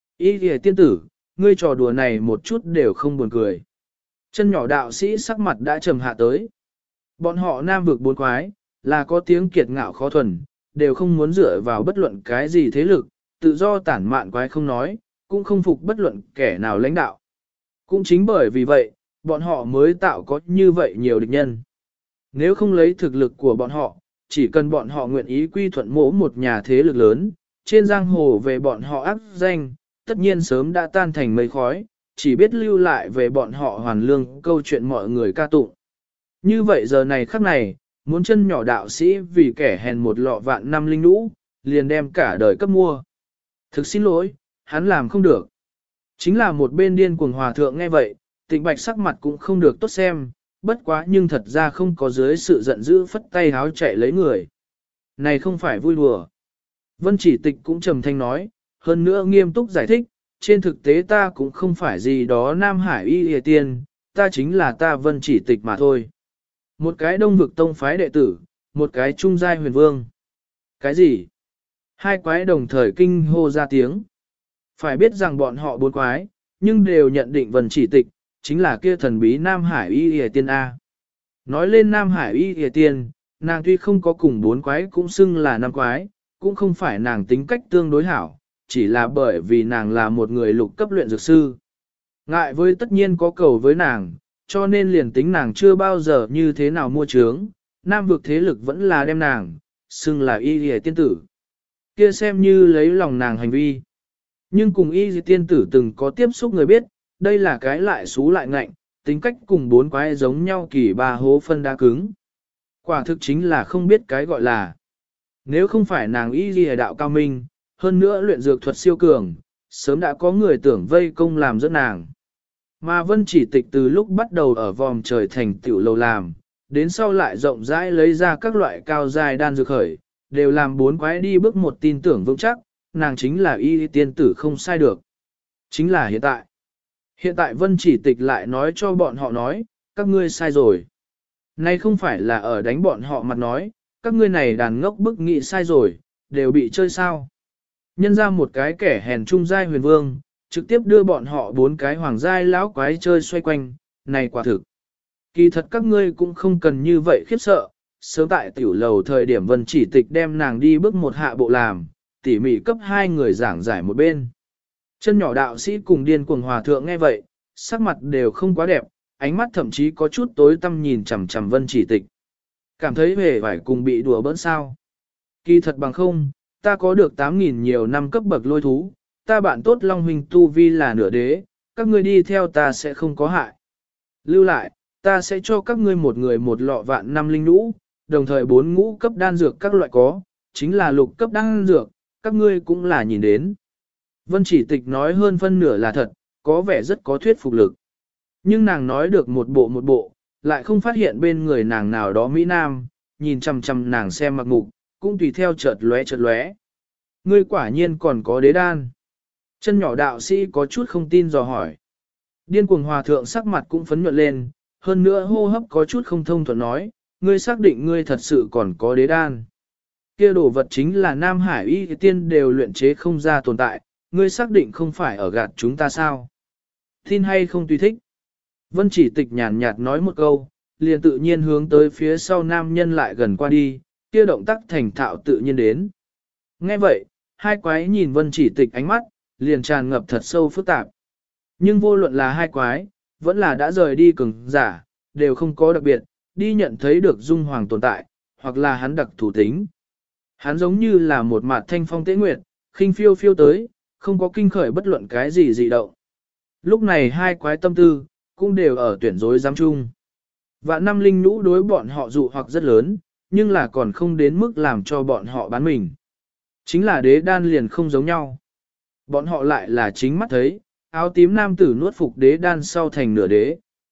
A: Ý kìa tiên tử, ngươi trò đùa này một chút đều không buồn cười. Chân nhỏ đạo sĩ sắc mặt đã trầm hạ tới. Bọn họ nam vực bốn quái, là có tiếng kiệt ngạo khó thuần, đều không muốn dựa vào bất luận cái gì thế lực, tự do tản mạn quái không nói, cũng không phục bất luận kẻ nào lãnh đạo. Cũng chính bởi vì vậy, bọn họ mới tạo có như vậy nhiều địch nhân. Nếu không lấy thực lực của bọn họ, chỉ cần bọn họ nguyện ý quy thuận mỗ một nhà thế lực lớn, trên giang hồ về bọn họ ác danh, tất nhiên sớm đã tan thành mây khói, chỉ biết lưu lại về bọn họ hoàn lương câu chuyện mọi người ca tụng. Như vậy giờ này khắc này, muốn chân nhỏ đạo sĩ vì kẻ hèn một lọ vạn năm linh nhũ, liền đem cả đời cấp mua. Thực xin lỗi, hắn làm không được. Chính là một bên điên cuồng hòa thượng nghe vậy, Tịnh Bạch sắc mặt cũng không được tốt xem, bất quá nhưng thật ra không có dưới sự giận dữ phất tay háo chạy lấy người. Này không phải vui đùa. Vân Chỉ Tịch cũng trầm thanh nói, hơn nữa nghiêm túc giải thích, trên thực tế ta cũng không phải gì đó Nam Hải Y Lìa Tiên, ta chính là ta Vân Chỉ Tịch mà thôi. Một cái đông vực tông phái đệ tử, một cái trung giai huyền vương. Cái gì? Hai quái đồng thời kinh hô ra tiếng. Phải biết rằng bọn họ bốn quái, nhưng đều nhận định Vân Chỉ Tịch, chính là kia thần bí Nam Hải Y Lìa Tiên A. Nói lên Nam Hải Y Lìa Tiên, nàng tuy không có cùng bốn quái cũng xưng là năm quái, cũng không phải nàng tính cách tương đối hảo, chỉ là bởi vì nàng là một người lục cấp luyện dược sư. Ngại với tất nhiên có cầu với nàng, cho nên liền tính nàng chưa bao giờ như thế nào mua trướng, nam vực thế lực vẫn là đem nàng, xưng là Y Lìa Tiên tử. Kia xem như lấy lòng nàng hành vi. Nhưng cùng Y Lìa Tiên tử từng có tiếp xúc người biết, đây là cái lại xú lại ngạnh, tính cách cùng bốn quái giống nhau kỳ ba hố phân đa cứng. Quả thực chính là không biết cái gọi là. Nếu không phải nàng Y Lìa đạo cao minh, hơn nữa luyện dược thuật siêu cường, sớm đã có người tưởng vây công làm rất nàng. Mà Vân Chỉ Tịch từ lúc bắt đầu ở vòm trời thành tiểu lầu làm, đến sau lại rộng rãi lấy ra các loại cao dài đan dược khởi, đều làm bốn quái đi bước một tin tưởng vững chắc, nàng chính là Y Tiên tử không sai được. Chính là hiện tại. Hiện tại Vân Chỉ Tịch lại nói cho bọn họ nói, các ngươi sai rồi. Nay không phải là ở đánh bọn họ mặt nói, các ngươi này đàn ngốc bức nghị sai rồi, đều bị chơi sao. Nhân ra một cái kẻ hèn trung giai huyền vương, trực tiếp đưa bọn họ bốn cái hoàng giai lão quái chơi xoay quanh, này quả thực. Kỳ thật các ngươi cũng không cần như vậy khiếp sợ, sớm tại tiểu lầu thời điểm Vân Chỉ Tịch đem nàng đi bước một hạ bộ làm, tỉ mỉ cấp hai người giảng giải một bên. Chân nhỏ đạo sĩ cùng điên cuồng hòa thượng nghe vậy, sắc mặt đều không quá đẹp, ánh mắt thậm chí có chút tối tăm nhìn chằm chằm Vân Chỉ Tịch. Cảm thấy hề phải cùng bị đùa bỡn sao. Kỳ thật bằng không, ta có được 8.000 nhiều năm cấp bậc lôi thú, ta bạn tốt Long Huynh tu vi là nửa đế, các ngươi đi theo ta sẽ không có hại. Lưu lại, ta sẽ cho các ngươi một người một lọ vạn năm linh nhũ, đồng thời 4 ngũ cấp đan dược các loại có, chính là lục cấp đan dược, các ngươi cũng là nhìn đến. Vân Chỉ Tịch nói hơn phân nửa là thật, có vẻ rất có thuyết phục lực. Nhưng nàng nói được một bộ, lại không phát hiện bên người nàng nào đó Mỹ Nam, nhìn chằm chằm nàng xem mặc mục, cũng tùy theo chợt lóe. Ngươi quả nhiên còn có đế đan. Chân nhỏ đạo sĩ có chút không tin dò hỏi. Điên cuồng hòa thượng sắc mặt cũng phấn nhuận lên, hơn nữa hô hấp có chút không thông thuận nói, ngươi xác định ngươi thật sự còn có đế đan. Kia đồ vật chính là Nam Hải Y Tiên đều luyện chế không ra tồn tại, ngươi xác định không phải ở gạt chúng ta sao? Tin hay không tùy thích. Vân Chỉ Tịch nhàn nhạt nói một câu, liền tự nhiên hướng tới phía sau nam nhân lại gần qua đi, kia động tác thành thạo tự nhiên đến. Nghe vậy, hai quái nhìn Vân Chỉ Tịch ánh mắt, liền tràn ngập thật sâu phức tạp. Nhưng vô luận là hai quái, vẫn là đã rời đi cường giả, đều không có đặc biệt, đi nhận thấy được dung hoàng tồn tại, hoặc là hắn đặc thủ tính. Hắn giống như là một mạt thanh phong tế nguyệt, khinh phiêu phiêu tới, không có kinh khởi bất luận cái gì dị động. Lúc này hai quái tâm tư, cũng đều ở tuyển rối giám chung. Vạn năm linh nhũ đối bọn họ dụ hoặc rất lớn, nhưng là còn không đến mức làm cho bọn họ bán mình. Chính là đế đan liền không giống nhau. Bọn họ lại là chính mắt thấy, áo tím nam tử nuốt phục đế đan sau thành nửa đế.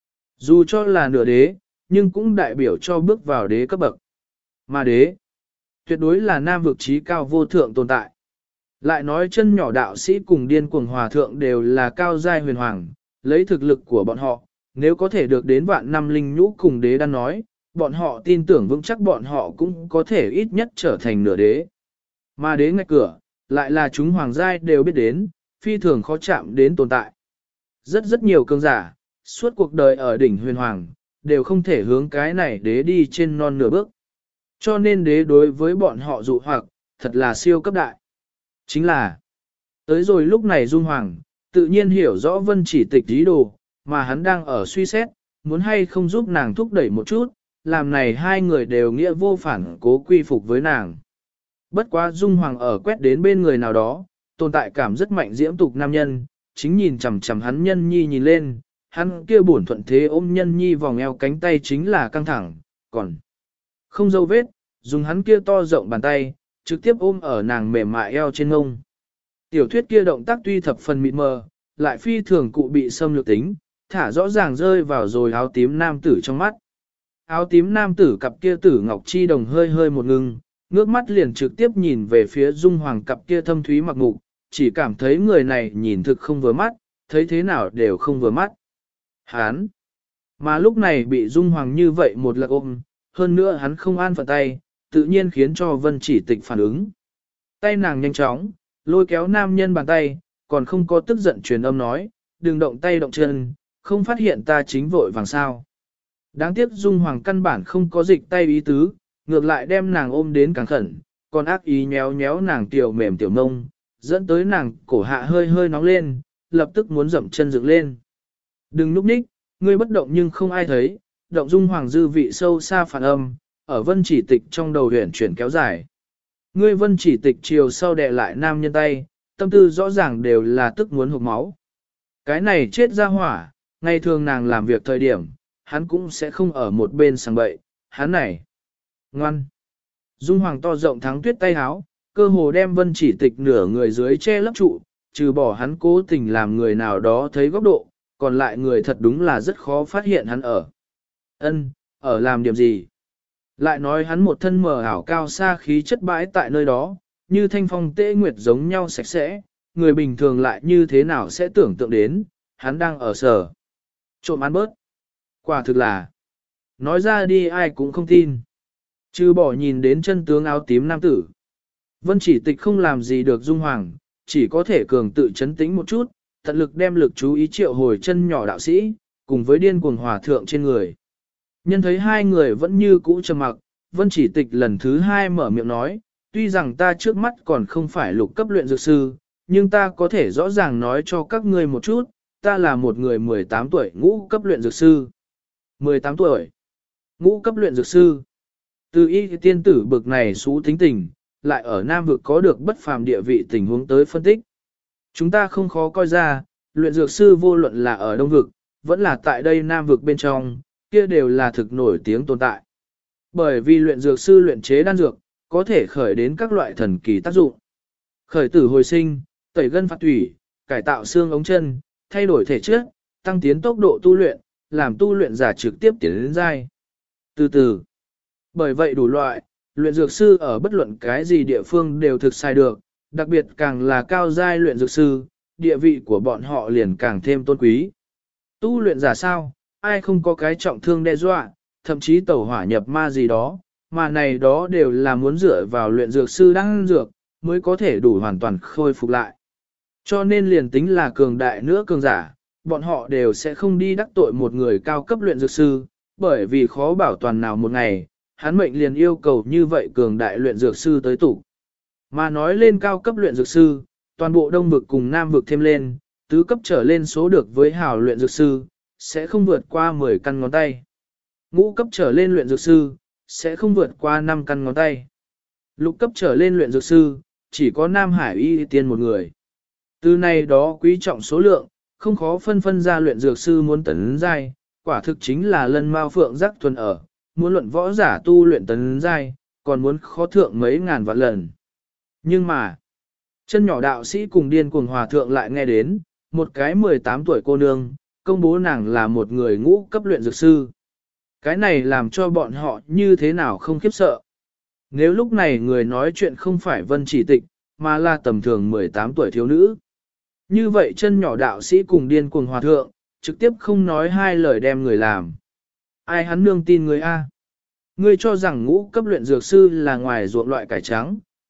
A: Dù cho là nửa đế, nhưng cũng đại biểu cho bước vào đế cấp bậc. Mà đế, tuyệt đối là nam vực trí cao vô thượng tồn tại. Lại nói chân nhỏ đạo sĩ cùng điên cuồng hòa thượng đều là cao giai huyền hoàng, lấy thực lực của bọn họ, nếu có thể được đến vạn năm linh nhũ cùng đế đan nói, bọn họ tin tưởng vững chắc bọn họ cũng có thể ít nhất trở thành nửa đế. Mà đế ngạch cửa, lại là chúng hoàng giai đều biết đến, phi thường khó chạm đến tồn tại. Rất nhiều cường giả, suốt cuộc đời ở đỉnh huyền hoàng, đều không thể hướng cái này đế đi trên non nửa bước. Cho nên đế đối với bọn họ dụ hoặc, thật là siêu cấp đại. Chính là, tới rồi lúc này Dung Hoàng, tự nhiên hiểu rõ Vân Chỉ Tịch ý đồ, mà hắn đang ở suy xét, muốn hay không giúp nàng thúc đẩy một chút, làm này hai người đều nghĩa vô phản cố quy phục với nàng. Bất quá Dung Hoàng ở quét đến bên người nào đó, tồn tại cảm rất mạnh diễm tục nam nhân, chính nhìn chằm chằm hắn nhân nhi nhìn lên, hắn kia bổn thuận thế ôm nhân nhi vòng eo cánh tay chính là căng thẳng, còn không dấu vết, dùng hắn kia to rộng bàn tay, trực tiếp ôm ở nàng mềm mại eo trên ngông. Tiểu thuyết kia động tác tuy thập phần mịt mờ, lại phi thường cụ bị xâm lược tính, thả rõ ràng rơi vào rồi áo tím nam tử trong mắt. Áo tím nam tử cặp kia tử ngọc chi đồng hơi hơi một ngưng, ngước mắt liền trực tiếp nhìn về phía Dung Hoàng cặp kia thâm thúy mặc mục, chỉ cảm thấy người này nhìn thực không vừa mắt, thấy thế nào đều không vừa mắt. Hán! Mà lúc này bị Dung Hoàng như vậy một lật ôm, hơn nữa hắn không an phận tay, tự nhiên khiến cho Vân Chỉ Tịch phản ứng. Tay nàng nhanh chóng, lôi kéo nam nhân bàn tay, còn không có tức giận truyền âm nói, đừng động tay động chân, không phát hiện ta chính vội vàng sao. Đáng tiếc Dung Hoàng căn bản không có dịch tay ý tứ, ngược lại đem nàng ôm đến càng khẩn, còn ác ý nhéo nhéo nàng tiểu mềm tiểu mông, dẫn tới nàng cổ hạ hơi hơi nóng lên, lập tức muốn dậm chân dựng lên. Đừng núp ních, ngươi bất động nhưng không ai thấy, động Dung Hoàng dư vị sâu xa phản âm, ở Vân Chỉ Tịch trong đầu huyển chuyển kéo dài. Ngươi Vân Chỉ Tịch chiều sau đè lại nam nhân tay, tâm tư rõ ràng đều là tức muốn hụt máu. Cái này chết ra hỏa, ngày thường nàng làm việc thời điểm, hắn cũng sẽ không ở một bên sang bậy, hắn này. Ngoan. Dung Hoàng to rộng thắng tuyết tay háo, cơ hồ đem Vân Chỉ Tịch nửa người dưới che lấp trụ, trừ bỏ hắn cố tình làm người nào đó thấy góc độ, còn lại người thật đúng là rất khó phát hiện hắn ở. Ở làm điểm gì? Lại nói hắn một thân mờ ảo cao xa khí chất bãi tại nơi đó, như thanh phong tễ nguyệt giống nhau sạch sẽ, người bình thường lại như thế nào sẽ tưởng tượng đến, hắn đang ở sở. Trộm ăn bớt. Quả thực là, nói ra đi ai cũng không tin. Chứ bỏ nhìn đến chân tướng áo tím nam tử. Vân Chỉ Tịch không làm gì được Dung Hoàng, chỉ có thể cường tự chấn tĩnh một chút, tận lực đem lực chú ý triệu hồi chân nhỏ đạo sĩ, cùng với điên cuồng hòa thượng trên người. Nhân thấy hai người vẫn như cũ trầm mặc, Vân Chỉ Tịch lần thứ hai mở miệng nói, tuy rằng ta trước mắt còn không phải lục cấp luyện dược sư, nhưng ta có thể rõ ràng nói cho các ngươi một chút, ta là một người 18 tuổi ngũ cấp luyện dược sư. 18 tuổi, ngũ cấp luyện dược sư. Từ y tiên tử bực này xú tính tình, lại ở Nam vực có được bất phàm địa vị tình huống tới phân tích. Chúng ta không khó coi ra, luyện dược sư vô luận là ở Đông vực, vẫn là tại đây Nam vực bên trong, kia đều là thực nổi tiếng tồn tại. Bởi vì luyện dược sư luyện chế đan dược, có thể khởi đến các loại thần kỳ tác dụng. Khởi tử hồi sinh, tẩy gân phạt thủy, cải tạo xương ống chân, thay đổi thể chất, tăng tiến tốc độ tu luyện, làm tu luyện giả trực tiếp tiến đến giai. Từ từ, bởi vậy đủ loại, luyện dược sư ở bất luận cái gì địa phương đều thực sai được, đặc biệt càng là cao giai luyện dược sư, địa vị của bọn họ liền càng thêm tôn quý. Tu luyện giả sao, ai không có cái trọng thương đe dọa, thậm chí tẩu hỏa nhập ma gì đó, mà này đó đều là muốn dựa vào luyện dược sư đang dược, mới có thể đủ hoàn toàn khôi phục lại. Cho nên liền tính là cường đại nữa cường giả, bọn họ đều sẽ không đi đắc tội một người cao cấp luyện dược sư, bởi vì khó bảo toàn nào một ngày, hắn mệnh liền yêu cầu như vậy cường đại luyện dược sư tới tủ. Mà nói lên cao cấp luyện dược sư, toàn bộ Đông vực cùng Nam vực thêm lên, tứ cấp trở lên số được với hảo luyện dược sư, sẽ không vượt qua 10 căn ngón tay. Ngũ cấp trở lên luyện dược sư, sẽ không vượt qua 5 căn ngón tay. Lục cấp trở lên luyện dược sư, chỉ có Nam Hải Y Tiên một người. Từ này đó quý trọng số lượng, không khó phân ra luyện dược sư muốn tấn giai, quả thực chính là lân mao phượng giác thuần ở, muốn luận võ giả tu luyện tấn giai, còn muốn khó thượng mấy ngàn vạn lần. Nhưng mà, chân nhỏ đạo sĩ cùng điên cuồng hòa thượng lại nghe đến, một cái 18 tuổi cô nương, công bố nàng là một người ngũ cấp luyện dược sư. Cái này làm cho bọn họ như thế nào không khiếp sợ. Nếu lúc này người nói chuyện không phải Vân Chỉ Tịch, mà là tầm thường 18 tuổi thiếu nữ. Như vậy chân nhỏ đạo sĩ cùng điên cuồng hòa thượng, trực tiếp không nói hai lời đem người làm. Ai hắn nương tin người A? Ngươi cho rằng ngũ cấp luyện dược sư là ngoài ruộng loại cải trắng,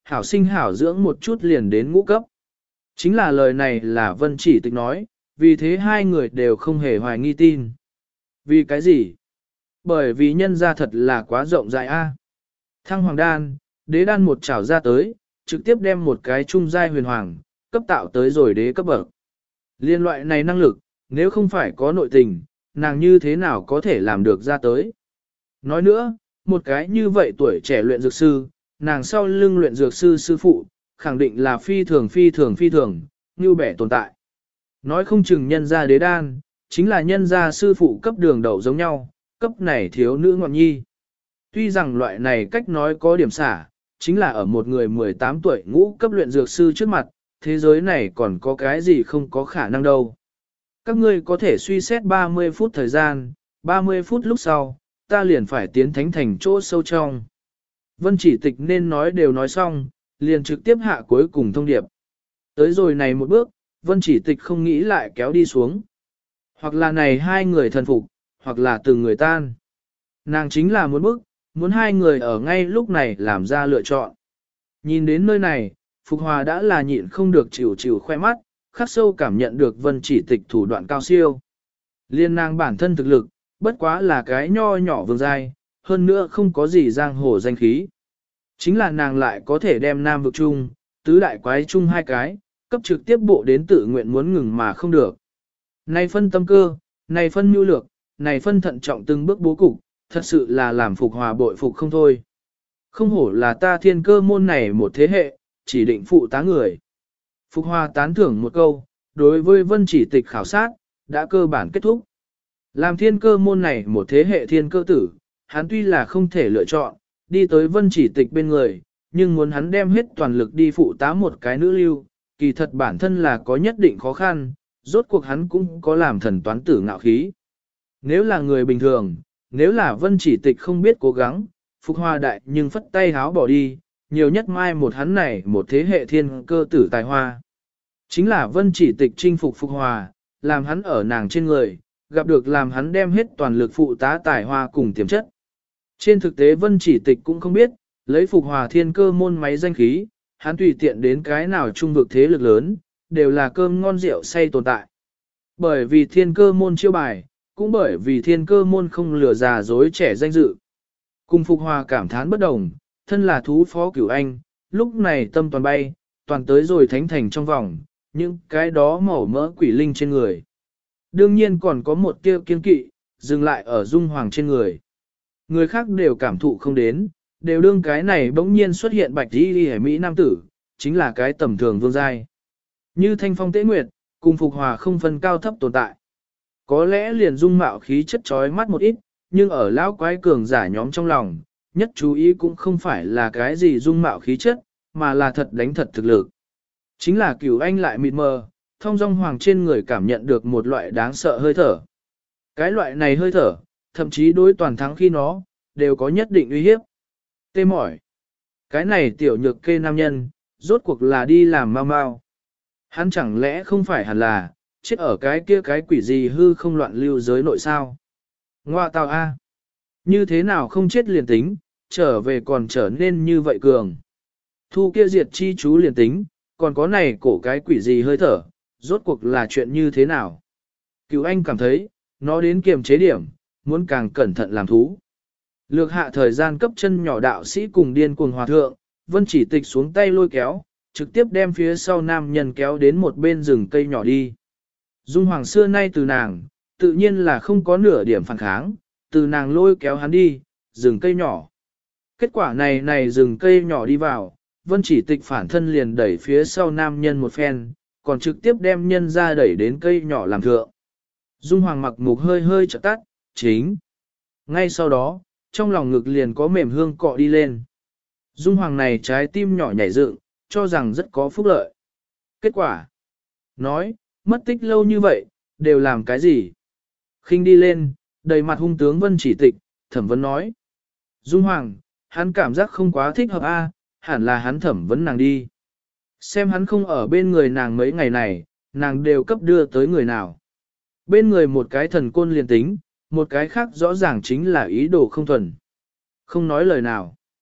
A: hảo sinh hảo dưỡng một chút liền đến ngũ cấp. Chính là lời này là Vân Chỉ Tịch nói, vì thế hai người đều không hề hoài nghi tin. Vì cái gì? Bởi vì nhân gia thật là quá rộng rãi a. Thăng hoàng đan, đế đan một chảo ra tới, trực tiếp đem một cái trung giai huyền hoàng, cấp tạo tới rồi đế cấp bậc. Liên loại này năng lực, nếu không phải có nội tình, nàng như thế nào có thể làm được ra tới. Nói nữa, một cái như vậy tuổi trẻ luyện dược sư, nàng sau lưng luyện dược sư sư phụ, khẳng định là phi thường, như bẻ tồn tại. Nói không chừng nhân gia đế đan, chính là nhân gia sư phụ cấp đường đầu giống nhau, cấp này thiếu nữ ngọn nhi. Tuy rằng loại này cách nói có điểm xả, chính là ở một người 18 tuổi ngũ cấp luyện dược sư trước mặt, thế giới này còn có cái gì không có khả năng đâu. Các ngươi có thể suy xét 30 phút thời gian, 30 phút lúc sau, ta liền phải tiến thánh thành chỗ sâu trong. Vân Chỉ Tịch nên nói đều nói xong, liền trực tiếp hạ cuối cùng thông điệp. Tới rồi này một bước, Vân Chỉ Tịch không nghĩ lại kéo đi xuống. Hoặc là này hai người thần phục, hoặc là từng người tan. Nàng chính là muốn hai người ở ngay lúc này làm ra lựa chọn. Nhìn đến nơi này, Phục Hòa đã là nhịn không được chịu khoe mắt, khắc sâu cảm nhận được Vân Chỉ Tịch thủ đoạn cao siêu. Liên nàng bản thân thực lực, bất quá là cái nho nhỏ vương giai, hơn nữa không có gì giang hồ danh khí. Chính là nàng lại có thể đem nam vực chung, tứ đại quái chung hai cái, cấp trực tiếp bộ đến tự nguyện muốn ngừng mà không được. Này phân tâm cơ, này phân nhu lược, này phân thận trọng từng bước bố cục, thật sự là làm Phục Hòa bội phục không thôi. Không hổ là ta thiên cơ môn này một thế hệ, chỉ định phụ tá người. Phục Hòa tán thưởng một câu, đối với Vân Chỉ Tịch khảo sát, đã cơ bản kết thúc. Làm thiên cơ môn này một thế hệ thiên cơ tử, hắn tuy là không thể lựa chọn, đi tới Vân Chỉ Tịch bên người, nhưng muốn hắn đem hết toàn lực đi phụ tá một cái nữ lưu, kỳ thật bản thân là có nhất định khó khăn, rốt cuộc hắn cũng có làm thần toán tử ngạo khí. Nếu là người bình thường, nếu là Vân Chỉ Tịch không biết cố gắng, Phục Hòa đại nhưng phất tay háo bỏ đi, nhiều nhất mai một hắn này một thế hệ thiên cơ tử tài hoa. Chính là Vân Chỉ Tịch chinh phục Phục Hòa, làm hắn ở nàng trên người, gặp được làm hắn đem hết toàn lực phụ tá tài hoa cùng tiềm chất. Trên thực tế Vân Chỉ Tịch cũng không biết, lấy Phục Hòa thiên cơ môn máy danh khí, hắn tùy tiện đến cái nào trung vực thế lực lớn, đều là cơm ngon rượu say tồn tại. Bởi vì thiên cơ môn chiêu bài, cũng bởi vì thiên cơ môn không lừa già dối trẻ danh dự. Cùng Phục Hòa cảm thán bất đồng, thân là thú phó cửu anh, lúc này tâm toàn bay, toàn tới rồi thánh thành trong vòng, những cái đó màu mỡ quỷ linh trên người. Đương nhiên còn có một tiêu kiên kỵ, dừng lại ở Dung Hoàng trên người. Người khác đều cảm thụ không đến, đều đương cái này bỗng nhiên xuất hiện bạch y hề Mỹ nam tử, chính là cái tầm thường vương giai. Như thanh phong tế nguyệt, cùng Phục Hòa không phân cao thấp tồn tại. Có lẽ liền dung mạo khí chất chói mắt một ít, nhưng ở lão quái cường giả nhóm trong lòng, nhất chú ý cũng không phải là cái gì dung mạo khí chất, mà là thật đánh thật thực lực. Chính là Cửu Anh lại mịt mờ, thông dong hoàng trên người cảm nhận được một loại đáng sợ hơi thở. Cái loại này hơi thở, thậm chí đối toàn thắng khi nó, đều có nhất định uy hiếp. Tê mỏi. Cái này tiểu nhược kê nam nhân, rốt cuộc là đi làm mau mau. Hắn chẳng lẽ không phải hẳn là, chết ở cái kia cái quỷ gì hư không loạn lưu giới nội sao? Ngoa tào a, như thế nào không chết liền tính, trở về còn trở nên như vậy cường. Thu kia diệt chi chú liền tính, còn có này cổ cái quỷ gì hơi thở, rốt cuộc là chuyện như thế nào? Cửu Anh cảm thấy, nó đến kiềm chế điểm, muốn càng cẩn thận làm thú. Lược hạ thời gian cấp chân nhỏ đạo sĩ cùng điên cuồng hòa thượng, Vân Chỉ Tịch xuống tay lôi kéo, trực tiếp đem phía sau nam nhân kéo đến một bên rừng cây nhỏ đi. Dung Hoàng xưa nay từ nàng, tự nhiên là không có nửa điểm phản kháng, từ nàng lôi kéo hắn đi, rừng cây nhỏ. Kết quả này rừng cây nhỏ đi vào, Vân Chỉ Tịch phản thân liền đẩy phía sau nam nhân một phen, còn trực tiếp đem nhân ra đẩy đến cây nhỏ làm thượng. Dung Hoàng mặc mục hơi chợt tắt, chính. Ngay sau đó, trong lòng ngực liền có mềm hương cọ đi lên. Dung Hoàng này trái tim nhỏ nhảy dựng, cho rằng rất có phúc lợi. Kết quả, nói, mất tích lâu như vậy, đều làm cái gì? Khinh đi lên, đầy mặt hung tướng Vân Chỉ Tịch, thẩm vấn nói. Dung Hoàng, hắn cảm giác không quá thích hợp a, hẳn là hắn thẩm vấn nàng đi. Xem hắn không ở bên người nàng mấy ngày này, nàng đều cấp đưa tới người nào. Bên người một cái thần côn liền tính, một cái khác rõ ràng chính là ý đồ không thuần. Không nói lời nào.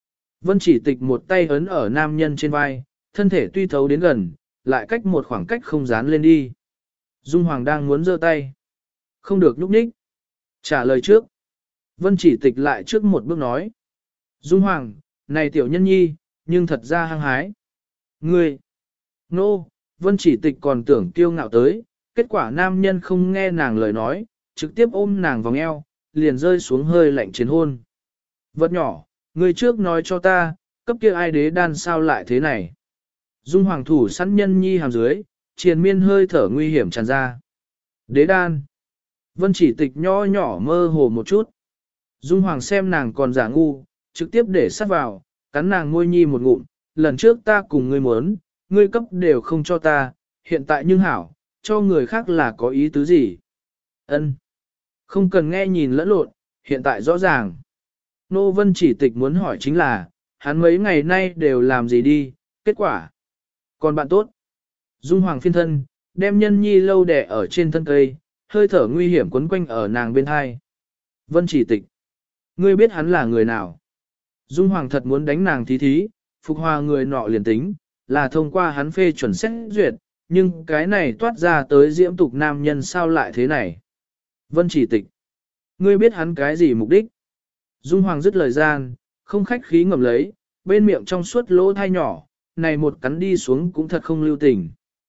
A: Vân Chỉ Tịch một tay ấn ở nam nhân trên vai, thân thể tuy thấu đến gần, lại cách một khoảng cách không dán lên đi. Dung Hoàng đang muốn giơ tay. Không được nhúc nhích. Trả lời trước. Vân Chỉ Tịch lại trước một bước nói. Dung Hoàng, này tiểu nhân nhi, nhưng thật ra hăng hái. Ngươi. Nô, Vân Chỉ Tịch còn tưởng kiêu ngạo tới, kết quả nam nhân không nghe nàng lời nói, trực tiếp ôm nàng vòng eo, liền rơi xuống hơi lạnh chiến hôn. Vật nhỏ, ngươi trước nói cho ta, cấp kia ai đế đan sao lại thế này. Dung Hoàng thủ sẵn nhân nhi hàm dưới, triền miên hơi thở nguy hiểm tràn ra. Đế đan. Vân Chỉ Tịch nho nhỏ mơ hồ một chút. Dung Hoàng xem nàng còn giả ngu, trực tiếp để sát vào, cắn nàng môi nhi một ngụm. Lần trước ta cùng ngươi muốn, ngươi cấp đều không cho ta, hiện tại nhưng hảo, cho người khác là có ý tứ gì. Ân, không cần nghe nhìn lẫn lộn, hiện tại rõ ràng. Nô Vân Chỉ Tịch muốn hỏi chính là, hắn mấy ngày nay đều làm gì đi, kết quả. Còn bạn tốt. Dung Hoàng phiên thân, đem nhân nhi lâu đẻ ở trên thân cây, hơi thở nguy hiểm quấn quanh ở nàng bên hai. Vân Chỉ Tịch. Ngươi biết hắn là người nào? Dung Hoàng thật muốn đánh nàng thí thí, phục hòa người nọ liền tính, là thông qua hắn phê chuẩn xét duyệt, nhưng cái này toát ra tới diễm tục nam nhân sao lại thế này? Vân Chỉ Tịch. Ngươi biết hắn cái gì mục đích? Dung Hoàng dứt lời gian, không khách khí ngầm lấy, bên miệng trong suốt lỗ thai nhỏ, này một cắn đi xuống cũng thật không lưu tình.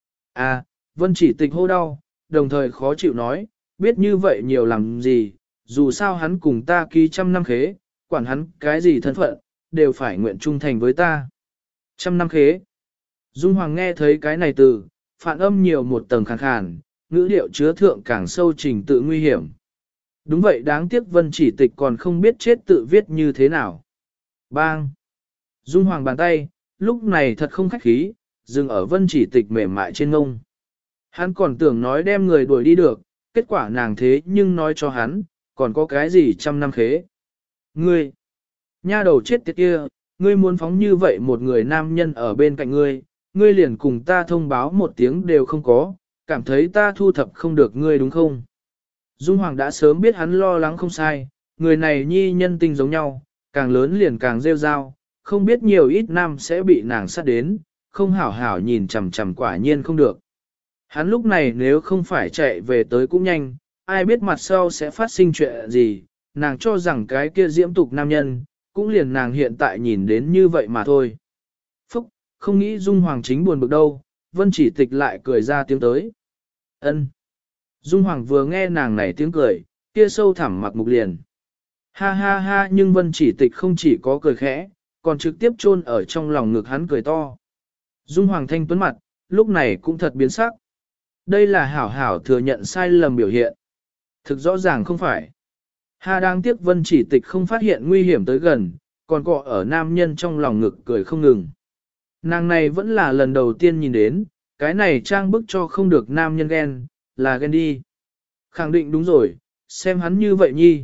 A: À, Vân Chỉ Tịch hô đau, đồng thời khó chịu nói, biết như vậy nhiều làm gì, dù sao hắn cùng ta ký 100 năm khế, quản hắn cái gì thân phận, đều phải nguyện trung thành với ta. 100 năm khế. Dung Hoàng nghe thấy cái này từ, phản âm nhiều một tầng khàn khàn, ngữ điệu chứa thượng càng sâu trình tự nguy hiểm. Đúng vậy, đáng tiếc Vân Chỉ Tịch còn không biết chết tự viết như thế nào. Bang! Dung Hoàng bàn tay, lúc này thật không khách khí, dừng ở Vân Chỉ Tịch mềm mại trên ngông. Hắn còn tưởng nói đem người đuổi đi được, kết quả nàng thế nhưng nói cho hắn, còn có cái gì 100 năm khế. Ngươi! Nha đầu chết tiệt kia, ngươi muốn phóng như vậy một người nam nhân ở bên cạnh ngươi, ngươi liền cùng ta thông báo một tiếng đều không có, cảm thấy ta thu thập không được ngươi đúng không? Dung Hoàng đã sớm biết hắn lo lắng không sai, người này nhi nhân tinh giống nhau, càng lớn liền càng rêu rao, không biết nhiều ít năm sẽ bị nàng sát đến, không hảo hảo nhìn chằm chằm quả nhiên không được. Hắn lúc này nếu không phải chạy về tới cũng nhanh, ai biết mặt sau sẽ phát sinh chuyện gì, nàng cho rằng cái kia diễm tục nam nhân, cũng liền nàng hiện tại nhìn đến như vậy mà thôi. Phúc, không nghĩ Dung Hoàng chính buồn bực đâu, Vân Chỉ Tịch lại cười ra tiếng tới. Ân. Dung Hoàng vừa nghe nàng này tiếng cười, kia sâu thẳm mặc mục liền. Ha ha ha, nhưng Vân Chỉ Tịch không chỉ có cười khẽ, còn trực tiếp chôn ở trong lòng ngực hắn cười to. Dung Hoàng thanh tuấn mặt, lúc này cũng thật biến sắc. Đây là hảo hảo thừa nhận sai lầm biểu hiện. Thực rõ ràng không phải. Ha, đáng tiếc Vân Chỉ Tịch không phát hiện nguy hiểm tới gần, còn cọ ở nam nhân trong lòng ngực cười không ngừng. Nàng này vẫn là lần đầu tiên nhìn đến, cái này trang bức cho không được nam nhân ghen, là ghen đi. Khẳng định đúng rồi, xem hắn như vậy nhi.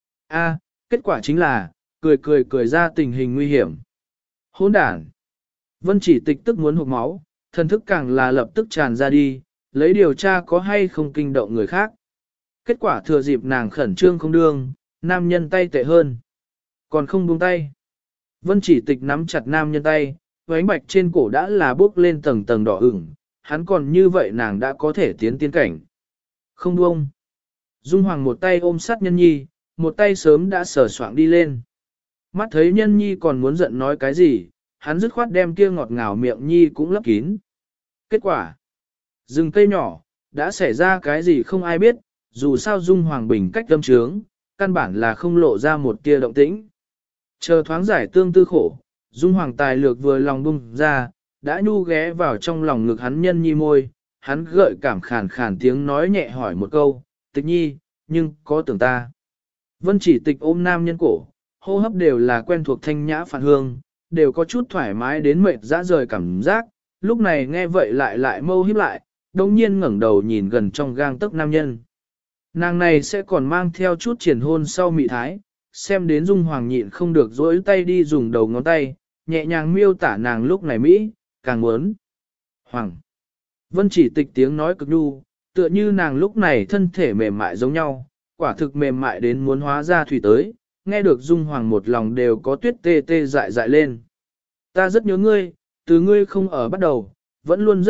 A: A, kết quả chính là, cười ra tình hình nguy hiểm. Hỗn đản. Vân Chỉ Tịch tức muốn hụt máu, thần thức càng là lập tức tràn ra đi, lấy điều tra có hay không kinh động người khác. Kết quả thừa dịp nàng khẩn trương không đương, nam nhân tay tệ hơn. Còn không buông tay. Vân Chỉ Tịch nắm chặt nam nhân tay, ánh bạch trên cổ đã là bốc lên tầng tầng đỏ ửng, hắn còn như vậy nàng đã có thể tiến cảnh. Không buông. Dung Hoàng một tay ôm sát nhân nhi, một tay sớm đã sờ soạng đi lên. Mắt thấy nhân nhi còn muốn giận nói cái gì, hắn dứt khoát đem kia ngọt ngào miệng nhi cũng lấp kín. Kết quả. Rừng cây nhỏ, đã xảy ra cái gì không ai biết, dù sao Dung Hoàng bình cách tâm trướng, căn bản là không lộ ra một tia động tĩnh. Chờ thoáng giải tương tư khổ, Dung Hoàng tài lược vừa lòng bung ra, đã nhu ghé vào trong lòng ngực hắn nhân nhi môi, hắn gợi cảm khàn khàn tiếng nói nhẹ hỏi một câu, Tịch nhi, nhưng có tưởng ta. Vân Chỉ Tịch ôm nam nhân cổ, hô hấp đều là quen thuộc thanh nhã phản hương, đều có chút thoải mái đến mệt dã rời cảm giác, lúc này nghe vậy lại mâu híp lại, đồng nhiên ngẩng đầu nhìn gần trong gang tấc nam nhân. Nàng này sẽ còn mang theo chút triển hôn sau mị thái, xem đến Dung Hoàng nhịn không được dỗi tay đi dùng đầu ngón tay, nhẹ nhàng miêu tả nàng lúc này Mỹ, càng muốn. Hoàng. Vân Chỉ Tịch tiếng nói cực nhu, tựa như nàng lúc này thân thể mềm mại giống nhau, quả thực mềm mại đến muốn hóa ra thủy tới, nghe được Dung Hoàng một lòng đều có tuyết tê tê dại dại lên. Ta rất nhớ ngươi, từ ngươi không ở bắt đầu, vẫn luôn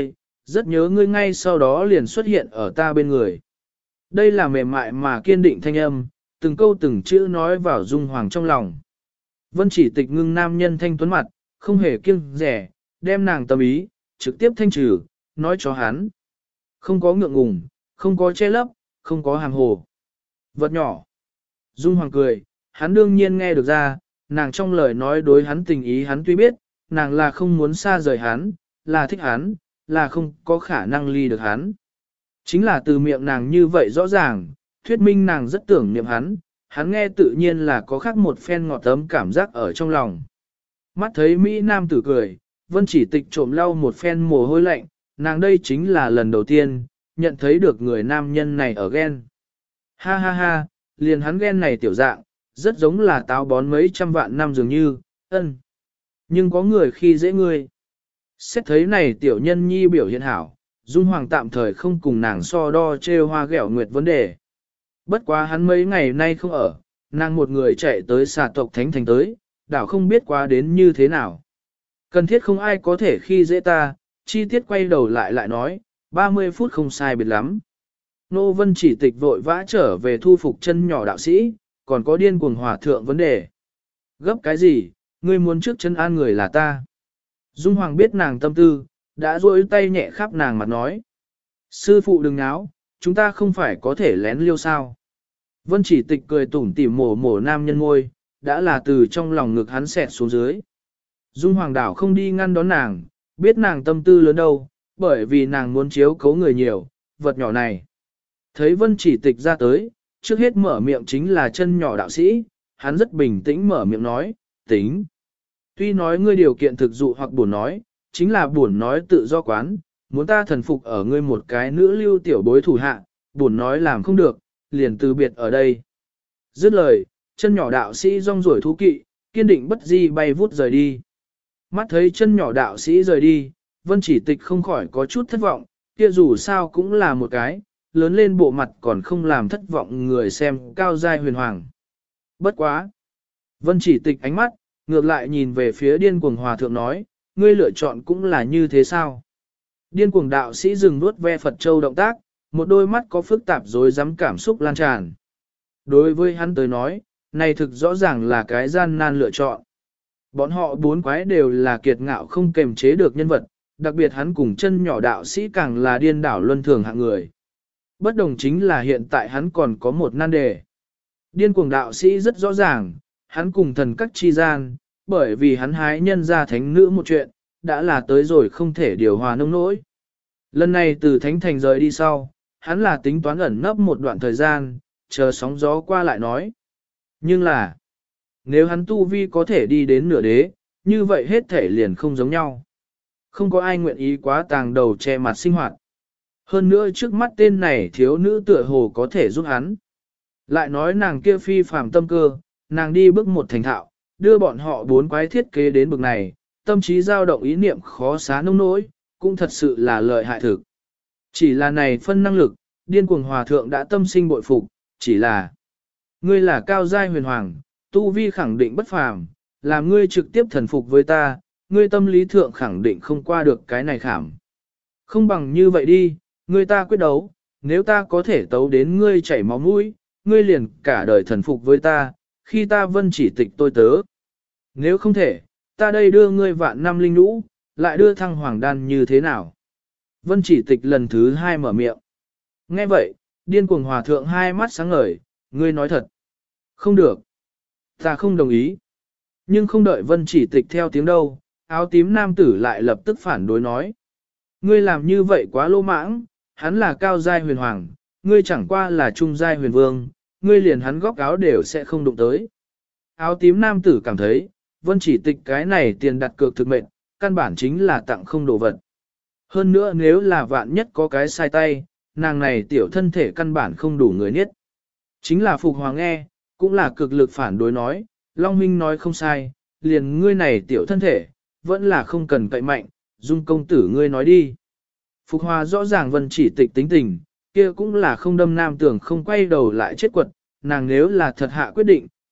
A: rất nhớ ngươi ngay sau đó liền xuất hiện ở ta bên người. Đây là mềm mại mà kiên định thanh âm, từng câu từng chữ nói vào Dung Hoàng trong lòng. Vân Chỉ Tịch ngưng nam nhân thanh tuấn mặt, không hề kiêng rẻ, đem nàng tâm ý, trực tiếp thanh trừ, nói cho hắn. Không có ngượng ngùng, không có che lấp, không có hàm hồ. Vật nhỏ. Dung Hoàng cười, hắn đương nhiên nghe được ra, nàng trong lời nói đối hắn tình ý hắn tuy biết, nàng là không muốn xa rời hắn, là thích hắn, là không có khả năng ly được hắn. Chính là từ miệng nàng như vậy rõ ràng, thuyết minh nàng rất tưởng niệm hắn nghe tự nhiên là có khác một phen ngọt ấm cảm giác ở trong lòng. Mắt thấy Mỹ Nam tử cười, Vân Chỉ Tịch trộm lau một phen mồ hôi lạnh, nàng đây chính là lần đầu tiên, nhận thấy được người nam nhân này ở ghen. Ha ha ha, liền hắn ghen này tiểu dạng, rất giống là táo bón mấy trăm vạn năm dường như, ân. Nhưng có người khi dễ ngươi. Xét thấy này tiểu nhân nhi biểu hiện hảo, Dung Hoàng tạm thời không cùng nàng so đo trêu hoa ghẹo nguyệt vấn đề. Bất quá hắn mấy ngày nay không ở, nàng một người chạy tới xà tộc thánh thành tới, đảo không biết quá đến như thế nào. Cần thiết không ai có thể khi dễ ta, chi tiết quay đầu lại nói, 30 phút không sai biệt lắm. Nô Vân Chỉ Tịch vội vã trở về thu phục chân nhỏ đạo sĩ, còn có điên cuồng hòa thượng vấn đề. Gấp cái gì, ngươi muốn trước chân an người là ta. Dung Hoàng biết nàng tâm tư, đã duỗi tay nhẹ khắp nàng mặt nói. Sư phụ đừng náo, chúng ta không phải có thể lén liêu sao. Vân Chỉ Tịch cười tủm tỉm mổ mổ nam nhân môi, đã là từ trong lòng ngực hắn xẹt xuống dưới. Dung Hoàng đảo không đi ngăn đón nàng, biết nàng tâm tư lớn đâu, bởi vì nàng muốn chiếu cấu người nhiều, vật nhỏ này. Thấy Vân Chỉ Tịch ra tới, trước hết mở miệng chính là chân nhỏ đạo sĩ, hắn rất bình tĩnh mở miệng nói, tính. Tuy nói ngươi điều kiện thực dụ hoặc buồn nói, chính là buồn nói tự do quán, muốn ta thần phục ở ngươi một cái nữ lưu tiểu bối thủ hạ, buồn nói làm không được, liền từ biệt ở đây. Dứt lời, chân nhỏ đạo sĩ rong ruổi thú kỵ, kiên định bất di bay vút rời đi. Mắt thấy chân nhỏ đạo sĩ rời đi, Vân Chỉ Tịch không khỏi có chút thất vọng, kia dù sao cũng là một cái, lớn lên bộ mặt còn không làm thất vọng người xem cao giai huyền hoàng. Bất quá. Vân Chỉ Tịch ánh mắt, ngược lại nhìn về phía điên cuồng hòa thượng nói, ngươi lựa chọn cũng là như thế sao? Điên cuồng đạo sĩ dừng nuốt ve Phật Châu động tác, một đôi mắt có phức tạp rối rắm cảm xúc lan tràn. Đối với hắn tới nói, này thực rõ ràng là cái gian nan lựa chọn. Bọn họ bốn quái đều là kiệt ngạo không kềm chế được nhân vật, đặc biệt hắn cùng chân nhỏ đạo sĩ càng là điên đảo luân thường hạng người. Bất đồng chính là hiện tại hắn còn có một nan đề. Điên cuồng đạo sĩ rất rõ ràng, hắn cùng thần các chi gian, bởi vì hắn hái nhân ra thánh nữ một chuyện, đã là tới rồi không thể điều hòa nông nỗi. Lần này từ thánh thành rời đi sau, hắn là tính toán ẩn nấp một đoạn thời gian, chờ sóng gió qua lại nói. Nhưng là, nếu hắn tu vi có thể đi đến nửa đế, như vậy hết thể liền không giống nhau. Không có ai nguyện ý quá tàng đầu che mặt sinh hoạt. Hơn nữa trước mắt tên này thiếu nữ tựa hồ có thể giúp hắn. Lại nói nàng kia phi phàm tâm cơ, nàng đi bước một thành thạo, đưa bọn họ bốn quái thiết kế đến bực này, tâm trí dao động ý niệm khó xá nông nỗi, cũng thật sự là lợi hại thực. Chỉ là này phân năng lực, điên cuồng hòa thượng đã tâm sinh bội phục, chỉ là ngươi là cao giai huyền hoàng, tu vi khẳng định bất phàm, làm ngươi trực tiếp thần phục với ta, ngươi tâm lý thượng khẳng định không qua được cái này khảm. Không bằng như vậy đi, ngươi ta quyết đấu, nếu ta có thể tấu đến ngươi chảy máu mũi, ngươi liền cả đời thần phục với ta, khi ta Vân Chỉ Tịch tôi tớ. Nếu không thể, ta đây đưa ngươi vạn năm linh nhũ, lại đưa thăng hoàng đan như thế nào? Vân Chỉ Tịch lần thứ hai mở miệng. Nghe vậy, điên cuồng hòa thượng hai mắt sáng ngời, ngươi nói thật. Không được. Ta không đồng ý. Nhưng không đợi Vân Chỉ Tịch theo tiếng đâu, áo tím nam tử lại lập tức phản đối nói. Ngươi làm như vậy quá lô mãng, hắn là cao giai huyền hoàng, ngươi chẳng qua là trung giai huyền vương, ngươi liền hắn góc áo đều sẽ không đụng tới. Áo tím nam tử cảm thấy, Vân Chỉ Tịch cái này tiền đặt cược thực mệnh, căn bản chính là tặng không đồ vật. Hơn nữa nếu là vạn nhất có cái sai tay, nàng này tiểu thân thể căn bản không đủ người niết. Chính là Phục Hoàng nghe, cũng là cực lực phản đối nói, Long Huynh nói không sai, liền ngươi này tiểu thân thể, vẫn là không cần cậy mạnh, Dung công tử ngươi nói đi. Phục Hòa rõ ràng Vân Chỉ Tịch tính tình, kia cũng là không đâm nam tưởng không quay đầu lại chết quật, nàng nếu là thật hạ quyết định,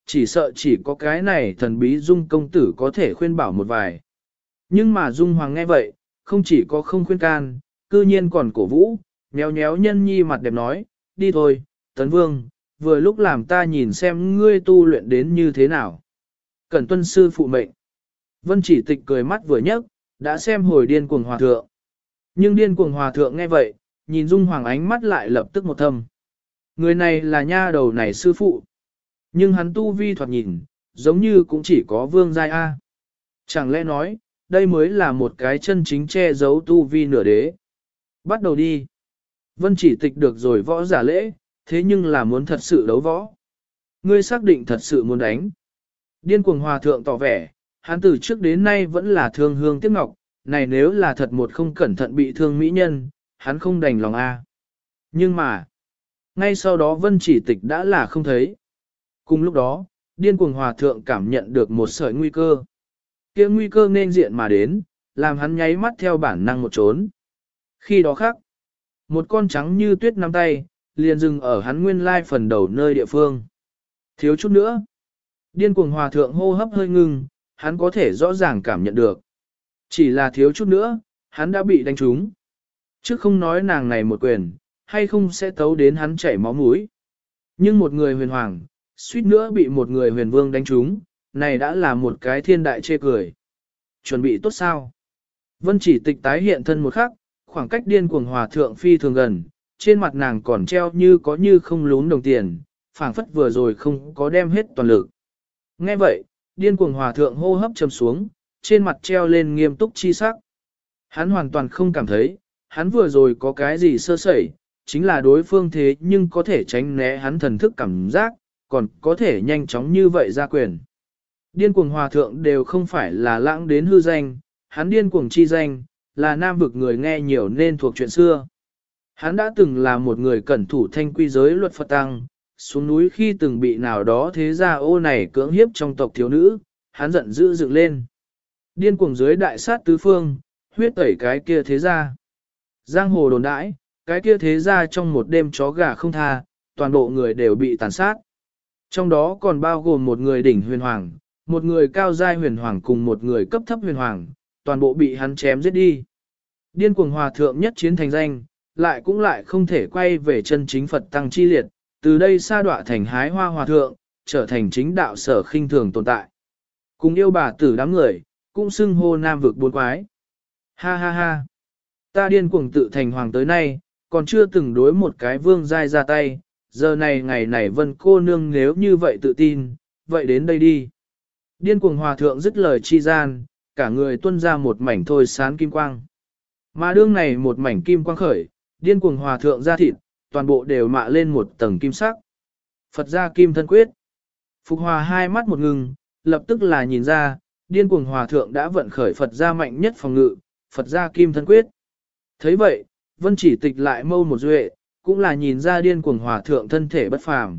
A: chỉ sợ chỉ có cái này thần bí Dung công tử có thể khuyên bảo một vài. Nhưng mà Dung Hoàng nghe vậy, không chỉ có không khuyên can, cư nhiên còn cổ vũ, nhéo nhéo Nhân Nhi mặt đẹp nói, đi thôi, Tấn Vương, vừa lúc làm ta nhìn xem ngươi tu luyện đến như thế nào. Cẩn tuân sư phụ mệnh. Vân Chỉ Tịch cười mắt vừa nhấc, đã xem hồi điên cuồng hòa thượng. Nhưng điên cuồng hòa thượng nghe vậy, nhìn Dung Hoàng ánh mắt lại lập tức một thâm. Người này là nha đầu này sư phụ. Nhưng hắn tu vi thoạt nhìn, giống như cũng chỉ có vương giai A. Chẳng lẽ nói, đây mới là một cái chân chính che giấu tu vi nửa đế. Bắt đầu đi. Vân Chỉ Tịch được rồi võ giả lễ, thế nhưng là muốn thật sự đấu võ. Ngươi xác định thật sự muốn đánh. Điên cuồng hòa thượng tỏ vẻ, hắn từ trước đến nay vẫn là thương hương tiếc ngọc, này nếu là thật một không cẩn thận bị thương mỹ nhân, hắn không đành lòng A. Nhưng mà, ngay sau đó Vân Chỉ Tịch đã là không thấy. Cùng lúc đó, điên cuồng hòa thượng cảm nhận được một sợi nguy cơ. Kia nguy cơ nên diện mà đến, làm hắn nháy mắt theo bản năng một trốn. Khi đó khác, một con trắng như tuyết nắm tay, liền dừng ở hắn nguyên lai phần đầu nơi địa phương. Thiếu chút nữa. Điên cuồng hòa thượng hô hấp hơi ngưng, hắn có thể rõ ràng cảm nhận được. Chỉ là thiếu chút nữa, hắn đã bị đánh trúng. Chứ không nói nàng này một quyền, hay không sẽ tấu đến hắn chảy máu mũi. Nhưng một người huyền hoàng, suýt nữa bị một người huyền vương đánh trúng, này đã là một cái thiên đại chê cười. Chuẩn bị tốt sao? Vân Chỉ Tịch tái hiện thân một khắc, khoảng cách điên cuồng hòa thượng phi thường gần, trên mặt nàng còn treo như có như không lún đồng tiền, phảng phất vừa rồi không có đem hết toàn lực. Nghe vậy, điên cuồng hòa thượng hô hấp trầm xuống, trên mặt treo lên nghiêm túc chi sắc. Hắn hoàn toàn không cảm thấy, hắn vừa rồi có cái gì sơ sẩy, chính là đối phương thế nhưng có thể tránh né hắn thần thức cảm giác, còn có thể nhanh chóng như vậy ra quyền. Điên cuồng hòa thượng đều không phải là lãng đến hư danh, hắn điên cuồng chi danh, là nam vực người nghe nhiều nên thuộc chuyện xưa. Hắn đã từng là một người cẩn thủ thanh quy giới luật Phật tăng, xuống núi khi từng bị nào đó thế gia ô này cưỡng hiếp trong tộc thiếu nữ, hắn giận dữ dựng lên. Điên cuồng dưới đại sát tứ phương, huyết tẩy cái kia thế gia. Giang hồ đồn đãi, cái kia thế gia trong một đêm chó gà không tha, toàn bộ người đều bị tàn sát. Trong đó còn bao gồm một người đỉnh huyền hoàng, một người cao giai huyền hoàng cùng một người cấp thấp huyền hoàng, toàn bộ bị hắn chém giết đi. Điên cuồng hòa thượng nhất chiến thành danh, lại cũng lại không thể quay về chân chính Phật tăng chi liệt, từ đây sa đọa thành hái hoa hòa thượng, trở thành chính đạo sở khinh thường tồn tại. Cùng yêu bà tử đám người, cũng xưng hô nam vực bốn quái. Ha ha ha, ta điên cuồng tự thành hoàng tới nay, còn chưa từng đối một cái vương giai ra tay, giờ này ngày này Vân cô nương nếu như vậy tự tin, vậy đến đây đi. Điên cuồng hòa thượng dứt lời chi gian, cả người tuôn ra một mảnh thôi sán kim quang. Mà đương này một mảnh kim quang khởi, điên cuồng hòa thượng ra thịt, toàn bộ đều mạ lên một tầng kim sắc. Phật gia kim thân quyết. Phục Hòa hai mắt một ngừng, lập tức là nhìn ra, điên cuồng hòa thượng đã vận khởi Phật gia mạnh nhất phòng ngự, Phật gia kim thân quyết. Thấy vậy, Vân Chỉ Tịch lại mâu một duệ, cũng là nhìn ra điên cuồng hòa thượng thân thể bất phàm.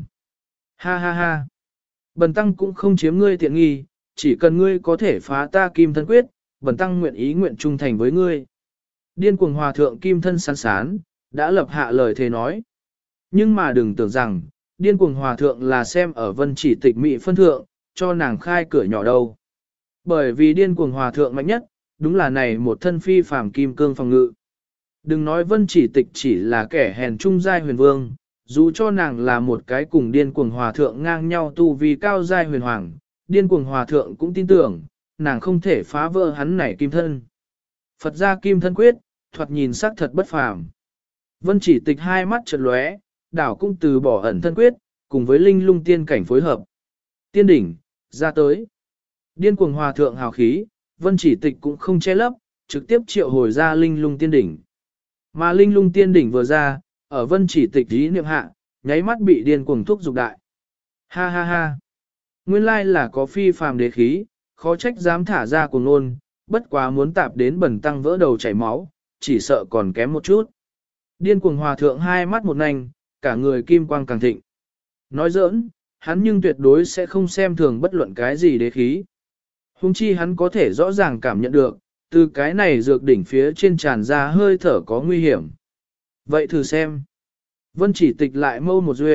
A: Ha ha ha. Bần tăng cũng không chiếm ngươi tiện nghi, chỉ cần ngươi có thể phá ta kim thân quyết, bần tăng nguyện ý nguyện trung thành với ngươi. Điên cuồng hòa thượng kim thân sán sán, đã lập hạ lời thề nói. Nhưng mà đừng tưởng rằng, điên cuồng hòa thượng là xem ở Vân Chỉ Tịch mị phân thượng, cho nàng khai cửa nhỏ đâu. Bởi vì điên cuồng hòa thượng mạnh nhất, đúng là này một thân phi phàm kim cương phòng ngự. Đừng nói Vân Chỉ Tịch chỉ là kẻ hèn trung giai huyền vương, dù cho nàng là một cái cùng điên cuồng hòa thượng ngang nhau tu vì cao giai huyền hoàng, điên cuồng hòa thượng cũng tin tưởng, nàng không thể phá vỡ hắn nảy kim thân. Phật gia kim thân quyết, thoạt nhìn sắc thật bất phàm. Vân Chỉ Tịch hai mắt chợt lóe, đảo cũng từ bỏ ẩn thân quyết, cùng với linh lung tiên cảnh phối hợp. Tiên đỉnh, ra tới. Điên cuồng hòa thượng hào khí, Vân Chỉ Tịch cũng không che lấp, trực tiếp triệu hồi ra linh lung tiên đỉnh. Mà linh lung tiên đỉnh vừa ra, ở Vân Chỉ Tịch ý niệm hạ, nháy mắt bị điên cuồng thúc dục đại. Ha ha ha. Nguyên lai là có phi phàm đế khí, khó trách dám thả ra cuồng nôn, bất quá muốn tạp đến bẩn tăng vỡ đầu chảy máu, chỉ sợ còn kém một chút. Điên cuồng hòa thượng hai mắt một nành, cả người kim quang càng thịnh. Nói giỡn, hắn nhưng tuyệt đối sẽ không xem thường bất luận cái gì đế khí. Hùng chi hắn có thể rõ ràng cảm nhận được, từ cái này dược đỉnh phía trên tràn ra hơi thở có nguy hiểm. Vậy thử xem. Vân Chỉ Tịch lại mâu một duệ,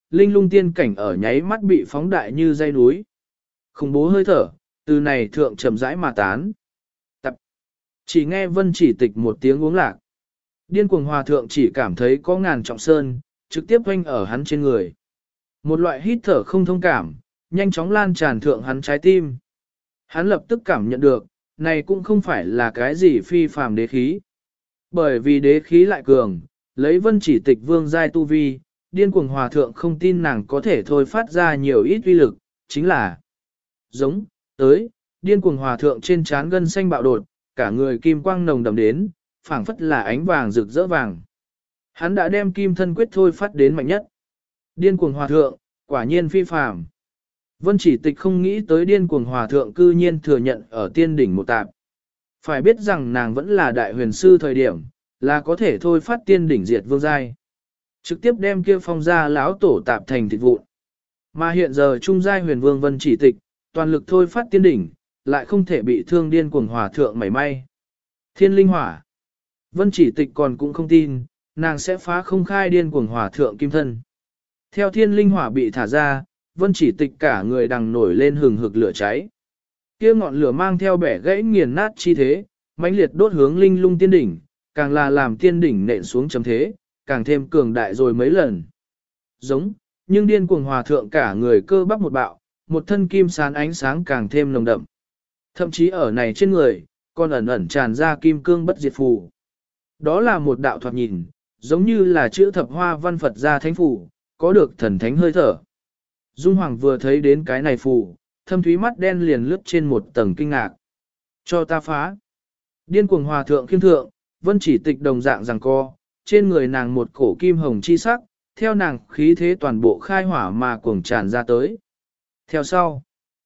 A: linh lung tiên cảnh ở nháy mắt bị phóng đại như dây núi. Khủng bố hơi thở, từ này thượng chậm rãi mà tán. Tập. Chỉ nghe Vân Chỉ Tịch một tiếng uống lạc. Điên cuồng hòa thượng chỉ cảm thấy có ngàn trọng sơn, trực tiếp quanh ở hắn trên người. Một loại hít thở không thông cảm, nhanh chóng lan tràn thượng hắn trái tim. Hắn lập tức cảm nhận được, này cũng không phải là cái gì phi phàm đế khí. Bởi vì đế khí lại cường, lấy Vân Chỉ Tịch vương giai tu vi, điên cuồng hòa thượng không tin nàng có thể thôi phát ra nhiều ít uy lực, chính là giống, tới, điên cuồng hòa thượng trên trán gân xanh bạo đột, cả người kim quang nồng đậm đến, phảng phất là ánh vàng rực rỡ vàng. Hắn đã đem kim thân quyết thôi phát đến mạnh nhất. Điên cuồng hòa thượng, quả nhiên phi phàm. Vân Chỉ Tịch không nghĩ tới điên cuồng hòa thượng cư nhiên thừa nhận ở tiên đỉnh một tạp. Phải biết rằng nàng vẫn là đại huyền sư thời điểm, là có thể thôi phát tiên đỉnh diệt vương giai. Trực tiếp đem kia phong ra lão tổ tạp thành thịt vụn. Mà hiện giờ trung giai huyền vương Vân Chỉ Tịch, toàn lực thôi phát tiên đỉnh, lại không thể bị thương điên cuồng hòa thượng mảy may. Thiên linh hỏa. Vân Chỉ Tịch còn cũng không tin, nàng sẽ phá không khai điên cuồng hòa thượng kim thân. Theo thiên linh hỏa bị thả ra, Vân Chỉ Tịch cả người đằng nổi lên hừng hực lửa cháy. Kia ngọn lửa mang theo bẻ gãy nghiền nát chi thế, mãnh liệt đốt hướng linh lung tiên đỉnh, càng là làm tiên đỉnh nện xuống chấm thế, càng thêm cường đại rồi mấy lần. Giống, nhưng điên cuồng hòa thượng cả người cơ bắp một bạo, một thân kim sán ánh sáng càng thêm nồng đậm. Thậm chí ở này trên người, còn ẩn ẩn tràn ra kim cương bất diệt phù. Đó là một đạo thoạt nhìn, giống như là chữ thập hoa văn Phật gia thánh phù, có được thần thánh hơi thở. Dung Hoàng vừa thấy đến cái này phù, thâm thúy mắt đen liền lướt trên một tầng kinh ngạc. Cho ta phá. Điên cuồng hòa thượng khiêm thượng, Vân Chỉ Tịch đồng dạng rằng co, trên người nàng một cổ kim hồng chi sắc, theo nàng khí thế toàn bộ khai hỏa mà cuồng tràn ra tới. Theo sau,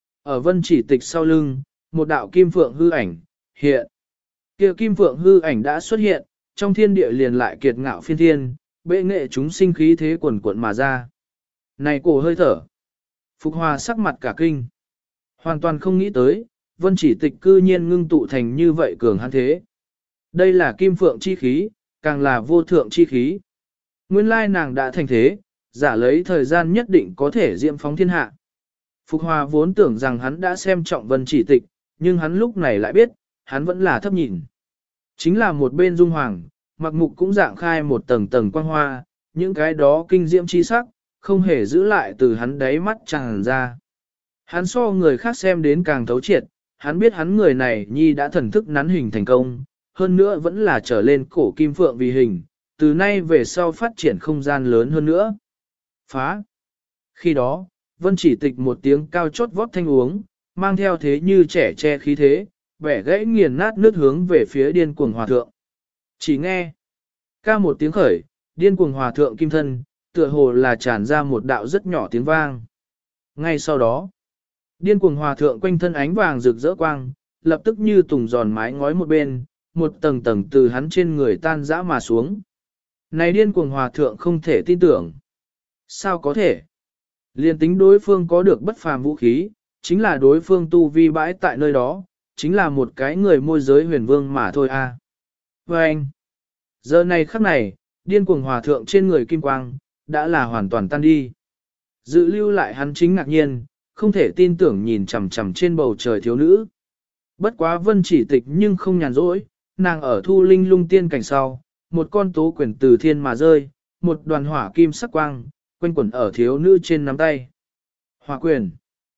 A: ở Vân Chỉ Tịch sau lưng, một đạo kim phượng hư ảnh, hiện. Kia kim phượng hư ảnh đã xuất hiện, trong thiên địa liền lại kiệt ngạo phiên thiên, bệ nghệ chúng sinh khí thế quần quận mà ra. Này cổ hơi thở. Phục Hòa sắc mặt cả kinh. Hoàn toàn không nghĩ tới, Vân Chỉ Tịch cư nhiên ngưng tụ thành như vậy cường hắn thế. Đây là kim phượng chi khí, càng là vô thượng chi khí. Nguyên lai nàng đã thành thế, giả lấy thời gian nhất định có thể diệm phóng thiên hạ. Phục Hòa vốn tưởng rằng hắn đã xem trọng Vân Chỉ Tịch, nhưng hắn lúc này lại biết, hắn vẫn là thấp nhìn. Chính là một bên Dung Hoàng, mặc mục cũng dạng khai một tầng tầng quang hoa, những cái đó kinh diễm chi sắc, không hề giữ lại từ hắn đáy mắt tràn ra. Hắn so người khác xem đến càng thấu triệt, hắn biết hắn người này nhi đã thần thức nắn hình thành công, hơn nữa vẫn là trở lên cổ kim phượng vì hình, từ nay về sau phát triển không gian lớn hơn nữa. Phá! Khi đó, Vân Chỉ Tịch một tiếng cao chót vót thanh uống, mang theo thế như trẻ che khí thế, bẻ gãy nghiền nát nước hướng về phía điên cuồng hòa thượng. Chỉ nghe, ca một tiếng khởi, điên cuồng hòa thượng kim thân, tựa hồ là tràn ra một đạo rất nhỏ tiếng vang. Ngay sau đó, điên cuồng hòa thượng quanh thân ánh vàng rực rỡ quang, lập tức như tùng giòn mái ngói một bên, một tầng tầng từ hắn trên người tan rã mà xuống. Này điên cuồng hòa thượng không thể tin tưởng. Sao có thể? Liên tính đối phương có được bất phàm vũ khí, chính là đối phương tu vi bãi tại nơi đó, chính là một cái người môi giới huyền vương mà thôi a. Và anh, giờ này khắc này, điên cuồng hòa thượng trên người kim quang, đã là hoàn toàn tan đi. Dự lưu lại hắn chính ngạc nhiên, không thể tin tưởng nhìn chằm chằm trên bầu trời thiếu nữ. Bất quá Vân Chỉ Tịch nhưng không nhàn rỗi, nàng ở thu linh lung tiên cảnh sau, một con tố quyển từ thiên mà rơi, một đoàn hỏa kim sắc quang, quanh quẩn ở thiếu nữ trên nắm tay. Hỏa quyền.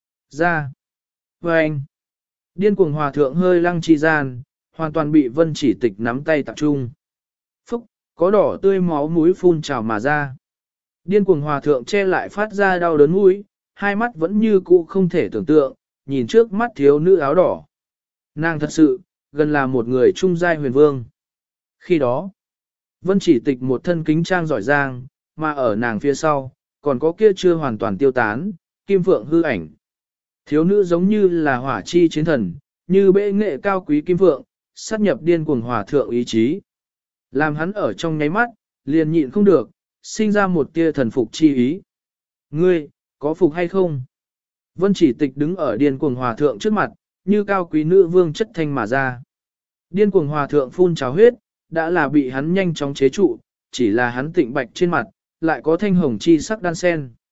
A: Ra. Và anh. Điên cuồng hòa thượng hơi lăng trì gian, hoàn toàn bị Vân Chỉ Tịch nắm tay tập trung. Phúc, có đỏ tươi máu mũi phun trào mà ra. Điên cuồng hòa thượng che lại phát ra đau đớn mũi, hai mắt vẫn như cũ không thể tưởng tượng, nhìn trước mắt thiếu nữ áo đỏ. Nàng thật sự, gần là một người trung giai huyền vương. Khi đó, Vân Chỉ Tịch một thân kính trang giỏi giang, mà ở nàng phía sau, còn có kia chưa hoàn toàn tiêu tán, kim phượng hư ảnh. Thiếu nữ giống như là hỏa chi chiến thần, như bệ nghệ cao quý kim phượng, sát nhập điên cuồng hòa thượng ý chí. Làm hắn ở trong nháy mắt, liền nhịn không được, sinh ra một tia thần phục chi ý. Ngươi, có phục hay không? Vân Chỉ Tịch đứng ở điên cuồng hòa thượng trước mặt, như cao quý nữ vương chất thanh mà ra. Điên cuồng hòa thượng phun trào huyết, đã là bị hắn nhanh chóng chế trụ, chỉ là hắn tịnh bạch trên mặt, lại có thanh hồng chi sắc đan sen.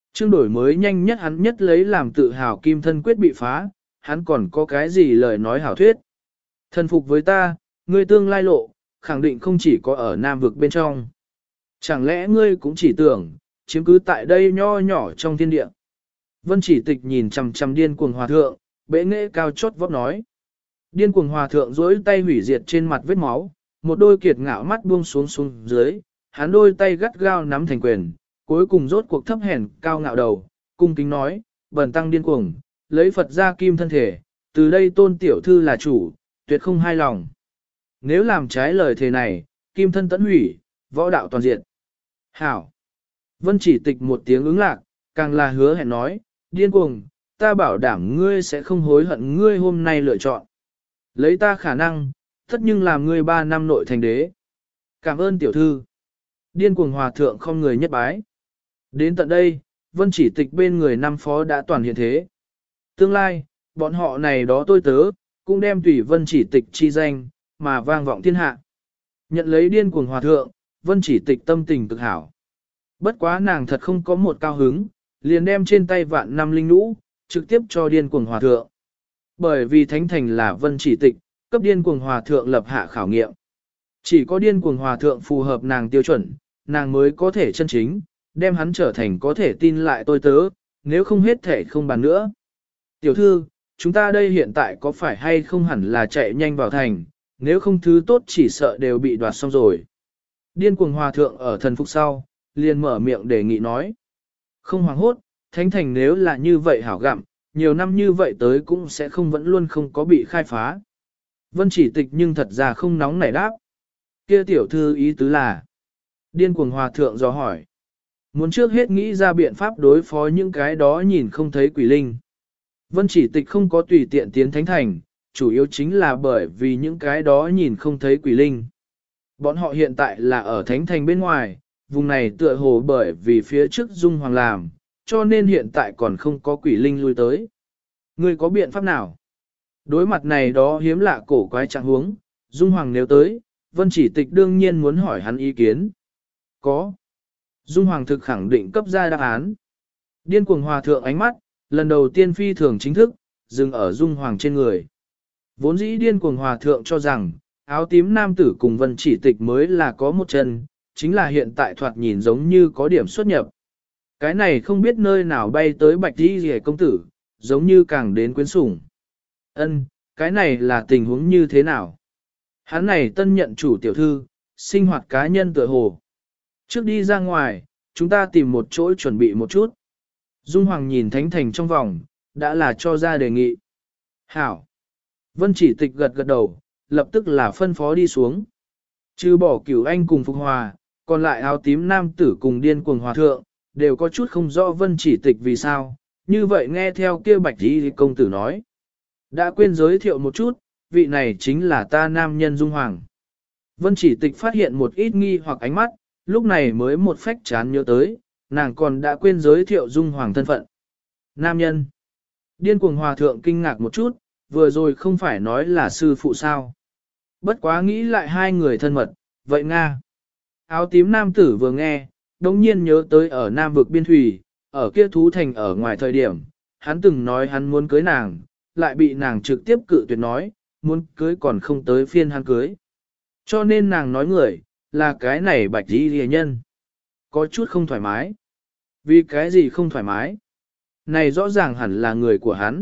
A: Trương đổi mới nhanh nhất hắn nhất lấy làm tự hào kim thân quyết bị phá, hắn còn có cái gì lời nói hảo thuyết. Thần phục với ta, ngươi tương lai lộ, khẳng định không chỉ có ở Nam vực bên trong. Chẳng lẽ ngươi cũng chỉ tưởng, chiếm cứ tại đây nho nhỏ trong thiên địa. Vân Chỉ Tịch nhìn chằm chằm điên cuồng hòa thượng, bệ nghệ cao chót vót nói. Điên cuồng hòa thượng duỗi tay hủy diệt trên mặt vết máu, một đôi kiệt ngạo mắt buông xuống xuống dưới, hắn đôi tay gắt gao nắm thành quyền, cuối cùng rốt cuộc thấp hèn cao ngạo đầu, cung kính nói, bần tăng điên cuồng, lấy Phật ra kim thân thể, từ đây tôn tiểu thư là chủ, tuyệt không hai lòng. Nếu làm trái lời thề này, kim thân tẫn hủy, võ đạo toàn diện. Hảo! Vân Chỉ Tịch một tiếng ứng lạc, càng là hứa hẹn nói, điên cuồng, ta bảo đảm ngươi sẽ không hối hận ngươi hôm nay lựa chọn. Lấy ta khả năng, tất nhưng làm ngươi 3 năm nội thành đế. Cảm ơn tiểu thư. Điên cuồng hòa thượng không người nhất bái. Đến tận đây, Vân Chỉ Tịch bên người năm phó đã toàn hiện thế. Tương lai, bọn họ này đó tôi tớ, cũng đem tùy Vân Chỉ Tịch chi danh, mà vang vọng thiên hạ. Nhận lấy điên cuồng hòa thượng, Vân Chỉ Tịch tâm tình cực hảo. Bất quá nàng thật không có một cao hứng, liền đem trên tay vạn năm linh lũ, trực tiếp cho điên cuồng hòa thượng. Bởi vì thánh thành là Vân Chỉ Tịch, cấp điên cuồng hòa thượng lập hạ khảo nghiệm. Chỉ có điên cuồng hòa thượng phù hợp nàng tiêu chuẩn, nàng mới có thể chân chính, đem hắn trở thành có thể tin lại tôi tớ, nếu không hết thể không bàn nữa. Tiểu thư, chúng ta đây hiện tại có phải hay không hẳn là chạy nhanh vào thành, nếu không thứ tốt chỉ sợ đều bị đoạt xong rồi. Điên cuồng hòa thượng ở thần phục sau, liền mở miệng đề nghị nói. Không hoảng hốt, thánh thành nếu là như vậy hảo gặm, nhiều năm như vậy tới cũng sẽ không vẫn luôn không có bị khai phá. Vân Chỉ Tịch nhưng thật ra không nóng nảy đáp. Kia tiểu thư ý tứ là. Điên cuồng hòa thượng dò hỏi. Muốn trước hết nghĩ ra biện pháp đối phó những cái đó nhìn không thấy quỷ linh. Vân Chỉ Tịch không có tùy tiện tiến thánh thành, chủ yếu chính là bởi vì những cái đó nhìn không thấy quỷ linh. Bọn họ hiện tại là ở thánh thành bên ngoài, vùng này tựa hồ bởi vì phía trước Dung Hoàng làm, cho nên hiện tại còn không có quỷ linh lui tới. Ngươi có biện pháp nào? Đối mặt này đó hiếm lạ cổ quái trạng huống, Dung Hoàng nếu tới, Vân Chỉ Tịch đương nhiên muốn hỏi hắn ý kiến. Có. Dung Hoàng thực khẳng định cấp ra đáp án. Điên cuồng hòa thượng ánh mắt, lần đầu tiên phi thường chính thức, dừng ở Dung Hoàng trên người. Vốn dĩ điên cuồng hòa thượng cho rằng, áo tím nam tử cùng Vân Chỉ Tịch mới là có một chân, chính là hiện tại thoạt nhìn giống như có điểm xuất nhập. Cái này không biết nơi nào bay tới bạch đi rìa công tử, giống như càng đến quyến sủng. Ân, cái này là tình huống như thế nào? Hắn này tân nhận chủ tiểu thư, sinh hoạt cá nhân tựa hồ. Trước đi ra ngoài, chúng ta tìm một chỗ chuẩn bị một chút. Dung Hoàng nhìn thánh thành trong vòng, đã là cho ra đề nghị. Hảo. Vân Chỉ Tịch gật gật đầu, lập tức là phân phó đi xuống. Trừ bỏ Cửu Anh cùng Phục Hòa, còn lại áo tím nam tử cùng điên cuồng hòa thượng, đều có chút không rõ Vân Chỉ Tịch vì sao. Như vậy nghe theo kia bạch đi công tử nói. Đã quên giới thiệu một chút, vị này chính là ta nam nhân Dung Hoàng. Vân Chỉ Tịch phát hiện một ít nghi hoặc ánh mắt, lúc này mới một phách chán nhớ tới, nàng còn đã quên giới thiệu Dung Hoàng thân phận. Nam nhân. Điên cuồng hòa thượng kinh ngạc một chút, vừa rồi không phải nói là sư phụ sao. Bất quá nghĩ lại hai người thân mật, vậy Nga. Áo tím nam tử vừa nghe, đồng nhiên nhớ tới ở Nam vực biên thủy, ở kia thú thành ở ngoài thời điểm, hắn từng nói hắn muốn cưới nàng, lại bị nàng trực tiếp cự tuyệt nói, muốn cưới còn không tới phiên hắn cưới. Cho nên nàng nói người, là cái này bạch đi rìa nhân. Có chút không thoải mái. Vì cái gì không thoải mái? Này rõ ràng hẳn là người của hắn.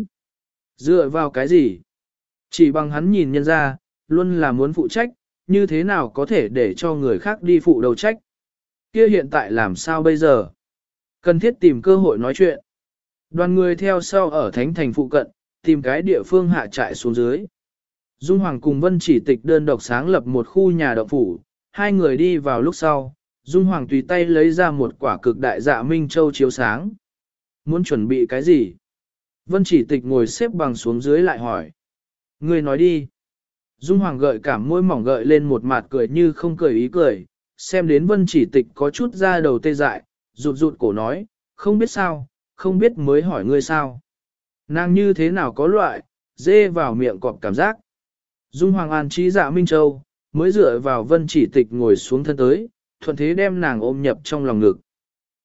A: Dựa vào cái gì? Chỉ bằng hắn nhìn nhân ra, luôn là muốn phụ trách, như thế nào có thể để cho người khác đi phụ đầu trách? Kia hiện tại làm sao bây giờ? Cần thiết tìm cơ hội nói chuyện. Đoàn người theo sau ở thánh thành phụ cận, tìm cái địa phương hạ trại xuống dưới. Dung Hoàng cùng Vân Chỉ Tịch đơn độc sáng lập một khu nhà động phủ, hai người đi vào lúc sau, Dung Hoàng tùy tay lấy ra một quả cực đại dạ minh châu chiếu sáng. Muốn chuẩn bị cái gì? Vân Chỉ Tịch ngồi xếp bằng xuống dưới lại hỏi. Người nói đi. Dung Hoàng gợi cảm môi mỏng gợi lên một mặt cười như không cười ý cười, xem đến Vân Chỉ Tịch có chút ra đầu tê dại, rụt rụt cổ nói, không biết sao, không biết mới hỏi ngươi sao. Nàng như thế nào có loại, dê vào miệng cọp cảm giác. Dung Hoàng an trí dạ Minh Châu, mới dựa vào Vân Chỉ Tịch ngồi xuống thân tới, thuận thế đem nàng ôm nhập trong lòng ngực.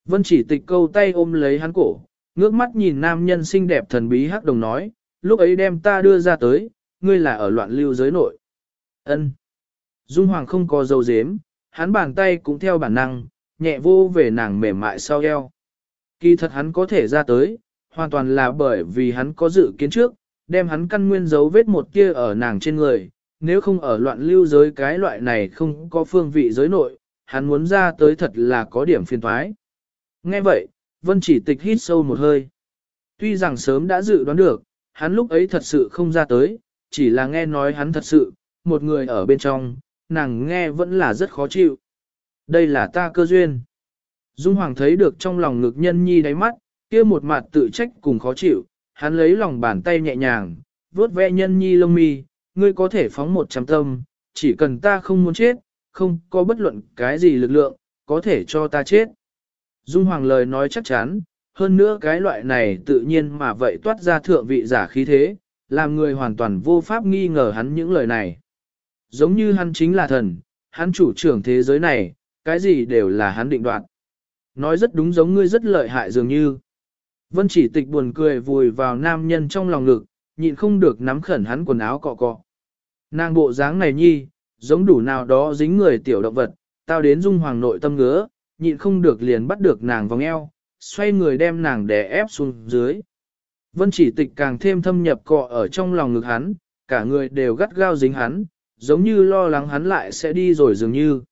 A: Vân Chỉ Tịch câu tay ôm lấy hắn cổ, ngước mắt nhìn nam nhân xinh đẹp thần bí hắc đồng nói, lúc ấy đem ta đưa ra tới, ngươi là ở loạn lưu giới nội. Ân. Dung Hoàng không có dấu dếm, hắn bàn tay cũng theo bản năng, nhẹ vô về nàng mềm mại sau eo. Kỳ thật hắn có thể ra tới, hoàn toàn là bởi vì hắn có dự kiến trước, đem hắn căn nguyên dấu vết một kia ở nàng trên người, nếu không ở loạn lưu giới cái loại này không có phương vị giới nội, hắn muốn ra tới thật là có điểm phiền thoái. Nghe vậy, Vân Chỉ Tịch hít sâu một hơi. Tuy rằng sớm đã dự đoán được, hắn lúc ấy thật sự không ra tới, chỉ là nghe nói hắn thật sự, một người ở bên trong, nàng nghe vẫn là rất khó chịu. Đây là ta cơ duyên. Dung Hoàng thấy được trong lòng ngực nhân nhi đáy mắt, kia một mặt tự trách cùng khó chịu, hắn lấy lòng bàn tay nhẹ nhàng, vuốt ve nhân nhi lông mi, ngươi có thể phóng 100 tâm, chỉ cần ta không muốn chết, không có bất luận cái gì lực lượng, có thể cho ta chết. Dung Hoàng lời nói chắc chắn, hơn nữa cái loại này tự nhiên mà vậy toát ra thượng vị giả khí thế, làm người hoàn toàn vô pháp nghi ngờ hắn những lời này. Giống như hắn chính là thần, hắn chủ trưởng thế giới này, cái gì đều là hắn định đoạt. Nói rất đúng giống ngươi rất lợi hại dường như. Vân Chỉ Tịch buồn cười vùi vào nam nhân trong lòng ngực, nhịn không được nắm khẩn hắn quần áo cọ cọ. Nàng bộ dáng này nhi, giống đủ nào đó dính người tiểu động vật, tao đến Dung Hoàng nội tâm ngứa, nhịn không được liền bắt được nàng vòng eo, xoay người đem nàng đè ép xuống dưới. Vân Chỉ Tịch càng thêm thâm nhập cọ ở trong lòng ngực hắn, cả người đều gắt gao dính hắn, giống như lo lắng hắn lại sẽ đi rồi dường như.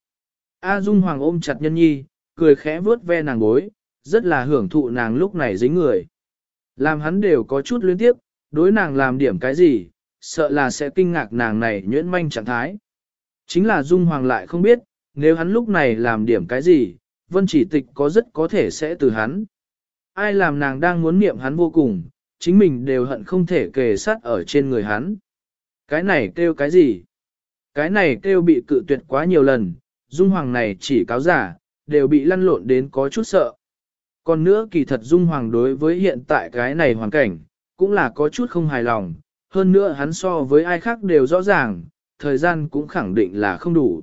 A: A Dung Hoàng ôm chặt nhân nhi, cười khẽ vuốt ve nàng bối, rất là hưởng thụ nàng lúc này dính người. Làm hắn đều có chút luyến tiếp, đối nàng làm điểm cái gì, sợ là sẽ kinh ngạc nàng này nhuyễn manh trạng thái. Chính là Dung Hoàng lại không biết, nếu hắn lúc này làm điểm cái gì, Vân Chỉ Tịch có rất có thể sẽ từ hắn. Ai làm nàng đang muốn niệm hắn vô cùng, chính mình đều hận không thể kề sát ở trên người hắn. Cái này kêu cái gì? Cái này kêu bị cự tuyệt quá nhiều lần, Dung Hoàng này chỉ cáo giả, đều bị lăn lộn đến có chút sợ. Còn nữa kỳ thật Dung Hoàng đối với hiện tại cái này hoàn cảnh, cũng là có chút không hài lòng, hơn nữa hắn so với ai khác đều rõ ràng, thời gian cũng khẳng định là không đủ.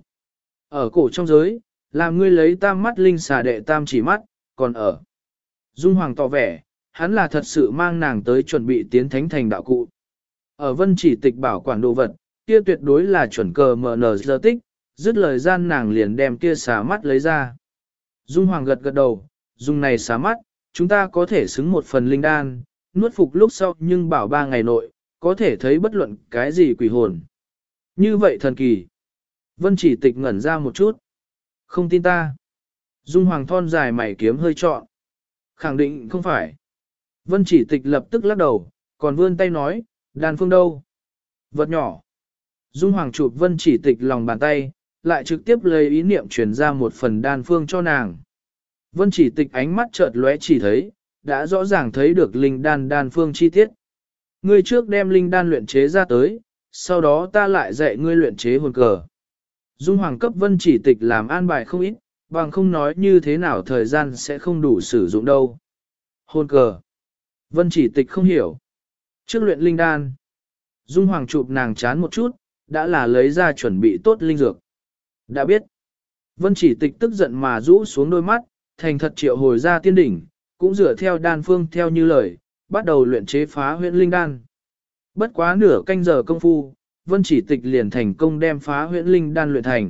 A: Ở cổ trong giới, làm ngươi lấy tam mắt linh xà đệ tam chỉ mắt, còn ở. Dung Hoàng tỏ vẻ, hắn là thật sự mang nàng tới chuẩn bị tiến thánh thành đạo cụ. Ở Vân Chỉ Tịch bảo quản đồ vật, kia tuyệt đối là chuẩn cờ MN giờ tích, dứt lời gian nàng liền đem kia xà mắt lấy ra. Dung Hoàng gật gật đầu, dùng này xà mắt, chúng ta có thể xứng một phần linh đan, nuốt phục lúc sau nhưng bảo 3 ngày nội, có thể thấy bất luận cái gì quỷ hồn. Như vậy thần kỳ. Vân Chỉ Tịch ngẩn ra một chút. Không tin ta. Dung Hoàng thon dài mày kiếm hơi trọn. Khẳng định không phải. Vân Chỉ Tịch lập tức lắc đầu, còn vươn tay nói, đan phương đâu? Vật nhỏ. Dung Hoàng chụp Vân Chỉ Tịch lòng bàn tay, lại trực tiếp lấy ý niệm truyền ra một phần đan phương cho nàng. Vân Chỉ Tịch ánh mắt chợt lóe chỉ thấy, đã rõ ràng thấy được linh đan phương chi tiết. Ngươi trước đem linh đan luyện chế ra tới, sau đó ta lại dạy ngươi luyện chế hồn cờ. Dung Hoàng cấp Vân Chỉ Tịch làm an bài không ít, bằng không nói như thế nào thời gian sẽ không đủ sử dụng đâu. Hồn cờ. Vân Chỉ Tịch không hiểu. Trước luyện linh đan. Dung Hoàng chụp nàng chán một chút, đã là lấy ra chuẩn bị tốt linh dược. Đã biết. Vân Chỉ Tịch tức giận mà rũ xuống đôi mắt, thành thật triệu hồi ra tiên đỉnh, cũng dựa theo đan phương theo như lời, bắt đầu luyện chế phá huyễn linh đan. Bất quá nửa canh giờ công phu, Vân Chỉ Tịch liền thành công đem phá huyễn linh đan luyện thành.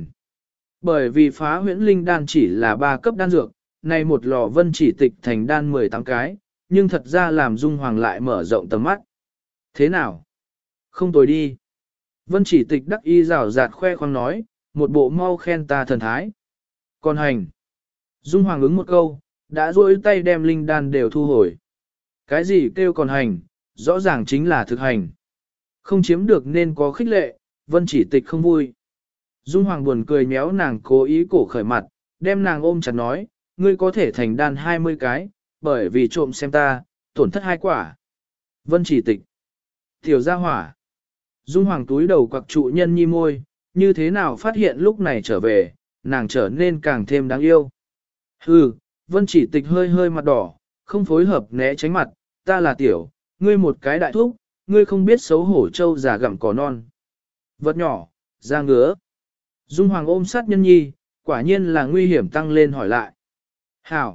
A: Bởi vì phá huyễn linh đan chỉ là 3 cấp đan dược, này một lò Vân Chỉ Tịch thành đan 18 cái, nhưng thật ra làm Dung Hoàng lại mở rộng tầm mắt. Thế nào? Không tồi đi. Vân Chỉ Tịch đắc y rào rạt khoe khoang nói, một bộ mau khen ta thần thái. Còn hành. Dung Hoàng ứng một câu, đã duỗi tay đem linh đan đều thu hồi. Cái gì kêu còn hành, rõ ràng chính là thực hành. Không chiếm được nên có khích lệ, Vân Chỉ Tịch không vui. Dung Hoàng buồn cười méo nàng cố ý cổ khởi mặt, đem nàng ôm chặt nói, ngươi có thể thành đan 20 cái, bởi vì trộm xem ta, tổn thất 2 quả. Vân Chỉ Tịch. Tiểu gia hỏa. Dung Hoàng túi đầu quặc trụ nhân nhi môi, như thế nào phát hiện lúc này trở về, nàng trở nên càng thêm đáng yêu. Hừ, Vân Chỉ Tịch hơi hơi mặt đỏ, không phối hợp né tránh mặt, ta là tiểu, ngươi một cái đại thúc, ngươi không biết xấu hổ trâu già gặm cỏ non. Vật nhỏ, ra ngứa. Dung Hoàng ôm sát nhân nhi, quả nhiên là nguy hiểm tăng lên hỏi lại. Hảo,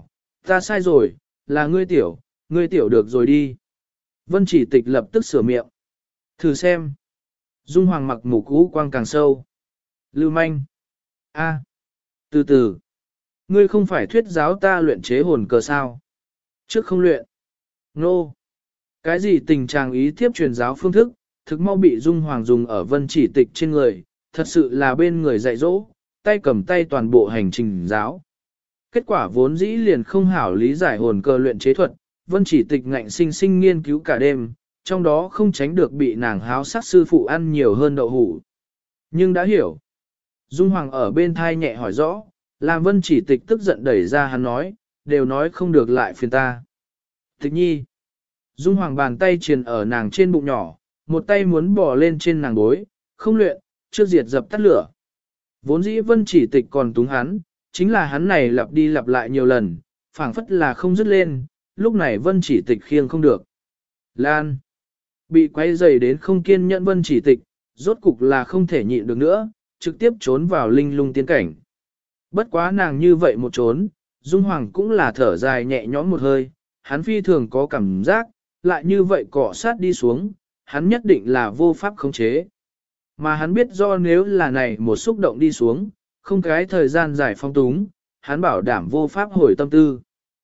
A: Ta sai rồi, là ngươi tiểu được rồi đi. Vân chỉ tịch lập tức sửa miệng. Thử xem. Dung Hoàng mặc mù cũ quang càng sâu. Lưu manh. A. Từ từ. Ngươi không phải thuyết giáo ta luyện chế hồn cờ sao? Trước không luyện. Nô. No. Cái gì tình trạng ý thiếp truyền giáo phương thức, thực mau bị Dung Hoàng dùng ở vân chỉ tịch trên người, thật sự là bên người dạy dỗ, tay cầm tay toàn bộ hành trình giáo. Kết quả vốn dĩ liền không hảo lý giải hồn cơ luyện chế thuật, vân chỉ tịch ngạnh sinh sinh nghiên cứu cả đêm, trong đó không tránh được bị nàng háo sát sư phụ ăn nhiều hơn đậu hủ. Nhưng đã hiểu. Dung Hoàng ở bên thai nhẹ hỏi rõ, làm vân chỉ tịch tức giận đẩy ra hắn nói, đều nói không được lại phiền ta. Tịch nhi. Dung Hoàng bàn tay triền ở nàng trên bụng nhỏ, một tay muốn bỏ lên trên nàng bối, không luyện, trước diệt dập tắt lửa. Vốn dĩ vân chỉ tịch còn túng hắn, chính là hắn này lặp đi lặp lại nhiều lần, phảng phất là không dứt lên, lúc này vân chỉ tịch khiêng không được. Lan. Bị quay dày đến không kiên nhẫn vân chỉ tịch, rốt cục là không thể nhịn được nữa, trực tiếp trốn vào linh lung tiên cảnh. Bất quá nàng như vậy một trốn, Dung Hoàng cũng là thở dài nhẹ nhõm một hơi, hắn phi thường có cảm giác, lại như vậy cọ sát đi xuống, hắn nhất định là vô pháp khống chế. Mà hắn biết do nếu là này một xúc động đi xuống, không cái thời gian dài phong túng, hắn bảo đảm vô pháp hồi tâm tư.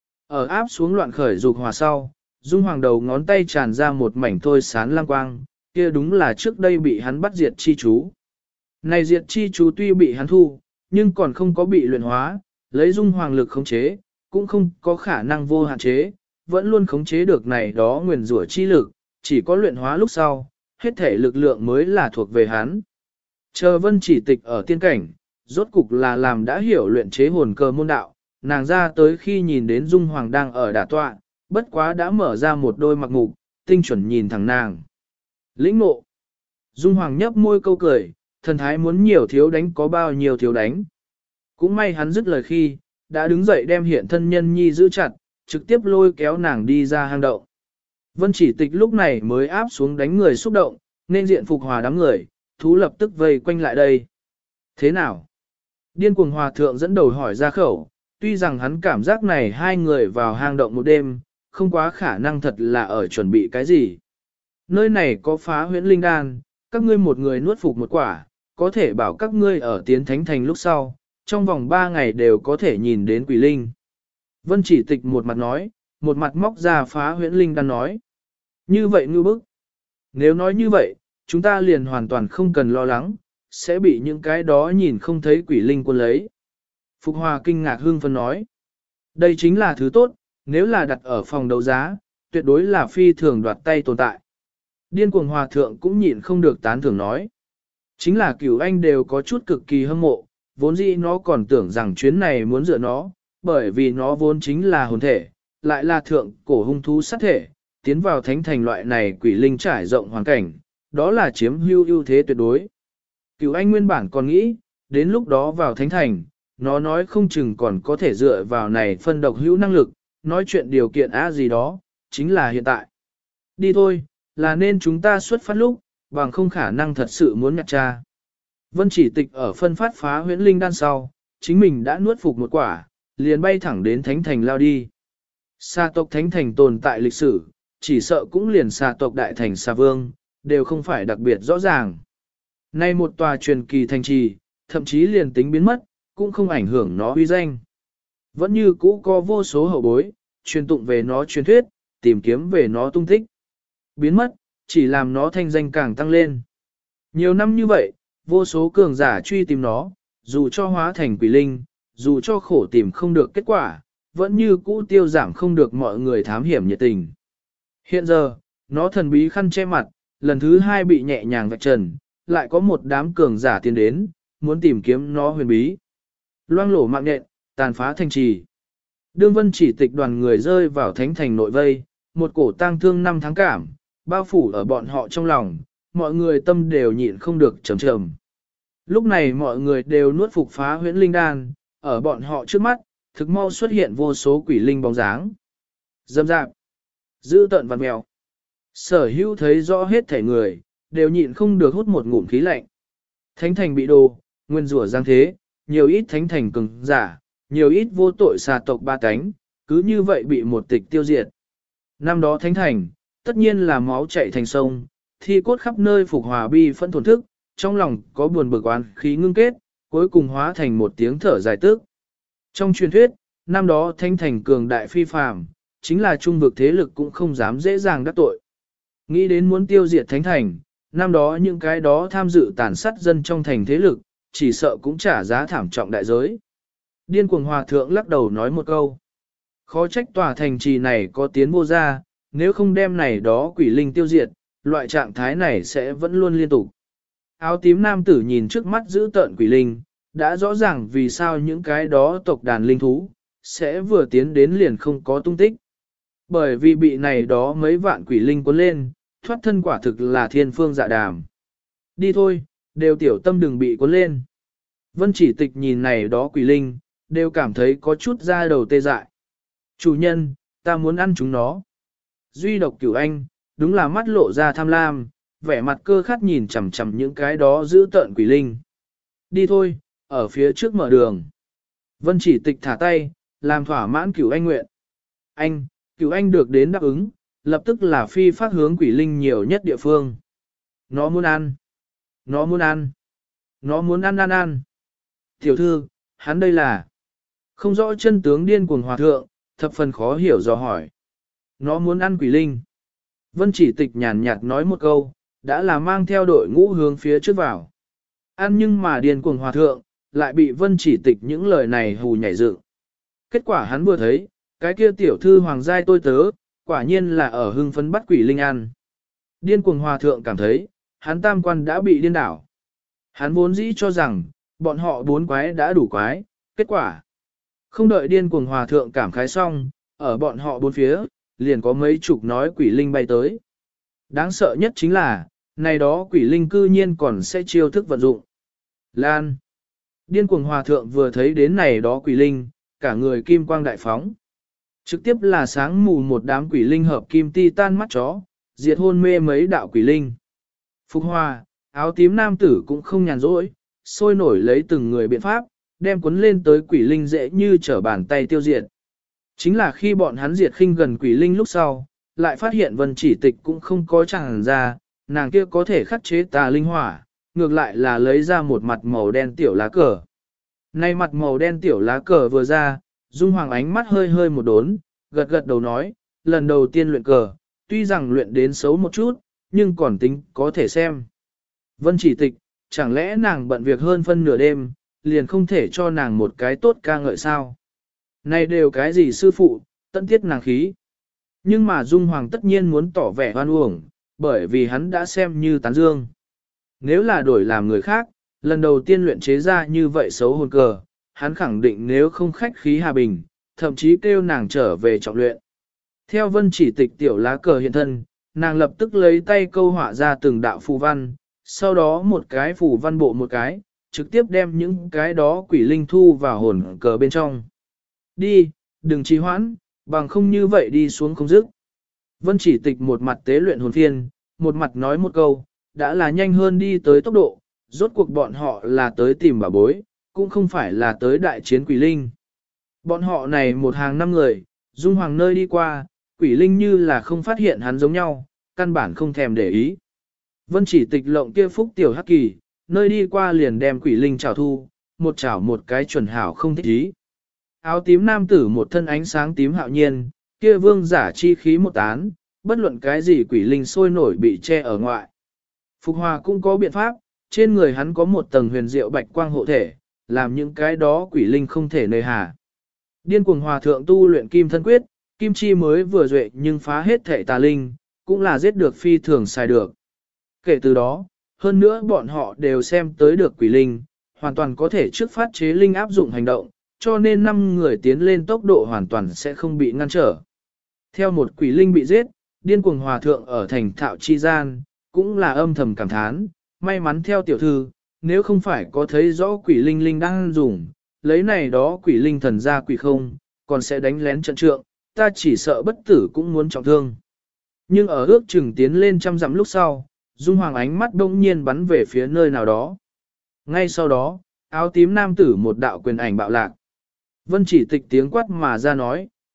A: Ở áp xuống loạn khởi dục hòa sau, Dung Hoàng đầu ngón tay tràn ra một mảnh thôi sán lang quang, kia đúng là trước đây bị hắn bắt diệt chi chú. Này diệt chi chú tuy bị hắn thu, nhưng còn không có bị luyện hóa, lấy Dung Hoàng lực khống chế, cũng không có khả năng vô hạn chế, vẫn luôn khống chế được này đó nguyền rủa chi lực, chỉ có luyện hóa lúc sau, hết thể lực lượng mới là thuộc về hắn. Chờ vân chỉ tịch ở tiên cảnh, rốt cục là làm đã hiểu luyện chế hồn cơ môn đạo, nàng ra tới khi nhìn đến Dung Hoàng đang ở đả tọa, bất quá đã mở ra một đôi mặc mục, tinh chuẩn nhìn thẳng nàng. Lĩnh ngộ. Dung Hoàng nhấp môi câu cười, thần thái muốn nhiều thiếu đánh có bao nhiêu thiếu đánh. Cũng may hắn dứt lời khi, đã đứng dậy đem hiện thân nhân nhi giữ chặt, trực tiếp lôi kéo nàng đi ra hang động. Vân chỉ tịch lúc này mới áp xuống đánh người xúc động, nên diện phục hòa đám người, thú lập tức vây quanh lại đây. Thế nào? Điên cuồng hòa thượng dẫn đầu hỏi ra khẩu, tuy rằng hắn cảm giác này hai người vào hang động một đêm, không quá khả năng thật là ở chuẩn bị cái gì. Nơi này có phá huyễn linh đan, các ngươi một người nuốt phục một quả, có thể bảo các ngươi ở tiến thánh thành lúc sau, trong vòng 3 ngày đều có thể nhìn đến quỷ linh. Vân chỉ tịch một mặt nói, một mặt móc ra phá huyễn linh đan nói. Như vậy ngư bức. Nếu nói như vậy, chúng ta liền hoàn toàn không cần lo lắng, sẽ bị những cái đó nhìn không thấy quỷ linh quân lấy. Phục Hòa kinh ngạc hưng phấn nói. Đây chính là thứ tốt, nếu là đặt ở phòng đấu giá, tuyệt đối là phi thường đoạt tay tồn tại. Điên cuồng hòa thượng cũng nhịn không được tán thưởng nói. Chính là cửu anh đều có chút cực kỳ hâm mộ, vốn dĩ nó còn tưởng rằng chuyến này muốn dựa nó, bởi vì nó vốn chính là hồn thể, lại là thượng cổ hung thú sát thể, tiến vào thánh thành loại này quỷ linh trải rộng hoàn cảnh, đó là chiếm hữu ưu thế tuyệt đối. Cửu anh nguyên bản còn nghĩ, đến lúc đó vào thánh thành, nó nói không chừng còn có thể dựa vào này phân độc hữu năng lực, nói chuyện điều kiện gì đó, chính là hiện tại. Đi thôi, là nên chúng ta xuất phát lúc, bằng không khả năng thật sự muốn nhặt cha. Vân chỉ tịch ở phân phát phá huyễn linh đan sau, chính mình đã nuốt phục một quả, liền bay thẳng đến thánh thành lao đi. Sa tộc thánh thành tồn tại lịch sử, chỉ sợ cũng liền sa tộc đại thành sa vương, đều không phải đặc biệt rõ ràng. Nay một tòa truyền kỳ thành trì, thậm chí liền tính biến mất, cũng không ảnh hưởng nó uy danh. Vẫn như cũ có vô số hậu bối, truyền tụng về nó truyền thuyết, tìm kiếm về nó tung tích. Biến mất, chỉ làm nó thanh danh càng tăng lên. Nhiều năm như vậy, vô số cường giả truy tìm nó, dù cho hóa thành quỷ linh, dù cho khổ tìm không được kết quả, vẫn như cũ tiêu giảm không được mọi người thám hiểm nhiệt tình. Hiện giờ, nó thần bí khăn che mặt, lần thứ 2 bị nhẹ nhàng vạch trần, lại có một đám cường giả tiến đến, muốn tìm kiếm nó huyền bí. Loang lổ mạng nhện, tàn phá thành trì. Đương Vân chỉ tịch đoàn người rơi vào thánh thành nội vây, một cổ tang thương 5 tháng cảm, bao phủ ở bọn họ trong lòng, mọi người tâm đều nhịn không được trầm trầm. Lúc này mọi người đều nuốt phục phá huyễn linh đan, ở bọn họ trước mắt, thực mau xuất hiện vô số quỷ linh bóng dáng. Dâm dạp, dữ tợn vằn mèo. Sở hữu thấy rõ hết thể người, đều nhịn không được hút một ngụm khí lạnh. Thánh thành bị đồ, nguyên rủa giang thế, nhiều ít thánh thành cường giả, nhiều ít vô tội xà tộc ba cánh, cứ như vậy bị một tịch tiêu diệt. Năm đó thánh thành, tất nhiên là máu chảy thành sông, thi cốt khắp nơi phục hòa bi phân thổn thức, trong lòng có buồn bực oán khí ngưng kết, cuối cùng hóa thành một tiếng thở dài tức. Trong truyền thuyết, năm đó thánh thành cường đại phi phàm, chính là trung vực thế lực cũng không dám dễ dàng đắc tội. Nghĩ đến muốn tiêu diệt thánh thành, năm đó những cái đó tham dự tàn sát dân trong thành thế lực, chỉ sợ cũng trả giá thảm trọng đại giới. Điên cuồng hòa thượng lắc đầu nói một câu. Khó trách tòa thành trì này có tiến vô ra, nếu không đem này đó quỷ linh tiêu diệt, loại trạng thái này sẽ vẫn luôn liên tục. Áo tím nam tử nhìn trước mắt giữ tợn quỷ linh, đã rõ ràng vì sao những cái đó tộc đàn linh thú, sẽ vừa tiến đến liền không có tung tích. Bởi vì bị này đó mấy vạn quỷ linh cuốn lên, thoát thân quả thực là thiên phương dạ đàm. Đi thôi, đều tiểu tâm đừng bị cuốn lên. Vân Chỉ Tịch nhìn này đó quỷ linh, đều cảm thấy có chút da đầu tê dại. Chủ nhân, ta muốn ăn chúng nó. Duy độc Cửu Anh, đúng là mắt lộ ra tham lam, vẻ mặt cơ khát nhìn chằm chằm những cái đó giữ tợn quỷ linh. Đi thôi, ở phía trước mở đường. Vân Chỉ Tịch thả tay, làm thỏa mãn Cửu Anh nguyện. Cửu Anh được đến đáp ứng, lập tức là phi phát hướng quỷ linh nhiều nhất địa phương. Nó muốn ăn. Nó muốn ăn. Nó muốn ăn. Tiểu thư, hắn đây là... Không rõ chân tướng điên cuồng hòa thượng, thập phần khó hiểu dò hỏi. Nó muốn ăn quỷ linh. Vân Chỉ Tịch nhàn nhạt nói một câu, đã là mang theo đội ngũ hướng phía trước vào. Ăn nhưng mà điên cuồng hòa thượng, lại bị Vân Chỉ Tịch những lời này hù nhảy dựng. Kết quả hắn vừa thấy, cái kia tiểu thư hoàng giai tôi tớ, quả nhiên là ở hưng phấn bắt quỷ linh ăn. Điên cuồng hòa thượng cảm thấy, hắn tam quan đã bị điên đảo. Hắn vốn dĩ cho rằng, bọn họ bốn quái đã đủ quái, kết quả. Không đợi điên cuồng hòa thượng cảm khái xong, ở bọn họ bốn phía, liền có mấy chục nói quỷ linh bay tới. Đáng sợ nhất chính là, này đó quỷ linh cư nhiên còn sẽ chiêu thức vận dụng. Lan. Điên cuồng hòa thượng vừa thấy đến này đó quỷ linh, cả người kim quang đại phóng. Trực tiếp là sáng mù một đám quỷ linh hợp kim ti tan mắt chó, diệt hôn mê mấy đạo quỷ linh. Phục Hòa, áo tím nam tử cũng không nhàn rỗi, sôi nổi lấy từng người biện pháp, đem cuốn lên tới quỷ linh dễ như trở bàn tay tiêu diệt. Chính là khi bọn hắn diệt khinh gần quỷ linh lúc sau, lại phát hiện Vân Chỉ Tịch cũng không có tràn ra, nàng kia có thể khắc chế tà linh hỏa, ngược lại là lấy ra một mặt màu đen tiểu lá cờ. Nay mặt màu đen tiểu lá cờ vừa ra, Dung Hoàng ánh mắt hơi hơi một đốn, gật gật đầu nói, lần đầu tiên luyện cờ, tuy rằng luyện đến xấu một chút, nhưng còn tính có thể xem. Vân Chỉ Tịch, chẳng lẽ nàng bận việc hơn phân nửa đêm, liền không thể cho nàng một cái tốt ca ngợi sao? Này đều cái gì sư phụ, tận tiết nàng khí. Nhưng mà Dung Hoàng tất nhiên muốn tỏ vẻ oan uổng, bởi vì hắn đã xem như tán dương. Nếu là đổi làm người khác, lần đầu tiên luyện chế ra như vậy xấu hồn cờ, hắn khẳng định nếu không khách khí hòa bình, thậm chí kêu nàng trở về trọng luyện. Theo Vân Chỉ Tịch tiểu lá cờ hiện thân, nàng lập tức lấy tay câu họa ra từng đạo phù văn, sau đó một cái phù văn bộ một cái, trực tiếp đem những cái đó quỷ linh thu vào hồn cờ bên trong. Đi, đừng trì hoãn, bằng không như vậy đi xuống không dứt. Vân Chỉ Tịch một mặt tế luyện hồn phiên, một mặt nói một câu, đã là nhanh hơn đi tới tốc độ, rốt cuộc bọn họ là tới tìm bảo bối, cũng không phải là tới đại chiến quỷ linh. Bọn họ này một hàng 5 người, Dung Hoàng nơi đi qua, quỷ linh như là không phát hiện hắn giống nhau, căn bản không thèm để ý. Vân Chỉ Tịch lộng kia phúc tiểu hắc kỳ, nơi đi qua liền đem quỷ linh chảo thu, một chảo một cái chuẩn hảo không thích ý. Áo tím nam tử một thân ánh sáng tím hạo nhiên, kia vương giả chi khí một tán, bất luận cái gì quỷ linh sôi nổi bị che ở ngoại. Phục Hòa cũng có biện pháp, trên người hắn có một tầng huyền diệu bạch quang hộ thể, làm những cái đó quỷ linh không thể nơi hà. Điên cuồng hòa thượng tu luyện kim thân quyết, kim chi mới vừa duệ nhưng phá hết thể tà linh, cũng là giết được phi thường xài được. Kể từ đó, hơn nữa bọn họ đều xem tới được quỷ linh, hoàn toàn có thể trước phát chế linh áp dụng hành động, cho nên 5 người tiến lên tốc độ hoàn toàn sẽ không bị ngăn trở. Theo một quỷ linh bị giết, điên cuồng hòa thượng ở thành thạo chi gian, cũng là âm thầm cảm thán, may mắn theo tiểu thư, nếu không phải có thấy rõ quỷ linh linh đang dùng, lấy này đó quỷ linh thần ra quỷ không, còn sẽ đánh lén trận trượng, ta chỉ sợ bất tử cũng muốn trọng thương. Nhưng ở ước chừng tiến lên 100 dặm lúc sau, Dung Hoàng ánh mắt đông nhiên bắn về phía nơi nào đó. Ngay sau đó, áo tím nam tử một đạo quyền ảnh bạo lạc. Vân Chỉ Tịch tiếng quát mà ra nói,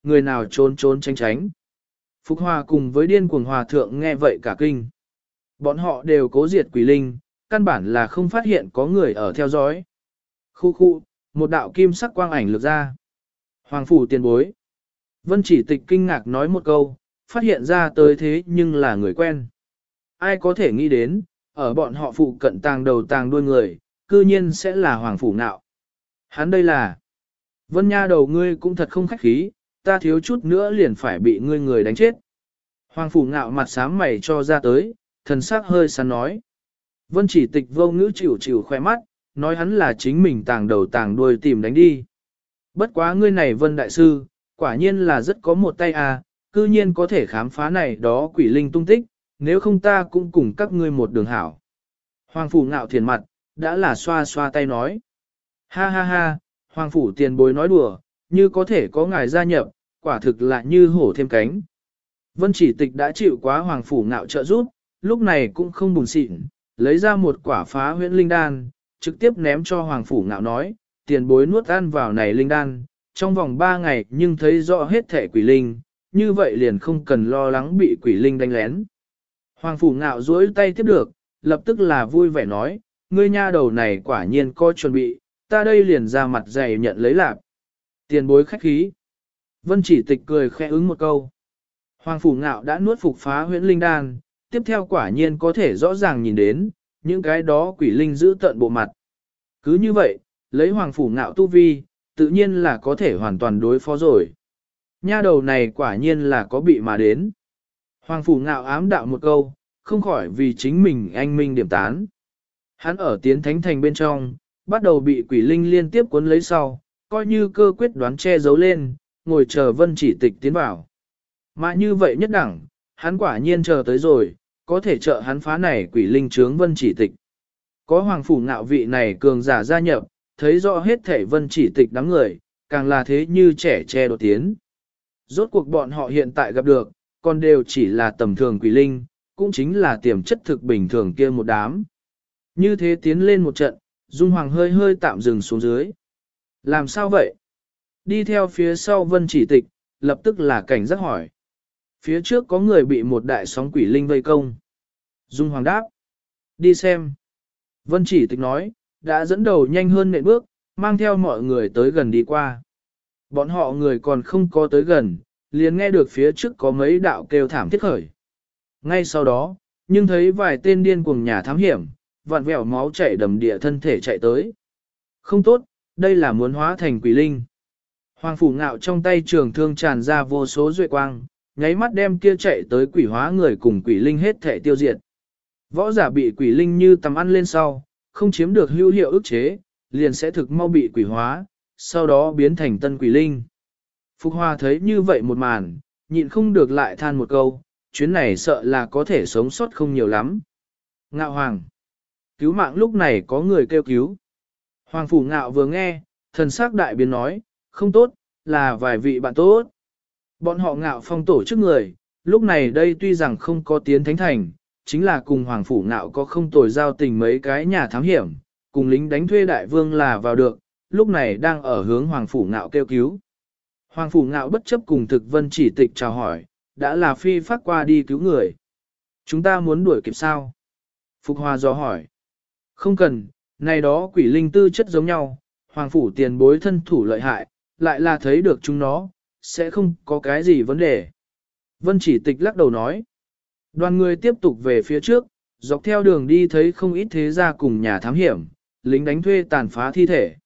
A: người nào trốn trốn tránh tránh. Phục Hòa cùng với điên cuồng hòa thượng nghe vậy cả kinh. Bọn họ đều cố diệt quỷ linh, căn bản là không phát hiện có người ở theo dõi. Khu khu, một đạo kim sắc quang ảnh lược ra. Hoàng phủ tiền bối. Vân Chỉ Tịch kinh ngạc nói một câu, phát hiện ra tới thế nhưng là người quen. Ai có thể nghĩ đến, ở bọn họ phụ cận tàng đầu tàng đuôi người, cư nhiên sẽ là Hoàng phủ nạo. Hắn đây là... Vân Nha đầu ngươi cũng thật không khách khí, ta thiếu chút nữa liền phải bị ngươi người đánh chết. Hoàng phủ ngạo mặt xám mày cho ra tới, thần sắc hơi sắn nói. Vân Chỉ Tịch vô ngữ chịu chịu khoe mắt, nói hắn là chính mình tàng đầu tàng đuôi tìm đánh đi. Bất quá ngươi này Vân Đại Sư, quả nhiên là rất có một tay à, cư nhiên có thể khám phá này đó quỷ linh tung tích, nếu không ta cũng cùng các ngươi một đường hảo. Hoàng phủ ngạo thiền mặt, đã là xoa xoa tay nói. Ha ha ha, Hoàng phủ tiền bối nói đùa, như có thể có ngài gia nhập, quả thực là như hổ thêm cánh. Vân Chỉ Tịch đã chịu quá Hoàng phủ ngạo trợ giúp, lúc này cũng không buồn xịn, lấy ra một quả phá huyễn linh đan, trực tiếp ném cho Hoàng phủ ngạo nói, tiền bối nuốt ăn vào này linh đan, trong vòng 3 ngày nhưng thấy rõ hết thể quỷ linh, như vậy liền không cần lo lắng bị quỷ linh đánh lén. Hoàng phủ ngạo duỗi tay tiếp được, lập tức là vui vẻ nói, ngươi nha đầu này quả nhiên có chuẩn bị, ta đây liền ra mặt dày nhận lấy lạc. Tiền bối khách khí. Vân Chỉ Tịch cười khẽ ứng một câu. Hoàng phủ ngạo đã nuốt phục phá huyễn linh đan, tiếp theo quả nhiên có thể rõ ràng nhìn đến, những cái đó quỷ linh giữ tận bộ mặt. Cứ như vậy, lấy hoàng phủ ngạo tu vi, tự nhiên là có thể hoàn toàn đối phó rồi. Nha đầu này quả nhiên là có bị mà đến. Hoàng phủ ngạo ám đạo một câu, không khỏi vì chính mình anh minh điểm tán. Hắn ở tiến thánh thành bên trong, bắt đầu bị quỷ linh liên tiếp cuốn lấy sau, coi như cơ quyết đoán che giấu lên, ngồi chờ Vân Chỉ Tịch tiến vào. Mà như vậy nhất đẳng, hắn quả nhiên chờ tới rồi, có thể trợ hắn phá này quỷ linh trướng Vân Chỉ Tịch. Có hoàng phủ ngạo vị này cường giả gia nhập, thấy rõ hết thể Vân Chỉ Tịch đám người, càng là thế như trẻ che đột tiến. Rốt cuộc bọn họ hiện tại gặp được, còn đều chỉ là tầm thường quỷ linh, cũng chính là tiềm chất thực bình thường kia một đám. Như thế tiến lên một trận, Dung Hoàng hơi hơi tạm dừng xuống dưới. Làm sao vậy? Đi theo phía sau Vân Chỉ Tịch, lập tức là cảnh giác hỏi. Phía trước có người bị một đại sóng quỷ linh vây công. Dung Hoàng đáp. Đi xem. Vân Chỉ Tịch nói, đã dẫn đầu nhanh hơn nện bước, mang theo mọi người tới gần đi qua. Bọn họ người còn không có tới gần, liền nghe được phía trước có mấy đạo kêu thảm thiết khởi. Ngay sau đó, nhưng thấy vài tên điên cuồng nhà thám hiểm, vặn vẹo máu chảy đầm địa thân thể chạy tới. Không tốt, đây là muốn hóa thành quỷ linh. Hoàng phủ ngạo trong tay trường thương tràn ra vô số duệ quang, nháy mắt đem kia chạy tới quỷ hóa người cùng quỷ linh hết thể tiêu diệt. Võ giả bị quỷ linh như tầm ăn lên sau, không chiếm được hữu hiệu ức chế, liền sẽ thực mau bị quỷ hóa, sau đó biến thành tân quỷ linh. Phục Hòa thấy như vậy một màn, nhịn không được lại than một câu, chuyến này sợ là có thể sống sót không nhiều lắm. Ngạo Hoàng. Cứu mạng lúc này có người kêu cứu. Hoàng phủ ngạo vừa nghe, thần sắc đại biến nói, không tốt, là vài vị bạn tốt. Bọn họ ngạo phong tổ chức người, lúc này đây tuy rằng không có tiến thánh thành, chính là cùng Hoàng phủ ngạo có không tồi giao tình mấy cái nhà thám hiểm, cùng lính đánh thuê đại vương là vào được, lúc này đang ở hướng Hoàng phủ ngạo kêu cứu. Hoàng phủ ngạo bất chấp cùng thực Vân Chỉ Tịch chào hỏi, đã là phi phát qua đi cứu người. Chúng ta muốn đuổi kịp sao? Phục Hòa dò hỏi. Không cần, này đó quỷ linh tư chất giống nhau, Hoàng phủ tiền bối thân thủ lợi hại, lại là thấy được chúng nó, sẽ không có cái gì vấn đề. Vân Chỉ Tịch lắc đầu nói. Đoàn người tiếp tục về phía trước, dọc theo đường đi thấy không ít thế gia cùng nhà thám hiểm, lính đánh thuê tàn phá thi thể.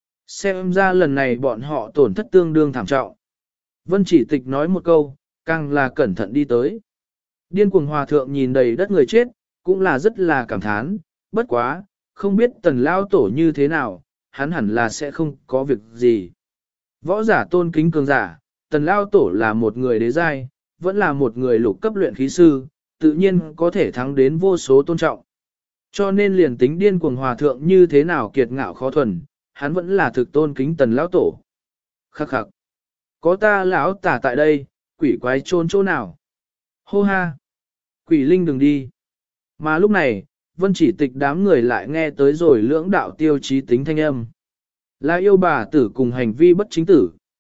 A: Xem ra lần này bọn họ tổn thất tương đương thảm trọng. Vân Chỉ Tịch nói một câu, càng là cẩn thận đi tới. Điên cuồng hòa thượng nhìn đầy đất người chết, cũng là rất là cảm thán, bất quá, không biết tần lao tổ như thế nào, hắn hẳn là sẽ không có việc gì. Võ giả tôn kính cường giả, tần lao tổ là một người đế giai, vẫn là một người lục cấp luyện khí sư, tự nhiên có thể thắng đến vô số tôn trọng. Cho nên liền tính điên cuồng hòa thượng như thế nào kiệt ngạo khó thuần, hắn vẫn là thực tôn kính tần lão tổ. Khắc khắc. Có ta lão tả tại đây, quỷ quái trôn chỗ nào. Hô ha. Quỷ linh đừng đi. Mà lúc này, Vân Chỉ Tịch đám người lại nghe tới rồi lưỡng đạo tiêu chí tính thanh âm. Là yêu bà tử cùng hành vi bất chính tử.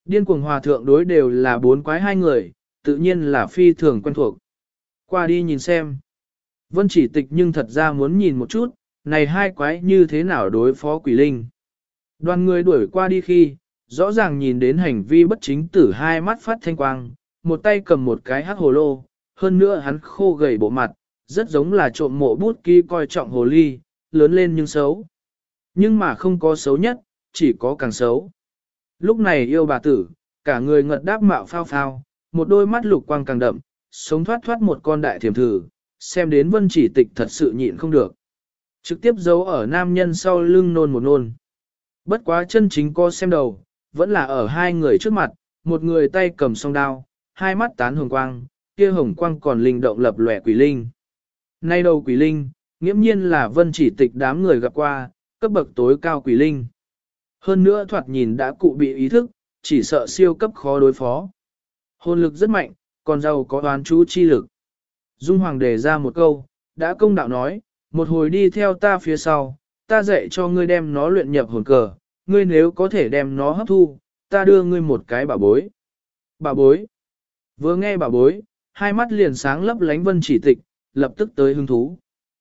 A: Điên cuồng hòa thượng đối đều là bốn quái hai người, tự nhiên là phi thường quen thuộc. Qua đi nhìn xem. Vân Chỉ Tịch nhưng thật ra muốn nhìn một chút, này hai quái như thế nào đối phó quỷ linh. Đoàn người đuổi qua đi khi, rõ ràng nhìn đến hành vi bất chính tử hai mắt phát thanh quang, một tay cầm một cái hắc hồ lô, hơn nữa hắn khô gầy bộ mặt, rất giống là trộm mộ bút ký coi trọng hồ ly, lớn lên nhưng xấu. Nhưng mà không có xấu nhất, chỉ có càng xấu. Lúc này yêu bà tử, cả người ngật đáp mạo phao phao, một đôi mắt lục quang càng đậm, sống thoát thoát một con đại thiềm thử, xem đến Vân Chỉ Tịch thật sự nhịn không được. Trực tiếp giấu ở nam nhân sau lưng nôn một nôn. Bất quá chân chính co xem đầu, vẫn là ở hai người trước mặt, một người tay cầm song đao, hai mắt tán hồng quang, kia hồng quang còn linh động lập lòe quỷ linh. Nay đầu quỷ linh, nghiễm nhiên là Vân Chỉ Tịch đám người gặp qua, cấp bậc tối cao quỷ linh. Hơn nữa thoạt nhìn đã cụ bị ý thức, chỉ sợ siêu cấp khó đối phó. Hồn lực rất mạnh, còn giàu có đoán chú chi lực. Dung Hoàng đề ra một câu, đã công đạo nói, một hồi đi theo ta phía sau, ta dạy cho ngươi đem nó luyện nhập hồn cờ, ngươi nếu có thể đem nó hấp thu, ta đưa ngươi một cái bảo bối. Bảo bối. Vừa nghe bảo bối, hai mắt liền sáng lấp lánh Vân Chỉ Tịch, lập tức tới hứng thú.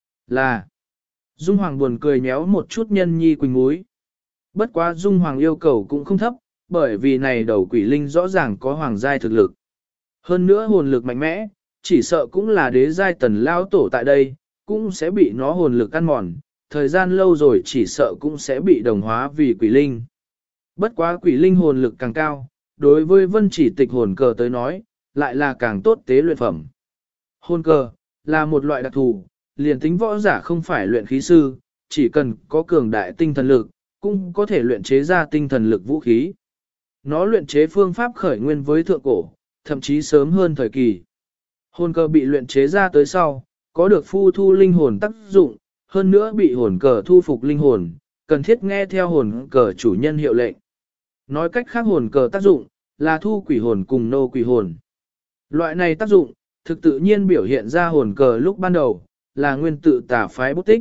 A: Là. Dung Hoàng buồn cười nhéo một chút nhân nhi quỳnh muối. Bất quá Dung Hoàng yêu cầu cũng không thấp, bởi vì này đầu quỷ linh rõ ràng có hoàng giai thực lực. Hơn nữa hồn lực mạnh mẽ, chỉ sợ cũng là đế giai tần lao tổ tại đây, cũng sẽ bị nó hồn lực ăn mòn, thời gian lâu rồi chỉ sợ cũng sẽ bị đồng hóa vì quỷ linh. Bất quá quỷ linh hồn lực càng cao, đối với Vân Chỉ Tịch hồn cờ tới nói, lại là càng tốt tế luyện phẩm. Hồn cờ, là một loại đặc thù, liền tính võ giả không phải luyện khí sư, chỉ cần có cường đại tinh thần lực, cũng có thể luyện chế ra tinh thần lực vũ khí. Nó luyện chế phương pháp khởi nguyên với thượng cổ, thậm chí sớm hơn thời kỳ. Hồn cờ bị luyện chế ra tới sau, có được phu thu linh hồn tác dụng, hơn nữa bị hồn cờ thu phục linh hồn, cần thiết nghe theo hồn cờ chủ nhân hiệu lệnh. Nói cách khác hồn cờ tác dụng, là thu quỷ hồn cùng nô quỷ hồn. Loại này tác dụng, thực tự nhiên biểu hiện ra hồn cờ lúc ban đầu, là nguyên tự tà phái bút tích.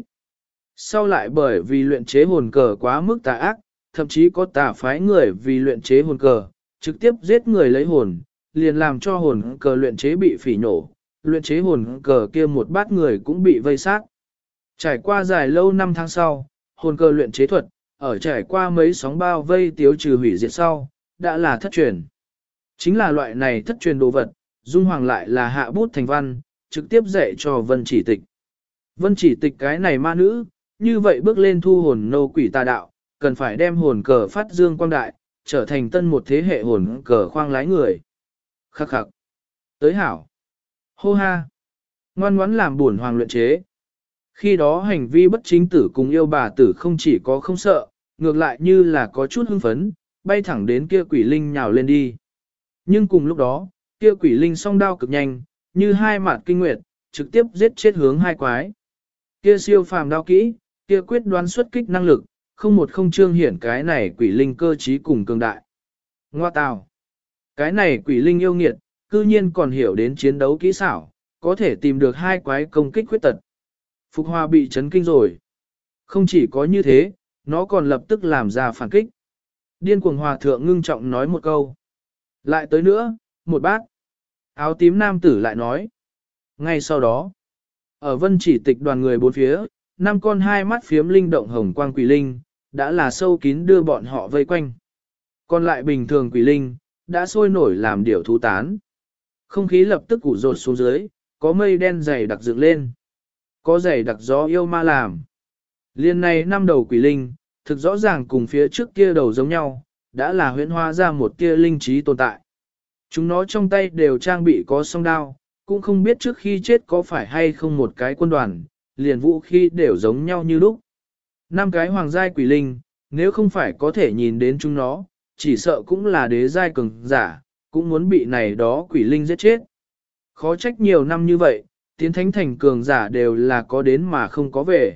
A: Sau lại bởi vì luyện chế hồn cờ quá mức tà ác, thậm chí có tà phái người vì luyện chế hồn cờ, trực tiếp giết người lấy hồn, liền làm cho hồn cờ luyện chế bị phỉ nổ, luyện chế hồn cờ kia một bát người cũng bị vây sát. Trải qua dài lâu năm tháng sau, hồn cờ luyện chế thuật, ở trải qua mấy sóng bao vây tiêu trừ hủy diệt sau, đã là thất truyền. Chính là loại này thất truyền đồ vật, Dung Hoàng lại là hạ bút thành văn, trực tiếp dạy cho Vân Chỉ Tịch. Vân Chỉ Tịch cái này ma nữ, như vậy bước lên thu hồn nô quỷ tà đạo, cần phải đem hồn cờ phát dương quang đại, trở thành tân một thế hệ hồn cờ khoang lái người. Khắc khắc. Tới hảo. Hô ha. Ngoan ngoãn làm buồn hoàng luyện chế. Khi đó hành vi bất chính tử cùng yêu bà tử không chỉ có không sợ, ngược lại như là có chút hưng phấn, bay thẳng đến kia quỷ linh nhào lên đi. Nhưng cùng lúc đó, kia quỷ linh song đao cực nhanh, như hai mạt kinh nguyệt, trực tiếp giết chết hướng hai quái. Kia siêu phàm đao kỹ, kia quyết đoán xuất kích năng lực, không một không trương hiển cái này quỷ linh cơ trí cùng cường đại. Ngoa tào. Cái này quỷ linh yêu nghiệt, cư nhiên còn hiểu đến chiến đấu kỹ xảo, có thể tìm được hai quái công kích khuyết tật. Phục Hoa bị chấn kinh rồi. Không chỉ có như thế, nó còn lập tức làm ra phản kích. Điên cuồng hòa thượng ngưng trọng nói một câu. Lại tới nữa, một bát. Áo tím nam tử lại nói. Ngay sau đó, ở Vân Chỉ Tịch đoàn người bốn phía, năm con hai mắt phiếm linh động hồng quang quỷ linh, đã là sâu kín đưa bọn họ vây quanh. Còn lại bình thường quỷ linh, đã sôi nổi làm điểu thú tán. Không khí lập tức ủ rột xuống dưới, có mây đen dày đặc dựng lên. Có dày đặc gió yêu ma làm. Liên này năm đầu quỷ linh, thực rõ ràng cùng phía trước kia đầu giống nhau, đã là huyễn hóa ra một kia linh trí tồn tại. Chúng nó trong tay đều trang bị có song đao, cũng không biết trước khi chết có phải hay không một cái quân đoàn, liền vũ khí đều giống nhau như lúc. Năm cái hoàng giai quỷ linh, nếu không phải có thể nhìn đến chúng nó, chỉ sợ cũng là đế giai cường giả, cũng muốn bị này đó quỷ linh giết chết. Khó trách nhiều năm như vậy, tiến thánh thành cường giả đều là có đến mà không có về.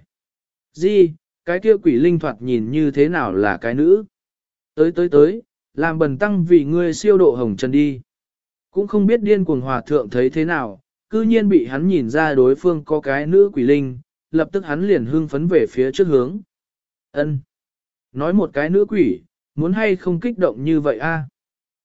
A: Di, cái kia quỷ linh thoạt nhìn như thế nào là cái nữ? Tới, làm bần tăng vì ngươi siêu độ hồng trần đi. Cũng không biết điên cuồng hòa thượng thấy thế nào, cư nhiên bị hắn nhìn ra đối phương có cái nữ quỷ linh, lập tức hắn liền hưng phấn về phía trước hướng. Ân, nói một cái nữ quỷ, muốn hay không kích động như vậy a?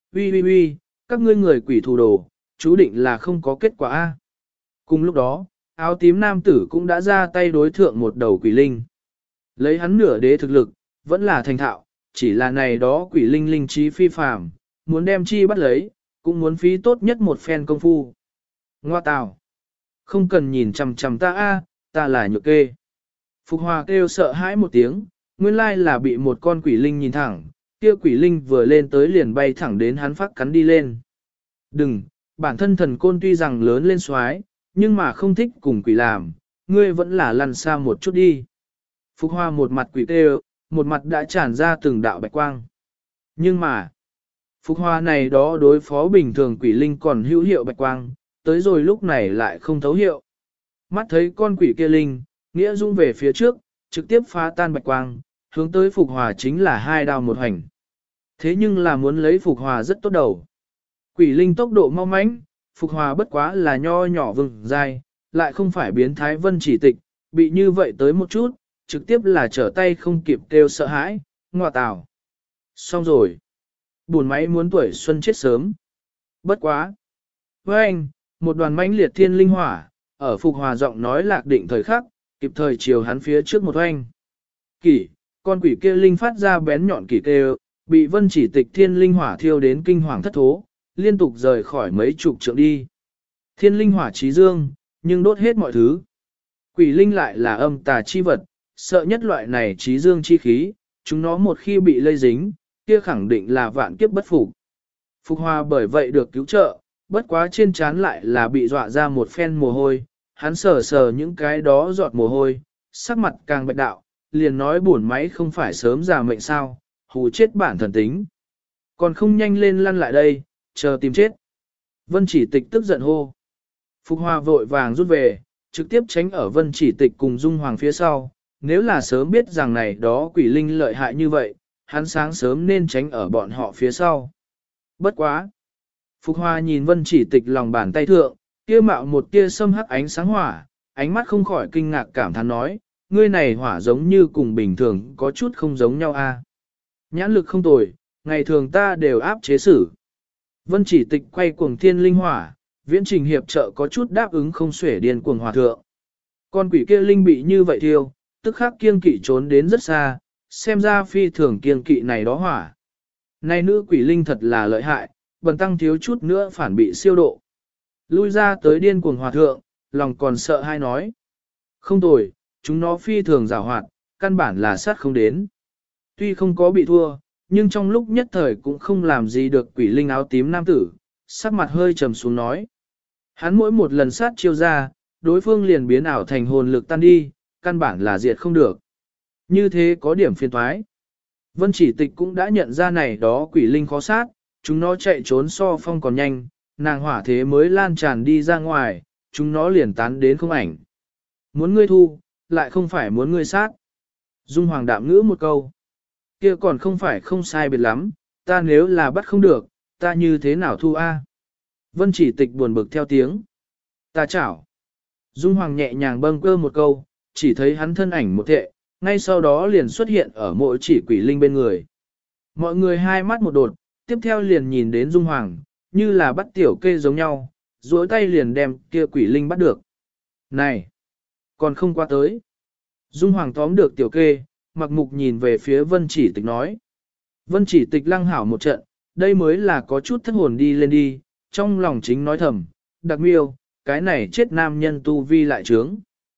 A: Uy uy uy, các ngươi người quỷ thủ đồ, chú định là không có kết quả a. Cùng lúc đó, áo tím nam tử cũng đã ra tay đối thượng một đầu quỷ linh. Lấy hắn nửa đế thực lực, vẫn là thành thạo, chỉ là này đó quỷ linh linh trí phi phàm, muốn đem chi bắt lấy, cũng muốn phí tốt nhất một phen công phu. Ngoa tào, không cần nhìn chằm chằm ta a, ta là nhược kê. Phục Hòa kêu sợ hãi một tiếng, nguyên lai là bị một con quỷ linh nhìn thẳng, kia quỷ linh vừa lên tới liền bay thẳng đến hắn phát cắn đi lên. Đừng, bản thân thần côn tuy rằng lớn lên xoái, nhưng mà không thích cùng quỷ làm, ngươi vẫn là lăn xa một chút đi. Phục Hòa một mặt quỷ kêu, một mặt đã tràn ra từng đạo bạch quang. Nhưng mà, Phục Hòa này đó đối phó bình thường quỷ linh còn hữu hiệu bạch quang, tới rồi lúc này lại không thấu hiệu. Mắt thấy con quỷ kia linh, nghĩa dung về phía trước, trực tiếp phá tan bạch quang, hướng tới Phục Hòa chính là hai đao một hành. Thế nhưng là muốn lấy Phục Hòa rất tốt đầu. Quỷ linh tốc độ mau mãnh, Phục Hòa bất quá là nho nhỏ vừng dai, lại không phải biến thái vân chỉ tịch, bị như vậy tới một chút, trực tiếp là trở tay không kịp kêu sợ hãi, ngọa tào. Xong rồi. Buồn máy muốn tuổi xuân chết sớm. Bất quá. Với anh, một đoàn mãnh liệt thiên linh hỏa, ở Phục Hòa giọng nói lạc định thời khắc, kịp thời chiều hắn phía trước một oanh. Kỷ, con quỷ kia linh phát ra bén nhọn kỷ kêu, bị vân chỉ tịch thiên linh hỏa thiêu đến kinh hoàng thất thố, liên tục rời khỏi mấy chục trượng đi. Thiên linh hỏa trí dương, nhưng đốt hết mọi thứ. Quỷ linh lại là âm tà chi vật, sợ nhất loại này trí dương chi khí, chúng nó một khi bị lây dính, kia khẳng định là vạn kiếp bất phục. Phục Hòa bởi vậy được cứu trợ, bất quá trên trán lại là bị dọa ra một phen mồ hôi, hắn sờ sờ những cái đó giọt mồ hôi, sắc mặt càng bạch đạo, liền nói buồn máy không phải sớm già mệnh sao, hù chết bản thần tính. Còn không nhanh lên lăn lại đây, chờ tìm chết. Vân chỉ tịch tức giận hô. Phục Hòa vội vàng rút về, trực tiếp tránh ở vân chỉ tịch cùng Dung Hoàng phía sau. Nếu là sớm biết rằng này đó quỷ linh lợi hại như vậy, hắn sáng sớm nên tránh ở bọn họ phía sau. Bất quá. Phục Hòa nhìn vân chỉ tịch lòng bàn tay thượng, kia mạo một tia sâm hắc ánh sáng hỏa, ánh mắt không khỏi kinh ngạc cảm thán nói, ngươi này hỏa giống như cùng bình thường có chút không giống nhau a. Nhãn lực không tồi, ngày thường ta đều áp chế xử. Vân chỉ tịch quay cuồng thiên linh hỏa, viễn trình hiệp trợ có chút đáp ứng không xuể điên cuồng hòa thượng. Con quỷ kia linh bị như vậy thiêu, tức khắc kiêng kỵ trốn đến rất xa, xem ra phi thường kiêng kỵ này đó hỏa. Này nữ quỷ linh thật là lợi hại, bần tăng thiếu chút nữa phản bị siêu độ. Lui ra tới điên cuồng hòa thượng, lòng còn sợ hai nói. Không tồi, chúng nó phi thường giàu hoạt, căn bản là sát không đến. Tuy không có bị thua, nhưng trong lúc nhất thời cũng không làm gì được quỷ linh áo tím nam tử, sắc mặt hơi trầm xuống nói. Hắn mỗi một lần sát chiêu ra, đối phương liền biến ảo thành hồn lực tan đi, căn bản là diệt không được. Như thế có điểm phiền toái. Vân chỉ tịch cũng đã nhận ra này đó quỷ linh khó sát, chúng nó chạy trốn so phong còn nhanh, nàng hỏa thế mới lan tràn đi ra ngoài, chúng nó liền tán đến không ảnh. Muốn ngươi thu, lại không phải muốn ngươi sát. Dung Hoàng đạm ngữ một câu. Kia còn không phải không sai biệt lắm, ta nếu là bắt không được, ta như thế nào thu a? Vân chỉ tịch buồn bực theo tiếng. Ta chảo. Dung Hoàng nhẹ nhàng bâng cơ một câu, chỉ thấy hắn thân ảnh một thệ, ngay sau đó liền xuất hiện ở mỗi chỉ quỷ linh bên người. Mọi người hai mắt một đột, tiếp theo liền nhìn đến Dung Hoàng, như là bắt tiểu kê giống nhau, duỗi tay liền đem kia quỷ linh bắt được. Này! Còn không qua tới. Dung Hoàng tóm được tiểu kê, mặc mục nhìn về phía Vân chỉ tịch nói. Vân chỉ tịch lăng hảo một trận, đây mới là có chút thất hồn đi lên đi, trong lòng chính nói thầm, đặc miêu, cái này chết nam nhân tu vi lại trướng.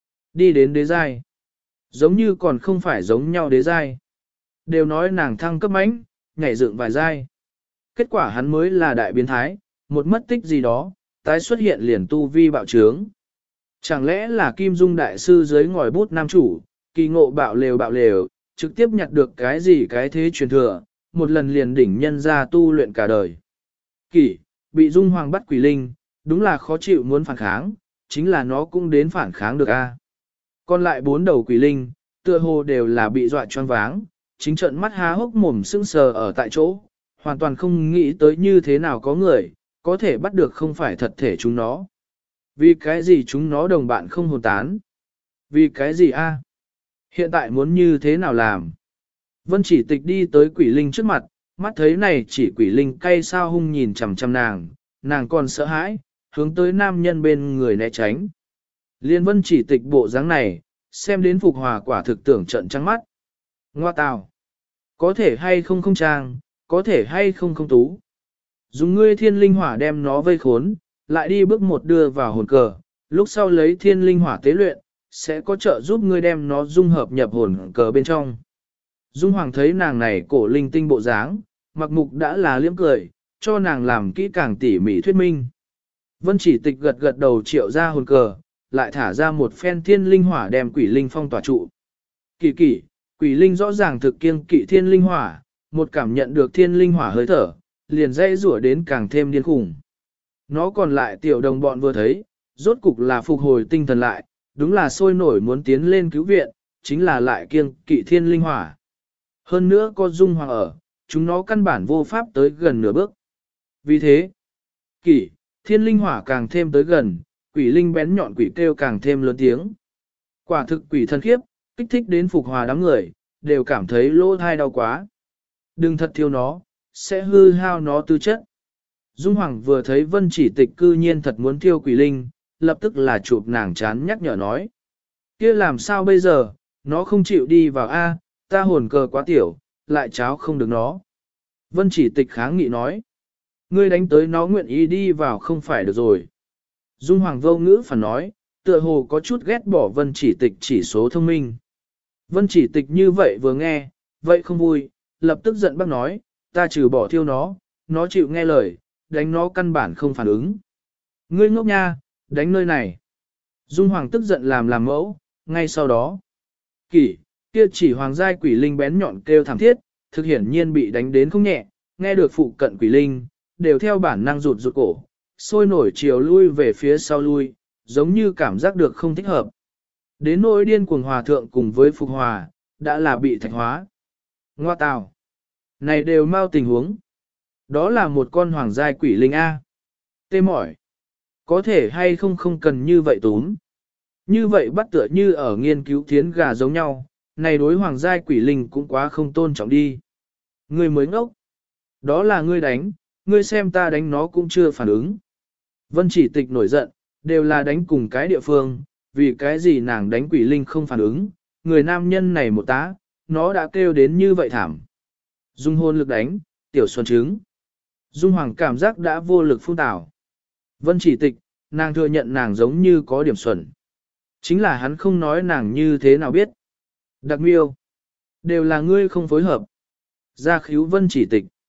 A: Đi đến đế giai. Giống như còn không phải giống nhau đế giai. Đều nói nàng thăng cấp mãnh, nhảy dựng vài giai. Kết quả hắn mới là đại biến thái, một mất tích gì đó, tái xuất hiện liền tu vi bạo trướng. Chẳng lẽ là Kim Dung đại sư dưới ngòi bút nam chủ, kỳ ngộ bạo lều, trực tiếp nhặt được cái gì cái thế truyền thừa, một lần liền đỉnh nhân ra tu luyện cả đời. Kỷ, bị Dung Hoàng bắt quỷ linh, đúng là khó chịu muốn phản kháng, chính là nó cũng đến phản kháng được a. Còn lại 4 đầu quỷ linh, tựa hồ đều là bị dọa choáng váng, chính trận mắt há hốc mồm sững sờ ở tại chỗ, hoàn toàn không nghĩ tới như thế nào có người, có thể bắt được không phải thật thể chúng nó. Vì cái gì chúng nó đồng bạn không hồn tán? Vì cái gì a? Hiện tại muốn như thế nào làm? Vân chỉ tịch đi tới quỷ linh trước mặt, Mắt thấy này chỉ quỷ linh cay sao hung nhìn chằm chằm nàng còn sợ hãi, hướng tới nam nhân bên người né tránh. Liên Vân Chỉ Tịch bộ dáng này, xem đến Phục Hòa quả thực tưởng trận trắng mắt. Ngoa tào, có thể hay không không trang, có thể hay không không tú. Dùng ngươi thiên linh hỏa đem nó vây khốn, lại đi bước một đưa vào hồn cờ, lúc sau lấy thiên linh hỏa tế luyện, sẽ có trợ giúp ngươi đem nó dung hợp nhập hồn cờ bên trong. Dung Hoàng thấy nàng này cổ linh tinh bộ dáng, mặc mục đã là liếm cười, cho nàng làm kỹ càng tỉ mỉ thuyết minh. Vân Chỉ Tịch gật gật đầu triệu ra hồn cờ, lại thả ra một phen thiên linh hỏa đem quỷ linh phong tỏa trụ. Kỳ kỳ, quỷ linh rõ ràng thực kiêng kỵ thiên linh hỏa, một cảm nhận được thiên linh hỏa hơi thở, liền dây rủa đến càng thêm điên khủng. Nó còn lại tiểu đồng bọn vừa thấy, rốt cục là phục hồi tinh thần lại, đúng là sôi nổi muốn tiến lên cứu viện, chính là lại kiêng kỵ thiên linh hỏa. Hơn nữa có Dung Hoàng ở, chúng nó căn bản vô pháp tới gần nửa bước. Vì thế, kỷ, thiên linh hỏa càng thêm tới gần, quỷ linh bén nhọn quỷ kêu càng thêm lớn tiếng. Quả thực quỷ thần khiếp, kích thích đến Phục Hòa đám người, đều cảm thấy lỗ thai đau quá. Đừng thật thiêu nó, sẽ hư hao nó tư chất. Dung Hoàng vừa thấy Vân Chỉ Tịch cư nhiên thật muốn thiêu quỷ linh, lập tức là chụp nàng chán nhắc nhở nói. Kia làm sao bây giờ, nó không chịu đi vào A, ta hồn cờ quá tiểu, lại cháo không được nó. Vân Chỉ Tịch kháng nghị nói. Ngươi đánh tới nó nguyện ý đi vào không phải được rồi. Dung Hoàng vô ngữ phản nói, tựa hồ có chút ghét bỏ Vân Chỉ Tịch chỉ số thông minh. Vân Chỉ Tịch như vậy vừa nghe, vậy không vui, lập tức giận bác nói, ta trừ bỏ thiêu nó chịu nghe lời, đánh nó căn bản không phản ứng. Ngươi ngốc nha, đánh nơi này. Dung Hoàng tức giận làm mẫu, ngay sau đó. Kỷ, kia chỉ hoàng giai quỷ linh bén nhọn kêu thảm thiết, thực hiển nhiên bị đánh đến không nhẹ, nghe được phụ cận quỷ linh, đều theo bản năng rụt cổ, sôi nổi chiều lui về phía sau lui, giống như cảm giác được không thích hợp. Đến nỗi điên cuồng hòa thượng cùng với Phục Hòa, đã là bị thạch hóa. Ngoa tào, này đều mau tình huống. Đó là một con hoàng giai quỷ linh A. Tê mỏi. Có thể hay không cần như vậy túm. Như vậy bắt tựa như ở nghiên cứu thiến gà giống nhau, này đối hoàng giai quỷ linh cũng quá không tôn trọng đi. Ngươi mới ngốc. Đó là ngươi đánh, ngươi xem ta đánh nó cũng chưa phản ứng. Vân Chỉ Tịch nổi giận, đều là đánh cùng cái địa phương, vì cái gì nàng đánh quỷ linh không phản ứng, người nam nhân này một tá, nó đã kêu đến như vậy thảm. Dung hôn lực đánh, tiểu xuân trứng. Dung Hoàng cảm giác đã vô lực phun tảo. Vân Chỉ Tịch, nàng thừa nhận nàng giống như có điểm xuẩn. Chính là hắn không nói nàng như thế nào biết. Đặc miêu, đều là ngươi không phối hợp. Ra khíu Vân Chỉ Tịch.